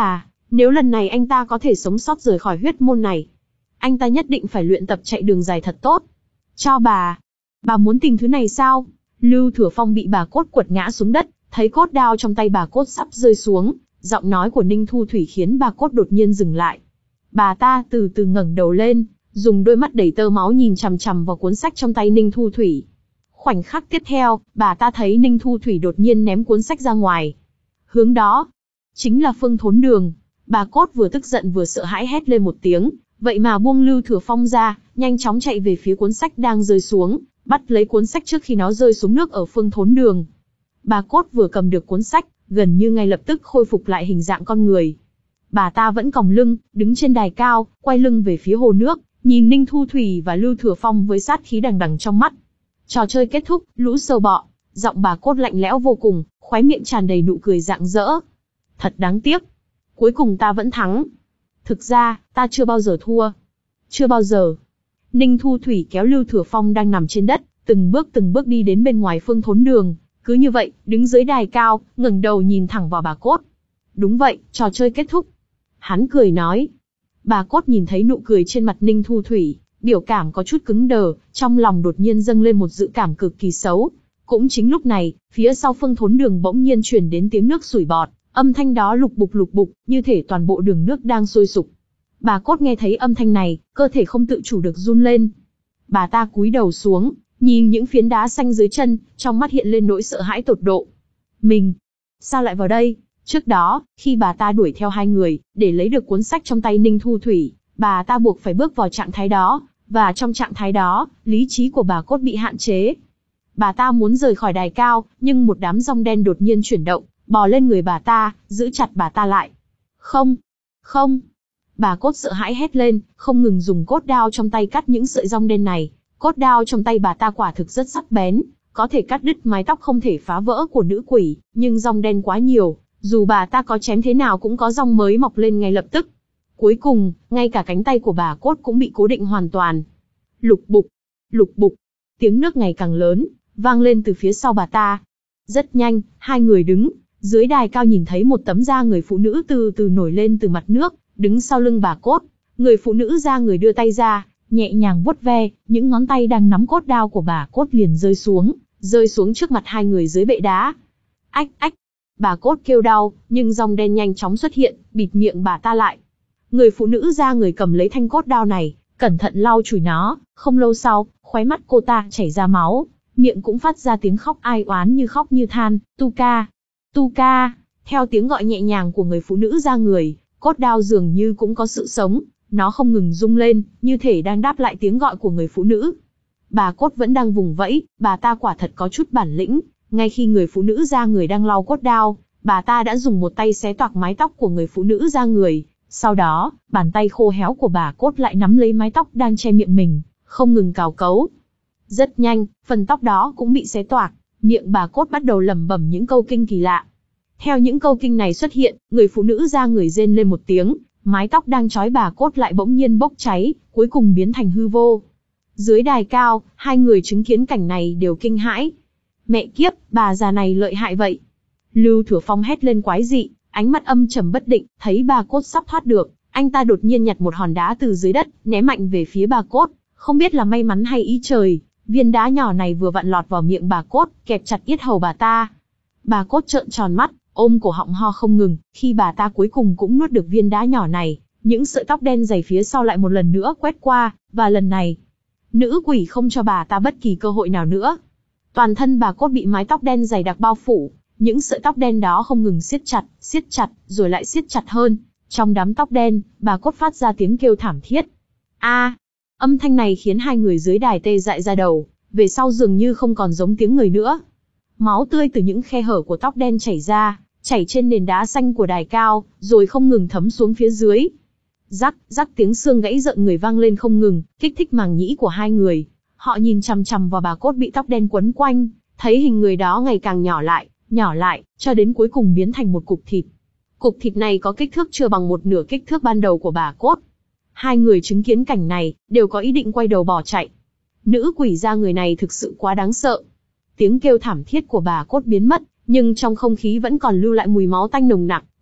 Nếu lần này anh ta có thể sống sót rời khỏi huyết môn này, anh ta nhất định phải luyện tập chạy đường dài thật tốt. Cho bà. Bà muốn tìm thứ này sao? Lưu Thừa Phong bị bà Cốt quật ngã xuống đất, thấy cốt đao trong tay bà Cốt sắp rơi xuống, giọng nói của Ninh Thu Thủy khiến bà Cốt đột nhiên dừng lại. Bà ta từ từ ngẩng đầu lên, dùng đôi mắt đầy tơ máu nhìn chằm chằm vào cuốn sách trong tay Ninh Thu Thủy. Khoảnh khắc tiếp theo, bà ta thấy Ninh Thu Thủy đột nhiên ném cuốn sách ra ngoài. Hướng đó chính là Phương Thốn Đường. Bà Cốt vừa tức giận vừa sợ hãi hét lên một tiếng, vậy mà buông Lưu Thừa Phong ra, nhanh chóng chạy về phía cuốn sách đang rơi xuống, bắt lấy cuốn sách trước khi nó rơi xuống nước ở Phương Thốn Đường. Bà Cốt vừa cầm được cuốn sách, gần như ngay lập tức khôi phục lại hình dạng con người. Bà ta vẫn còng lưng, đứng trên đài cao, quay lưng về phía hồ nước, nhìn Ninh Thu Thủy và Lưu Thừa Phong với sát khí đằng đằng trong mắt. Trò chơi kết thúc, lũ sâu bọ. Giọng bà Cốt lạnh lẽo vô cùng, khóe miệng tràn đầy nụ cười rạng rỡ. Thật đáng tiếc. Cuối cùng ta vẫn thắng. Thực ra, ta chưa bao giờ thua. Chưa bao giờ. Ninh Thu Thủy kéo Lưu Thừa Phong đang nằm trên đất, từng bước từng bước đi đến bên ngoài Phương Thốn Đường. Cứ như vậy, đứng dưới đài cao, ngẩng đầu nhìn thẳng vào bà Cốt. Đúng vậy, trò chơi kết thúc. Hắn cười nói. Bà Cốt nhìn thấy nụ cười trên mặt Ninh Thu Thủy, biểu cảm có chút cứng đờ, trong lòng đột nhiên dâng lên một dự cảm cực kỳ xấu. Cũng chính lúc này, phía sau Phương Thốn Đường bỗng nhiên truyền đến tiếng nước sủi bọt, âm thanh đó lục bục lục bục, như thể toàn bộ đường nước đang sôi sục. Bà Cốt nghe thấy âm thanh này, cơ thể không tự chủ được run lên. Bà ta cúi đầu xuống, nhìn những phiến đá xanh dưới chân, trong mắt hiện lên nỗi sợ hãi tột độ. Mình, sao lại vào đây? Trước đó, khi bà ta đuổi theo hai người, để lấy được cuốn sách trong tay Ninh Thu Thủy, bà ta buộc phải bước vào trạng thái đó, và trong trạng thái đó, lý trí của bà Cốt bị hạn chế. Bà ta muốn rời khỏi đài cao, nhưng một đám rong đen đột nhiên chuyển động, bò lên người bà ta, giữ chặt bà ta lại. Không, không. Bà Cốt sợ hãi hét lên, không ngừng dùng cốt đao trong tay cắt những sợi rong đen này. Cốt đao trong tay bà ta quả thực rất sắc bén, có thể cắt đứt mái tóc không thể phá vỡ của nữ quỷ, nhưng rong đen quá nhiều, dù bà ta có chém thế nào cũng có rong mới mọc lên ngay lập tức. Cuối cùng, ngay cả cánh tay của bà Cốt cũng bị cố định hoàn toàn. Lục bục, lục bục, tiếng nước ngày càng lớn, vang lên từ phía sau bà ta. Rất nhanh, hai người đứng dưới đài cao nhìn thấy một tấm da người phụ nữ từ từ nổi lên từ mặt nước, đứng sau lưng bà Cốt. Người phụ nữ da người đưa tay ra, nhẹ nhàng vuốt ve, những ngón tay đang nắm cốt đao của bà Cốt liền rơi xuống, rơi xuống trước mặt hai người dưới bệ đá. Ách ách, bà Cốt kêu đau, nhưng rong đen nhanh chóng xuất hiện, bịt miệng bà ta lại. Người phụ nữ da người cầm lấy thanh cốt đao này, cẩn thận lau chùi nó, không lâu sau, khóe mắt cô ta chảy ra máu, miệng cũng phát ra tiếng khóc ai oán như khóc như than, tu ca, tu ca. Theo tiếng gọi nhẹ nhàng của người phụ nữ da người, cốt đao dường như cũng có sự sống, nó không ngừng rung lên, như thể đang đáp lại tiếng gọi của người phụ nữ. Bà Cốt vẫn đang vùng vẫy, bà ta quả thật có chút bản lĩnh, ngay khi người phụ nữ da người đang lau cốt đao, bà ta đã dùng một tay xé toạc mái tóc của người phụ nữ da người. Sau đó, bàn tay khô héo của bà Cốt lại nắm lấy mái tóc đang che miệng mình, không ngừng cào cấu. Rất nhanh, phần tóc đó cũng bị xé toạc, miệng bà Cốt bắt đầu lẩm bẩm những câu kinh kỳ lạ. Theo những câu kinh này xuất hiện, người phụ nữ da người rên lên một tiếng, mái tóc đang trói bà Cốt lại bỗng nhiên bốc cháy, cuối cùng biến thành hư vô. Dưới đài cao, hai người chứng kiến cảnh này đều kinh hãi. Mẹ kiếp, bà già này lợi hại vậy. Lưu Thừa Phong hét lên quái dị, ánh mắt âm trầm bất định, thấy bà Cốt sắp thoát được, anh ta đột nhiên nhặt một hòn đá từ dưới đất, ném mạnh về phía bà Cốt. Không biết là may mắn hay ý trời, viên đá nhỏ này vừa vặn lọt vào miệng bà Cốt, kẹp chặt yết hầu bà ta. Bà Cốt trợn tròn mắt, ôm cổ họng ho không ngừng, khi bà ta cuối cùng cũng nuốt được viên đá nhỏ này, những sợi tóc đen dày phía sau lại một lần nữa quét qua, và lần này, nữ quỷ không cho bà ta bất kỳ cơ hội nào nữa. Toàn thân bà Cốt bị mái tóc đen dày đặc bao phủ, những sợi tóc đen đó không ngừng siết chặt, siết chặt, rồi lại siết chặt hơn. Trong đám tóc đen, bà Cốt phát ra tiếng kêu thảm thiết. A! Âm thanh này khiến hai người dưới đài tê dại ra đầu, về sau dường như không còn giống tiếng người nữa. Máu tươi từ những khe hở của tóc đen chảy ra, chảy trên nền đá xanh của đài cao, rồi không ngừng thấm xuống phía dưới. Rắc, rắc tiếng xương gãy rợn người vang lên không ngừng, kích thích màng nhĩ của hai người. Họ nhìn chằm chằm vào bà Cốt bị tóc đen quấn quanh, thấy hình người đó ngày càng nhỏ lại, nhỏ lại, cho đến cuối cùng biến thành một cục thịt. Cục thịt này có kích thước chưa bằng một nửa kích thước ban đầu của bà Cốt. Hai người chứng kiến cảnh này, đều có ý định quay đầu bỏ chạy. Nữ quỷ da người này thực sự quá đáng sợ. Tiếng kêu thảm thiết của bà Cốt biến mất, nhưng trong không khí vẫn còn lưu lại mùi máu tanh nồng nặc,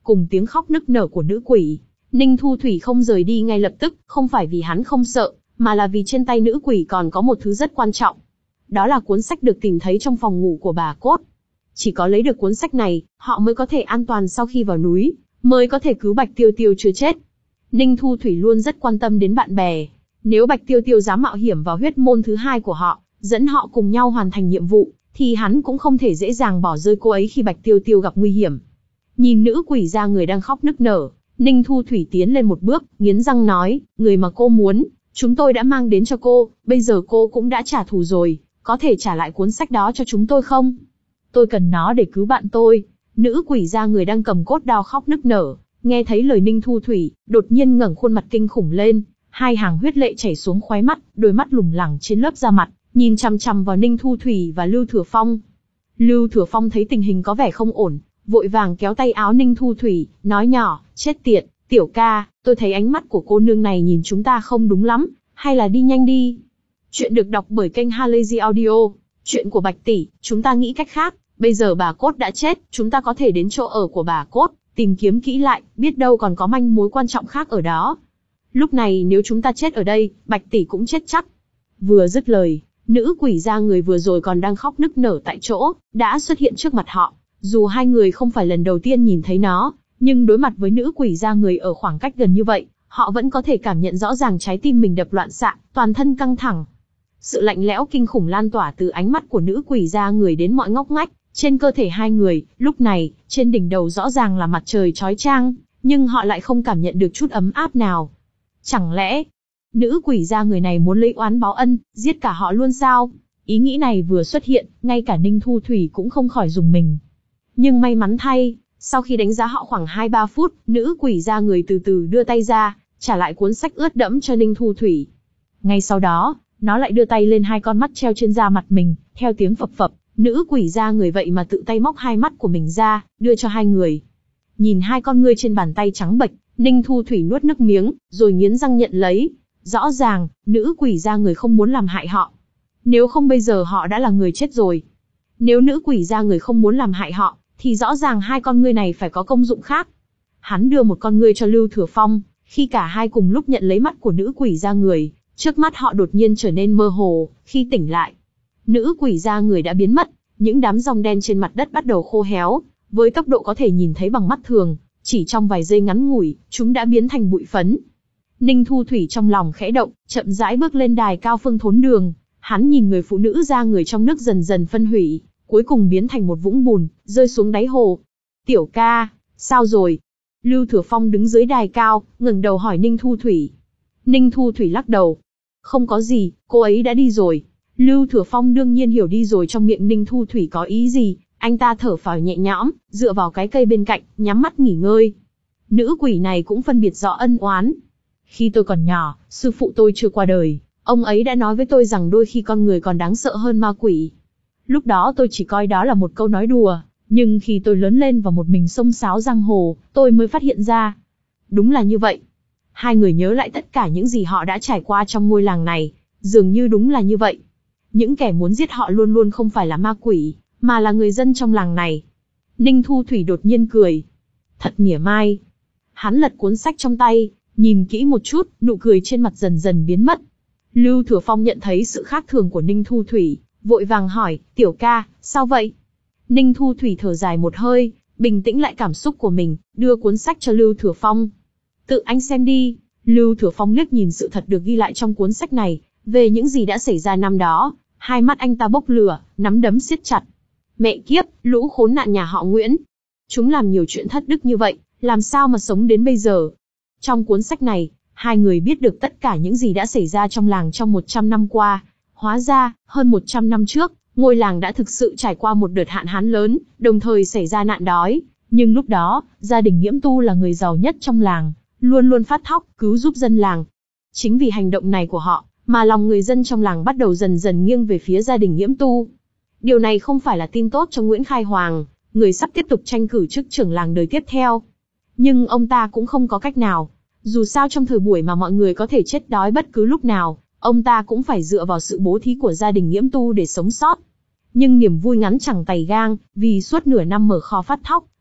cùng tiếng khóc nức nở của nữ quỷ. Ninh Thu Thủy không rời đi ngay lập tức, không phải vì hắn không sợ, mà là vì trên tay nữ quỷ còn có một thứ rất quan trọng. Đó là cuốn sách được tìm thấy trong phòng ngủ của bà Cốt. Chỉ có lấy được cuốn sách này, họ mới có thể an toàn sau khi vào núi, mới có thể cứu Bạch Tiêu Tiêu chưa chết. Ninh Thu Thủy luôn rất quan tâm đến bạn bè. Nếu Bạch Tiêu Tiêu dám mạo hiểm vào huyết môn thứ hai của họ, dẫn họ cùng nhau hoàn thành nhiệm vụ, thì hắn cũng không thể dễ dàng bỏ rơi cô ấy khi Bạch Tiêu Tiêu gặp nguy hiểm. Nhìn nữ quỷ da người đang khóc nức nở, Ninh Thu Thủy tiến lên một bước, nghiến răng nói, người mà cô muốn, chúng tôi đã mang đến cho cô, bây giờ cô cũng đã trả thù rồi, có thể trả lại cuốn sách đó cho chúng tôi không? Tôi cần nó để cứu bạn tôi. Nữ quỷ da người đang cầm cốt đao khóc nức nở, nghe thấy lời Ninh Thu Thủy, đột nhiên ngẩng khuôn mặt kinh khủng lên, hai hàng huyết lệ chảy xuống khóe mắt, đôi mắt lủng lẳng trên lớp da mặt, nhìn chằm chằm vào Ninh Thu Thủy và Lưu Thừa Phong. Lưu Thừa Phong thấy tình hình có vẻ không ổn, vội vàng kéo tay áo Ninh Thu Thủy, nói nhỏ, chết tiệt, tiểu ca, tôi thấy ánh mắt của cô nương này nhìn chúng ta không đúng lắm, hay là đi nhanh đi. Chuyện được đọc bởi kênh Halazy Audio, chuyện của Bạch Tỷ, chúng ta nghĩ cách khác, bây giờ bà Cốt đã chết, chúng ta có thể đến chỗ ở của bà Cốt, tìm kiếm kỹ lại, biết đâu còn có manh mối quan trọng khác ở đó. Lúc này nếu chúng ta chết ở đây, Bạch Tỷ cũng chết chắc. Vừa dứt lời, nữ quỷ da người vừa rồi còn đang khóc nức nở tại chỗ, đã xuất hiện trước mặt họ. Dù hai người không phải lần đầu tiên nhìn thấy nó, nhưng đối mặt với nữ quỷ da người ở khoảng cách gần như vậy, họ vẫn có thể cảm nhận rõ ràng trái tim mình đập loạn xạ, toàn thân căng thẳng. Sự lạnh lẽo kinh khủng lan tỏa từ ánh mắt của nữ quỷ da người đến mọi ngóc ngách, trên cơ thể hai người, lúc này, trên đỉnh đầu rõ ràng là mặt trời chói chang, nhưng họ lại không cảm nhận được chút ấm áp nào. Chẳng lẽ, nữ quỷ da người này muốn lấy oán báo ân, giết cả họ luôn sao? Ý nghĩ này vừa xuất hiện, ngay cả Ninh Thu Thủy cũng không khỏi rùng mình. Nhưng may mắn thay, sau khi đánh giá họ khoảng hai ba phút, nữ quỷ da người từ từ đưa tay ra, trả lại cuốn sách ướt đẫm cho Ninh Thu Thủy. Ngay sau đó, nó lại đưa tay lên hai con mắt treo trên da mặt mình, theo tiếng phập phập, nữ quỷ da người vậy mà tự tay móc hai mắt của mình ra, đưa cho hai người. Nhìn hai con ngươi trên bàn tay trắng bệch, Ninh Thu Thủy nuốt nước miếng, rồi nghiến răng nhận lấy. Rõ ràng, nữ quỷ da người không muốn làm hại họ. Nếu không bây giờ họ đã là người chết rồi. Nếu nữ quỷ da người không muốn làm hại họ, thì rõ ràng hai con ngươi này phải có công dụng khác. Hắn đưa một con ngươi cho Lưu Thừa Phong, khi cả hai cùng lúc nhận lấy mắt của nữ quỷ da người, trước mắt họ đột nhiên trở nên mơ hồ, khi tỉnh lại. Nữ quỷ da người đã biến mất, những đám dòng đen trên mặt đất bắt đầu khô héo, với tốc độ có thể nhìn thấy bằng mắt thường, chỉ trong vài giây ngắn ngủi, chúng đã biến thành bụi phấn. Ninh Thu Thủy trong lòng khẽ động, chậm rãi bước lên đài cao phương thốn đường, hắn nhìn người phụ nữ da người trong nước dần dần phân hủy, cuối cùng biến thành một vũng bùn, rơi xuống đáy hồ. Tiểu ca, sao rồi? Lưu Thừa Phong đứng dưới đài cao, ngẩng đầu hỏi Ninh Thu Thủy. Ninh Thu Thủy lắc đầu. Không có gì, cô ấy đã đi rồi. Lưu Thừa Phong đương nhiên hiểu đi rồi trong miệng Ninh Thu Thủy có ý gì, anh ta thở phào nhẹ nhõm, dựa vào cái cây bên cạnh, nhắm mắt nghỉ ngơi. Nữ quỷ này cũng phân biệt rõ ân oán. Khi tôi còn nhỏ, sư phụ tôi chưa qua đời, ông ấy đã nói với tôi rằng đôi khi con người còn đáng sợ hơn ma quỷ. Lúc đó tôi chỉ coi đó là một câu nói đùa, nhưng khi tôi lớn lên và một mình xông xáo giang hồ, tôi mới phát hiện ra. Đúng là như vậy. Hai người nhớ lại tất cả những gì họ đã trải qua trong ngôi làng này, dường như đúng là như vậy. Những kẻ muốn giết họ luôn luôn không phải là ma quỷ, mà là người dân trong làng này. Ninh Thu Thủy đột nhiên cười. Thật mỉa mai. Hắn lật cuốn sách trong tay, nhìn kỹ một chút, nụ cười trên mặt dần dần biến mất. Lưu Thừa Phong nhận thấy sự khác thường của Ninh Thu Thủy, vội vàng hỏi, tiểu ca, sao vậy? Ninh Thu Thủy thở dài một hơi, bình tĩnh lại cảm xúc của mình, đưa cuốn sách cho Lưu Thừa Phong. Tự anh xem đi. Lưu Thừa Phong liếc nhìn sự thật được ghi lại trong cuốn sách này, về những gì đã xảy ra năm đó, hai mắt anh ta bốc lửa, nắm đấm siết chặt. Mẹ kiếp, lũ khốn nạn nhà họ Nguyễn. Chúng làm nhiều chuyện thất đức như vậy, làm sao mà sống đến bây giờ? Trong cuốn sách này, hai người biết được tất cả những gì đã xảy ra trong làng trong một trăm năm qua. Hóa ra, hơn một trăm năm trước, ngôi làng đã thực sự trải qua một đợt hạn hán lớn, đồng thời xảy ra nạn đói. Nhưng lúc đó, gia đình Nghiễm Tu là người giàu nhất trong làng, luôn luôn phát thóc, cứu giúp dân làng. Chính vì hành động này của họ, mà lòng người dân trong làng bắt đầu dần dần nghiêng về phía gia đình Nghiễm Tu. Điều này không phải là tin tốt cho Nguyễn Khai Hoàng, người sắp tiếp tục tranh cử chức trưởng làng đời tiếp theo. Nhưng ông ta cũng không có cách nào. Dù sao trong thời buổi mà mọi người có thể chết đói bất cứ lúc nào, ông ta cũng phải dựa vào sự bố thí của gia đình Nghiễm Tu để sống sót. Nhưng niềm vui ngắn chẳng tày gang, vì suốt nửa năm mở kho phát thóc,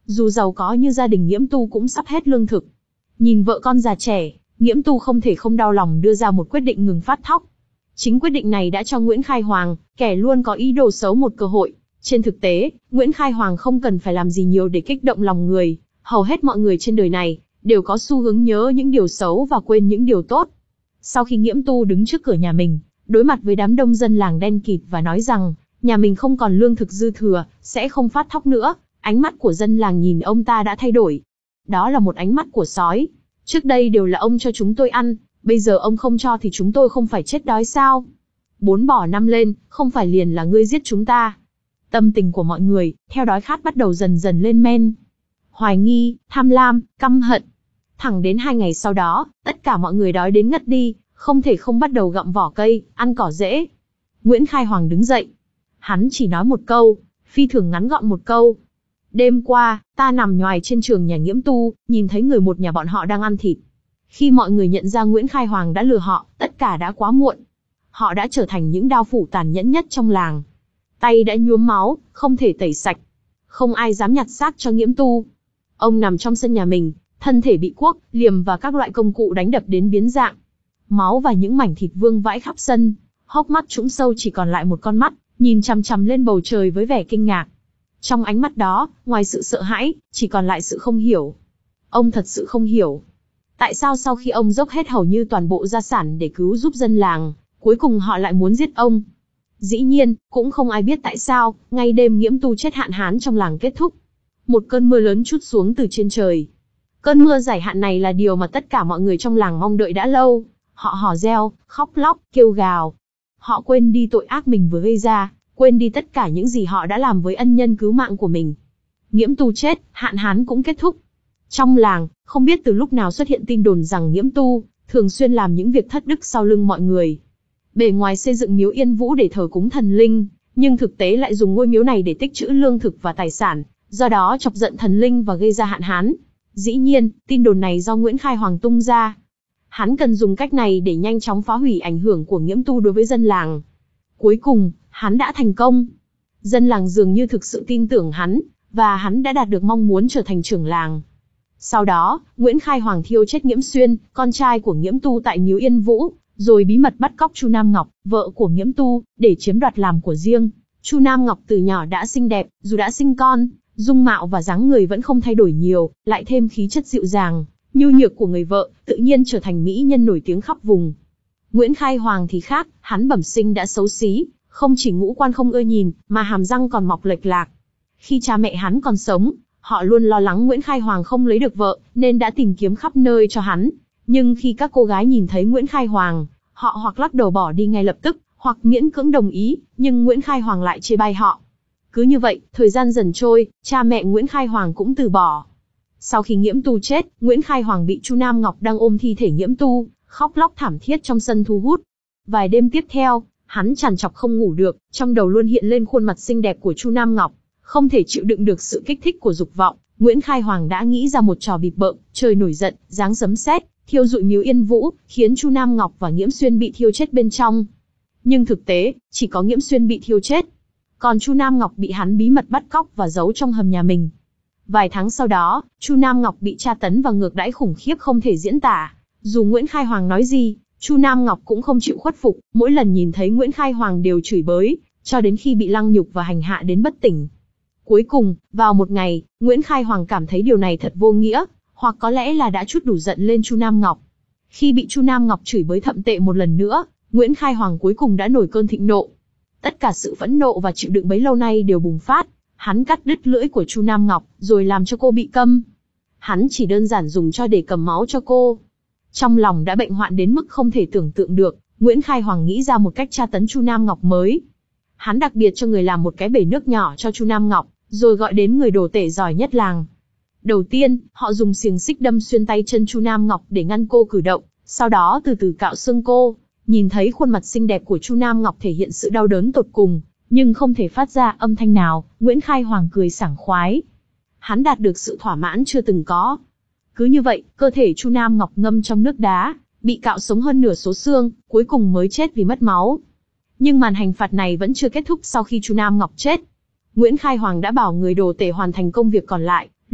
Dù giàu có như gia đình Nghiễm Tu cũng sắp hết lương thực. Nhìn vợ con già trẻ, Nghiễm Tu không thể không đau lòng đưa ra một quyết định ngừng phát thóc. Chính quyết định này đã cho Nguyễn Khai Hoàng, kẻ luôn có ý đồ xấu một cơ hội. Trên thực tế, Nguyễn Khai Hoàng không cần phải làm gì nhiều để kích động lòng người. Hầu hết mọi người trên đời này đều có xu hướng nhớ những điều xấu và quên những điều tốt. Sau khi Nghiễm Tu đứng trước cửa nhà mình, đối mặt với đám đông dân làng đen kịt và nói rằng nhà mình không còn lương thực dư thừa, sẽ không phát thóc nữa, ánh mắt của dân làng nhìn ông ta đã thay đổi. Đó là một ánh mắt của sói. Trước đây đều là ông cho chúng tôi ăn, bây giờ ông không cho thì chúng tôi không phải chết đói sao? Bốn bỏ năm lên, không phải liền là ngươi giết chúng ta. Tâm tình của mọi người, theo đói khát bắt đầu dần dần lên men. Hoài nghi, tham lam, căm hận. Thẳng đến hai ngày sau đó, tất cả mọi người đói đến ngất đi, không thể không bắt đầu gặm vỏ cây, ăn cỏ rễ. Nguyễn Khai Hoàng đứng dậy. Hắn chỉ nói một câu, phi thường ngắn gọn một câu. Đêm qua, ta nằm nhoài trên giường nhà Nghiễm Tu, nhìn thấy người một nhà bọn họ đang ăn thịt. Khi mọi người nhận ra Nguyễn Khai Hoàng đã lừa họ, tất cả đã quá muộn. Họ đã trở thành những đao phủ tàn nhẫn nhất trong làng. Tay đã nhuốm máu, không thể tẩy sạch. Không ai dám nhặt xác cho Nghiễm Tu. Ông nằm trong sân nhà mình, thân thể bị cuốc, liềm và các loại công cụ đánh đập đến biến dạng. Máu và những mảnh thịt vương vãi khắp sân. Hốc mắt trũng sâu chỉ còn lại một con mắt, nhìn chằm chằm lên bầu trời với vẻ kinh ngạc. Trong ánh mắt đó, ngoài sự sợ hãi, chỉ còn lại sự không hiểu. Ông thật sự không hiểu. Tại sao sau khi ông dốc hết hầu như toàn bộ gia sản để cứu giúp dân làng, cuối cùng họ lại muốn giết ông? Dĩ nhiên, cũng không ai biết tại sao, ngay đêm Nghiễm Tu chết hạn hán trong làng kết thúc. Một cơn mưa lớn trút xuống từ trên trời. Cơn mưa giải hạn này là điều mà tất cả mọi người trong làng mong đợi đã lâu. Họ hò reo, khóc lóc, kêu gào. Họ quên đi tội ác mình vừa gây ra, quên đi tất cả những gì họ đã làm với ân nhân cứu mạng của mình. Nghiễm Tu chết, hạn hán cũng kết thúc. Trong làng, không biết từ lúc nào xuất hiện tin đồn rằng Nghiễm Tu thường xuyên làm những việc thất đức sau lưng mọi người. Bề ngoài xây dựng miếu Yên Vũ để thờ cúng thần linh, nhưng thực tế lại dùng ngôi miếu này để tích trữ lương thực và tài sản, do đó chọc giận thần linh và gây ra hạn hán. Dĩ nhiên, tin đồn này do Nguyễn Khai Hoàng tung ra. Hắn cần dùng cách này để nhanh chóng phá hủy ảnh hưởng của Nghiễm Tu đối với dân làng. Cuối cùng, hắn đã thành công. Dân làng dường như thực sự tin tưởng hắn, và hắn đã đạt được mong muốn trở thành trưởng làng. Sau đó, Nguyễn Khai Hoàng thiêu chết Nghiễm Xuyên, con trai của Nghiễm Tu tại miếu Yên Vũ, rồi bí mật bắt cóc Chu Nam Ngọc, vợ của Nghiễm Tu, để chiếm đoạt làm của riêng. Chu Nam Ngọc từ nhỏ đã xinh đẹp, dù đã sinh con, dung mạo và dáng người vẫn không thay đổi nhiều, lại thêm khí chất dịu dàng, nhu nhược của người vợ, tự nhiên trở thành mỹ nhân nổi tiếng khắp vùng. Nguyễn Khai Hoàng thì khác, hắn bẩm sinh đã xấu xí, không chỉ ngũ quan không ưa nhìn, mà hàm răng còn mọc lệch lạc. Khi cha mẹ hắn còn sống, họ luôn lo lắng Nguyễn Khai Hoàng không lấy được vợ, nên đã tìm kiếm khắp nơi cho hắn. Nhưng khi các cô gái nhìn thấy Nguyễn Khai Hoàng, họ hoặc lắc đầu bỏ đi ngay lập tức, hoặc miễn cưỡng đồng ý, nhưng Nguyễn Khai Hoàng lại chê bai họ. Cứ như vậy, thời gian dần trôi, cha mẹ Nguyễn Khai Hoàng cũng từ bỏ. Sau khi Nghiễm Tu chết, Nguyễn Khai Hoàng bị Chu Nam Ngọc đang ôm thi thể Nghiễm Tu, khóc lóc thảm thiết trong sân thu hút. Vài đêm tiếp theo, hắn trằn trọc không ngủ được, trong đầu luôn hiện lên khuôn mặt xinh đẹp của Chu Nam Ngọc. Không thể chịu đựng được sự kích thích của dục vọng, Nguyễn Khai Hoàng đã nghĩ ra một trò bịp bợm, trời nổi giận, giáng sấm sét, thiêu rụi miếu Yên Vũ, khiến Chu Nam Ngọc và Nghiễm Xuyên bị thiêu chết bên trong. Nhưng thực tế, chỉ có Nghiễm Xuyên bị thiêu chết. Còn Chu Nam Ngọc bị hắn bí mật bắt cóc và giấu trong hầm nhà mình. Vài tháng sau đó, Chu Nam Ngọc bị tra tấn và ngược đãi khủng khiếp không thể diễn tả. Dù Nguyễn Khai Hoàng nói gì, Chu Nam Ngọc cũng không chịu khuất phục, mỗi lần nhìn thấy Nguyễn Khai Hoàng đều chửi bới, cho đến khi bị lăng nhục và hành hạ đến bất tỉnh. Cuối cùng, vào một ngày, Nguyễn Khai Hoàng cảm thấy điều này thật vô nghĩa, hoặc có lẽ là đã chút đủ giận lên Chu Nam Ngọc. Khi bị Chu Nam Ngọc chửi bới thậm tệ một lần nữa, Nguyễn Khai Hoàng cuối cùng đã nổi cơn thịnh nộ. Tất cả sự phẫn nộ và chịu đựng bấy lâu nay đều bùng phát. Hắn cắt đứt lưỡi của Chu Nam Ngọc, rồi làm cho cô bị câm. Hắn chỉ đơn giản dùng cho để cầm máu cho cô. Trong lòng đã bệnh hoạn đến mức không thể tưởng tượng được, Nguyễn Khai Hoàng nghĩ ra một cách tra tấn Chu Nam Ngọc mới. Hắn đặc biệt cho người làm một cái bể nước nhỏ cho Chu Nam Ngọc, rồi gọi đến người đồ tể giỏi nhất làng. Đầu tiên, họ dùng xiềng xích đâm xuyên tay chân Chu Nam Ngọc để ngăn cô cử động, sau đó từ từ cạo xương cô. Nhìn thấy khuôn mặt xinh đẹp của Chu Nam Ngọc thể hiện sự đau đớn tột cùng, nhưng không thể phát ra âm thanh nào, Nguyễn Khai Hoàng cười sảng khoái. Hắn đạt được sự thỏa mãn chưa từng có. Cứ như vậy, cơ thể Chu Nam Ngọc ngâm trong nước đá, bị cạo sống hơn nửa số xương, cuối cùng mới chết vì mất máu. Nhưng màn hành phạt này vẫn chưa kết thúc sau khi Chu Nam Ngọc chết. Nguyễn Khai Hoàng đã bảo người đồ tể hoàn thành công việc còn lại,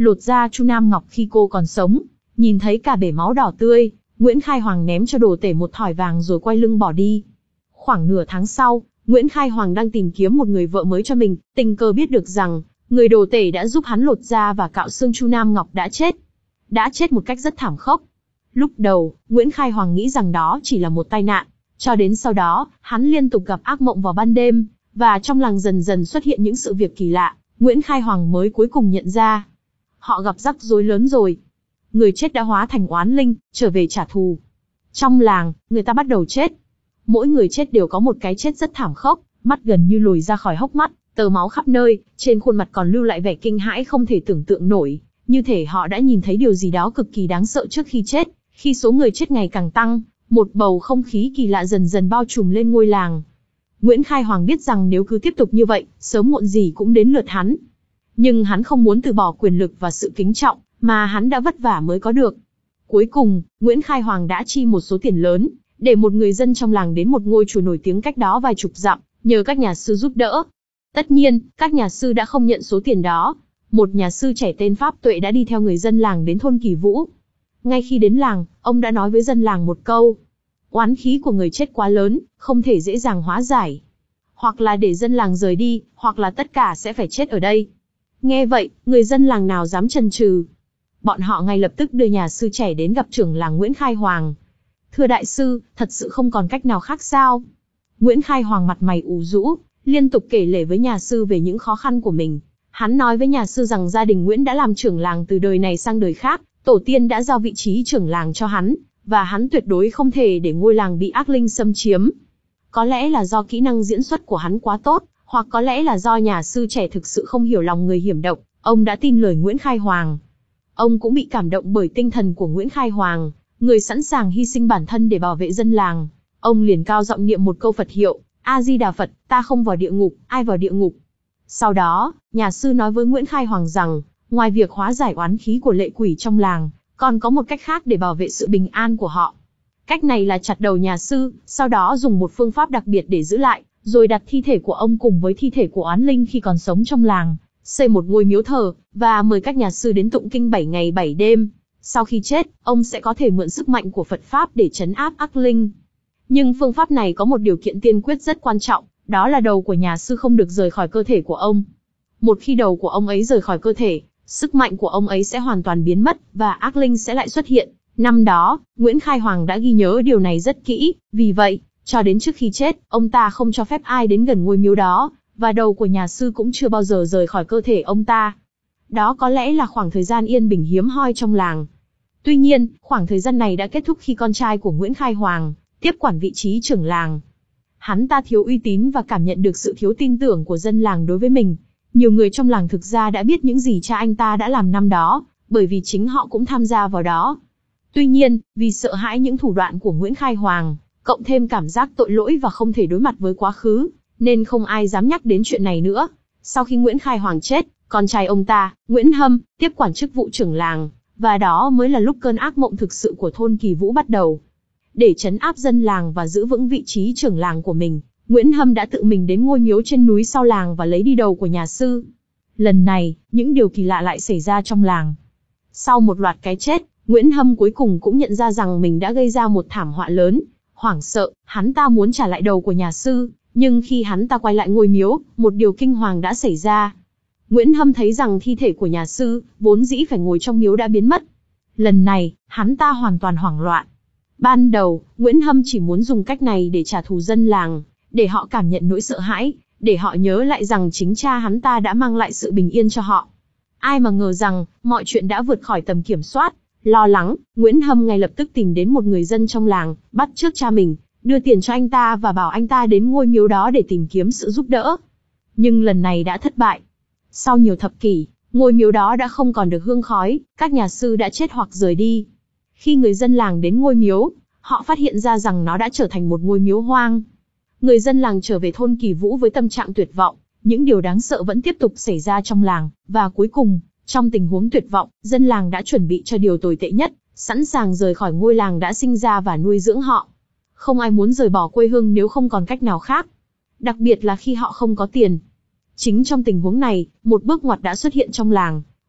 lột da Chu Nam Ngọc khi cô còn sống. Nhìn thấy cả bể máu đỏ tươi, Nguyễn Khai Hoàng ném cho đồ tể một thỏi vàng rồi quay lưng bỏ đi. Khoảng nửa tháng sau, Nguyễn Khai Hoàng đang tìm kiếm một người vợ mới cho mình, tình cờ biết được rằng, người đồ tể đã giúp hắn lột da và cạo xương Chu Nam Ngọc đã chết. Đã chết một cách rất thảm khốc. Lúc đầu, Nguyễn Khai Hoàng nghĩ rằng đó chỉ là một tai nạn. Cho đến sau đó, hắn liên tục gặp ác mộng vào ban đêm, và trong làng dần dần xuất hiện những sự việc kỳ lạ, Nguyễn Khai Hoàng mới cuối cùng nhận ra. Họ gặp rắc rối lớn rồi. Người chết đã hóa thành oán linh, trở về trả thù. Trong làng, người ta bắt đầu chết. Mỗi người chết đều có một cái chết rất thảm khốc, mắt gần như lồi ra khỏi hốc mắt, tơ máu khắp nơi, trên khuôn mặt còn lưu lại vẻ kinh hãi không thể tưởng tượng nổi, như thể họ đã nhìn thấy điều gì đó cực kỳ đáng sợ trước khi chết. Khi số người chết ngày càng tăng, một bầu không khí kỳ lạ dần dần bao trùm lên ngôi làng. Nguyễn Khai Hoàng biết rằng nếu cứ tiếp tục như vậy, sớm muộn gì cũng đến lượt hắn. Nhưng hắn không muốn từ bỏ quyền lực và sự kính trọng mà hắn đã vất vả mới có được. Cuối cùng, Nguyễn Khai Hoàng đã chi một số tiền lớn, để một người dân trong làng đến một ngôi chùa nổi tiếng cách đó vài chục dặm, nhờ các nhà sư giúp đỡ. Tất nhiên, các nhà sư đã không nhận số tiền đó. Một nhà sư trẻ tên Pháp Tuệ đã đi theo người dân làng đến thôn Kỳ Vũ. Ngay khi đến làng, ông đã nói với dân làng một câu. Oán khí của người chết quá lớn, không thể dễ dàng hóa giải. Hoặc là để dân làng rời đi, hoặc là tất cả sẽ phải chết ở đây. Nghe vậy, người dân làng nào dám chần chừ. Bọn họ ngay lập tức đưa nhà sư trẻ đến gặp trưởng làng Nguyễn Khai Hoàng. Thưa đại sư, thật sự không còn cách nào khác sao? Nguyễn Khai Hoàng mặt mày ủ rũ, liên tục kể lể với nhà sư về những khó khăn của mình. Hắn nói với nhà sư rằng gia đình Nguyễn đã làm trưởng làng từ đời này sang đời khác, tổ tiên đã giao vị trí trưởng làng cho hắn, và hắn tuyệt đối không thể để ngôi làng bị ác linh xâm chiếm. Có lẽ là do kỹ năng diễn xuất của hắn quá tốt, hoặc có lẽ là do nhà sư trẻ thực sự không hiểu lòng người hiểm độc, ông đã tin lời Nguyễn Khai Hoàng. Ông cũng bị cảm động bởi tinh thần của Nguyễn Khai Hoàng, người sẵn sàng hy sinh bản thân để bảo vệ dân làng. Ông liền cao giọng niệm một câu Phật hiệu, A-di-đà Phật, ta không vào địa ngục, ai vào địa ngục. Sau đó, nhà sư nói với Nguyễn Khai Hoàng rằng, ngoài việc hóa giải oán khí của lệ quỷ trong làng, còn có một cách khác để bảo vệ sự bình an của họ. Cách này là chặt đầu nhà sư, sau đó dùng một phương pháp đặc biệt để giữ lại, rồi đặt thi thể của ông cùng với thi thể của oán linh khi còn sống trong làng, xây một ngôi miếu thờ, và mời các nhà sư đến tụng kinh bảy ngày bảy đêm. Sau khi chết, ông sẽ có thể mượn sức mạnh của Phật Pháp để trấn áp ác linh. Nhưng phương pháp này có một điều kiện tiên quyết rất quan trọng, đó là đầu của nhà sư không được rời khỏi cơ thể của ông. Một khi đầu của ông ấy rời khỏi cơ thể, sức mạnh của ông ấy sẽ hoàn toàn biến mất, và ác linh sẽ lại xuất hiện. Năm đó, Nguyễn Khai Hoàng đã ghi nhớ điều này rất kỹ, vì vậy, cho đến trước khi chết, ông ta không cho phép ai đến gần ngôi miếu đó, và đầu của nhà sư cũng chưa bao giờ rời khỏi cơ thể ông ta. Đó có lẽ là khoảng thời gian yên bình hiếm hoi trong làng. Tuy nhiên, khoảng thời gian này đã kết thúc khi con trai của Nguyễn Khai Hoàng tiếp quản vị trí trưởng làng. Hắn ta thiếu uy tín và cảm nhận được sự thiếu tin tưởng của dân làng đối với mình. Nhiều người trong làng thực ra đã biết những gì cha anh ta đã làm năm đó, bởi vì chính họ cũng tham gia vào đó. Tuy nhiên, vì sợ hãi những thủ đoạn của Nguyễn Khai Hoàng, cộng thêm cảm giác tội lỗi và không thể đối mặt với quá khứ, nên không ai dám nhắc đến chuyện này nữa. Sau khi Nguyễn Khai Hoàng chết, con trai ông ta, Nguyễn Hâm, tiếp quản chức vụ trưởng làng, và đó mới là lúc cơn ác mộng thực sự của thôn Kỳ Vũ bắt đầu. Để trấn áp dân làng và giữ vững vị trí trưởng làng của mình, Nguyễn Hâm đã tự mình đến ngôi miếu trên núi sau làng và lấy đi đầu của nhà sư. Lần này, những điều kỳ lạ lại xảy ra trong làng. Sau một loạt cái chết, Nguyễn Hâm cuối cùng cũng nhận ra rằng mình đã gây ra một thảm họa lớn. Hoảng sợ, hắn ta muốn trả lại đầu của nhà sư, nhưng khi hắn ta quay lại ngôi miếu, một điều kinh hoàng đã xảy ra. Nguyễn Hâm thấy rằng thi thể của nhà sư, vốn dĩ phải ngồi trong miếu đã biến mất. Lần này, hắn ta hoàn toàn hoảng loạn. Ban đầu, Nguyễn Hâm chỉ muốn dùng cách này để trả thù dân làng, để họ cảm nhận nỗi sợ hãi, để họ nhớ lại rằng chính cha hắn ta đã mang lại sự bình yên cho họ. Ai mà ngờ rằng, mọi chuyện đã vượt khỏi tầm kiểm soát. Lo lắng, Nguyễn Hâm ngay lập tức tìm đến một người dân trong làng, bắt chước cha mình, đưa tiền cho anh ta và bảo anh ta đến ngôi miếu đó để tìm kiếm sự giúp đỡ. Nhưng lần này đã thất bại. Sau nhiều thập kỷ, ngôi miếu đó đã không còn được hương khói, các nhà sư đã chết hoặc rời đi. Khi người dân làng đến ngôi miếu, họ phát hiện ra rằng nó đã trở thành một ngôi miếu hoang. Người dân làng trở về thôn Kỳ Vũ với tâm trạng tuyệt vọng, những điều đáng sợ vẫn tiếp tục xảy ra trong làng, và cuối cùng, trong tình huống tuyệt vọng, dân làng đã chuẩn bị cho điều tồi tệ nhất, sẵn sàng rời khỏi ngôi làng đã sinh ra và nuôi dưỡng họ. Không ai muốn rời bỏ quê hương nếu không còn cách nào khác. Đặc biệt là khi họ không có tiền. Chính trong tình huống này, một bước ngoặt đã xuất hiện trong làng.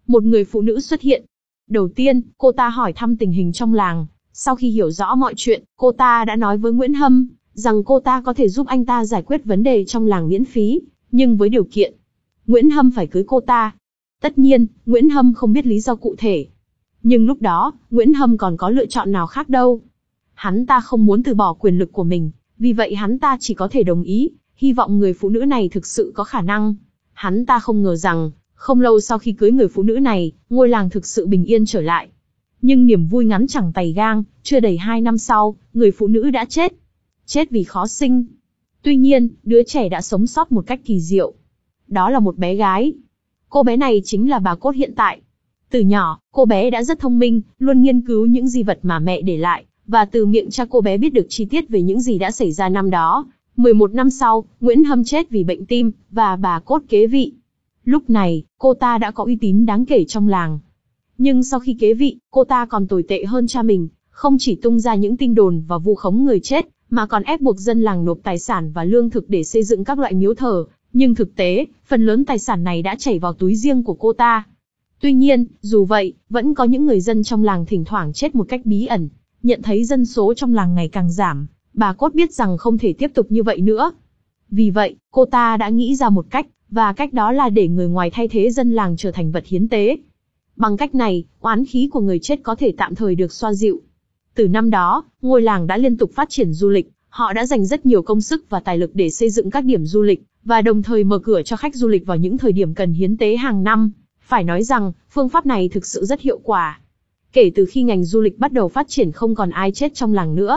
một người phụ nữ xuất hiện. Đầu tiên, cô ta hỏi thăm tình hình trong làng. Sau khi hiểu rõ mọi chuyện, cô ta đã nói với Nguyễn Hâm rằng cô ta có thể giúp anh ta giải quyết vấn đề trong làng miễn phí, nhưng với điều kiện Nguyễn Hâm phải cưới cô ta. Tất nhiên, Nguyễn Hâm không biết lý do cụ thể. Nhưng lúc đó, Nguyễn Hâm còn có lựa chọn nào khác đâu. Hắn ta không muốn từ bỏ quyền lực của mình, vì vậy hắn ta chỉ có thể đồng ý, hy vọng người phụ nữ này thực sự có khả năng. Hắn ta không ngờ rằng, không lâu sau khi cưới người phụ nữ này, ngôi làng thực sự bình yên trở lại. Nhưng niềm vui ngắn chẳng tày gang, chưa đầy hai năm sau, người phụ nữ đã chết. Chết vì khó sinh. Tuy nhiên, đứa trẻ đã sống sót một cách kỳ diệu. Đó là một bé gái. Cô bé này chính là bà Cốt hiện tại. Từ nhỏ, cô bé đã rất thông minh, luôn nghiên cứu những di vật mà mẹ để lại, và từ miệng cha cô bé biết được chi tiết về những gì đã xảy ra năm đó. mười một năm sau, Nguyễn Hâm chết vì bệnh tim, và bà Cốt kế vị. Lúc này, cô ta đã có uy tín đáng kể trong làng. Nhưng sau khi kế vị, cô ta còn tồi tệ hơn cha mình, không chỉ tung ra những tin đồn và vu khống người chết, mà còn ép buộc dân làng nộp tài sản và lương thực để xây dựng các loại miếu thờ. Nhưng thực tế, phần lớn tài sản này đã chảy vào túi riêng của cô ta. Tuy nhiên, dù vậy, vẫn có những người dân trong làng thỉnh thoảng chết một cách bí ẩn. Nhận thấy dân số trong làng ngày càng giảm, bà Cốt biết rằng không thể tiếp tục như vậy nữa. Vì vậy, cô ta đã nghĩ ra một cách, và cách đó là để người ngoài thay thế dân làng trở thành vật hiến tế. Bằng cách này, oán khí của người chết có thể tạm thời được xoa dịu. Từ năm đó, ngôi làng đã liên tục phát triển du lịch, họ đã dành rất nhiều công sức và tài lực để xây dựng các điểm du lịch, và đồng thời mở cửa cho khách du lịch vào những thời điểm cần hiến tế hàng năm. Phải nói rằng, phương pháp này thực sự rất hiệu quả. Kể từ khi ngành du lịch bắt đầu phát triển không còn ai chết trong làng nữa.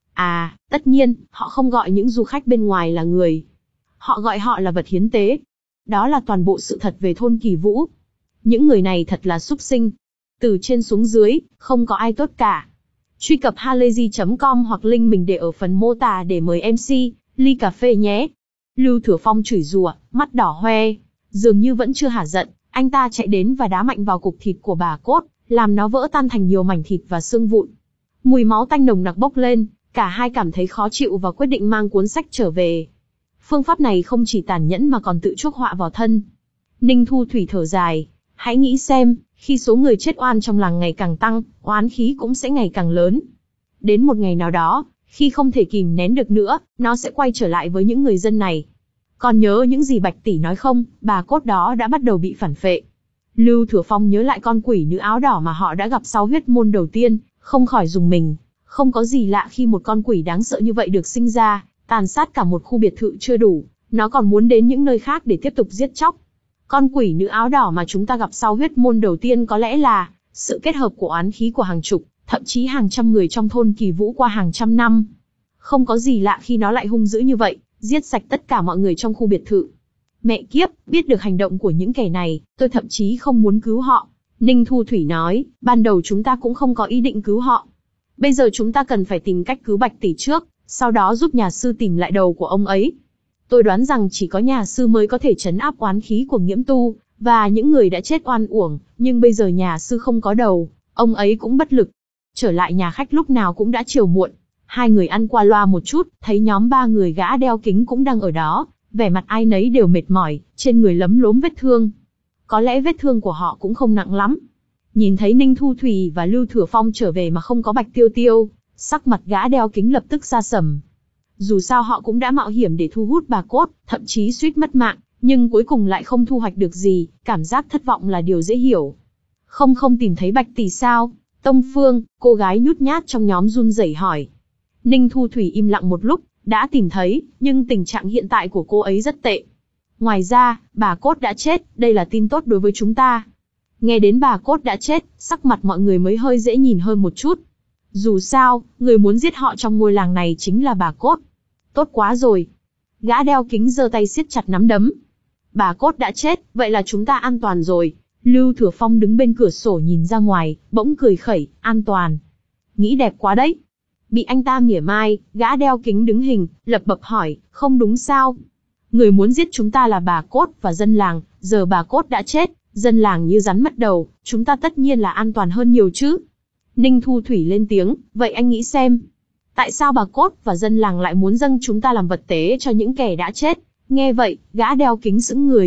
À, tất nhiên, họ không gọi những du khách bên ngoài là người. Họ gọi họ là vật hiến tế. Đó là toàn bộ sự thật về thôn Kỳ Vũ. Những người này thật là súc sinh. Từ trên xuống dưới, không có ai tốt cả. Truy cập halayzi chấm com hoặc link mình để ở phần mô tả để mời em xê, ly cà phê nhé. Lưu Thừa Phong chửi rủa, mắt đỏ hoe. Dường như vẫn chưa hả giận, anh ta chạy đến và đá mạnh vào cục thịt của bà Cốt, làm nó vỡ tan thành nhiều mảnh thịt và xương vụn. Mùi máu tanh nồng nặc bốc lên, cả hai cảm thấy khó chịu và quyết định mang cuốn sách trở về. Phương pháp này không chỉ tàn nhẫn mà còn tự chuốc họa vào thân. Ninh Thu Thủy thở dài, hãy nghĩ xem, khi số người chết oan trong làng ngày càng tăng, oán khí cũng sẽ ngày càng lớn. Đến một ngày nào đó, khi không thể kìm nén được nữa, nó sẽ quay trở lại với những người dân này. Còn nhớ những gì Bạch Tỷ nói không, bà Cốt đó đã bắt đầu bị phản phệ. Lưu Thừa Phong nhớ lại con quỷ nữ áo đỏ mà họ đã gặp sau huyết môn đầu tiên, không khỏi rùng mình. Không có gì lạ khi một con quỷ đáng sợ như vậy được sinh ra, tàn sát cả một khu biệt thự chưa đủ, nó còn muốn đến những nơi khác để tiếp tục giết chóc. Con quỷ nữ áo đỏ mà chúng ta gặp sau huyết môn đầu tiên có lẽ là sự kết hợp của oán khí của hàng chục, thậm chí hàng trăm người trong thôn Kỳ Vũ qua hàng trăm năm. Không có gì lạ khi nó lại hung dữ như vậy, giết sạch tất cả mọi người trong khu biệt thự. Mẹ kiếp, biết được hành động của những kẻ này, tôi thậm chí không muốn cứu họ. Ninh Thu Thủy nói, ban đầu chúng ta cũng không có ý định cứu họ. Bây giờ chúng ta cần phải tìm cách cứu Bạch Tỷ trước, sau đó giúp nhà sư tìm lại đầu của ông ấy. Tôi đoán rằng chỉ có nhà sư mới có thể trấn áp oán khí của Nghiễm Tu, và những người đã chết oan uổng, nhưng bây giờ nhà sư không có đầu, ông ấy cũng bất lực. Trở lại nhà khách lúc nào cũng đã chiều muộn. Hai người ăn qua loa một chút, thấy nhóm ba người gã đeo kính cũng đang ở đó, vẻ mặt ai nấy đều mệt mỏi, trên người lấm lốm vết thương. Có lẽ vết thương của họ cũng không nặng lắm. Nhìn thấy Ninh Thu Thủy và Lưu Thừa Phong trở về mà không có Bạch Tiêu Tiêu, sắc mặt gã đeo kính lập tức sa sầm. Dù sao họ cũng đã mạo hiểm để thu hút bà Cốt, thậm chí suýt mất mạng, nhưng cuối cùng lại không thu hoạch được gì, cảm giác thất vọng là điều dễ hiểu. Không không tìm thấy Bạch Tỷ sao? Tông Phương, cô gái nhút nhát trong nhóm run rẩy hỏi. Ninh Thu Thủy im lặng một lúc, đã tìm thấy, nhưng tình trạng hiện tại của cô ấy rất tệ. Ngoài ra, bà Cốt đã chết, đây là tin tốt đối với chúng ta. Nghe đến bà Cốt đã chết, sắc mặt mọi người mới hơi dễ nhìn hơn một chút. Dù sao, người muốn giết họ trong ngôi làng này chính là bà Cốt. Tốt quá rồi. Gã đeo kính giơ tay siết chặt nắm đấm. Bà Cốt đã chết, vậy là chúng ta an toàn rồi. Lưu Thừa Phong đứng bên cửa sổ nhìn ra ngoài, bỗng cười khẩy, an toàn. Nghĩ đẹp quá đấy. Bị anh ta mỉa mai, gã đeo kính đứng hình, lập bập hỏi, không đúng sao? Người muốn giết chúng ta là bà Cốt và dân làng, giờ bà Cốt đã chết, dân làng như rắn mất đầu, chúng ta tất nhiên là an toàn hơn nhiều chứ. Ninh Thu Thủy lên tiếng, vậy anh nghĩ xem. Tại sao bà Cốt và dân làng lại muốn dâng chúng ta làm vật tế cho những kẻ đã chết? Nghe vậy, gã đeo kính sững người,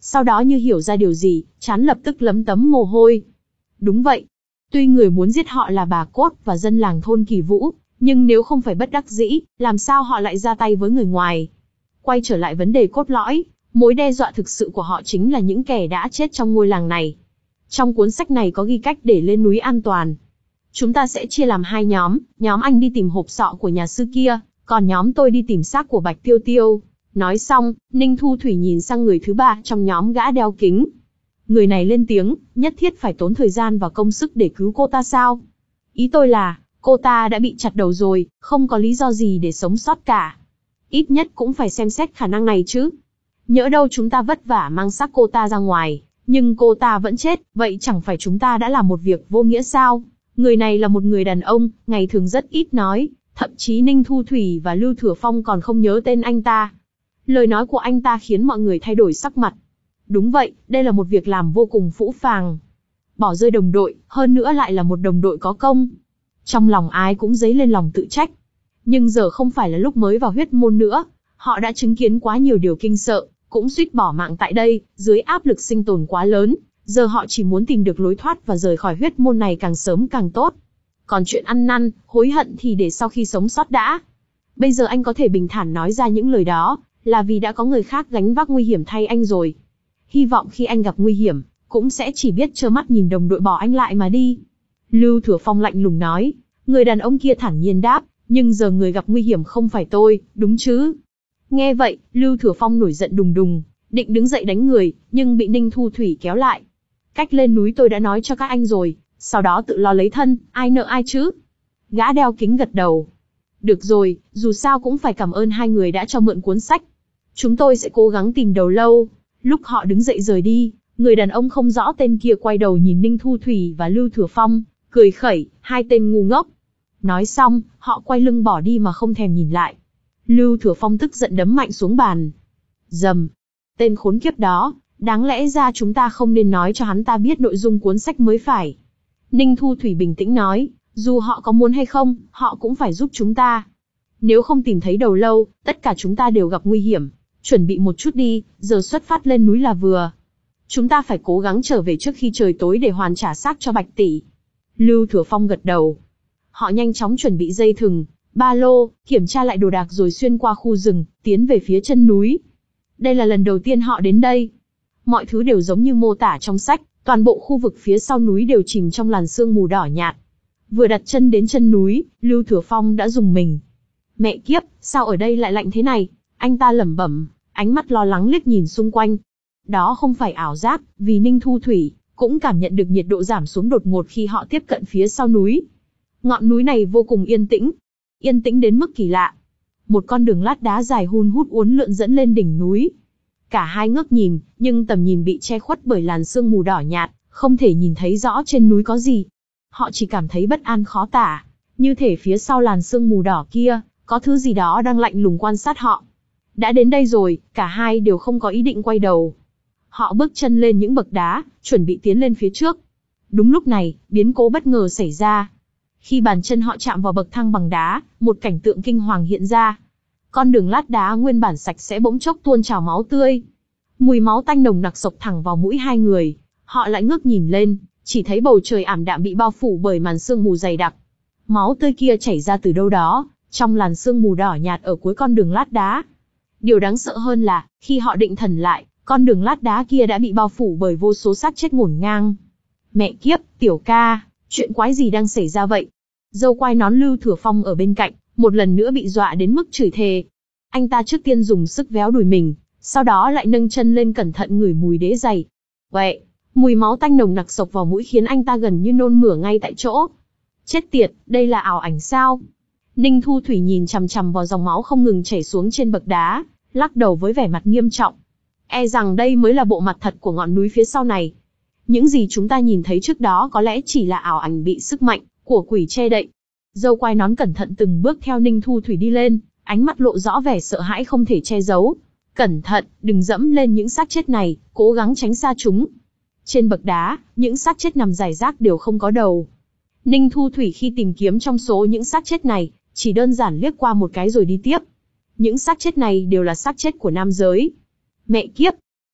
sau đó như hiểu ra điều gì, trán lập tức lấm tấm mồ hôi. Đúng vậy. Tuy người muốn giết họ là bà Cốt và dân làng thôn Kỳ Vũ, nhưng nếu không phải bất đắc dĩ, làm sao họ lại ra tay với người ngoài? Quay trở lại vấn đề cốt lõi, mối đe dọa thực sự của họ chính là những kẻ đã chết trong ngôi làng này. Trong cuốn sách này có ghi cách để lên núi an toàn. Chúng ta sẽ chia làm hai nhóm, nhóm anh đi tìm hộp sọ của nhà sư kia, còn nhóm tôi đi tìm xác của Bạch Tiêu Tiêu. Nói xong, Ninh Thu Thủy nhìn sang người thứ ba trong nhóm gã đeo kính. Người này lên tiếng, nhất thiết phải tốn thời gian và công sức để cứu cô ta sao? Ý tôi là, cô ta đã bị chặt đầu rồi, không có lý do gì để sống sót cả. Ít nhất cũng phải xem xét khả năng này chứ. Nhỡ đâu chúng ta vất vả mang xác cô ta ra ngoài, nhưng cô ta vẫn chết, vậy chẳng phải chúng ta đã làm một việc vô nghĩa sao? Người này là một người đàn ông, ngày thường rất ít nói, thậm chí Ninh Thu Thủy và Lưu Thừa Phong còn không nhớ tên anh ta. Lời nói của anh ta khiến mọi người thay đổi sắc mặt. Đúng vậy, đây là một việc làm vô cùng phũ phàng. Bỏ rơi đồng đội, hơn nữa lại là một đồng đội có công. Trong lòng ai cũng dấy lên lòng tự trách. Nhưng giờ không phải là lúc mới vào huyết môn nữa, họ đã chứng kiến quá nhiều điều kinh sợ, cũng suýt bỏ mạng tại đây, dưới áp lực sinh tồn quá lớn, giờ họ chỉ muốn tìm được lối thoát và rời khỏi huyết môn này càng sớm càng tốt. Còn chuyện ăn năn, hối hận thì để sau khi sống sót đã. Bây giờ anh có thể bình thản nói ra những lời đó, là vì đã có người khác gánh vác nguy hiểm thay anh rồi. Hy vọng khi anh gặp nguy hiểm, cũng sẽ chỉ biết trơ mắt nhìn đồng đội bỏ anh lại mà đi. Lưu Thừa Phong lạnh lùng nói, người đàn ông kia thản nhiên đáp, nhưng giờ người gặp nguy hiểm không phải tôi, đúng chứ? Nghe vậy, Lưu Thừa Phong nổi giận đùng đùng, định đứng dậy đánh người, nhưng bị Ninh Thu Thủy kéo lại. Cách lên núi tôi đã nói cho các anh rồi, sau đó tự lo lấy thân, ai nợ ai chứ? Gã đeo kính gật đầu. Được rồi, dù sao cũng phải cảm ơn hai người đã cho mượn cuốn sách. Chúng tôi sẽ cố gắng tìm đầu lâu. Lúc họ đứng dậy rời đi, người đàn ông không rõ tên kia quay đầu nhìn Ninh Thu Thủy và Lưu Thừa Phong, cười khẩy, hai tên ngu ngốc. Nói xong, họ quay lưng bỏ đi mà không thèm nhìn lại. Lưu Thừa Phong tức giận đấm mạnh xuống bàn. Dầm. Tên khốn kiếp đó, đáng lẽ ra chúng ta không nên nói cho hắn ta biết nội dung cuốn sách mới phải. Ninh Thu Thủy bình tĩnh nói, dù họ có muốn hay không, họ cũng phải giúp chúng ta. Nếu không tìm thấy đầu lâu, tất cả chúng ta đều gặp nguy hiểm. Chuẩn bị một chút đi, giờ xuất phát lên núi là vừa. Chúng ta phải cố gắng trở về trước khi trời tối để hoàn trả xác cho Bạch tỷ. Lưu Thừa Phong gật đầu. Họ nhanh chóng chuẩn bị dây thừng, ba lô, kiểm tra lại đồ đạc rồi xuyên qua khu rừng, tiến về phía chân núi. Đây là lần đầu tiên họ đến đây. Mọi thứ đều giống như mô tả trong sách, toàn bộ khu vực phía sau núi đều chìm trong làn sương mù đỏ nhạt. Vừa đặt chân đến chân núi, Lưu Thừa Phong đã rùng mình. Mẹ kiếp, sao ở đây lại lạnh thế này? Anh ta lẩm bẩm, ánh mắt lo lắng liếc nhìn xung quanh. Đó không phải ảo giác, vì Ninh Thu Thủy cũng cảm nhận được nhiệt độ giảm xuống đột ngột khi họ tiếp cận phía sau núi. Ngọn núi này vô cùng yên tĩnh, yên tĩnh đến mức kỳ lạ. Một con đường lát đá dài hun hút uốn lượn dẫn lên đỉnh núi. Cả hai ngước nhìn, nhưng tầm nhìn bị che khuất bởi làn sương mù đỏ nhạt, không thể nhìn thấy rõ trên núi có gì. Họ chỉ cảm thấy bất an khó tả, như thể phía sau làn sương mù đỏ kia, có thứ gì đó đang lạnh lùng quan sát họ. Đã đến đây rồi, cả hai đều không có ý định quay đầu. Họ bước chân lên những bậc đá, chuẩn bị tiến lên phía trước. Đúng lúc này, biến cố bất ngờ xảy ra. Khi bàn chân họ chạm vào bậc thang bằng đá, một cảnh tượng kinh hoàng hiện ra. Con đường lát đá nguyên bản sạch sẽ bỗng chốc tuôn trào máu tươi. Mùi máu tanh nồng nặc xộc thẳng vào mũi hai người. Họ lại ngước nhìn lên, chỉ thấy bầu trời ảm đạm bị bao phủ bởi màn sương mù dày đặc. Máu tươi kia chảy ra từ đâu đó, trong làn sương mù đỏ nhạt ở cuối con đường lát đá. Điều đáng sợ hơn là, khi họ định thần lại, con đường lát đá kia đã bị bao phủ bởi vô số xác chết ngổn ngang. Mẹ kiếp, Tiểu ca, chuyện quái gì đang xảy ra vậy? Dâu quai nón Lưu Thừa Phong ở bên cạnh, một lần nữa bị dọa đến mức chửi thề. Anh ta trước tiên dùng sức véo đùi mình, sau đó lại nâng chân lên cẩn thận ngửi mùi đế giày. Vậy, mùi máu tanh nồng nặc xộc vào mũi khiến anh ta gần như nôn mửa ngay tại chỗ. Chết tiệt, đây là ảo ảnh sao? Ninh Thu Thủy nhìn chằm chằm vào dòng máu không ngừng chảy xuống trên bậc đá, lắc đầu với vẻ mặt nghiêm trọng. E rằng đây mới là bộ mặt thật của ngọn núi phía sau này. Những gì chúng ta nhìn thấy trước đó có lẽ chỉ là ảo ảnh bị sức mạnh của quỷ che đậy. Dâu quai nón cẩn thận từng bước theo Ninh Thu Thủy đi lên, ánh mắt lộ rõ vẻ sợ hãi không thể che giấu. Cẩn thận, đừng dẫm lên những xác chết này, cố gắng tránh xa chúng. Trên bậc đá, những xác chết nằm rải rác đều không có đầu. Ninh Thu Thủy khi tìm kiếm trong số những xác chết này, chỉ đơn giản liếc qua một cái rồi đi tiếp. Những xác chết này đều là xác chết của nam giới. Mẹ kiếp!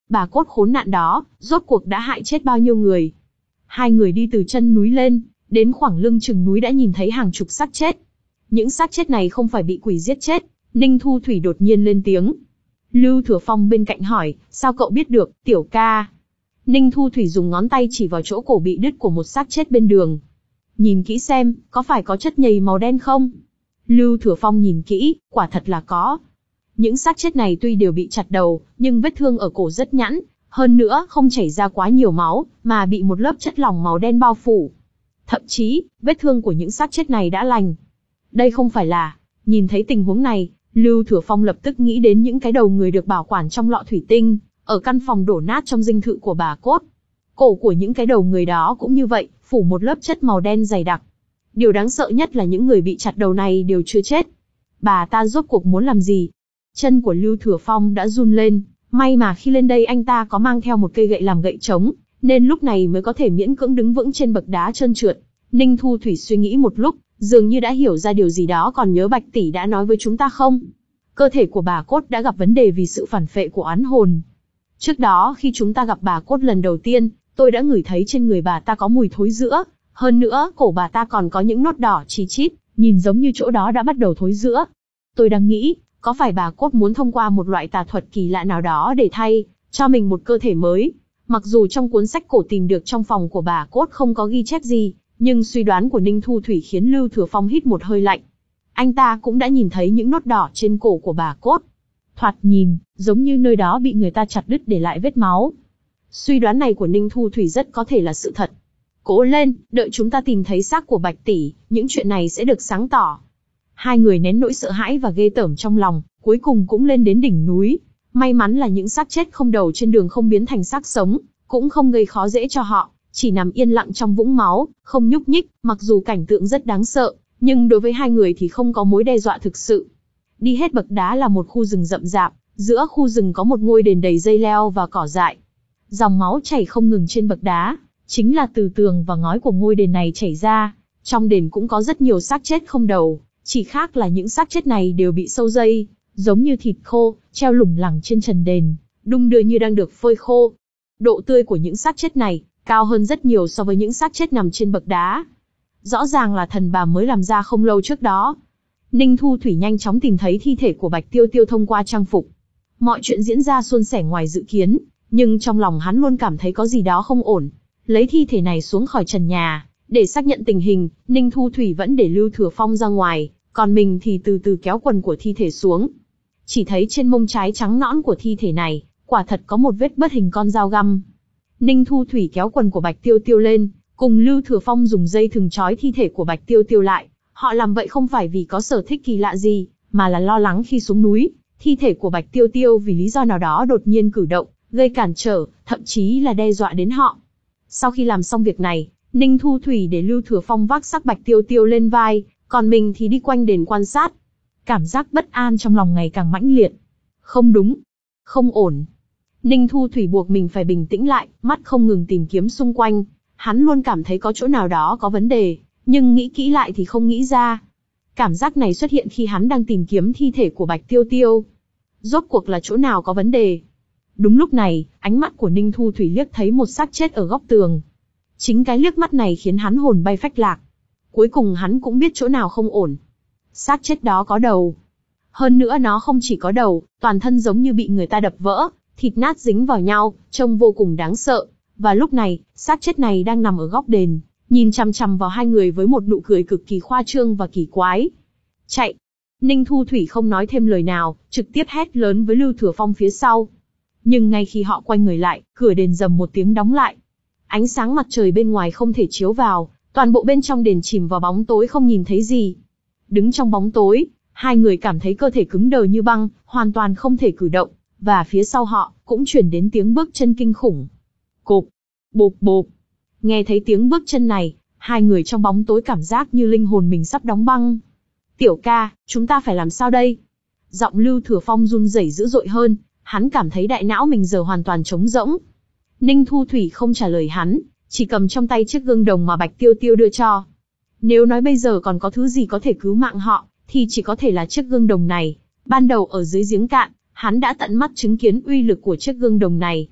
Bà cốt khốn nạn đó, rốt cuộc đã hại chết bao nhiêu người. Hai người đi từ chân núi lên, đến khoảng lưng chừng núi đã nhìn thấy hàng chục xác chết. Những xác chết này không phải bị quỷ giết chết. Ninh Thu Thủy đột nhiên lên tiếng. Lưu Thừa Phong bên cạnh hỏi, sao cậu biết được, tiểu ca? Ninh Thu Thủy dùng ngón tay chỉ vào chỗ cổ bị đứt của một xác chết bên đường. Nhìn kỹ xem, có phải có chất nhầy màu đen không? Lưu Thừa Phong nhìn kỹ, quả thật là có. Những xác chết này tuy đều bị chặt đầu, nhưng vết thương ở cổ rất nhẵn, hơn nữa không chảy ra quá nhiều máu, mà bị một lớp chất lỏng màu đen bao phủ. Thậm chí, vết thương của những xác chết này đã lành. Đây không phải là... Nhìn thấy tình huống này, Lưu Thừa Phong lập tức nghĩ đến những cái đầu người được bảo quản trong lọ thủy tinh, ở căn phòng đổ nát trong dinh thự của bà cốt. Cổ của những cái đầu người đó cũng như vậy, phủ một lớp chất màu đen dày đặc. Điều đáng sợ nhất là những người bị chặt đầu này đều chưa chết. Bà ta rốt cuộc muốn làm gì? Chân của Lưu Thừa Phong đã run lên, may mà khi lên đây anh ta có mang theo một cây gậy làm gậy trống, nên lúc này mới có thể miễn cưỡng đứng vững trên bậc đá trơn trượt. Ninh Thu Thủy suy nghĩ một lúc, dường như đã hiểu ra điều gì đó. Còn nhớ Bạch tỷ đã nói với chúng ta không? Cơ thể của bà cốt đã gặp vấn đề vì sự phản phệ của oán hồn. Trước đó khi chúng ta gặp bà cốt lần đầu tiên, tôi đã ngửi thấy trên người bà ta có mùi thối rữa, hơn nữa cổ bà ta còn có những nốt đỏ chi chít, nhìn giống như chỗ đó đã bắt đầu thối rữa. Tôi đang nghĩ, có phải bà cốt muốn thông qua một loại tà thuật kỳ lạ nào đó để thay cho mình một cơ thể mới? Mặc dù trong cuốn sách cổ tìm được trong phòng của bà cốt không có ghi chép gì, nhưng suy đoán của Ninh Thu Thủy khiến Lưu Thừa Phong hít một hơi lạnh. Anh ta cũng đã nhìn thấy những nốt đỏ trên cổ của bà cốt. Thoạt nhìn, giống như nơi đó bị người ta chặt đứt để lại vết máu. Suy đoán này của Ninh Thu Thủy rất có thể là sự thật. Cố lên, đợi chúng ta tìm thấy xác của Bạch tỷ, những chuyện này sẽ được sáng tỏ. Hai người nén nỗi sợ hãi và ghê tởm trong lòng, cuối cùng cũng lên đến đỉnh núi. May mắn là những xác chết không đầu trên đường không biến thành xác sống, cũng không gây khó dễ cho họ, chỉ nằm yên lặng trong vũng máu, không nhúc nhích. Mặc dù cảnh tượng rất đáng sợ, nhưng đối với hai người thì không có mối đe dọa thực sự. Đi hết bậc đá là một khu rừng rậm rạp, giữa khu rừng có một ngôi đền đầy dây leo và cỏ dại. Dòng máu chảy không ngừng trên bậc đá, chính là từ tường và ngói của ngôi đền này chảy ra. Trong đền cũng có rất nhiều xác chết không đầu, chỉ khác là những xác chết này đều bị sâu dây, giống như thịt khô, treo lủng lẳng trên trần đền, đung đưa như đang được phơi khô. Độ tươi của những xác chết này cao hơn rất nhiều so với những xác chết nằm trên bậc đá. Rõ ràng là thần bà mới làm ra không lâu trước đó. Ninh Thu Thủy nhanh chóng tìm thấy thi thể của Bạch Tiêu Tiêu thông qua trang phục. Mọi chuyện diễn ra suôn sẻ ngoài dự kiến, nhưng trong lòng hắn luôn cảm thấy có gì đó không ổn. Lấy thi thể này xuống khỏi trần nhà, để xác nhận tình hình, Ninh Thu Thủy vẫn để Lưu Thừa Phong ra ngoài, còn mình thì từ từ kéo quần của thi thể xuống. Chỉ thấy trên mông trái trắng nõn của thi thể này, quả thật có một vết bớt hình con dao găm. Ninh Thu Thủy kéo quần của Bạch Tiêu Tiêu lên, cùng Lưu Thừa Phong dùng dây thừng trói thi thể của Bạch Tiêu Tiêu lại. Họ làm vậy không phải vì có sở thích kỳ lạ gì, mà là lo lắng khi xuống núi, thi thể của Bạch Tiêu Tiêu vì lý do nào đó đột nhiên cử động, gây cản trở, thậm chí là đe dọa đến họ. Sau khi làm xong việc này, Ninh Thu Thủy để Lưu Thừa Phong vác xác Bạch Tiêu Tiêu lên vai, còn mình thì đi quanh đền quan sát. Cảm giác bất an trong lòng ngày càng mãnh liệt. Không đúng, không ổn. Ninh Thu Thủy buộc mình phải bình tĩnh lại, mắt không ngừng tìm kiếm xung quanh. Hắn luôn cảm thấy có chỗ nào đó có vấn đề, nhưng nghĩ kỹ lại thì không nghĩ ra. Cảm giác này xuất hiện khi hắn đang tìm kiếm thi thể của Bạch Tiêu Tiêu. Rốt cuộc là chỗ nào có vấn đề? Đúng lúc này, ánh mắt của Ninh Thu Thủy liếc thấy một xác chết ở góc tường. Chính cái liếc mắt này khiến hắn hồn bay phách lạc. Cuối cùng hắn cũng biết chỗ nào không ổn. Xác chết đó có đầu. Hơn nữa nó không chỉ có đầu, toàn thân giống như bị người ta đập vỡ, thịt nát dính vào nhau, trông vô cùng đáng sợ. Và lúc này, xác chết này đang nằm ở góc đền, nhìn chằm chằm vào hai người với một nụ cười cực kỳ khoa trương và kỳ quái. Chạy! Ninh Thu Thủy không nói thêm lời nào, trực tiếp hét lớn với Lưu Thừa Phong phía sau. Nhưng ngay khi họ quay người lại, cửa đền rầm một tiếng đóng lại. Ánh sáng mặt trời bên ngoài không thể chiếu vào, toàn bộ bên trong đền chìm vào bóng tối không nhìn thấy gì. Đứng trong bóng tối, hai người cảm thấy cơ thể cứng đờ như băng, hoàn toàn không thể cử động, và phía sau họ cũng chuyển đến tiếng bước chân kinh khủng. Cộp, bộp bộp. Nghe thấy tiếng bước chân này, hai người trong bóng tối cảm giác như linh hồn mình sắp đóng băng. Tiểu ca, chúng ta phải làm sao đây? Giọng Lưu Thừa Phong run rẩy dữ dội hơn, hắn cảm thấy đại não mình giờ hoàn toàn trống rỗng. Ninh Thu Thủy không trả lời hắn, chỉ cầm trong tay chiếc gương đồng mà Bạch Tiêu Tiêu đưa cho. Nếu nói bây giờ còn có thứ gì có thể cứu mạng họ, thì chỉ có thể là chiếc gương đồng này. Ban đầu ở dưới giếng cạn, hắn đã tận mắt chứng kiến uy lực của chiếc gương đồng này.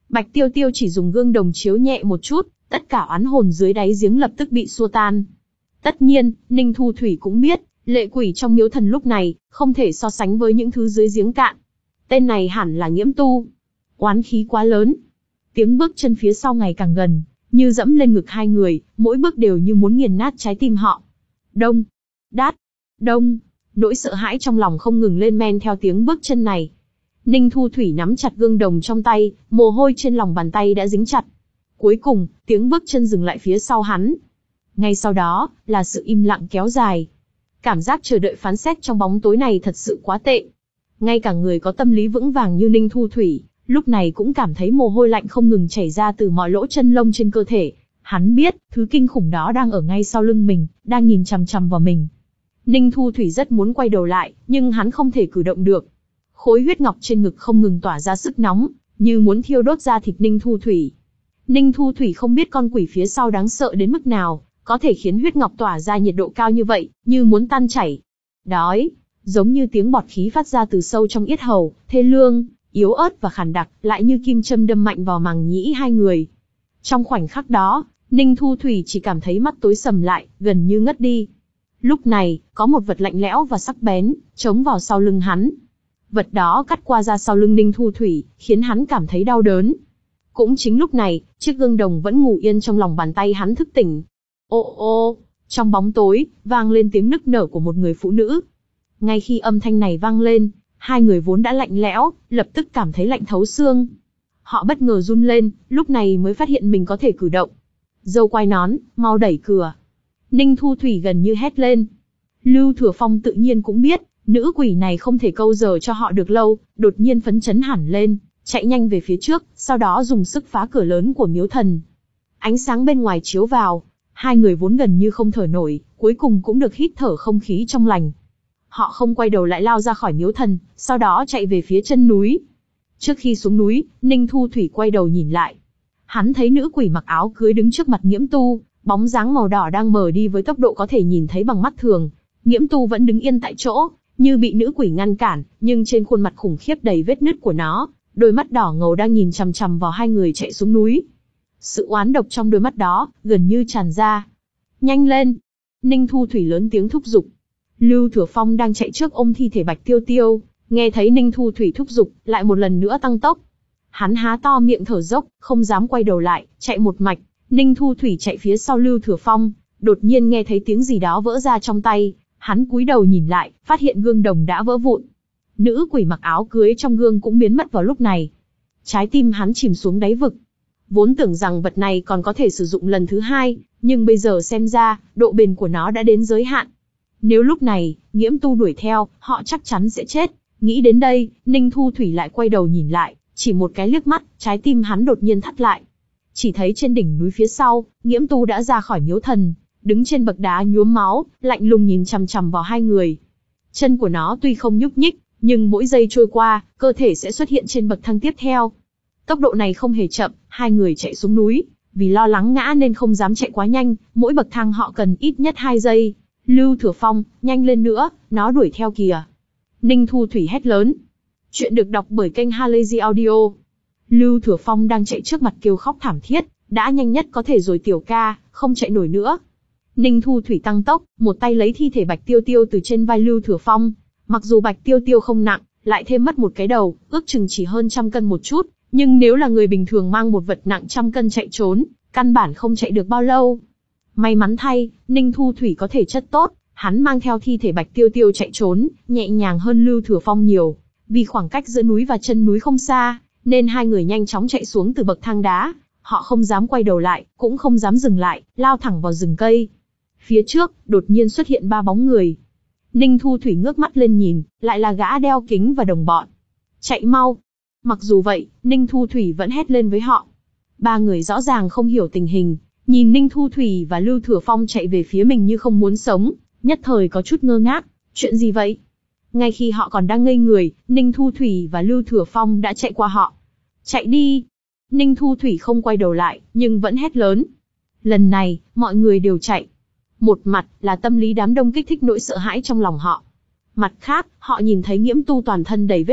Bạch Tiêu Tiêu chỉ dùng gương đồng chiếu nhẹ một chút, tất cả oán hồn dưới đáy giếng lập tức bị xua tan. Tất nhiên, Ninh Thu Thủy cũng biết, lệ quỷ trong miếu thần lúc này, không thể so sánh với những thứ dưới giếng cạn. Tên này hẳn là Nghiễm Tu. Oán khí quá lớn. Tiếng bước chân phía sau ngày càng gần, như dẫm lên ngực hai người, mỗi bước đều như muốn nghiền nát trái tim họ. Đông, đát, đông, nỗi sợ hãi trong lòng không ngừng lên men theo tiếng bước chân này. Ninh Thu Thủy nắm chặt gương đồng trong tay, mồ hôi trên lòng bàn tay đã dính chặt. Cuối cùng, tiếng bước chân dừng lại phía sau hắn. Ngay sau đó, là sự im lặng kéo dài. Cảm giác chờ đợi phán xét trong bóng tối này thật sự quá tệ. Ngay cả người có tâm lý vững vàng như Ninh Thu Thủy, lúc này cũng cảm thấy mồ hôi lạnh không ngừng chảy ra từ mọi lỗ chân lông trên cơ thể. Hắn biết, thứ kinh khủng đó đang ở ngay sau lưng mình, đang nhìn chằm chằm vào mình. Ninh Thu Thủy rất muốn quay đầu lại, nhưng hắn không thể cử động được. Khối huyết ngọc trên ngực không ngừng tỏa ra sức nóng, như muốn thiêu đốt da thịt Ninh Thu Thủy. Ninh Thu Thủy không biết con quỷ phía sau đáng sợ đến mức nào, có thể khiến huyết ngọc tỏa ra nhiệt độ cao như vậy, như muốn tan chảy. Đói, giống như tiếng bọt khí phát ra từ sâu trong yết hầu, thê lương, yếu ớt và khàn đặc, lại như kim châm đâm mạnh vào màng nhĩ hai người. Trong khoảnh khắc đó, Ninh Thu Thủy chỉ cảm thấy mắt tối sầm lại, gần như ngất đi. Lúc này, có một vật lạnh lẽo và sắc bén, chống vào sau lưng hắn. Vật đó cắt qua da sau lưng Ninh Thu Thủy, khiến hắn cảm thấy đau đớn. Cũng chính lúc này, chiếc gương đồng vẫn ngủ yên trong lòng bàn tay hắn thức tỉnh. Ô ô, trong bóng tối, vang lên tiếng nức nở của một người phụ nữ. Ngay khi âm thanh này vang lên, hai người vốn đã lạnh lẽo, lập tức cảm thấy lạnh thấu xương. Họ bất ngờ run lên, lúc này mới phát hiện mình có thể cử động. Dâu quai nón, mau đẩy cửa. Ninh Thu Thủy gần như hét lên. Lưu Thừa Phong tự nhiên cũng biết, nữ quỷ này không thể câu giờ cho họ được lâu, đột nhiên phấn chấn hẳn lên, chạy nhanh về phía trước, sau đó dùng sức phá cửa lớn của miếu thần. Ánh sáng bên ngoài chiếu vào, hai người vốn gần như không thở nổi, cuối cùng cũng được hít thở không khí trong lành. Họ không quay đầu lại lao ra khỏi miếu thần, sau đó chạy về phía chân núi. Trước khi xuống núi, Ninh Thu Thủy quay đầu nhìn lại. Hắn thấy nữ quỷ mặc áo cưới đứng trước mặt Nghiễm Tu, bóng dáng màu đỏ đang mờ đi với tốc độ có thể nhìn thấy bằng mắt thường. Nghiễm Tu vẫn đứng yên tại chỗ, như bị nữ quỷ ngăn cản, nhưng trên khuôn mặt khủng khiếp đầy vết nứt của nó, đôi mắt đỏ ngầu đang nhìn chằm chằm vào hai người chạy xuống núi. Sự oán độc trong đôi mắt đó, gần như tràn ra. Nhanh lên! Ninh Thu Thủy lớn tiếng thúc giục. Lưu Thừa Phong đang chạy trước ôm thi thể Bạch Tiêu Tiêu, nghe thấy Ninh Thu Thủy thúc giục, lại một lần nữa tăng tốc. Hắn há to miệng thở dốc, không dám quay đầu lại, chạy một mạch. Ninh Thu Thủy chạy phía sau Lưu Thừa Phong, đột nhiên nghe thấy tiếng gì đó vỡ ra trong tay, hắn cúi đầu nhìn lại, phát hiện gương đồng đã vỡ vụn. Nữ quỷ mặc áo cưới trong gương cũng biến mất vào lúc này. Trái tim hắn chìm xuống đáy vực. Vốn tưởng rằng vật này còn có thể sử dụng lần thứ hai, nhưng bây giờ xem ra, độ bền của nó đã đến giới hạn. Nếu lúc này, Nghiễm Tu đuổi theo, họ chắc chắn sẽ chết. Nghĩ đến đây, Ninh Thu Thủy lại quay đầu nhìn lại, chỉ một cái liếc mắt, trái tim hắn đột nhiên thắt lại. Chỉ thấy trên đỉnh núi phía sau, Nghiễm Tu đã ra khỏi miếu thần, đứng trên bậc đá nhuốm máu, lạnh lùng nhìn chằm chằm vào hai người. Chân của nó tuy không nhúc nhích, nhưng mỗi giây trôi qua, cơ thể sẽ xuất hiện trên bậc thang tiếp theo. Tốc độ này không hề chậm, hai người chạy xuống núi, vì lo lắng ngã nên không dám chạy quá nhanh, mỗi bậc thang họ cần ít nhất hai giây. Lưu Thừa Phong, nhanh lên nữa, nó đuổi theo kìa. Ninh Thu Thủy hét lớn. Chuyện được đọc bởi kênh Halazy Audio. Lưu Thừa Phong đang chạy trước mặt kêu khóc thảm thiết, đã nhanh nhất có thể rồi tiểu ca, không chạy nổi nữa. Ninh Thu Thủy tăng tốc, một tay lấy thi thể Bạch Tiêu Tiêu từ trên vai Lưu Thừa Phong. Mặc dù Bạch Tiêu Tiêu không nặng, lại thêm mất một cái đầu, ước chừng chỉ hơn trăm cân một chút, nhưng nếu là người bình thường mang một vật nặng trăm cân chạy trốn, căn bản không chạy được bao lâu. May mắn thay, Ninh Thu Thủy có thể chất tốt, hắn mang theo thi thể Bạch Tiêu Tiêu chạy trốn, nhẹ nhàng hơn Lưu Thừa Phong nhiều. Vì khoảng cách giữa núi và chân núi không xa, nên hai người nhanh chóng chạy xuống từ bậc thang đá. Họ không dám quay đầu lại, cũng không dám dừng lại, lao thẳng vào rừng cây. Phía trước, đột nhiên xuất hiện ba bóng người. Ninh Thu Thủy ngước mắt lên nhìn, lại là gã đeo kính và đồng bọn. Chạy mau! Mặc dù vậy, Ninh Thu Thủy vẫn hét lên với họ. Ba người rõ ràng không hiểu tình hình, nhìn Ninh Thu Thủy và Lưu Thừa Phong chạy về phía mình như không muốn sống, nhất thời có chút ngơ ngác. Chuyện gì vậy? Ngay khi họ còn đang ngây người, Ninh Thu Thủy và Lưu Thừa Phong đã chạy qua họ. Chạy đi! Ninh Thu Thủy không quay đầu lại, nhưng vẫn hét lớn. Lần này, mọi người đều chạy. Một mặt là tâm lý đám đông kích thích nỗi sợ hãi trong lòng họ. Mặt khác, họ nhìn thấy Nghiễm Tu toàn thân đầy vết nứt,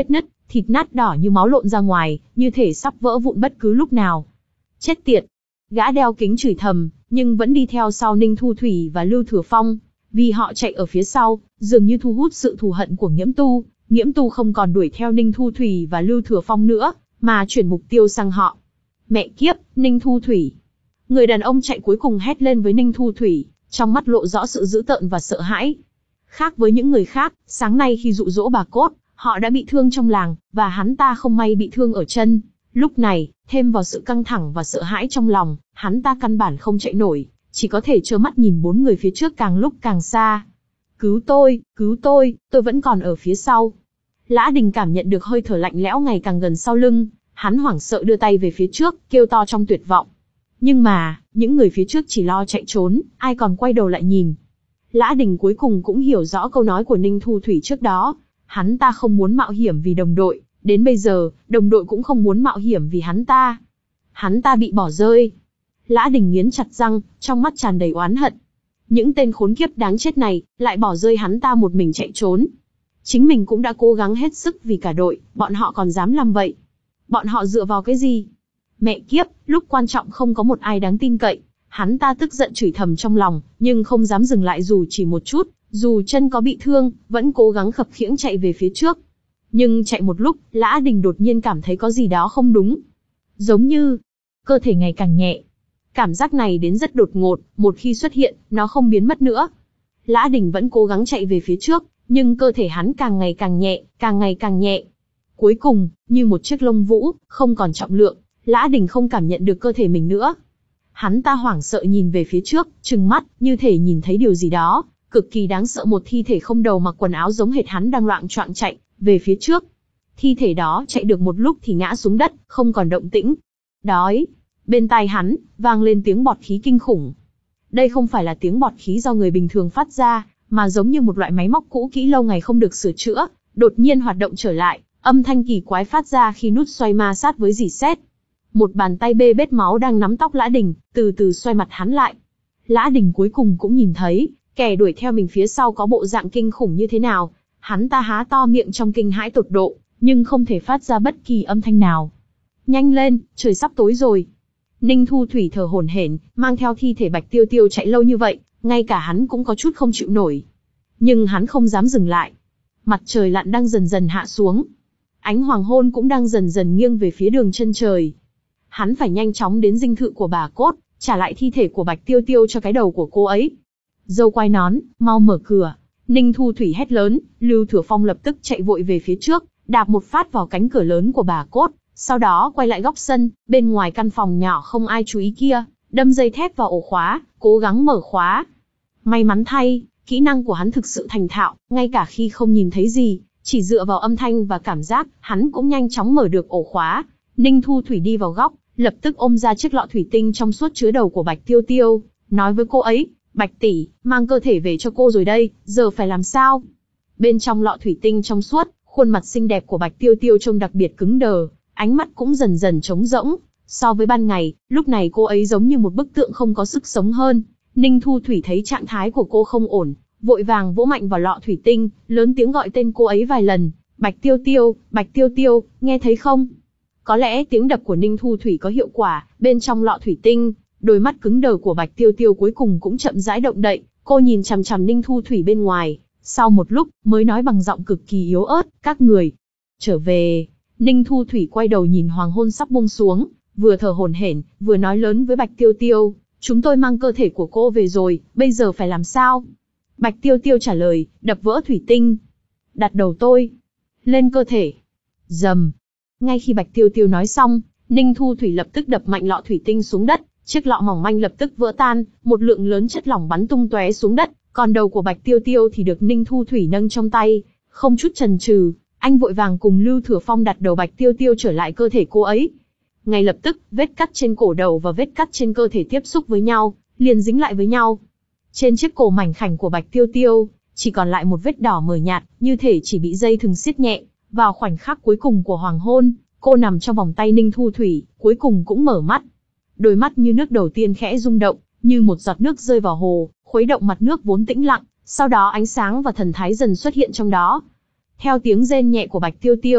thịt nát đỏ như máu lộn ra ngoài, như thể sắp vỡ vụn bất cứ lúc nào. Chết tiệt! Gã đeo kính chửi thầm, nhưng vẫn đi theo sau Ninh Thu Thủy và Lưu Thừa Phong. Vì họ chạy ở phía sau, dường như thu hút sự thù hận của Nghiễm Tu. Nghiễm Tu không còn đuổi theo Ninh Thu Thủy và Lưu Thừa Phong nữa, mà chuyển mục tiêu sang họ. Mẹ kiếp, Ninh Thu Thủy! Người đàn ông chạy cuối cùng hét lên với Ninh Thu Thủy, trong mắt lộ rõ sự dữ tợn và sợ hãi. Khác với những người khác, sáng nay khi dụ dỗ bà Cốt, họ đã bị thương trong làng, và hắn ta không may bị thương ở chân. Lúc này, thêm vào sự căng thẳng và sợ hãi trong lòng, hắn ta căn bản không chạy nổi, chỉ có thể trơ mắt nhìn bốn người phía trước càng lúc càng xa. Cứu tôi, cứu tôi, tôi vẫn còn ở phía sau. Lã Đình cảm nhận được hơi thở lạnh lẽo ngày càng gần sau lưng, hắn hoảng sợ đưa tay về phía trước, kêu to trong tuyệt vọng. Nhưng mà, những người phía trước chỉ lo chạy trốn, ai còn quay đầu lại nhìn. Lã Đình cuối cùng cũng hiểu rõ câu nói của Ninh Thu Thủy trước đó. Hắn ta không muốn mạo hiểm vì đồng đội, đến bây giờ, đồng đội cũng không muốn mạo hiểm vì hắn ta. Hắn ta bị bỏ rơi. Lã Đình nghiến chặt răng, trong mắt tràn đầy oán hận. Những tên khốn kiếp đáng chết này, lại bỏ rơi hắn ta một mình chạy trốn. Chính mình cũng đã cố gắng hết sức vì cả đội, bọn họ còn dám làm vậy. Bọn họ dựa vào cái gì? Mẹ kiếp, lúc quan trọng không có một ai đáng tin cậy. Hắn ta tức giận chửi thầm trong lòng, nhưng không dám dừng lại dù chỉ một chút, dù chân có bị thương, vẫn cố gắng khập khiễng chạy về phía trước. Nhưng chạy một lúc, Lã Đình đột nhiên cảm thấy có gì đó không đúng. Giống như, cơ thể ngày càng nhẹ. Cảm giác này đến rất đột ngột, một khi xuất hiện, nó không biến mất nữa. Lã Đình vẫn cố gắng chạy về phía trước, nhưng cơ thể hắn càng ngày càng nhẹ, càng ngày càng nhẹ. Cuối cùng, như một chiếc lông vũ, không còn trọng lượng, Lã Đình không cảm nhận được cơ thể mình nữa. Hắn ta hoảng sợ nhìn về phía trước, trừng mắt, như thể nhìn thấy điều gì đó, cực kỳ đáng sợ. Một thi thể không đầu mặc quần áo giống hệt hắn đang loạng choạng chạy về phía trước. Thi thể đó chạy được một lúc thì ngã xuống đất, không còn động tĩnh. Đói! Bên tai hắn, vang lên tiếng bọt khí kinh khủng. Đây không phải là tiếng bọt khí do người bình thường phát ra, mà giống như một loại máy móc cũ kỹ lâu ngày không được sửa chữa, đột nhiên hoạt động trở lại, âm thanh kỳ quái phát ra khi nút xoay ma sát với rỉ sét. Một bàn tay bê bết máu đang nắm tóc Lã Đình, từ từ xoay mặt hắn lại. Lã Đình cuối cùng cũng nhìn thấy, kẻ đuổi theo mình phía sau có bộ dạng kinh khủng như thế nào. Hắn ta há to miệng trong kinh hãi tột độ, nhưng không thể phát ra bất kỳ âm thanh nào. Nhanh lên, trời sắp tối rồi. Ninh Thu Thủy thở hổn hển, mang theo thi thể Bạch Tiêu Tiêu chạy lâu như vậy, ngay cả hắn cũng có chút không chịu nổi. Nhưng hắn không dám dừng lại. Mặt trời lặn đang dần dần hạ xuống. Ánh hoàng hôn cũng đang dần dần nghiêng về phía đường chân trời. Hắn phải nhanh chóng đến dinh thự của bà Cốt, trả lại thi thể của Bạch Tiêu Tiêu cho cái đầu của cô ấy. Dâu quai nón, mau mở cửa. Ninh Thu Thủy hét lớn, Lưu Thừa Phong lập tức chạy vội về phía trước, đạp một phát vào cánh cửa lớn của bà Cốt, sau đó quay lại góc sân, bên ngoài căn phòng nhỏ không ai chú ý kia, đâm dây thép vào ổ khóa, cố gắng mở khóa. May mắn thay, kỹ năng của hắn thực sự thành thạo, ngay cả khi không nhìn thấy gì, chỉ dựa vào âm thanh và cảm giác, hắn cũng nhanh chóng mở được ổ khóa. Ninh Thu Thủy đi vào góc, lập tức ôm ra chiếc lọ thủy tinh trong suốt chứa đầu của Bạch Tiêu Tiêu, nói với cô ấy, Bạch tỷ, mang cơ thể về cho cô rồi đây, giờ phải làm sao? Bên trong lọ thủy tinh trong suốt, khuôn mặt xinh đẹp của Bạch Tiêu Tiêu trông đặc biệt cứng đờ, ánh mắt cũng dần dần trống rỗng. So với ban ngày, lúc này cô ấy giống như một bức tượng không có sức sống hơn. Ninh Thu Thủy thấy trạng thái của cô không ổn, vội vàng vỗ mạnh vào lọ thủy tinh, lớn tiếng gọi tên cô ấy vài lần. Bạch Tiêu Tiêu, Bạch Tiêu Tiêu, nghe thấy không? Có lẽ tiếng đập của Ninh Thu Thủy có hiệu quả, bên trong lọ thủy tinh, đôi mắt cứng đờ của Bạch Tiêu Tiêu cuối cùng cũng chậm rãi động đậy, cô nhìn chằm chằm Ninh Thu Thủy bên ngoài, sau một lúc, mới nói bằng giọng cực kỳ yếu ớt, các người, trở về. Ninh Thu Thủy quay đầu nhìn hoàng hôn sắp buông xuống, vừa thở hổn hển, vừa nói lớn với Bạch Tiêu Tiêu, chúng tôi mang cơ thể của cô về rồi, bây giờ phải làm sao? Bạch Tiêu Tiêu trả lời, đập vỡ thủy tinh. Đặt đầu tôi lên cơ thể. Rầm. Ngay khi Bạch Tiêu Tiêu nói xong, Ninh Thu Thủy lập tức đập mạnh lọ thủy tinh xuống đất, chiếc lọ mỏng manh lập tức vỡ tan, một lượng lớn chất lỏng bắn tung tóe xuống đất, còn đầu của Bạch Tiêu Tiêu thì được Ninh Thu Thủy nâng trong tay, không chút chần chừ, anh vội vàng cùng Lưu Thừa Phong đặt đầu Bạch Tiêu Tiêu trở lại cơ thể cô ấy. Ngay lập tức, vết cắt trên cổ đầu và vết cắt trên cơ thể tiếp xúc với nhau, liền dính lại với nhau. Trên chiếc cổ mảnh khảnh của Bạch Tiêu Tiêu, chỉ còn lại một vết đỏ mờ nhạt, như thể chỉ bị dây thừng siết nhẹ. Vào khoảnh khắc cuối cùng của hoàng hôn, cô nằm trong vòng tay Ninh Thu Thủy, cuối cùng cũng mở mắt. Đôi mắt như nước đầu tiên khẽ rung động, như một giọt nước rơi vào hồ, khuấy động mặt nước vốn tĩnh lặng, sau đó ánh sáng và thần thái dần xuất hiện trong đó. Theo tiếng rên nhẹ của Bạch Tiêu Tiêu,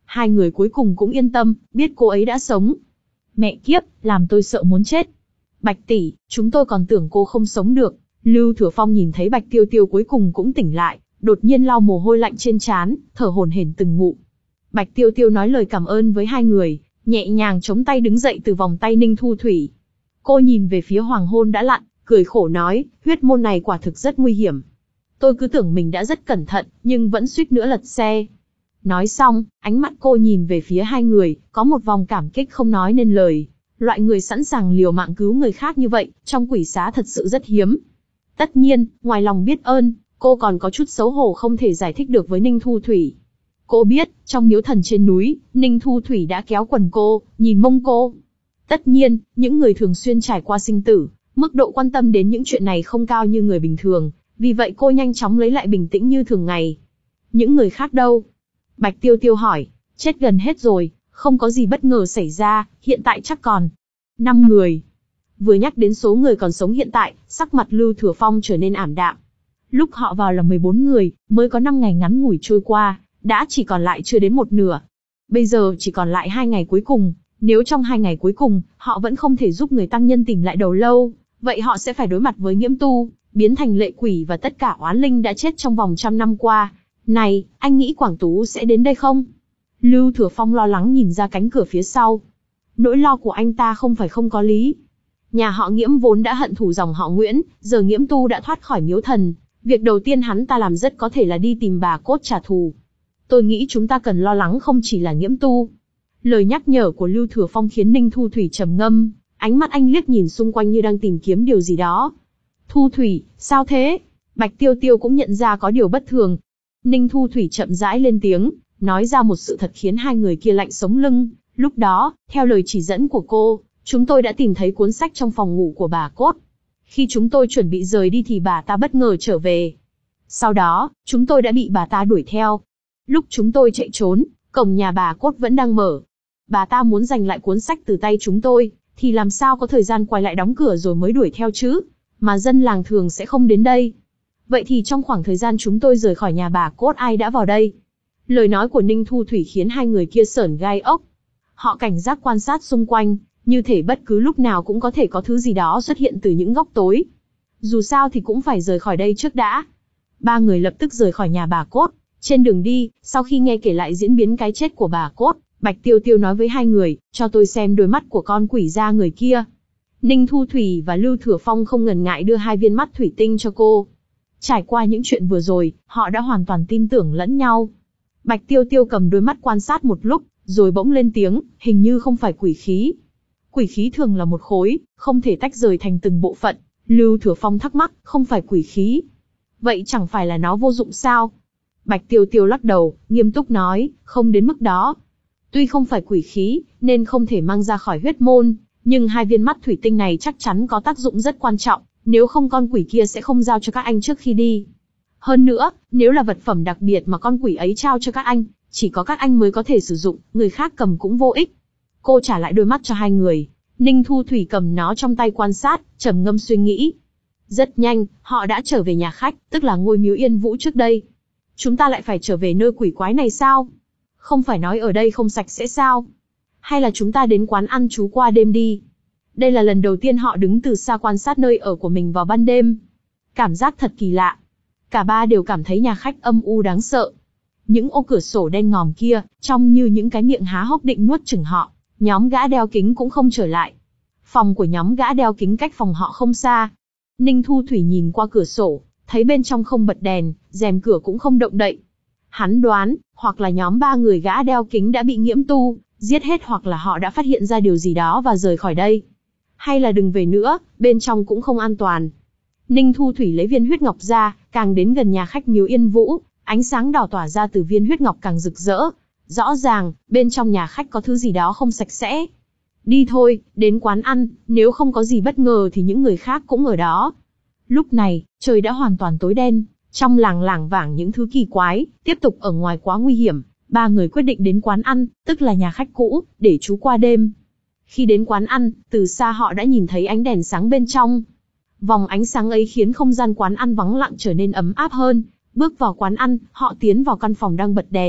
Hai người cuối cùng cũng yên tâm, biết cô ấy đã sống. Mẹ kiếp, làm tôi sợ muốn chết. Bạch tỷ, chúng tôi còn tưởng cô không sống được. Lưu Thừa Phong nhìn thấy Bạch Tiêu Tiêu cuối cùng cũng tỉnh lại, đột nhiên lau mồ hôi lạnh trên trán, thở hổn hển từng ngụm. Bạch Tiêu Tiêu nói lời cảm ơn với hai người, nhẹ nhàng chống tay đứng dậy từ vòng tay Ninh Thu Thủy. Cô nhìn về phía hoàng hôn đã lặn, cười khổ nói, huyết môn này quả thực rất nguy hiểm. Tôi cứ tưởng mình đã rất cẩn thận, nhưng vẫn suýt nữa lật xe. Nói xong, ánh mắt cô nhìn về phía hai người, có một vòng cảm kích không nói nên lời. Loại người sẵn sàng liều mạng cứu người khác như vậy, trong quỷ xá thật sự rất hiếm. Tất nhiên, ngoài lòng biết ơn, cô còn có chút xấu hổ không thể giải thích được với Ninh Thu Thủy. Cô biết, trong miếu thần trên núi, Ninh Thu Thủy đã kéo quần cô, nhìn mông cô. Tất nhiên, những người thường xuyên trải qua sinh tử, mức độ quan tâm đến những chuyện này không cao như người bình thường, vì vậy cô nhanh chóng lấy lại bình tĩnh như thường ngày. Những người khác đâu? Bạch Tiêu Tiêu hỏi, chết gần hết rồi, không có gì bất ngờ xảy ra, hiện tại chắc còn năm người. Vừa nhắc đến số người còn sống hiện tại, sắc mặt Lưu Thừa Phong trở nên ảm đạm. Lúc họ vào là mười bốn người, mới có năm ngày ngắn ngủi trôi qua, đã chỉ còn lại chưa đến một nửa. Bây giờ chỉ còn lại hai ngày cuối cùng, nếu trong hai ngày cuối cùng, họ vẫn không thể giúp người tăng nhân tìm lại đầu lâu, vậy họ sẽ phải đối mặt với nghiễm tu, biến thành lệ quỷ và tất cả oán linh đã chết trong vòng trăm năm qua. Này, anh nghĩ Quảng Tú sẽ đến đây không? Lưu Thừa Phong lo lắng nhìn ra cánh cửa phía sau. Nỗi lo của anh ta không phải không có lý. Nhà họ Nghiễm vốn đã hận thù dòng họ Nguyễn, giờ Nghiễm tu đã thoát khỏi miếu thần. Việc đầu tiên hắn ta làm rất có thể là đi tìm bà cốt trả thù. Tôi nghĩ chúng ta cần lo lắng không chỉ là Nghiễm tu. Lời nhắc nhở của Lưu Thừa Phong khiến Ninh Thu Thủy trầm ngâm, ánh mắt anh liếc nhìn xung quanh như đang tìm kiếm điều gì đó. Thu Thủy, sao thế? Bạch Tiêu Tiêu cũng nhận ra có điều bất thường. Ninh Thu Thủy chậm rãi lên tiếng, nói ra một sự thật khiến hai người kia lạnh sống lưng. Lúc đó, theo lời chỉ dẫn của cô, chúng tôi đã tìm thấy cuốn sách trong phòng ngủ của bà cốt. Khi chúng tôi chuẩn bị rời đi thì bà ta bất ngờ trở về. Sau đó, chúng tôi đã bị bà ta đuổi theo. Lúc chúng tôi chạy trốn, cổng nhà bà cốt vẫn đang mở. Bà ta muốn giành lại cuốn sách từ tay chúng tôi, thì làm sao có thời gian quay lại đóng cửa rồi mới đuổi theo chứ? Mà dân làng thường sẽ không đến đây. Vậy thì trong khoảng thời gian chúng tôi rời khỏi nhà bà cốt ai đã vào đây? Lời nói của Ninh Thu Thủy khiến hai người kia sởn gai ốc. Họ cảnh giác quan sát xung quanh, như thể bất cứ lúc nào cũng có thể có thứ gì đó xuất hiện từ những góc tối. Dù sao thì cũng phải rời khỏi đây trước đã. Ba người lập tức rời khỏi nhà bà cốt. Trên đường đi, sau khi nghe kể lại diễn biến cái chết của bà cốt, Bạch Tiêu Tiêu nói với hai người, cho tôi xem đôi mắt của con quỷ da người kia. Ninh Thu Thủy và Lưu Thừa Phong không ngần ngại đưa hai viên mắt thủy tinh cho cô. Trải qua những chuyện vừa rồi, họ đã hoàn toàn tin tưởng lẫn nhau. Bạch Tiêu Tiêu cầm đôi mắt quan sát một lúc, rồi bỗng lên tiếng, hình như không phải quỷ khí. Quỷ khí thường là một khối, không thể tách rời thành từng bộ phận. Lưu Thừa Phong thắc mắc, không phải quỷ khí. Vậy chẳng phải là nó vô dụng sao? Bạch Tiêu Tiêu lắc đầu, nghiêm túc nói, không đến mức đó. Tuy không phải quỷ khí, nên không thể mang ra khỏi huyết môn, nhưng hai viên mắt thủy tinh này chắc chắn có tác dụng rất quan trọng, nếu không con quỷ kia sẽ không giao cho các anh trước khi đi. Hơn nữa, nếu là vật phẩm đặc biệt mà con quỷ ấy trao cho các anh, chỉ có các anh mới có thể sử dụng, người khác cầm cũng vô ích. Cô trả lại đôi mắt cho hai người. Ninh Thu Thủy cầm nó trong tay quan sát, trầm ngâm suy nghĩ. Rất nhanh, họ đã trở về nhà khách, tức là ngôi miếu Yên Vũ trước đây. Chúng ta lại phải trở về nơi quỷ quái này sao? Không phải nói ở đây không sạch sẽ sao? Hay là chúng ta đến quán ăn trú qua đêm đi? Đây là lần đầu tiên họ đứng từ xa quan sát nơi ở của mình vào ban đêm. Cảm giác thật kỳ lạ. Cả ba đều cảm thấy nhà khách âm u đáng sợ. Những ô cửa sổ đen ngòm kia, trông như những cái miệng há hốc định nuốt chửng họ. Nhóm gã đeo kính cũng không trở lại. Phòng của nhóm gã đeo kính cách phòng họ không xa. Ninh Thu Thủy nhìn qua cửa sổ, thấy bên trong không bật đèn, rèm cửa cũng không động đậy. Hắn đoán, hoặc là nhóm ba người gã đeo kính đã bị Nghiễm tu giết hết, hoặc là họ đã phát hiện ra điều gì đó và rời khỏi đây. Hay là đừng về nữa, bên trong cũng không an toàn. Ninh Thu Thủy lấy viên huyết ngọc ra, càng đến gần nhà khách miếu Yên Vũ, ánh sáng đỏ tỏa ra từ viên huyết ngọc càng rực rỡ. Rõ ràng, bên trong nhà khách có thứ gì đó không sạch sẽ. Đi thôi, đến quán ăn, nếu không có gì bất ngờ thì những người khác cũng ở đó. Lúc này, trời đã hoàn toàn tối đen, trong làng lảng vảng những thứ kỳ quái, tiếp tục ở ngoài quá nguy hiểm. Ba người quyết định đến quán ăn, tức là nhà khách cũ, để trú qua đêm. Khi đến quán ăn, từ xa họ đã nhìn thấy ánh đèn sáng bên trong. Vòng ánh sáng ấy khiến không gian quán ăn vắng lặng trở nên ấm áp hơn. Bước vào quán ăn, họ tiến vào căn phòng đang bật đèn.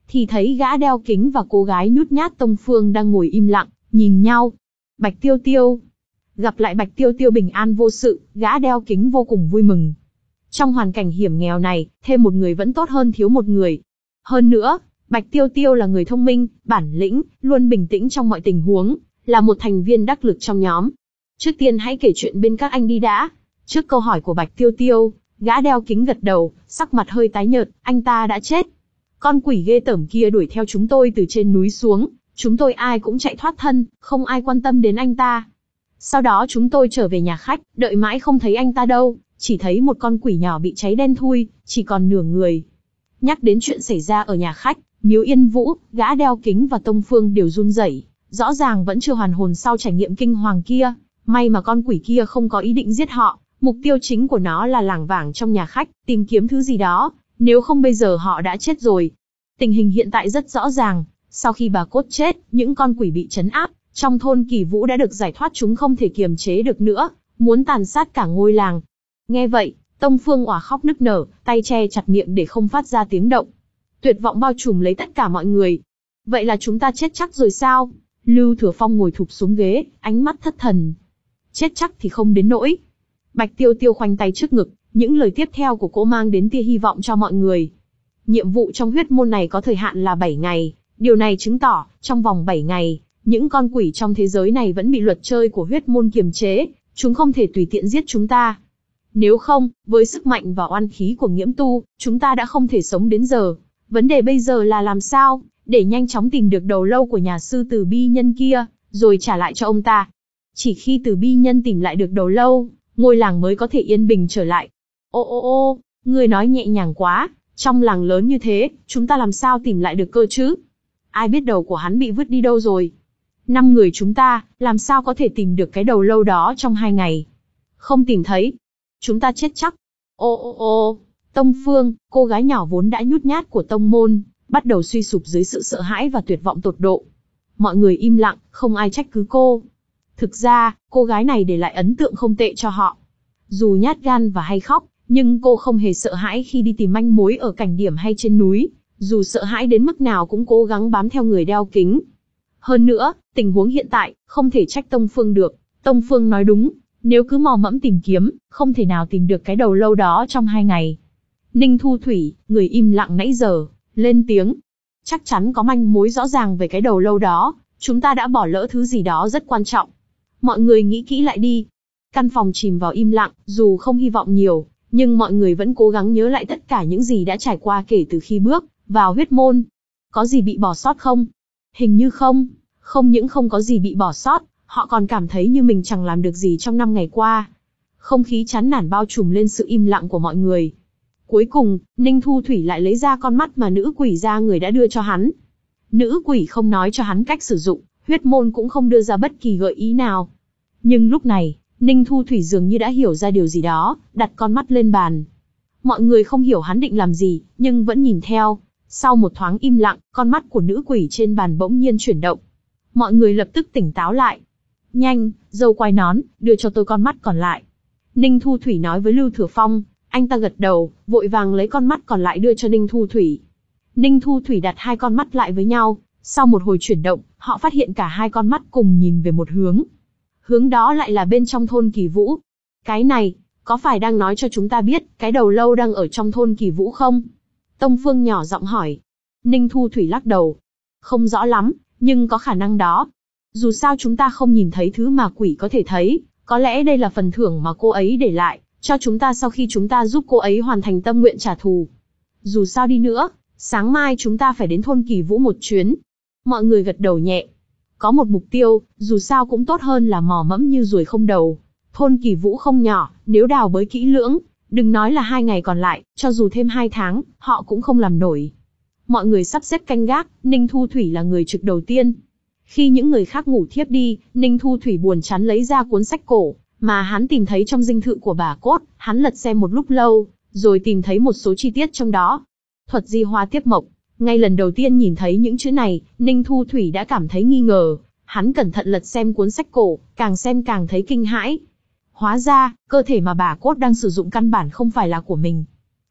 thì thấy gã đeo kính và cô gái nhút nhát Tông Phương đang ngồi im lặng, nhìn nhau. Bạch Tiêu Tiêu. Gặp lại Bạch Tiêu Tiêu bình an vô sự, gã đeo kính vô cùng vui mừng. Trong hoàn cảnh hiểm nghèo này, thêm một người vẫn tốt hơn thiếu một người. Hơn nữa, Bạch Tiêu Tiêu là người thông minh, bản lĩnh, luôn bình tĩnh trong mọi tình huống, là một thành viên đắc lực trong nhóm. Trước tiên hãy kể chuyện bên các anh đi đã. Trước câu hỏi của Bạch Tiêu Tiêu, gã đeo kính gật đầu, sắc mặt hơi tái nhợt, anh ta đã chết. Con quỷ ghê tởm kia đuổi theo chúng tôi từ trên núi xuống, chúng tôi ai cũng chạy thoát thân, không ai quan tâm đến anh ta. Sau đó chúng tôi trở về nhà khách, đợi mãi không thấy anh ta đâu, chỉ thấy một con quỷ nhỏ bị cháy đen thui, chỉ còn nửa người. Nhắc đến chuyện xảy ra ở nhà khách, Miếu Yên Vũ, gã đeo kính và Tông Phương đều run rẩy, rõ ràng vẫn chưa hoàn hồn sau trải nghiệm kinh hoàng kia. May mà con quỷ kia không có ý định giết họ, mục tiêu chính của nó là lảng vảng trong nhà khách, tìm kiếm thứ gì đó, nếu không bây giờ họ đã chết rồi. Tình hình hiện tại rất rõ ràng, sau khi bà Cốt chết, những con quỷ bị trấn áp, trong thôn Kỳ Vũ đã được giải thoát, chúng không thể kiềm chế được nữa, muốn tàn sát cả ngôi làng. Nghe vậy, Tông Phương òa khóc nức nở, tay che chặt miệng để không phát ra tiếng động. Tuyệt vọng bao trùm lấy tất cả mọi người. Vậy là chúng ta chết chắc rồi sao? Lưu Thừa Phong ngồi thụp xuống ghế, ánh mắt thất thần. Chết chắc thì không đến nỗi. Bạch Tiêu Tiêu khoanh tay trước ngực, những lời tiếp theo của cô mang đến tia hy vọng cho mọi người. Nhiệm vụ trong huyết môn này có thời hạn là bảy ngày, điều này chứng tỏ, trong vòng bảy ngày, những con quỷ trong thế giới này vẫn bị luật chơi của huyết môn kiềm chế, chúng không thể tùy tiện giết chúng ta. Nếu không, với sức mạnh và oan khí của Nghiễm Tu, chúng ta đã không thể sống đến giờ. Vấn đề bây giờ là làm sao, để nhanh chóng tìm được đầu lâu của nhà sư Từ Bi Nhân kia, rồi trả lại cho ông ta. Chỉ khi Từ Bi Nhân tìm lại được đầu lâu, ngôi làng mới có thể yên bình trở lại. Ô ô ô, người nói nhẹ nhàng quá, trong làng lớn như thế, chúng ta làm sao tìm lại được cơ chứ? Ai biết đầu của hắn bị vứt đi đâu rồi? Năm người chúng ta, làm sao có thể tìm được cái đầu lâu đó trong hai ngày? Không tìm thấy, chúng ta chết chắc. Ô ô ô, Tông Phương, cô gái nhỏ vốn đã nhút nhát của tông môn, bắt đầu suy sụp dưới sự sợ hãi và tuyệt vọng tột độ. Mọi người im lặng, không ai trách cứ cô. Thực ra, cô gái này để lại ấn tượng không tệ cho họ. Dù nhát gan và hay khóc, nhưng cô không hề sợ hãi khi đi tìm manh mối ở cảnh điểm hay trên núi. Dù sợ hãi đến mức nào cũng cố gắng bám theo người đeo kính. Hơn nữa, tình huống hiện tại, không thể trách Tông Phương được. Tông Phương nói đúng, nếu cứ mò mẫm tìm kiếm, không thể nào tìm được cái đầu lâu đó trong hai ngày. Ninh Thu Thủy, người im lặng nãy giờ, lên tiếng. Chắc chắn có manh mối rõ ràng về cái đầu lâu đó, chúng ta đã bỏ lỡ thứ gì đó rất quan trọng. Mọi người nghĩ kỹ lại đi. Căn phòng chìm vào im lặng, dù không hy vọng nhiều, nhưng mọi người vẫn cố gắng nhớ lại tất cả những gì đã trải qua kể từ khi bước vào huyết môn. Có gì bị bỏ sót không? Hình như không. Không những không có gì bị bỏ sót, họ còn cảm thấy như mình chẳng làm được gì trong năm ngày qua. Không khí chán nản bao trùm lên sự im lặng của mọi người. Cuối cùng, Ninh Thu Thủy lại lấy ra con mắt mà nữ quỷ ra người đã đưa cho hắn. Nữ quỷ không nói cho hắn cách sử dụng, huyết môn cũng không đưa ra bất kỳ gợi ý nào. Nhưng lúc này, Ninh Thu Thủy dường như đã hiểu ra điều gì đó, đặt con mắt lên bàn. Mọi người không hiểu hắn định làm gì, nhưng vẫn nhìn theo. Sau một thoáng im lặng, con mắt của nữ quỷ trên bàn bỗng nhiên chuyển động. Mọi người lập tức tỉnh táo lại. Nhanh, dâu quai nón, đưa cho tôi con mắt còn lại. Ninh Thu Thủy nói với Lưu Thừa Phong. Anh ta gật đầu, vội vàng lấy con mắt còn lại đưa cho Ninh Thu Thủy. Ninh Thu Thủy đặt hai con mắt lại với nhau. Sau một hồi chuyển động, họ phát hiện cả hai con mắt cùng nhìn về một hướng. Hướng đó lại là bên trong thôn Kỳ Vũ. Cái này, có phải đang nói cho chúng ta biết cái đầu lâu đang ở trong thôn Kỳ Vũ không? Tông Phương nhỏ giọng hỏi. Ninh Thu Thủy lắc đầu. Không rõ lắm, nhưng có khả năng đó. Dù sao chúng ta không nhìn thấy thứ mà quỷ có thể thấy, có lẽ đây là phần thưởng mà cô ấy để lại cho chúng ta sau khi chúng ta giúp cô ấy hoàn thành tâm nguyện trả thù. Dù sao đi nữa, sáng mai chúng ta phải đến thôn Kỳ Vũ một chuyến. Mọi người gật đầu nhẹ. Có một mục tiêu, dù sao cũng tốt hơn là mò mẫm như ruồi không đầu. Thôn Kỳ Vũ không nhỏ, nếu đào bới kỹ lưỡng, đừng nói là hai ngày còn lại, cho dù thêm hai tháng, họ cũng không làm nổi. Mọi người sắp xếp canh gác, Ninh Thu Thủy là người trực đầu tiên. Khi những người khác ngủ thiếp đi, Ninh Thu Thủy buồn chán lấy ra cuốn sách cổ mà hắn tìm thấy trong dinh thự của bà Cốt, hắn lật xem một lúc lâu, rồi tìm thấy một số chi tiết trong đó. Thuật di hoa tiếp mộc. Ngay lần đầu tiên nhìn thấy những chữ này, Ninh Thu Thủy đã cảm thấy nghi ngờ. Hắn cẩn thận lật xem cuốn sách cổ, càng xem càng thấy kinh hãi. Hóa ra, cơ thể mà bà Cốt đang sử dụng căn bản không phải là của mình.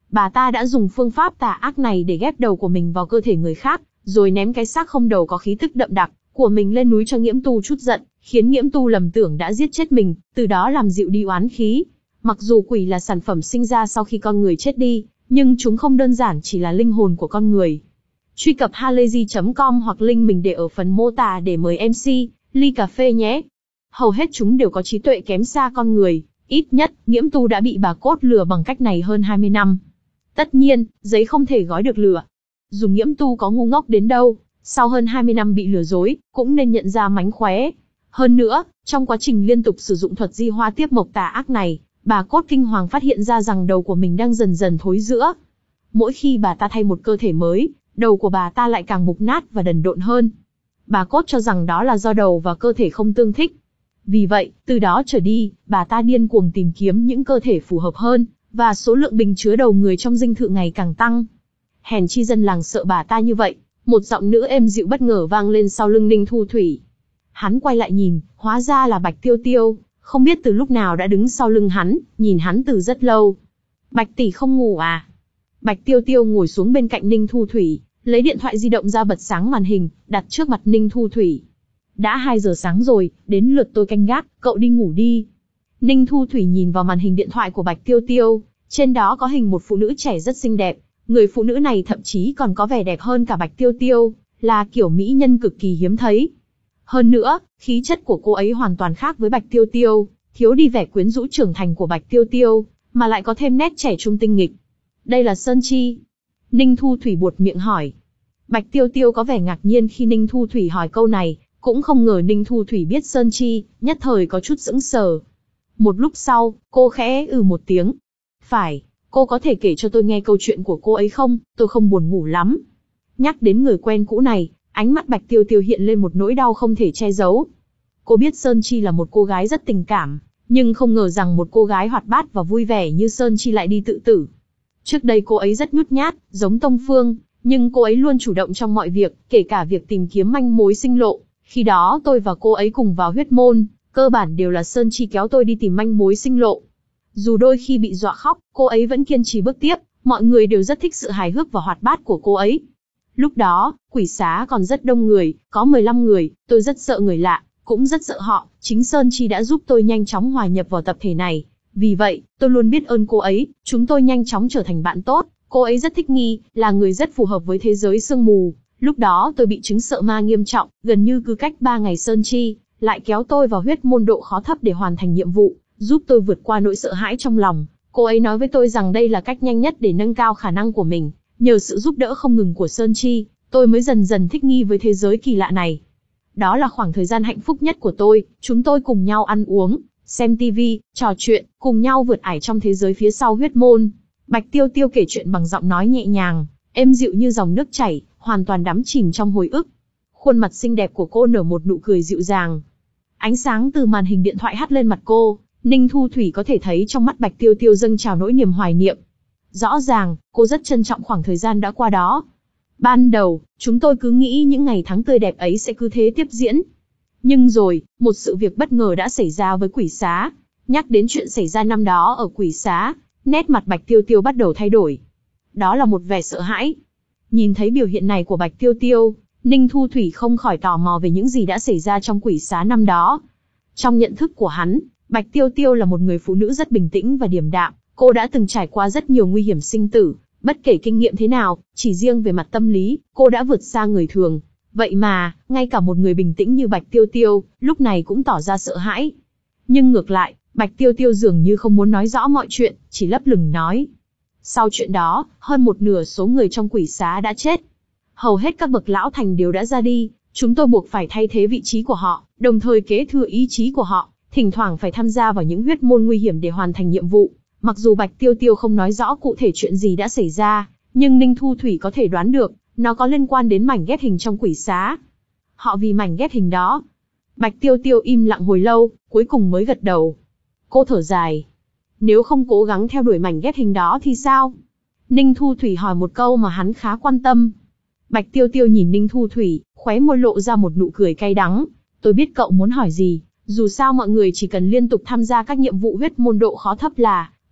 Bà ta đã dùng phương pháp tà ác này để ghép đầu của mình vào cơ thể người khác, rồi ném cái xác không đầu có khí tức đậm đặc của mình lên núi cho Nghiễm Tu chút giận, khiến Nghiễm Tu lầm tưởng đã giết chết mình, từ đó làm dịu đi oán khí. Mặc dù quỷ là sản phẩm sinh ra sau khi con người chết đi, nhưng chúng không đơn giản chỉ là linh hồn của con người. Truy cập halayzi chấm com hoặc link mình để ở phần mô tả để mời em xê, ly cà phê nhé. Hầu hết chúng đều có trí tuệ kém xa con người, ít nhất, Nghiễm Tu đã bị bà Cốt lừa bằng cách này hơn hai mươi năm. Tất nhiên, giấy không thể gói được lửa. Dù Nghiễm Tu có ngu ngốc đến đâu, sau hơn hai mươi năm bị lừa dối, cũng nên nhận ra mánh khóe. Hơn nữa, trong quá trình liên tục sử dụng thuật di hoa tiếp mộc tà ác này, bà Cốt kinh hoàng phát hiện ra rằng đầu của mình đang dần dần thối rữa. Mỗi khi bà ta thay một cơ thể mới, đầu của bà ta lại càng mục nát và đần độn hơn. Bà Cốt cho rằng đó là do đầu và cơ thể không tương thích. Vì vậy, từ đó trở đi, bà ta điên cuồng tìm kiếm những cơ thể phù hợp hơn, và số lượng bình chứa đầu người trong dinh thự ngày càng tăng. Hèn chi dân làng sợ bà ta như vậy, một giọng nữ êm dịu bất ngờ vang lên sau lưng Ninh Thu Thủy. Hắn quay lại nhìn, hóa ra là Bạch Tiêu Tiêu, không biết từ lúc nào đã đứng sau lưng hắn, nhìn hắn từ rất lâu. Bạch tỷ không ngủ à? Bạch Tiêu Tiêu ngồi xuống bên cạnh Ninh Thu Thủy, lấy điện thoại di động ra bật sáng màn hình, đặt trước mặt Ninh Thu Thủy. Đã hai giờ sáng rồi, đến lượt tôi canh gác, cậu đi ngủ đi. Ninh Thu Thủy nhìn vào màn hình điện thoại của Bạch Tiêu Tiêu, trên đó có hình một phụ nữ trẻ rất xinh đẹp. Người phụ nữ này thậm chí còn có vẻ đẹp hơn cả Bạch Tiêu Tiêu, là kiểu mỹ nhân cực kỳ hiếm thấy. Hơn nữa, khí chất của cô ấy hoàn toàn khác với Bạch Tiêu Tiêu, thiếu đi vẻ quyến rũ trưởng thành của Bạch Tiêu Tiêu, mà lại có thêm nét trẻ trung tinh nghịch. Đây là Sơn Chi. Ninh Thu Thủy buột miệng hỏi. Bạch Tiêu Tiêu có vẻ ngạc nhiên khi Ninh Thu Thủy hỏi câu này, cũng không ngờ Ninh Thu Thủy biết Sơn Chi, nhất thời có chút sững sờ. Một lúc sau, cô khẽ ừ một tiếng. Phải, cô có thể kể cho tôi nghe câu chuyện của cô ấy không, tôi không buồn ngủ lắm. Nhắc đến người quen cũ này, ánh mắt Bạch Tiêu Tiêu hiện lên một nỗi đau không thể che giấu. Cô biết Sơn Chi là một cô gái rất tình cảm, nhưng không ngờ rằng một cô gái hoạt bát và vui vẻ như Sơn Chi lại đi tự tử. Trước đây cô ấy rất nhút nhát, giống Tông Phương, nhưng cô ấy luôn chủ động trong mọi việc, kể cả việc tìm kiếm manh mối sinh lộ. Khi đó tôi và cô ấy cùng vào huyết môn, cơ bản đều là Sơn Chi kéo tôi đi tìm manh mối sinh lộ. Dù đôi khi bị dọa khóc, cô ấy vẫn kiên trì bước tiếp, mọi người đều rất thích sự hài hước và hoạt bát của cô ấy. Lúc đó, quỷ xá còn rất đông người, có mười lăm người, tôi rất sợ người lạ, cũng rất sợ họ, chính Sơn Chi đã giúp tôi nhanh chóng hòa nhập vào tập thể này. Vì vậy, tôi luôn biết ơn cô ấy, chúng tôi nhanh chóng trở thành bạn tốt, cô ấy rất thích nghi, là người rất phù hợp với thế giới sương mù. Lúc đó tôi bị chứng sợ ma nghiêm trọng, gần như cứ cách ba ngày Sơn Chi lại kéo tôi vào huyết môn độ khó thấp để hoàn thành nhiệm vụ, giúp tôi vượt qua nỗi sợ hãi trong lòng. Cô ấy nói với tôi rằng đây là cách nhanh nhất để nâng cao khả năng của mình. Nhờ sự giúp đỡ không ngừng của Sơn Chi, tôi mới dần dần thích nghi với thế giới kỳ lạ này. Đó là khoảng thời gian hạnh phúc nhất của tôi, chúng tôi cùng nhau ăn uống, xem tivi, trò chuyện, cùng nhau vượt ải trong thế giới phía sau huyết môn. Bạch Tiêu Tiêu kể chuyện bằng giọng nói nhẹ nhàng, êm dịu như dòng nước chảy, hoàn toàn đắm chìm trong hồi ức. Khuôn mặt xinh đẹp của cô nở một nụ cười dịu dàng. Ánh sáng từ màn hình điện thoại hắt lên mặt cô, Ninh Thu Thủy có thể thấy trong mắt Bạch Tiêu Tiêu dâng trào nỗi niềm hoài niệm. Rõ ràng, cô rất trân trọng khoảng thời gian đã qua đó. Ban đầu, chúng tôi cứ nghĩ những ngày tháng tươi đẹp ấy sẽ cứ thế tiếp diễn. Nhưng rồi, một sự việc bất ngờ đã xảy ra với quỷ xá. Nhắc đến chuyện xảy ra năm đó ở quỷ xá, nét mặt Bạch Tiêu Tiêu bắt đầu thay đổi. Đó là một vẻ sợ hãi. Nhìn thấy biểu hiện này của Bạch Tiêu Tiêu, Ninh Thu Thủy không khỏi tò mò về những gì đã xảy ra trong quỷ xá năm đó. Trong nhận thức của hắn, Bạch Tiêu Tiêu là một người phụ nữ rất bình tĩnh và điềm đạm. Cô đã từng trải qua rất nhiều nguy hiểm sinh tử, bất kể kinh nghiệm thế nào, chỉ riêng về mặt tâm lý, cô đã vượt xa người thường. Vậy mà, ngay cả một người bình tĩnh như Bạch Tiêu Tiêu, lúc này cũng tỏ ra sợ hãi. Nhưng ngược lại, Bạch Tiêu Tiêu dường như không muốn nói rõ mọi chuyện, chỉ lấp lửng nói. Sau chuyện đó, hơn một nửa số người trong quỷ xá đã chết. Hầu hết các bậc lão thành đều đã ra đi, chúng tôi buộc phải thay thế vị trí của họ, đồng thời kế thừa ý chí của họ, thỉnh thoảng phải tham gia vào những huyết môn nguy hiểm để hoàn thành nhiệm vụ. Mặc dù Bạch Tiêu Tiêu không nói rõ cụ thể chuyện gì đã xảy ra, nhưng Ninh Thu Thủy có thể đoán được, nó có liên quan đến mảnh ghép hình trong quỷ xá. Họ vì mảnh ghép hình đó. Bạch Tiêu Tiêu im lặng hồi lâu, cuối cùng mới gật đầu. Cô thở dài. Nếu không cố gắng theo đuổi mảnh ghép hình đó thì sao? Ninh Thu Thủy hỏi một câu mà hắn khá quan tâm. Bạch Tiêu Tiêu nhìn Ninh Thu Thủy, khóe môi lộ ra một nụ cười cay đắng. Tôi biết cậu muốn hỏi gì, dù sao mọi người chỉ cần liên tục tham gia các nhiệm vụ huyết môn độ khó thấp là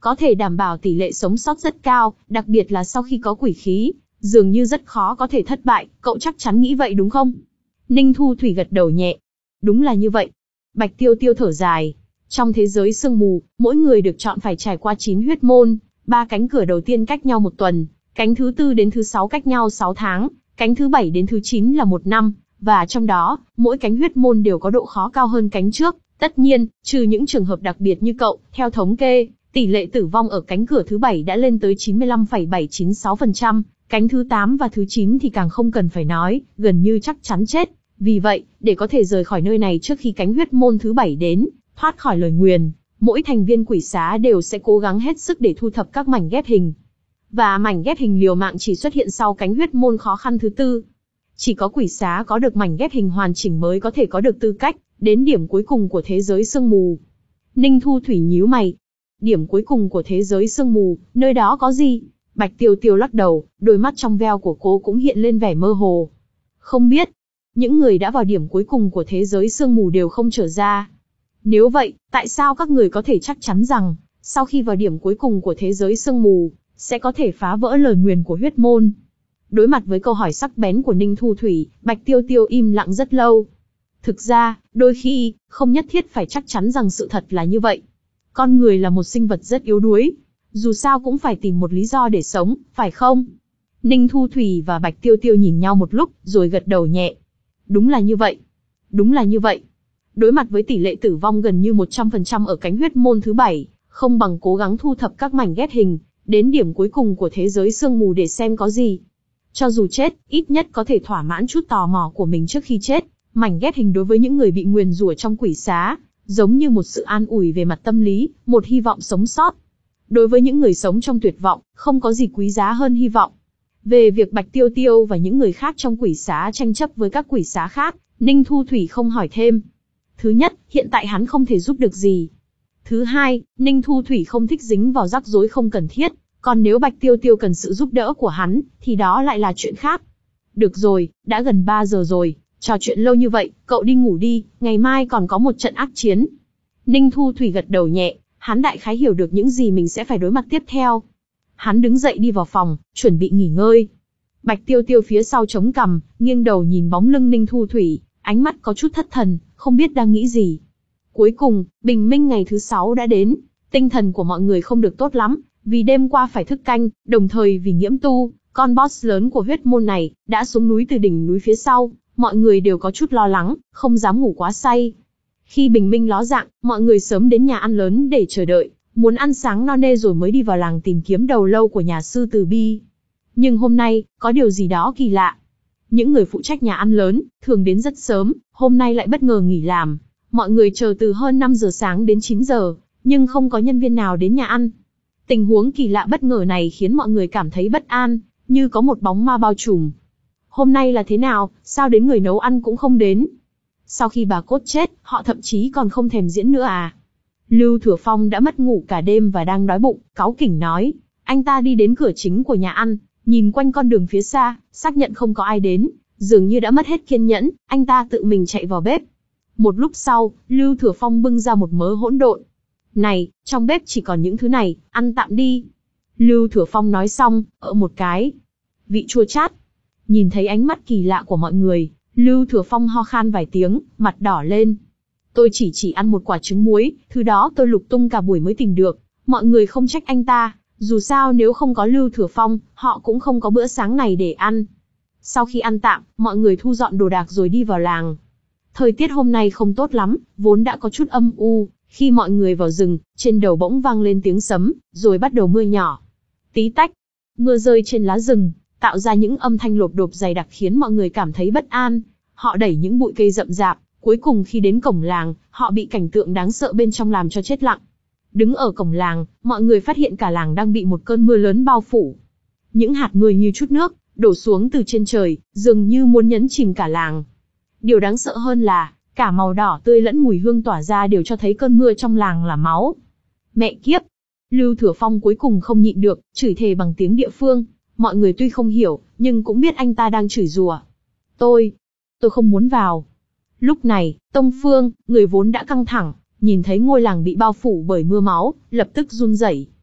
có thể đảm bảo tỷ lệ sống sót rất cao, đặc biệt là sau khi có quỷ khí, dường như rất khó có thể thất bại, cậu chắc chắn nghĩ vậy đúng không? Ninh Thu Thủy gật đầu nhẹ. Đúng là như vậy. Bạch Tiêu Tiêu thở dài. Trong thế giới sương mù, mỗi người được chọn phải trải qua chín huyết môn, ba cánh cửa đầu tiên cách nhau một tuần, cánh thứ tư đến thứ sáu cách nhau sáu tháng, cánh thứ bảy đến thứ chín là một năm, và trong đó, mỗi cánh huyết môn đều có độ khó cao hơn cánh trước. Tất nhiên, trừ những trường hợp đặc biệt như cậu, theo thống kê, tỷ lệ tử vong ở cánh cửa thứ bảy đã lên tới chín mươi lăm phẩy bảy chín sáu phần trăm, cánh thứ tám và thứ chín thì càng không cần phải nói, gần như chắc chắn chết. Vì vậy, để có thể rời khỏi nơi này trước khi cánh huyết môn thứ bảy đến, thoát khỏi lời nguyền, mỗi thành viên quỷ xá đều sẽ cố gắng hết sức để thu thập các mảnh ghép hình. Và mảnh ghép hình liều mạng chỉ xuất hiện sau cánh huyết môn khó khăn thứ tư. Chỉ có quỷ xá có được mảnh ghép hình hoàn chỉnh mới có thể có được tư cách đến điểm cuối cùng của thế giới sương mù. Ninh Thu Thủy nhíu mày. Điểm cuối cùng của thế giới sương mù, nơi đó có gì? Bạch Tiêu Tiêu lắc đầu, đôi mắt trong veo của cô cũng hiện lên vẻ mơ hồ. Không biết. Những người đã vào điểm cuối cùng của thế giới sương mù đều không trở ra. Nếu vậy, tại sao các người có thể chắc chắn rằng, sau khi vào điểm cuối cùng của thế giới sương mù, sẽ có thể phá vỡ lời nguyền của huyết môn? Đối mặt với câu hỏi sắc bén của Ninh Thu Thủy, Bạch Tiêu Tiêu im lặng rất lâu. Thực ra, đôi khi, không nhất thiết phải chắc chắn rằng sự thật là như vậy. Con người là một sinh vật rất yếu đuối. Dù sao cũng phải tìm một lý do để sống, phải không? Ninh Thu Thủy và Bạch Tiêu Tiêu nhìn nhau một lúc, rồi gật đầu nhẹ. Đúng là như vậy. Đúng là như vậy. Đối mặt với tỷ lệ tử vong gần như một trăm phần trăm ở cánh huyết môn thứ bảy, không bằng cố gắng thu thập các mảnh ghép hình, đến điểm cuối cùng của thế giới sương mù để xem có gì. Cho dù chết, ít nhất có thể thỏa mãn chút tò mò của mình trước khi chết. Mảnh ghép hình đối với những người bị nguyền rủa trong quỷ xá, giống như một sự an ủi về mặt tâm lý, một hy vọng sống sót. Đối với những người sống trong tuyệt vọng, không có gì quý giá hơn hy vọng. Về việc Bạch Tiêu Tiêu và những người khác trong quỷ xá tranh chấp với các quỷ xá khác, Ninh Thu Thủy không hỏi thêm. Thứ nhất, hiện tại hắn không thể giúp được gì. Thứ hai, Ninh Thu Thủy không thích dính vào rắc rối không cần thiết. Còn nếu Bạch Tiêu Tiêu cần sự giúp đỡ của hắn, thì đó lại là chuyện khác. Được rồi, đã gần ba giờ rồi, trò chuyện lâu như vậy, cậu đi ngủ đi, ngày mai còn có một trận ác chiến. Ninh Thu Thủy gật đầu nhẹ, hắn đại khái hiểu được những gì mình sẽ phải đối mặt tiếp theo. Hắn đứng dậy đi vào phòng, chuẩn bị nghỉ ngơi. Bạch Tiêu Tiêu phía sau chống cằm, nghiêng đầu nhìn bóng lưng Ninh Thu Thủy, ánh mắt có chút thất thần, không biết đang nghĩ gì. Cuối cùng, bình minh ngày thứ sáu đã đến, tinh thần của mọi người không được tốt lắm, vì đêm qua phải thức canh, đồng thời vì Nghiễm Tu, con boss lớn của huyết môn này, đã xuống núi từ đỉnh núi phía sau, mọi người đều có chút lo lắng, không dám ngủ quá say. Khi bình minh ló dạng, mọi người sớm đến nhà ăn lớn để chờ đợi, muốn ăn sáng no nê rồi mới đi vào làng tìm kiếm đầu lâu của nhà sư Từ Bi. Nhưng hôm nay, có điều gì đó kỳ lạ. Những người phụ trách nhà ăn lớn, thường đến rất sớm, hôm nay lại bất ngờ nghỉ làm. Mọi người chờ từ hơn năm giờ sáng đến chín giờ, nhưng không có nhân viên nào đến nhà ăn. Tình huống kỳ lạ bất ngờ này khiến mọi người cảm thấy bất an, như có một bóng ma bao trùm. Hôm nay là thế nào, sao đến người nấu ăn cũng không đến? Sau khi bà Cốt chết, họ thậm chí còn không thèm diễn nữa à? Lưu Thừa Phong đã mất ngủ cả đêm và đang đói bụng, cáu kỉnh nói. Anh ta đi đến cửa chính của nhà ăn, nhìn quanh con đường phía xa, xác nhận không có ai đến, dường như đã mất hết kiên nhẫn, anh ta tự mình chạy vào bếp. Một lúc sau, Lưu Thừa Phong bưng ra một mớ hỗn độn. Này, trong bếp chỉ còn những thứ này, ăn tạm đi. Lưu Thừa Phong nói xong, ợ một cái. Vị chua chát. Nhìn thấy ánh mắt kỳ lạ của mọi người, Lưu Thừa Phong ho khan vài tiếng, mặt đỏ lên. Tôi chỉ chỉ ăn một quả trứng muối, thứ đó tôi lục tung cả buổi mới tìm được. Mọi người không trách anh ta, dù sao nếu không có Lưu Thừa Phong, họ cũng không có bữa sáng này để ăn. Sau khi ăn tạm, mọi người thu dọn đồ đạc rồi đi vào làng. Thời tiết hôm nay không tốt lắm, vốn đã có chút âm u. Khi mọi người vào rừng, trên đầu bỗng vang lên tiếng sấm, rồi bắt đầu mưa nhỏ. Tí tách, mưa rơi trên lá rừng, tạo ra những âm thanh lộp độp dày đặc khiến mọi người cảm thấy bất an. Họ đẩy những bụi cây rậm rạp, cuối cùng khi đến cổng làng, họ bị cảnh tượng đáng sợ bên trong làm cho chết lặng. Đứng ở cổng làng, mọi người phát hiện cả làng đang bị một cơn mưa lớn bao phủ. Những hạt mưa như chút nước, đổ xuống từ trên trời, dường như muốn nhấn chìm cả làng. Điều đáng sợ hơn là, cả màu đỏ tươi lẫn mùi hương tỏa ra đều cho thấy cơn mưa trong làng là máu. Mẹ kiếp! Lưu Thừa Phong cuối cùng không nhịn được, chửi thề bằng tiếng địa phương. Mọi người tuy không hiểu, nhưng cũng biết anh ta đang chửi rủa. Tôi, tôi không muốn vào. Lúc này, Tông Phương, người vốn đã căng thẳng, nhìn thấy ngôi làng bị bao phủ bởi mưa máu, lập tức run rẩy.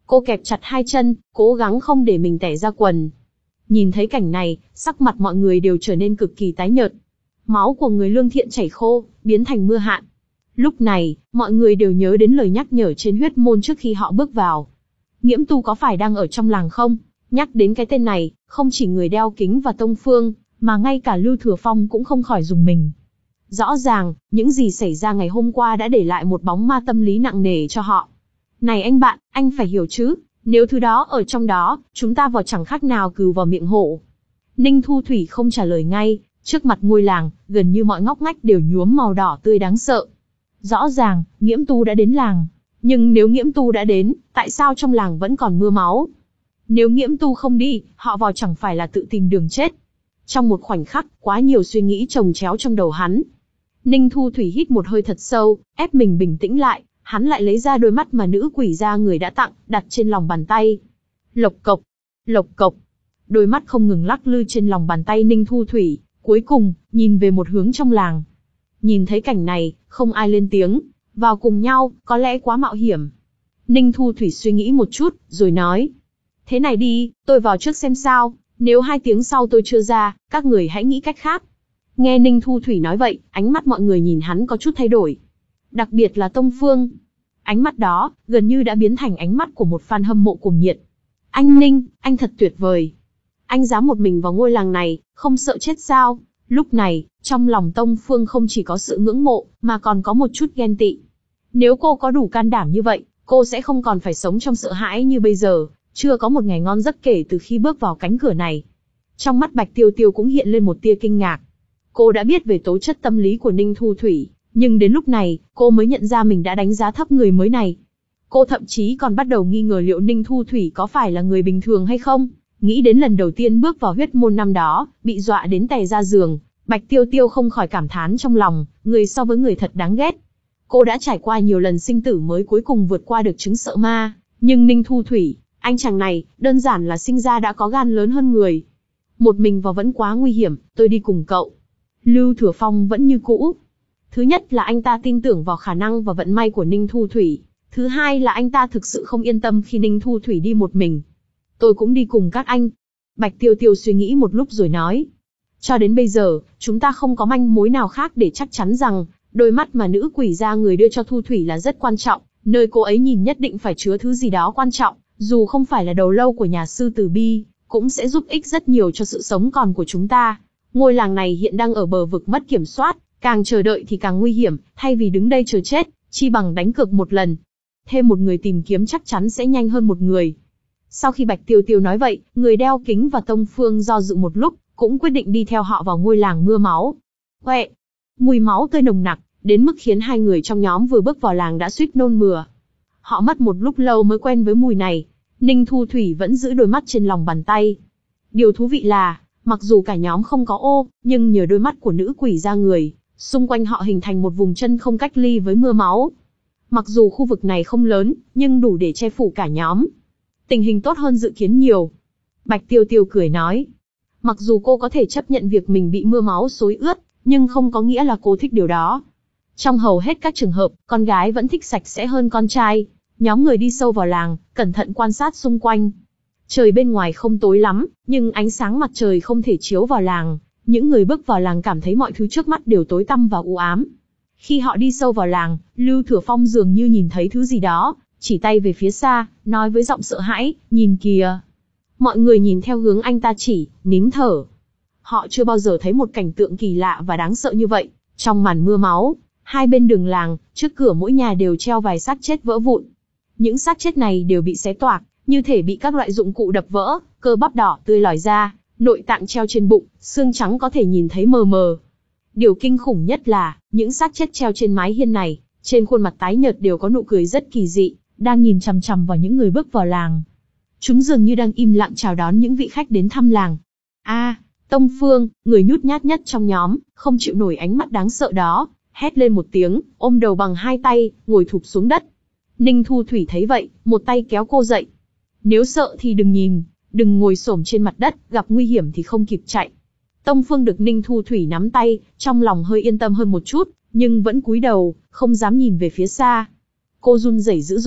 Cô kẹp chặt hai chân, cố gắng không để mình tẻ ra quần. Nhìn thấy cảnh này, sắc mặt mọi người đều trở nên cực kỳ tái nhợt. Máu của người lương thiện chảy khô, biến thành mưa hạn. Lúc này, mọi người đều nhớ đến lời nhắc nhở trên huyết môn trước khi họ bước vào. Nghiễm Tu có phải đang ở trong làng không? Nhắc đến cái tên này, không chỉ người đeo kính và Tông Phương, mà ngay cả Lưu Thừa Phong cũng không khỏi rùng mình. Rõ ràng, những gì xảy ra ngày hôm qua đã để lại một bóng ma tâm lý nặng nề cho họ. Này anh bạn, anh phải hiểu chứ, nếu thứ đó ở trong đó, chúng ta vào chẳng khác nào cừu vào miệng hổ. Ninh Thu Thủy không trả lời ngay, trước mặt ngôi làng, gần như mọi ngóc ngách đều nhuốm màu đỏ tươi đáng sợ. Rõ ràng, Nghiễm Tu đã đến làng. Nhưng nếu Nghiễm Tu đã đến, tại sao trong làng vẫn còn mưa máu? Nếu Nghiễm Tu không đi, họ vào chẳng phải là tự tìm đường chết. Trong một khoảnh khắc, quá nhiều suy nghĩ chồng chéo trong đầu hắn. Ninh Thu Thủy hít một hơi thật sâu, ép mình bình tĩnh lại, hắn lại lấy ra đôi mắt mà nữ quỷ gia người đã tặng, đặt trên lòng bàn tay. Lộc cộc, lộc cộc. Đôi mắt không ngừng lắc lư trên lòng bàn tay Ninh Thu Thủy, cuối cùng, nhìn về một hướng trong làng. Nhìn thấy cảnh này, không ai lên tiếng, vào cùng nhau, có lẽ quá mạo hiểm. Ninh Thu Thủy suy nghĩ một chút, rồi nói. Thế này đi, tôi vào trước xem sao, nếu hai tiếng sau tôi chưa ra, các người hãy nghĩ cách khác. Nghe Ninh Thu Thủy nói vậy, ánh mắt mọi người nhìn hắn có chút thay đổi. Đặc biệt là Tông Phương. Ánh mắt đó, gần như đã biến thành ánh mắt của một fan hâm mộ cuồng nhiệt. Anh Ninh, anh thật tuyệt vời. Anh dám một mình vào ngôi làng này, không sợ chết sao? Lúc này, trong lòng Tông Phương không chỉ có sự ngưỡng mộ, mà còn có một chút ghen tị. Nếu cô có đủ can đảm như vậy, cô sẽ không còn phải sống trong sợ hãi như bây giờ, chưa có một ngày ngon giấc kể từ khi bước vào cánh cửa này. Trong mắt Bạch Tiêu Tiêu cũng hiện lên một tia kinh ngạc. Cô đã biết về tố chất tâm lý của Ninh Thu Thủy, nhưng đến lúc này, cô mới nhận ra mình đã đánh giá thấp người mới này. Cô thậm chí còn bắt đầu nghi ngờ liệu Ninh Thu Thủy có phải là người bình thường hay không. Nghĩ đến lần đầu tiên bước vào huyết môn năm đó, bị dọa đến tè ra giường, Bạch Tiêu Tiêu không khỏi cảm thán trong lòng, người so với người thật đáng ghét. Cô đã trải qua nhiều lần sinh tử mới cuối cùng vượt qua được chứng sợ ma, nhưng Ninh Thu Thủy, anh chàng này, đơn giản là sinh ra đã có gan lớn hơn người. Một mình vào vẫn quá nguy hiểm, tôi đi cùng cậu. Lưu Thừa Phong vẫn như cũ. Thứ nhất là anh ta tin tưởng vào khả năng và vận may của Ninh Thu Thủy. Thứ hai là anh ta thực sự không yên tâm khi Ninh Thu Thủy đi một mình. Tôi cũng đi cùng các anh. Bạch Tiêu Tiêu suy nghĩ một lúc rồi nói. Cho đến bây giờ, chúng ta không có manh mối nào khác để chắc chắn rằng, đôi mắt mà nữ quỷ gia người đưa cho Thu Thủy là rất quan trọng. Nơi cô ấy nhìn nhất định phải chứa thứ gì đó quan trọng, dù không phải là đầu lâu của nhà sư Từ Bi, cũng sẽ giúp ích rất nhiều cho sự sống còn của chúng ta. Ngôi làng này hiện đang ở bờ vực mất kiểm soát, càng chờ đợi thì càng nguy hiểm, thay vì đứng đây chờ chết, chi bằng đánh cược một lần. Thêm một người tìm kiếm chắc chắn sẽ nhanh hơn một người. Sau khi Bạch Tiêu Tiêu nói vậy, người đeo kính và Tông Phương do dự một lúc, cũng quyết định đi theo họ vào ngôi làng mưa máu. Huệ! Mùi máu tươi nồng nặc, đến mức khiến hai người trong nhóm vừa bước vào làng đã suýt nôn mửa. Họ mất một lúc lâu mới quen với mùi này. Ninh Thu Thủy vẫn giữ đôi mắt trên lòng bàn tay. Điều thú vị là, mặc dù cả nhóm không có ô, nhưng nhờ đôi mắt của nữ quỷ gia người, xung quanh họ hình thành một vùng chân không cách ly với mưa máu. Mặc dù khu vực này không lớn, nhưng đủ để che phủ cả nhóm. Tình hình tốt hơn dự kiến nhiều. Bạch Tiêu Tiêu cười nói. Mặc dù cô có thể chấp nhận việc mình bị mưa máu xối ướt, nhưng không có nghĩa là cô thích điều đó. Trong hầu hết các trường hợp, con gái vẫn thích sạch sẽ hơn con trai. Nhóm người đi sâu vào làng, cẩn thận quan sát xung quanh. Trời bên ngoài không tối lắm, nhưng ánh sáng mặt trời không thể chiếu vào làng. Những người bước vào làng cảm thấy mọi thứ trước mắt đều tối tăm và u ám. Khi họ đi sâu vào làng, Lưu Thừa Phong dường như nhìn thấy thứ gì đó, chỉ tay về phía xa, nói với giọng sợ hãi, nhìn kìa. Mọi người nhìn theo hướng anh ta chỉ, nín thở. Họ chưa bao giờ thấy một cảnh tượng kỳ lạ và đáng sợ như vậy. Trong màn mưa máu, hai bên đường làng, trước cửa mỗi nhà đều treo vài xác chết vỡ vụn. Những xác chết này đều bị xé toạc, như thể bị các loại dụng cụ đập vỡ, cơ bắp đỏ tươi lòi ra, nội tạng treo trên bụng, xương trắng có thể nhìn thấy mờ mờ. Điều kinh khủng nhất là, những xác chết treo trên mái hiên này, trên khuôn mặt tái nhợt đều có nụ cười rất kỳ dị, đang nhìn chằm chằm vào những người bước vào làng. Chúng dường như đang im lặng chào đón những vị khách đến thăm làng. A, à, Tông Phương, người nhút nhát nhất trong nhóm, không chịu nổi ánh mắt đáng sợ đó, hét lên một tiếng, ôm đầu bằng hai tay, ngồi thụp xuống đất. Ninh Thu Thủy thấy vậy, một tay kéo cô dậy. Nếu sợ thì đừng nhìn, đừng ngồi xổm trên mặt đất, gặp nguy hiểm thì không kịp chạy. Tông Phương được Ninh Thu Thủy nắm tay, trong lòng hơi yên tâm hơn một chút, nhưng vẫn cúi đầu, không dám nhìn về phía xa. Cô run rẩy dữ dội,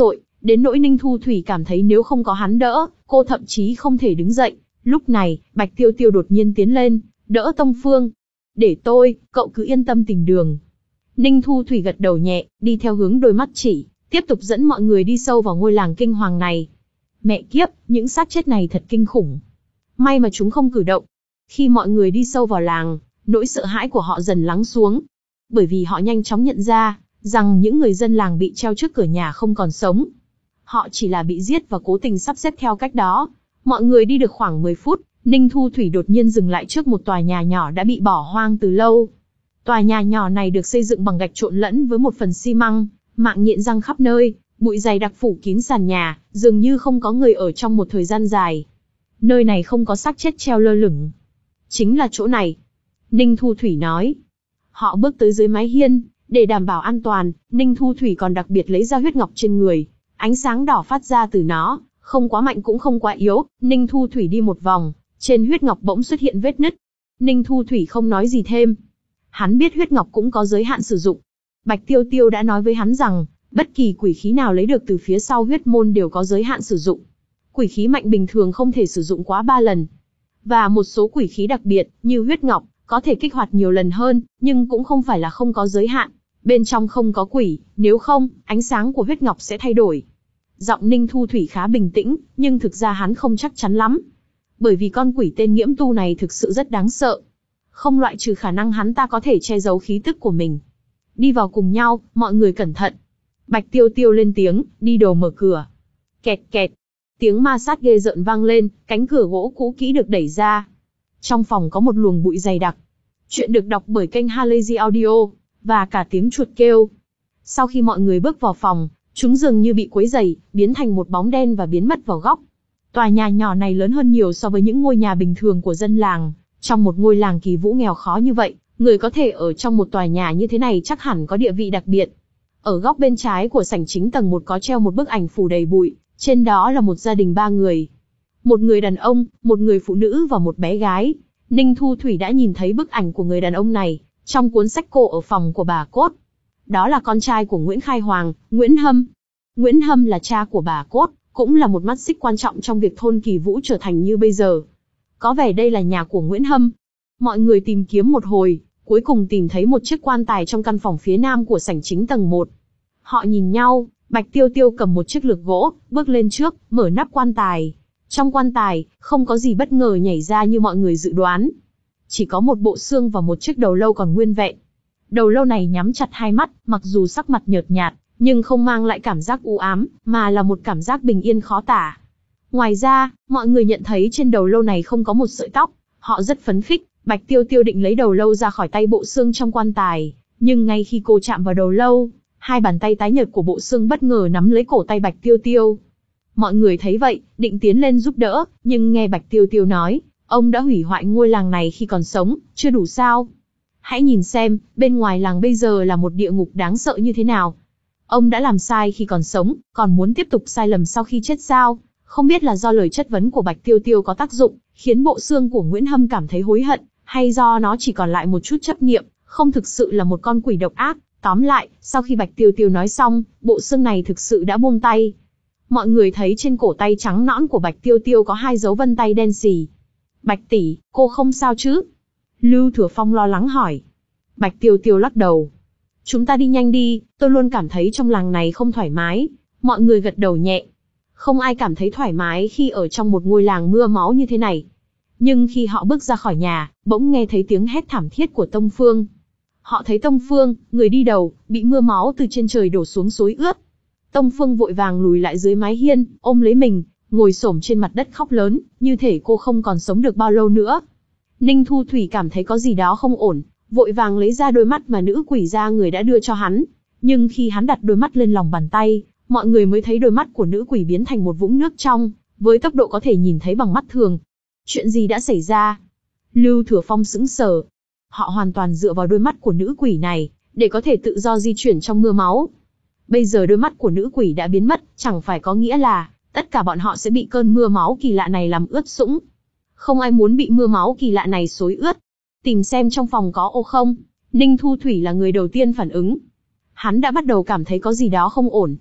Đến nỗi Ninh Thu Thủy cảm thấy nếu không có hắn đỡ, cô thậm chí không thể đứng dậy. Lúc này, Bạch Tiêu Tiêu đột nhiên tiến lên, đỡ Tông Phương. Để tôi, cậu cứ yên tâm tìm đường. Ninh Thu Thủy gật đầu nhẹ, đi theo hướng đôi mắt chỉ, tiếp tục dẫn mọi người đi sâu vào ngôi làng kinh hoàng này. Mẹ kiếp, những xác chết này thật kinh khủng. May mà chúng không cử động. Khi mọi người đi sâu vào làng, nỗi sợ hãi của họ dần lắng xuống. Bởi vì họ nhanh chóng nhận ra, rằng những người dân làng bị treo trước cửa nhà không còn sống. Họ chỉ là bị giết và cố tình sắp xếp theo cách đó. Mọi người đi được khoảng mười phút, Ninh Thu Thủy đột nhiên dừng lại trước một tòa nhà nhỏ đã bị bỏ hoang từ lâu. Tòa nhà nhỏ này được xây dựng bằng gạch trộn lẫn với một phần xi măng, mạng nhện răng khắp nơi, bụi dày đặc phủ kín sàn nhà, dường như không có người ở trong một thời gian dài. Nơi này không có xác chết treo lơ lửng. Chính là chỗ này. Ninh Thu Thủy nói. Họ bước tới dưới mái hiên, để đảm bảo an toàn, Ninh Thu Thủy còn đặc biệt lấy ra huyết ngọc trên người. Ánh sáng đỏ phát ra từ nó, không quá mạnh cũng không quá yếu. Ninh Thu Thủy đi một vòng, trên huyết ngọc bỗng xuất hiện vết nứt. Ninh Thu Thủy không nói gì thêm. Hắn biết huyết ngọc cũng có giới hạn sử dụng. Bạch Tiêu Tiêu đã nói với hắn rằng, bất kỳ quỷ khí nào lấy được từ phía sau huyết môn đều có giới hạn sử dụng. Quỷ khí mạnh bình thường không thể sử dụng quá ba lần. Và một số quỷ khí đặc biệt, như huyết ngọc, có thể kích hoạt nhiều lần hơn, nhưng cũng không phải là không có giới hạn. Bên trong không có quỷ, nếu không, ánh sáng của huyết ngọc sẽ thay đổi. Giọng Ninh Thu Thủy khá bình tĩnh, nhưng thực ra hắn không chắc chắn lắm. Bởi vì con quỷ tên Nghiễm Tu này thực sự rất đáng sợ. Không loại trừ khả năng hắn ta có thể che giấu khí tức của mình. Đi vào cùng nhau, mọi người cẩn thận. Bạch Tiêu Tiêu lên tiếng, đi đầu mở cửa. Kẹt kẹt. Tiếng ma sát ghê rợn vang lên, cánh cửa gỗ cũ kỹ được đẩy ra. Trong phòng có một luồng bụi dày đặc. Chuyện được đọc bởi kênh Halazy Audio, và cả tiếng chuột kêu. Sau khi mọi người bước vào phòng, chúng dường như bị quấy rầy, biến thành một bóng đen và biến mất vào góc. Tòa nhà nhỏ này lớn hơn nhiều so với những ngôi nhà bình thường của dân làng. Trong một ngôi làng kỳ vũ nghèo khó như vậy, người có thể ở trong một tòa nhà như thế này chắc hẳn có địa vị đặc biệt. Ở góc bên trái của sảnh chính tầng một có treo một bức ảnh phủ đầy bụi, trên đó là một gia đình ba người. Một người đàn ông, một người phụ nữ và một bé gái. Ninh Thu Thủy đã nhìn thấy bức ảnh của người đàn ông này, trong cuốn sách cổ ở phòng của bà Cốt. Đó là con trai của Nguyễn Khai Hoàng, Nguyễn Hâm. Nguyễn Hâm là cha của bà Cốt, cũng là một mắt xích quan trọng trong việc thôn Kỳ Vũ trở thành như bây giờ. Có vẻ đây là nhà của Nguyễn Hâm. Mọi người tìm kiếm một hồi, cuối cùng tìm thấy một chiếc quan tài trong căn phòng phía nam của sảnh chính tầng một. Họ nhìn nhau, Bạch Tiêu Tiêu cầm một chiếc lược gỗ, bước lên trước, mở nắp quan tài. Trong quan tài, không có gì bất ngờ nhảy ra như mọi người dự đoán. Chỉ có một bộ xương và một chiếc đầu lâu còn nguyên vẹn. Đầu lâu này nhắm chặt hai mắt, mặc dù sắc mặt nhợt nhạt, nhưng không mang lại cảm giác u ám, mà là một cảm giác bình yên khó tả. Ngoài ra, mọi người nhận thấy trên đầu lâu này không có một sợi tóc. Họ rất phấn khích. Bạch Tiêu Tiêu định lấy đầu lâu ra khỏi tay bộ xương trong quan tài, nhưng ngay khi cô chạm vào đầu lâu, hai bàn tay tái nhợt của bộ xương bất ngờ nắm lấy cổ tay Bạch Tiêu Tiêu. Mọi người thấy vậy, định tiến lên giúp đỡ, nhưng nghe Bạch Tiêu Tiêu nói, ông đã hủy hoại ngôi làng này khi còn sống, chưa đủ sao? Hãy nhìn xem, bên ngoài làng bây giờ là một địa ngục đáng sợ như thế nào. Ông đã làm sai khi còn sống, còn muốn tiếp tục sai lầm sau khi chết sao? Không biết là do lời chất vấn của Bạch Tiêu Tiêu có tác dụng, khiến bộ xương của Nguyễn Hâm cảm thấy hối hận, hay do nó chỉ còn lại một chút chấp niệm, không thực sự là một con quỷ độc ác. Tóm lại, sau khi Bạch Tiêu Tiêu nói xong, bộ xương này thực sự đã buông tay. Mọi người thấy trên cổ tay trắng nõn của Bạch Tiêu Tiêu có hai dấu vân tay đen xì. Bạch tỷ, cô không sao chứ? Lưu Thừa Phong lo lắng hỏi. Bạch Tiêu Tiêu lắc đầu. Chúng ta đi nhanh đi, tôi luôn cảm thấy trong làng này không thoải mái. Mọi người gật đầu nhẹ. Không ai cảm thấy thoải mái khi ở trong một ngôi làng mưa máu như thế này. Nhưng khi họ bước ra khỏi nhà, bỗng nghe thấy tiếng hét thảm thiết của Tông Phương. Họ thấy Tông Phương, người đi đầu, bị mưa máu từ trên trời đổ xuống xối ướt. Tông Phương vội vàng lùi lại dưới mái hiên, ôm lấy mình, ngồi xổm trên mặt đất khóc lớn, như thể cô không còn sống được bao lâu nữa. Ninh Thu Thủy cảm thấy có gì đó không ổn, vội vàng lấy ra đôi mắt mà nữ quỷ da người đã đưa cho hắn. Nhưng khi hắn đặt đôi mắt lên lòng bàn tay, mọi người mới thấy đôi mắt của nữ quỷ biến thành một vũng nước trong, với tốc độ có thể nhìn thấy bằng mắt thường. Chuyện gì đã xảy ra? Lưu Thừa Phong sững sờ. Họ hoàn toàn dựa vào đôi mắt của nữ quỷ này, để có thể tự do di chuyển trong mưa máu. Bây giờ đôi mắt của nữ quỷ đã biến mất, chẳng phải có nghĩa là tất cả bọn họ sẽ bị cơn mưa máu kỳ lạ này làm ướt sũng. Không ai muốn bị mưa máu kỳ lạ này xối ướt. Tìm xem trong phòng có ô không. Ninh Thu Thủy là người đầu tiên phản ứng. Hắn đã bắt đầu cảm thấy có gì đó không ổn.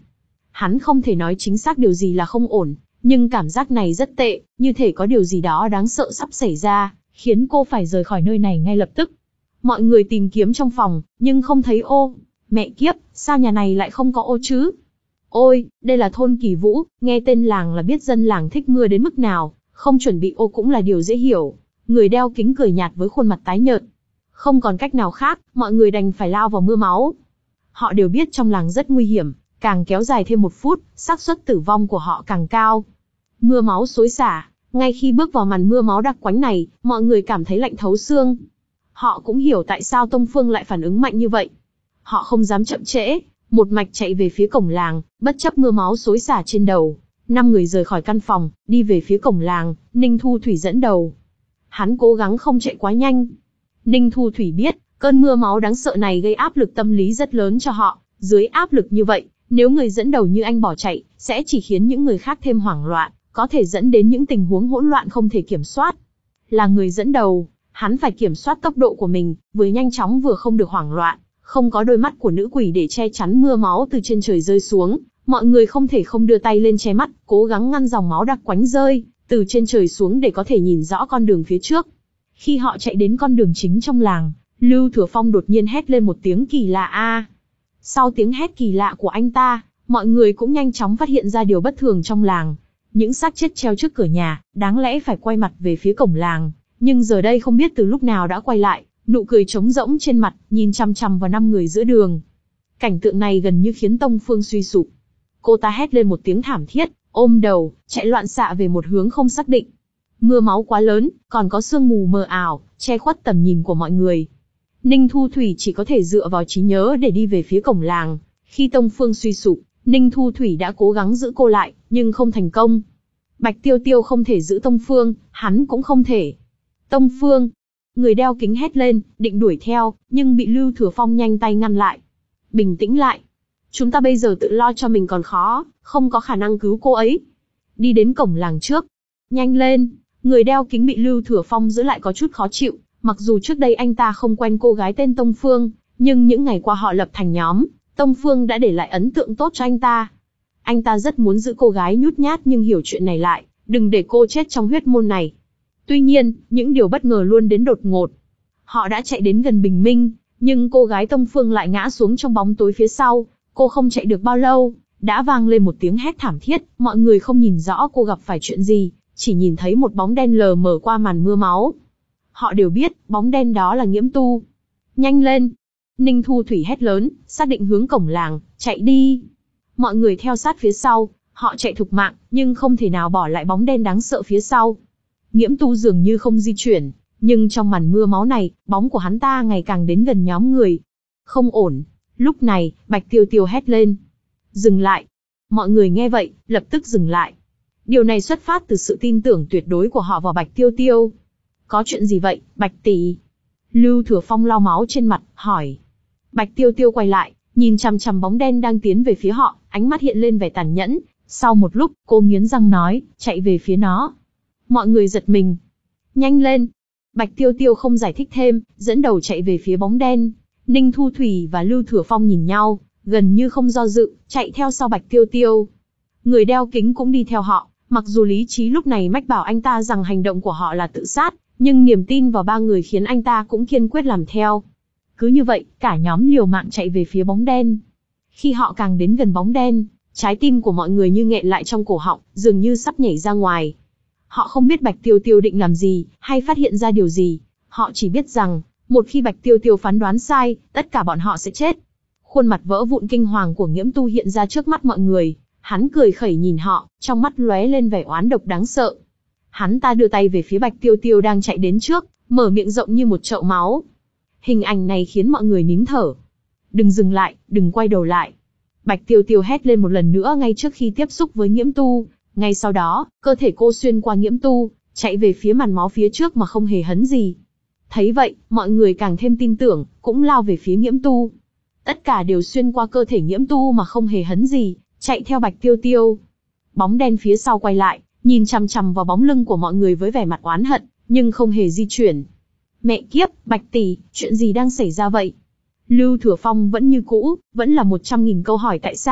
Hắn không thể nói chính xác điều gì là không ổn, nhưng cảm giác này rất tệ, như thể có điều gì đó đáng sợ sắp xảy ra, khiến cô phải rời khỏi nơi này ngay lập tức. Mọi người tìm kiếm trong phòng, nhưng không thấy ô. Mẹ kiếp, sao nhà này lại không có ô chứ? Ôi, đây là thôn Kỳ Vũ, nghe tên làng là biết dân làng thích mưa đến mức nào, không chuẩn bị ô cũng là điều dễ hiểu. Người đeo kính cười nhạt với khuôn mặt tái nhợt. Không còn cách nào khác, mọi người đành phải lao vào mưa máu. Họ đều biết trong làng rất nguy hiểm, càng kéo dài thêm một phút, xác suất tử vong của họ càng cao. Mưa máu xối xả, ngay khi bước vào màn mưa máu đặc quánh này, mọi người cảm thấy lạnh thấu xương. Họ cũng hiểu tại sao Tông Phương lại phản ứng mạnh như vậy. Họ không dám chậm trễ, một mạch chạy về phía cổng làng, bất chấp mưa máu xối xả trên đầu. Năm người rời khỏi căn phòng, đi về phía cổng làng, Ninh Thu Thủy dẫn đầu. Hắn cố gắng không chạy quá nhanh. Ninh Thu Thủy biết, cơn mưa máu đáng sợ này gây áp lực tâm lý rất lớn cho họ. Dưới áp lực như vậy, nếu người dẫn đầu như anh bỏ chạy, sẽ chỉ khiến những người khác thêm hoảng loạn, có thể dẫn đến những tình huống hỗn loạn không thể kiểm soát. Là người dẫn đầu, hắn phải kiểm soát tốc độ của mình, vừa nhanh chóng vừa không được hoảng loạn. Không có đôi mắt của nữ quỷ để che chắn mưa máu từ trên trời rơi xuống, mọi người không thể không đưa tay lên che mắt, cố gắng ngăn dòng máu đặc quánh rơi từ trên trời xuống để có thể nhìn rõ con đường phía trước. Khi họ chạy đến con đường chính trong làng, Lưu Thừa Phong đột nhiên hét lên một tiếng kỳ lạ a. Sau tiếng hét kỳ lạ của anh ta, mọi người cũng nhanh chóng phát hiện ra điều bất thường trong làng. Những xác chết treo trước cửa nhà, đáng lẽ phải quay mặt về phía cổng làng, nhưng giờ đây không biết từ lúc nào đã quay lại, nụ cười trống rỗng trên mặt, nhìn chằm chằm vào năm người giữa đường. Cảnh tượng này gần như khiến Tông Phương suy sụp. Cô ta hét lên một tiếng thảm thiết, ôm đầu, chạy loạn xạ về một hướng không xác định. Mưa máu quá lớn, còn có sương mù mờ ảo, che khuất tầm nhìn của mọi người. Ninh Thu Thủy chỉ có thể dựa vào trí nhớ để đi về phía cổng làng. Khi Tông Phương suy sụp, Ninh Thu Thủy đã cố gắng giữ cô lại, nhưng không thành công. Bạch Tiêu Tiêu không thể giữ Tông Phương, hắn cũng không thể. Tông Phương! Người đeo kính hét lên, định đuổi theo, nhưng bị Lưu Thừa Phong nhanh tay ngăn lại. Bình tĩnh lại. Chúng ta bây giờ tự lo cho mình còn khó, không có khả năng cứu cô ấy. Đi đến cổng làng trước. Nhanh lên! Người đeo kính bị Lưu Thừa Phong giữ lại có chút khó chịu, mặc dù trước đây anh ta không quen cô gái tên Tông Phương, nhưng những ngày qua họ lập thành nhóm, Tông Phương đã để lại ấn tượng tốt cho anh ta. Anh ta rất muốn giữ cô gái nhút nhát nhưng hiểu chuyện này lại, đừng để cô chết trong huyết môn này. Tuy nhiên, những điều bất ngờ luôn đến đột ngột. Họ đã chạy đến gần bình minh, nhưng cô gái Tông Phương lại ngã xuống trong bóng tối phía sau. Cô không chạy được bao lâu, đã vang lên một tiếng hét thảm thiết, mọi người không nhìn rõ cô gặp phải chuyện gì, chỉ nhìn thấy một bóng đen lờ mờ qua màn mưa máu. Họ đều biết, bóng đen đó là Nghiễm Tu. Nhanh lên! Ninh Thu Thủy hét lớn, xác định hướng cổng làng, chạy đi! Mọi người theo sát phía sau, họ chạy thục mạng, nhưng không thể nào bỏ lại bóng đen đáng sợ phía sau. Nghiễm Tu dường như không di chuyển, nhưng trong màn mưa máu này, bóng của hắn ta ngày càng đến gần nhóm người. Không ổn. Lúc này, Bạch Tiêu Tiêu hét lên. Dừng lại. Mọi người nghe vậy, lập tức dừng lại. Điều này xuất phát từ sự tin tưởng tuyệt đối của họ vào Bạch Tiêu Tiêu. Có chuyện gì vậy, Bạch tỷ? Lưu Thừa Phong lau máu trên mặt, hỏi. Bạch Tiêu Tiêu quay lại, nhìn chằm chằm bóng đen đang tiến về phía họ, ánh mắt hiện lên vẻ tàn nhẫn. Sau một lúc, cô nghiến răng nói, chạy về phía nó. Mọi người giật mình. Nhanh lên! Bạch Tiêu Tiêu không giải thích thêm, dẫn đầu chạy về phía bóng đen. Ninh Thu Thủy và Lưu Thừa Phong nhìn nhau, gần như không do dự, chạy theo sau Bạch Tiêu Tiêu. Người đeo kính cũng đi theo họ, mặc dù lý trí lúc này mách bảo anh ta rằng hành động của họ là tự sát, nhưng niềm tin vào ba người khiến anh ta cũng kiên quyết làm theo. Cứ như vậy, cả nhóm liều mạng chạy về phía bóng đen. Khi họ càng đến gần bóng đen, trái tim của mọi người như nghẹn lại trong cổ họng, dường như sắp nhảy ra ngoài. Họ không biết Bạch Tiêu Tiêu định làm gì, hay phát hiện ra điều gì. Họ chỉ biết rằng, một khi Bạch Tiêu Tiêu phán đoán sai, tất cả bọn họ sẽ chết. Khuôn mặt vỡ vụn kinh hoàng của Nghiễm Tu hiện ra trước mắt mọi người. Hắn cười khẩy nhìn họ, trong mắt lóe lên vẻ oán độc đáng sợ. Hắn ta đưa tay về phía Bạch Tiêu Tiêu đang chạy đến trước, mở miệng rộng như một chậu máu. Hình ảnh này khiến mọi người nín thở. Đừng dừng lại, đừng quay đầu lại. Bạch Tiêu Tiêu hét lên một lần nữa ngay trước khi tiếp xúc với Nghiễm Tu. Ngay sau đó, cơ thể cô xuyên qua Nghiễm Tu, chạy về phía màn máu phía trước mà không hề hấn gì. Thấy vậy, mọi người càng thêm tin tưởng, cũng lao về phía Nghiễm Tu. Tất cả đều xuyên qua cơ thể Nghiễm Tu mà không hề hấn gì, chạy theo Bạch Tiêu Tiêu. Bóng đen phía sau quay lại, nhìn chằm chằm vào bóng lưng của mọi người với vẻ mặt oán hận, nhưng không hề di chuyển. Mẹ kiếp, Bạch tỷ, chuyện gì đang xảy ra vậy? Lưu Thừa Phong vẫn như cũ, vẫn là một trăm nghìn câu hỏi tại sao.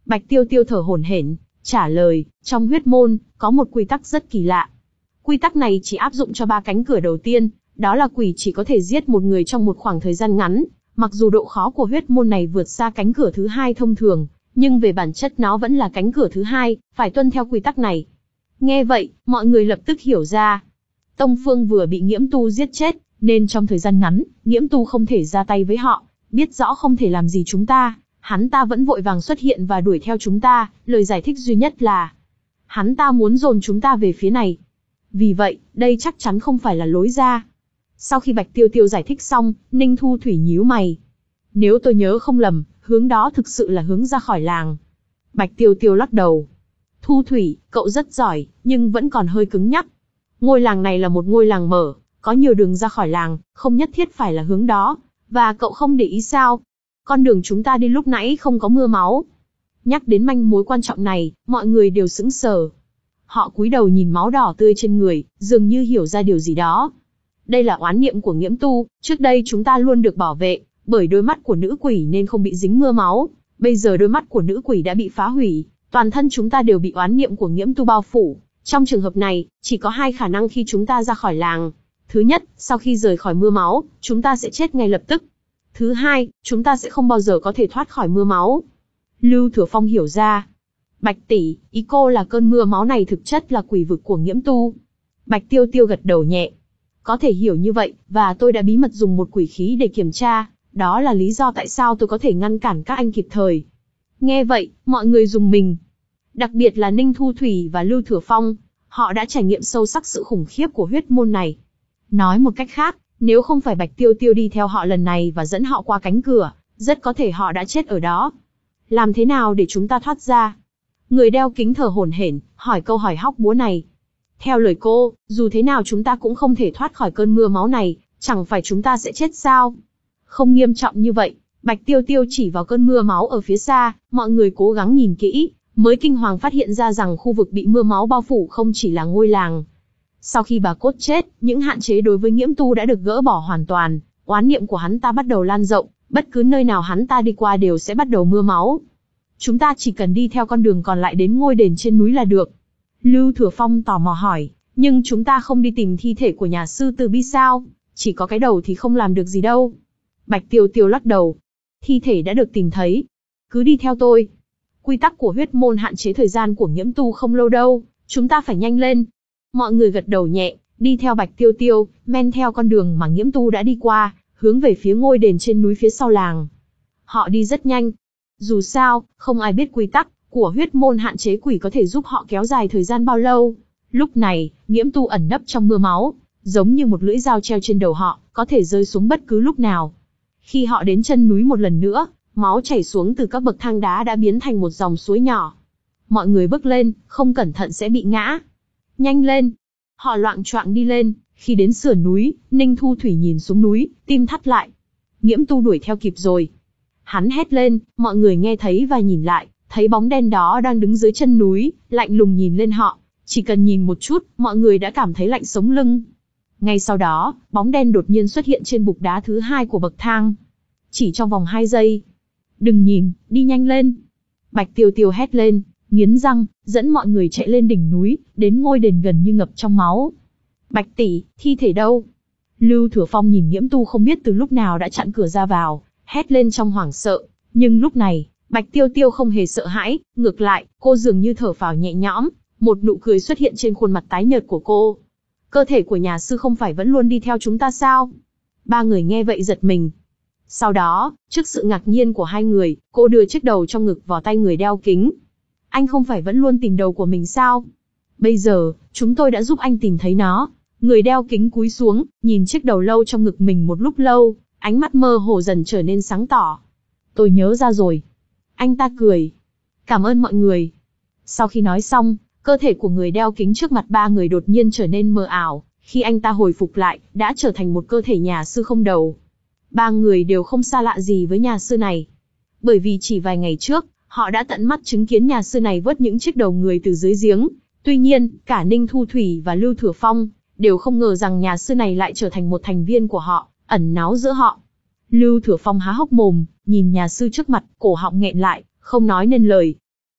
Bạch Tiêu Tiêu thở hổn hển, trả lời, trong huyết môn, có một quy tắc rất kỳ lạ. Quy tắc này chỉ áp dụng cho ba cánh cửa đầu tiên, đó là quỷ chỉ có thể giết một người trong một khoảng thời gian ngắn. Mặc dù độ khó của huyết môn này vượt xa cánh cửa thứ hai thông thường, nhưng về bản chất nó vẫn là cánh cửa thứ hai, phải tuân theo quy tắc này. Nghe vậy, mọi người lập tức hiểu ra. Tông Phương vừa bị Nghiễm Tu giết chết, nên trong thời gian ngắn, Nghiễm Tu không thể ra tay với họ, biết rõ không thể làm gì chúng ta, hắn ta vẫn vội vàng xuất hiện và đuổi theo chúng ta, lời giải thích duy nhất là hắn ta muốn dồn chúng ta về phía này. Vì vậy, đây chắc chắn không phải là lối ra. Sau khi Bạch Tiêu Tiêu giải thích xong, Ninh Thu Thủy nhíu mày. Nếu tôi nhớ không lầm, hướng đó thực sự là hướng ra khỏi làng. Bạch Tiêu Tiêu lắc đầu. Thu Thủy, cậu rất giỏi, nhưng vẫn còn hơi cứng nhắc. Ngôi làng này là một ngôi làng mở, có nhiều đường ra khỏi làng, không nhất thiết phải là hướng đó. Và cậu không để ý sao? Con đường chúng ta đi lúc nãy không có mưa máu. Nhắc đến manh mối quan trọng này, mọi người đều sững sờ. Họ cúi đầu nhìn máu đỏ tươi trên người, dường như hiểu ra điều gì đó. Đây là oán niệm của Nghiễm Tu, trước đây chúng ta luôn được bảo vệ, bởi đôi mắt của nữ quỷ nên không bị dính mưa máu. Bây giờ đôi mắt của nữ quỷ đã bị phá hủy, toàn thân chúng ta đều bị oán niệm của Nghiễm Tu bao phủ. Trong trường hợp này, chỉ có hai khả năng khi chúng ta ra khỏi làng. Thứ nhất, sau khi rời khỏi mưa máu, chúng ta sẽ chết ngay lập tức. Thứ hai, chúng ta sẽ không bao giờ có thể thoát khỏi mưa máu. Lưu Thừa Phong hiểu ra. Bạch tỷ, ý cô là cơn mưa máu này thực chất là quỷ vực của Nghiễm Tu. Bạch Tiêu Tiêu gật đầu nhẹ. Có thể hiểu như vậy, và tôi đã bí mật dùng một quỷ khí để kiểm tra, đó là lý do tại sao tôi có thể ngăn cản các anh kịp thời. Nghe vậy, mọi người rùng mình. Đặc biệt là Ninh Thu Thủy và Lưu Thừa Phong, họ đã trải nghiệm sâu sắc sự khủng khiếp của huyết môn này. Nói một cách khác, nếu không phải Bạch Tiêu Tiêu đi theo họ lần này và dẫn họ qua cánh cửa, rất có thể họ đã chết ở đó. Làm thế nào để chúng ta thoát ra? Người đeo kính thở hổn hển, hỏi câu hỏi hóc búa này. Theo lời cô, dù thế nào chúng ta cũng không thể thoát khỏi cơn mưa máu này, chẳng phải chúng ta sẽ chết sao? Không nghiêm trọng như vậy, Bạch Tiêu Tiêu chỉ vào cơn mưa máu ở phía xa, mọi người cố gắng nhìn kỹ, mới kinh hoàng phát hiện ra rằng khu vực bị mưa máu bao phủ không chỉ là ngôi làng. Sau khi bà Cốt chết, những hạn chế đối với Nghiễm Tu đã được gỡ bỏ hoàn toàn, oán niệm của hắn ta bắt đầu lan rộng, bất cứ nơi nào hắn ta đi qua đều sẽ bắt đầu mưa máu. Chúng ta chỉ cần đi theo con đường còn lại đến ngôi đền trên núi là được. Lưu Thừa Phong tò mò hỏi, nhưng chúng ta không đi tìm thi thể của nhà sư Từ Bi sao? Chỉ có cái đầu thì không làm được gì đâu. Bạch Tiêu Tiêu lắc đầu. Thi thể đã được tìm thấy. Cứ đi theo tôi. Quy tắc của huyết môn hạn chế thời gian của Nghiễm Tu không lâu đâu, chúng ta phải nhanh lên. Mọi người gật đầu nhẹ, đi theo Bạch Tiêu Tiêu, men theo con đường mà Nghiễm Tu đã đi qua, hướng về phía ngôi đền trên núi phía sau làng. Họ đi rất nhanh. Dù sao, không ai biết quy tắc của huyết môn hạn chế quỷ có thể giúp họ kéo dài thời gian bao lâu. Lúc này, Nghiễm Tu ẩn nấp trong mưa máu, giống như một lưỡi dao treo trên đầu họ, có thể rơi xuống bất cứ lúc nào. Khi họ đến chân núi một lần nữa, máu chảy xuống từ các bậc thang đá đã biến thành một dòng suối nhỏ. Mọi người bước lên, không cẩn thận sẽ bị ngã. Nhanh lên! Họ loạng choạng đi lên, khi đến sườn núi, Ninh Thu Thủy nhìn xuống núi, tim thắt lại. Nghiễm Tu đuổi theo kịp rồi. Hắn hét lên, mọi người nghe thấy và nhìn lại, thấy bóng đen đó đang đứng dưới chân núi, lạnh lùng nhìn lên họ. Chỉ cần nhìn một chút, mọi người đã cảm thấy lạnh sống lưng. Ngay sau đó, bóng đen đột nhiên xuất hiện trên bục đá thứ hai của bậc thang. Chỉ trong vòng hai giây. Đừng nhìn, đi nhanh lên. Bạch Tiêu Tiêu hét lên, nghiến răng, dẫn mọi người chạy lên đỉnh núi, đến ngôi đền gần như ngập trong máu. Bạch tỷ, thi thể đâu? Lưu Thừa Phong nhìn Nghiễm Tu không biết từ lúc nào đã chặn cửa ra vào, hét lên trong hoảng sợ. Nhưng lúc này, Bạch Tiêu Tiêu không hề sợ hãi, ngược lại, cô dường như thở phào nhẹ nhõm, một nụ cười xuất hiện trên khuôn mặt tái nhợt của cô. Cơ thể của nhà sư không phải vẫn luôn đi theo chúng ta sao? Ba người nghe vậy giật mình. Sau đó, trước sự ngạc nhiên của hai người, cô đưa chiếc đầu trong ngực vào tay người đeo kính. Anh không phải vẫn luôn tìm đầu của mình sao? Bây giờ, chúng tôi đã giúp anh tìm thấy nó. Người đeo kính cúi xuống, nhìn chiếc đầu lâu trong ngực mình một lúc lâu, ánh mắt mơ hồ dần trở nên sáng tỏ. Tôi nhớ ra rồi. Anh ta cười. Cảm ơn mọi người. Sau khi nói xong, cơ thể của người đeo kính trước mặt ba người đột nhiên trở nên mờ ảo. Khi anh ta hồi phục lại, đã trở thành một cơ thể nhà sư không đầu. Ba người đều không xa lạ gì với nhà sư này. Bởi vì chỉ vài ngày trước, họ đã tận mắt chứng kiến nhà sư này vớt những chiếc đầu người từ dưới giếng. Tuy nhiên, cả Ninh Thu Thủy và Lưu Thừa Phong đều không ngờ rằng nhà sư này lại trở thành một thành viên của họ, ẩn náu giữa họ. Lưu Thừa Phong há hốc mồm, nhìn nhà sư trước mặt, cổ họng nghẹn lại, không nói nên lời.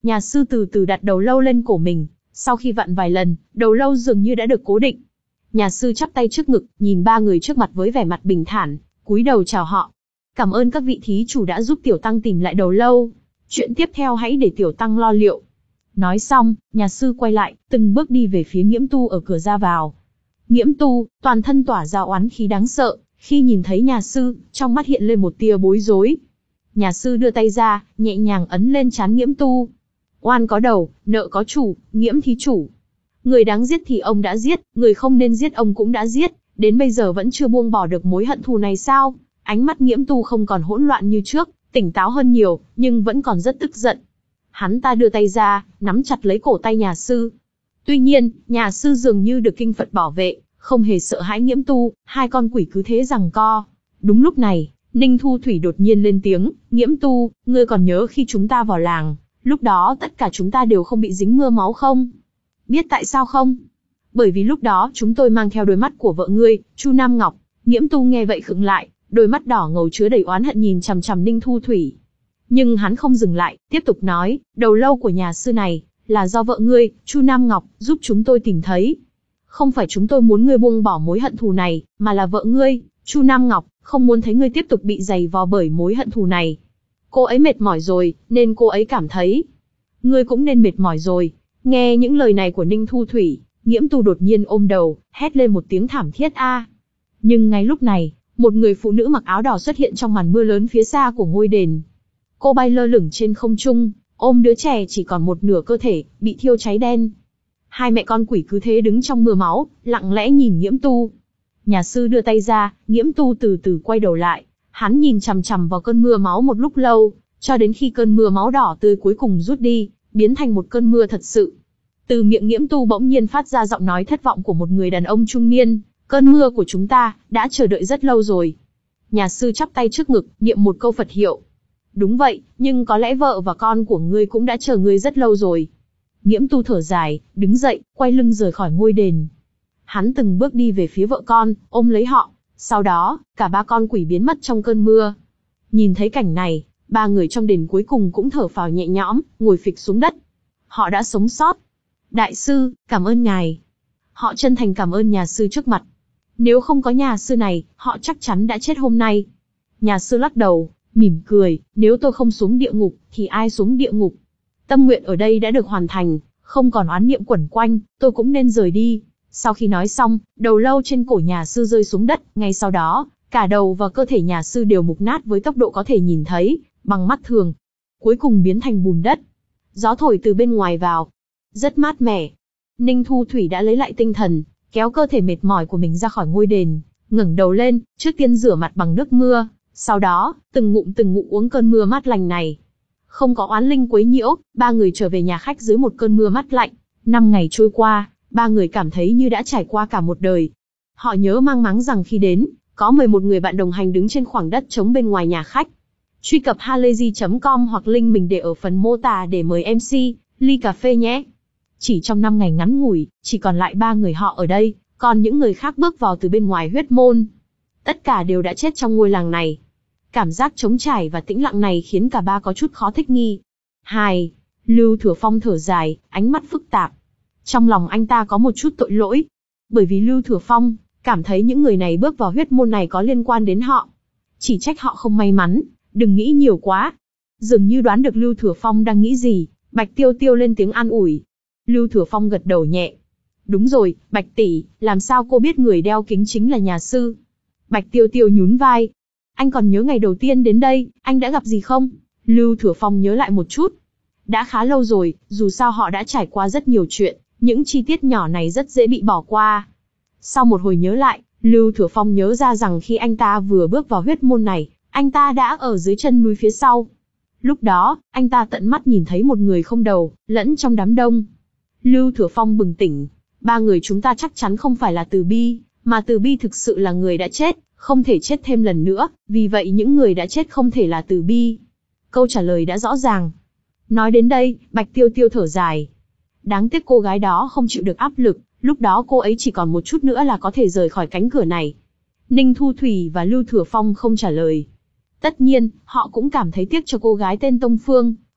Nhà sư từ từ đặt đầu lâu lên cổ mình, sau khi vặn vài lần, đầu lâu dường như đã được cố định. Nhà sư chắp tay trước ngực, nhìn ba người trước mặt với vẻ mặt bình thản, cúi đầu chào họ. Cảm ơn các vị thí chủ đã giúp tiểu tăng tìm lại đầu lâu. Chuyện tiếp theo hãy để tiểu tăng lo liệu. Nói xong, nhà sư quay lại, từng bước đi về phía Nghiễm Tu ở cửa ra vào. Nghiễm Tu, toàn thân tỏa ra oán khí đáng sợ, khi nhìn thấy nhà sư, trong mắt hiện lên một tia bối rối. Nhà sư đưa tay ra, nhẹ nhàng ấn lên trán Nghiễm Tu. Oan có đầu, nợ có chủ, Nghiễm thí chủ. Người đáng giết thì ông đã giết, người không nên giết ông cũng đã giết, đến bây giờ vẫn chưa buông bỏ được mối hận thù này sao? Ánh mắt Nghiễm Tu không còn hỗn loạn như trước, tỉnh táo hơn nhiều, nhưng vẫn còn rất tức giận. Hắn ta đưa tay ra, nắm chặt lấy cổ tay nhà sư. Tuy nhiên, nhà sư dường như được kinh Phật bảo vệ, không hề sợ hãi Nghiễm Tu, hai con quỷ cứ thế giằng co. Đúng lúc này, Ninh Thu Thủy đột nhiên lên tiếng, Nghiễm Tu, ngươi còn nhớ khi chúng ta vào làng, lúc đó tất cả chúng ta đều không bị dính mưa máu không? Biết tại sao không? Bởi vì lúc đó chúng tôi mang theo đôi mắt của vợ ngươi, Chu Nam Ngọc. Nghiễm Tu nghe vậy khựng lại, đôi mắt đỏ ngầu chứa đầy oán hận nhìn chằm chằm Ninh Thu Thủy. Nhưng hắn không dừng lại, tiếp tục nói, đầu lâu của nhà sư này, là do vợ ngươi, Chu Nam Ngọc, giúp chúng tôi tìm thấy. Không phải chúng tôi muốn ngươi buông bỏ mối hận thù này, mà là vợ ngươi, Chu Nam Ngọc, không muốn thấy ngươi tiếp tục bị giày vò bởi mối hận thù này. Cô ấy mệt mỏi rồi, nên cô ấy cảm thấy. Ngươi cũng nên mệt mỏi rồi. Nghe những lời này của Ninh Thu Thủy, Nghiễm Tu đột nhiên ôm đầu, hét lên một tiếng thảm thiết a. Nhưng ngay lúc này, một người phụ nữ mặc áo đỏ xuất hiện trong màn mưa lớn phía xa của ngôi đền. Cô bay lơ lửng trên không trung, ôm đứa trẻ chỉ còn một nửa cơ thể, bị thiêu cháy đen. Hai mẹ con quỷ cứ thế đứng trong mưa máu, lặng lẽ nhìn Nghiễm Tu. Nhà sư đưa tay ra, Nghiễm Tu từ từ quay đầu lại, hắn nhìn chằm chằm vào cơn mưa máu một lúc lâu, cho đến khi cơn mưa máu đỏ tươi cuối cùng rút đi, biến thành một cơn mưa thật sự. Từ miệng Nghiễm Tu bỗng nhiên phát ra giọng nói thất vọng của một người đàn ông trung niên, cơn mưa của chúng ta, đã chờ đợi rất lâu rồi. Nhà sư chắp tay trước ngực, niệm một câu Phật hiệu. Đúng vậy, nhưng có lẽ vợ và con của ngươi cũng đã chờ ngươi rất lâu rồi. Nghiễm Tu thở dài, đứng dậy, quay lưng rời khỏi ngôi đền. Hắn từng bước đi về phía vợ con, ôm lấy họ. Sau đó, cả ba con quỷ biến mất trong cơn mưa. Nhìn thấy cảnh này, ba người trong đền cuối cùng cũng thở phào nhẹ nhõm, ngồi phịch xuống đất. Họ đã sống sót. Đại sư, cảm ơn ngài. Họ chân thành cảm ơn nhà sư trước mặt. Nếu không có nhà sư này, họ chắc chắn đã chết hôm nay. Nhà sư lắc đầu, mỉm cười, nếu tôi không xuống địa ngục, thì ai xuống địa ngục? Tâm nguyện ở đây đã được hoàn thành, không còn oán niệm quẩn quanh, tôi cũng nên rời đi. Sau khi nói xong, đầu lâu trên cổ nhà sư rơi xuống đất, ngay sau đó, cả đầu và cơ thể nhà sư đều mục nát với tốc độ có thể nhìn thấy, bằng mắt thường. Cuối cùng biến thành bùn đất. Gió thổi từ bên ngoài vào. Rất mát mẻ. Ninh Thu Thủy đã lấy lại tinh thần, kéo cơ thể mệt mỏi của mình ra khỏi ngôi đền, ngẩng đầu lên, trước tiên rửa mặt bằng nước mưa, sau đó, từng ngụm từng ngụm uống cơn mưa mát lành này. Không có oán linh quấy nhiễu, ba người trở về nhà khách dưới một cơn mưa mát lạnh. Năm ngày trôi qua, ba người cảm thấy như đã trải qua cả một đời. Họ nhớ mang máng rằng khi đến, có mười một người bạn đồng hành đứng trên khoảng đất trống bên ngoài nhà khách. Truy cập halayzi chấm com hoặc link mình để ở phần mô tả để mời em xê, ly cà phê nhé. Chỉ trong năm ngày ngắn ngủi, chỉ còn lại ba người họ ở đây, còn những người khác bước vào từ bên ngoài huyết môn. Tất cả đều đã chết trong ngôi làng này. Cảm giác trống trải và tĩnh lặng này khiến cả ba có chút khó thích nghi. Hai, Lưu Thừa Phong thở dài, ánh mắt phức tạp. Trong lòng anh ta có một chút tội lỗi. Bởi vì Lưu Thừa Phong cảm thấy những người này bước vào huyết môn này có liên quan đến họ. Chỉ trách họ không may mắn, đừng nghĩ nhiều quá. Dường như đoán được Lưu Thừa Phong đang nghĩ gì, Bạch Tiêu Tiêu lên tiếng an ủi. Lưu Thừa Phong gật đầu nhẹ. Đúng rồi, Bạch tỷ, làm sao cô biết người đeo kính chính là nhà sư? Bạch Tiêu Tiêu nhún vai. Anh còn nhớ ngày đầu tiên đến đây, anh đã gặp gì không? Lưu Thừa Phong nhớ lại một chút. Đã khá lâu rồi, dù sao họ đã trải qua rất nhiều chuyện, những chi tiết nhỏ này rất dễ bị bỏ qua. Sau một hồi nhớ lại, Lưu Thừa Phong nhớ ra rằng khi anh ta vừa bước vào huyết môn này, anh ta đã ở dưới chân núi phía sau. Lúc đó, anh ta tận mắt nhìn thấy một người không đầu, lẫn trong đám đông. Lưu Thừa Phong bừng tỉnh. Ba người chúng ta chắc chắn không phải là Từ Bi, mà Từ Bi thực sự là người đã chết, không thể chết thêm lần nữa, vì vậy những người đã chết không thể là Từ Bi. Câu trả lời đã rõ ràng. Nói đến đây, Bạch Tiêu Tiêu thở dài. Đáng tiếc cô gái đó không chịu được áp lực, lúc đó cô ấy chỉ còn một chút nữa là có thể rời khỏi cánh cửa này. Ninh Thu Thủy và Lưu Thừa Phong không trả lời. Tất nhiên, họ cũng cảm thấy tiếc cho cô gái tên Tông Phương.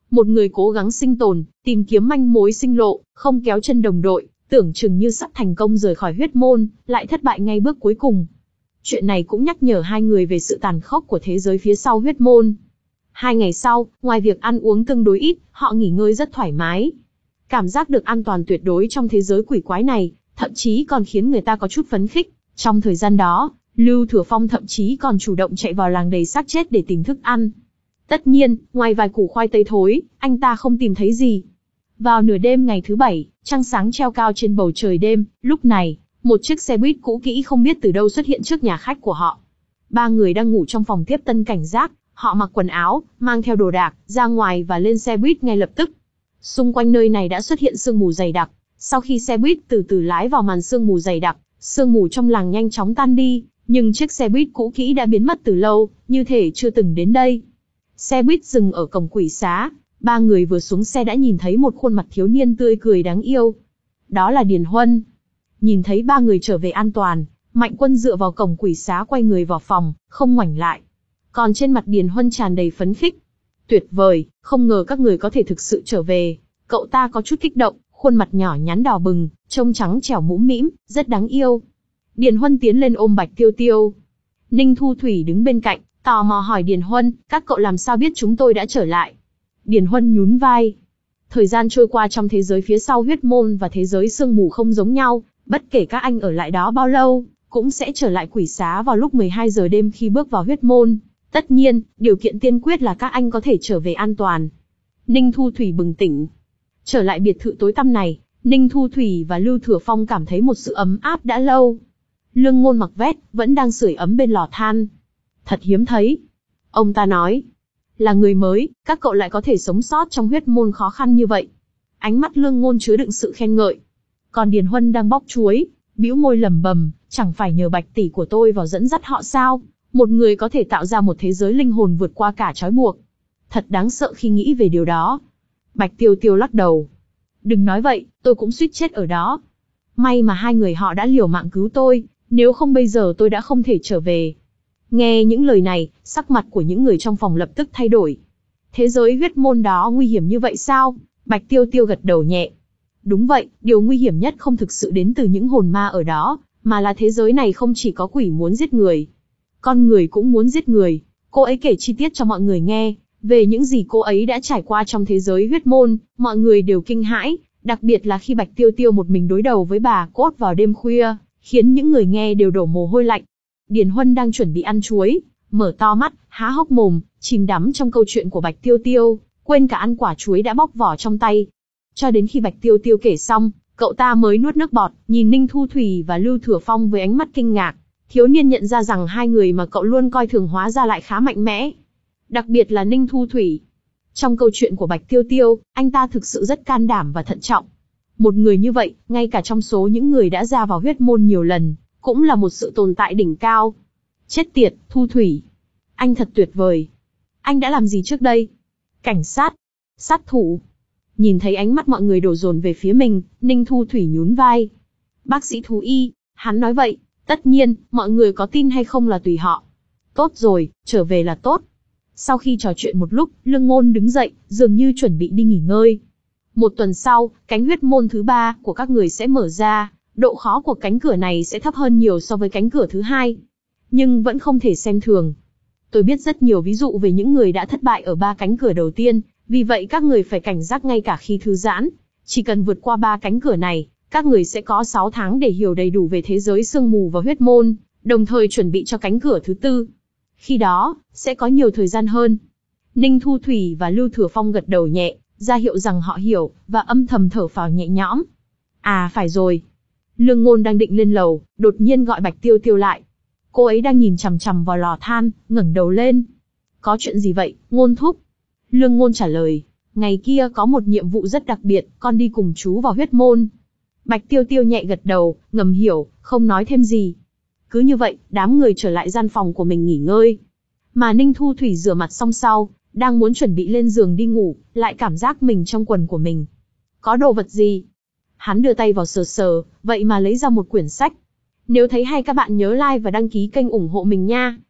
Một người cố gắng sinh tồn, tìm kiếm manh mối sinh lộ, không kéo chân đồng đội, tưởng chừng như sắp thành công rời khỏi huyết môn, lại thất bại ngay bước cuối cùng. Chuyện này cũng nhắc nhở hai người về sự tàn khốc của thế giới phía sau huyết môn. Hai ngày sau, ngoài việc ăn uống tương đối ít, họ nghỉ ngơi rất thoải mái. Cảm giác được an toàn tuyệt đối trong thế giới quỷ quái này, thậm chí còn khiến người ta có chút phấn khích. Trong thời gian đó, Lưu Thừa Phong thậm chí còn chủ động chạy vào làng đầy xác chết để tìm thức ăn. Tất nhiên, ngoài vài củ khoai tây thối, anh ta không tìm thấy gì. Vào nửa đêm ngày thứ bảy, trăng sáng treo cao trên bầu trời đêm, lúc này, một chiếc xe buýt cũ kỹ không biết từ đâu xuất hiện trước nhà khách của họ. Ba người đang ngủ trong phòng tiếp tân cảnh giác, họ mặc quần áo, mang theo đồ đạc, ra ngoài và lên xe buýt ngay lập tức. Xung quanh nơi này đã xuất hiện sương mù dày đặc. Sau khi xe buýt từ từ lái vào màn sương mù dày đặc, sương mù trong làng nhanh chóng tan đi, nhưng chiếc xe buýt cũ kỹ đã biến mất từ lâu, như thể chưa từng đến đây. Xe buýt dừng ở cổng quỷ xá, ba người vừa xuống xe đã nhìn thấy một khuôn mặt thiếu niên tươi cười đáng yêu. Đó là Điền Huân. Nhìn thấy ba người trở về an toàn, Mạnh Quân dựa vào cổng quỷ xá quay người vào phòng, không ngoảnh lại. Còn trên mặt Điền Huân tràn đầy phấn khích. Tuyệt vời, không ngờ các người có thể thực sự trở về. Cậu ta có chút kích động, khuôn mặt nhỏ nhắn đỏ bừng, trông trắng trẻo mũm mĩm, rất đáng yêu. Điền Huân tiến lên ôm Bạch Tiêu Tiêu. Ninh Thu Thủy đứng bên cạnh, tò mò hỏi Điền Huân, các cậu làm sao biết chúng tôi đã trở lại? Điền Huân nhún vai. Thời gian trôi qua trong thế giới phía sau huyết môn và thế giới sương mù không giống nhau, bất kể các anh ở lại đó bao lâu, cũng sẽ trở lại quỷ xá vào lúc mười hai giờ đêm khi bước vào huyết môn. Tất nhiên, điều kiện tiên quyết là các anh có thể trở về an toàn. Ninh Thu Thủy bừng tỉnh. Trở lại biệt thự tối tăm này, Ninh Thu Thủy và Lưu Thừa Phong cảm thấy một sự ấm áp đã lâu. Lương Ngôn mặc vest, vẫn đang sưởi ấm bên lò than. Thật hiếm thấy. Ông ta nói. Là người mới, các cậu lại có thể sống sót trong huyết môn khó khăn như vậy. Ánh mắt Lương Ngôn chứa đựng sự khen ngợi. Còn Điền Huân đang bóc chuối, bĩu môi lẩm bẩm, chẳng phải nhờ Bạch tỷ của tôi vào dẫn dắt họ sao? Một người có thể tạo ra một thế giới linh hồn vượt qua cả trói buộc. Thật đáng sợ khi nghĩ về điều đó. Bạch Tiêu Tiêu lắc đầu. Đừng nói vậy, tôi cũng suýt chết ở đó. May mà hai người họ đã liều mạng cứu tôi, nếu không bây giờ tôi đã không thể trở về. Nghe những lời này, sắc mặt của những người trong phòng lập tức thay đổi. Thế giới huyết môn đó nguy hiểm như vậy sao? Bạch Tiêu Tiêu gật đầu nhẹ. Đúng vậy, điều nguy hiểm nhất không thực sự đến từ những hồn ma ở đó, mà là thế giới này không chỉ có quỷ muốn giết người. Con người cũng muốn giết người. Cô ấy kể chi tiết cho mọi người nghe, về những gì cô ấy đã trải qua trong thế giới huyết môn, mọi người đều kinh hãi, đặc biệt là khi Bạch Tiêu Tiêu một mình đối đầu với bà Cốt vào đêm khuya, khiến những người nghe đều đổ mồ hôi lạnh. Điền Huân đang chuẩn bị ăn chuối, mở to mắt, há hốc mồm, chìm đắm trong câu chuyện của Bạch Tiêu Tiêu, quên cả ăn quả chuối đã bóc vỏ trong tay. Cho đến khi Bạch Tiêu Tiêu kể xong, cậu ta mới nuốt nước bọt, nhìn Ninh Thu Thủy và Lưu Thừa Phong với ánh mắt kinh ngạc. Thiếu niên nhận ra rằng hai người mà cậu luôn coi thường hóa ra lại khá mạnh mẽ. Đặc biệt là Ninh Thu Thủy. Trong câu chuyện của Bạch Tiêu Tiêu, anh ta thực sự rất can đảm và thận trọng. Một người như vậy, ngay cả trong số những người đã ra vào huyết môn nhiều lần, cũng là một sự tồn tại đỉnh cao. Chết tiệt, Thu Thủy. Anh thật tuyệt vời. Anh đã làm gì trước đây? Cảnh sát. Sát thủ. Nhìn thấy ánh mắt mọi người đổ dồn về phía mình, Ninh Thu Thủy nhún vai. Bác sĩ thú y, hắn nói vậy. Tất nhiên, mọi người có tin hay không là tùy họ. Tốt rồi, trở về là tốt. Sau khi trò chuyện một lúc, Lương Ngôn đứng dậy, dường như chuẩn bị đi nghỉ ngơi. Một tuần sau, cánh huyết môn thứ ba của các người sẽ mở ra. Độ khó của cánh cửa này sẽ thấp hơn nhiều so với cánh cửa thứ hai. Nhưng vẫn không thể xem thường. Tôi biết rất nhiều ví dụ về những người đã thất bại ở ba cánh cửa đầu tiên, vì vậy các người phải cảnh giác ngay cả khi thư giãn. Chỉ cần vượt qua ba cánh cửa này, các người sẽ có sáu tháng để hiểu đầy đủ về thế giới sương mù và huyết môn, đồng thời chuẩn bị cho cánh cửa thứ tư. Khi đó, sẽ có nhiều thời gian hơn. Ninh Thu Thủy và Lưu Thừa Phong gật đầu nhẹ, ra hiệu rằng họ hiểu, và âm thầm thở phào nhẹ nhõm. À phải rồi. Lương Ngôn đang định lên lầu, đột nhiên gọi Bạch Tiêu Tiêu lại. Cô ấy đang nhìn chằm chằm vào lò than, ngẩng đầu lên. Có chuyện gì vậy, Ngôn thúc? Lương Ngôn trả lời, ngày kia có một nhiệm vụ rất đặc biệt, con đi cùng chú vào huyết môn. Bạch Tiêu Tiêu nhẹ gật đầu, ngầm hiểu, không nói thêm gì. Cứ như vậy, đám người trở lại gian phòng của mình nghỉ ngơi. Mà Ninh Thu Thủy rửa mặt xong sau, đang muốn chuẩn bị lên giường đi ngủ, lại cảm giác mình trong quần của mình. Có đồ vật gì? Hắn đưa tay vào sờ sờ, vậy mà lấy ra một quyển sách. Nếu thấy hay các bạn nhớ like và đăng ký kênh ủng hộ mình nha.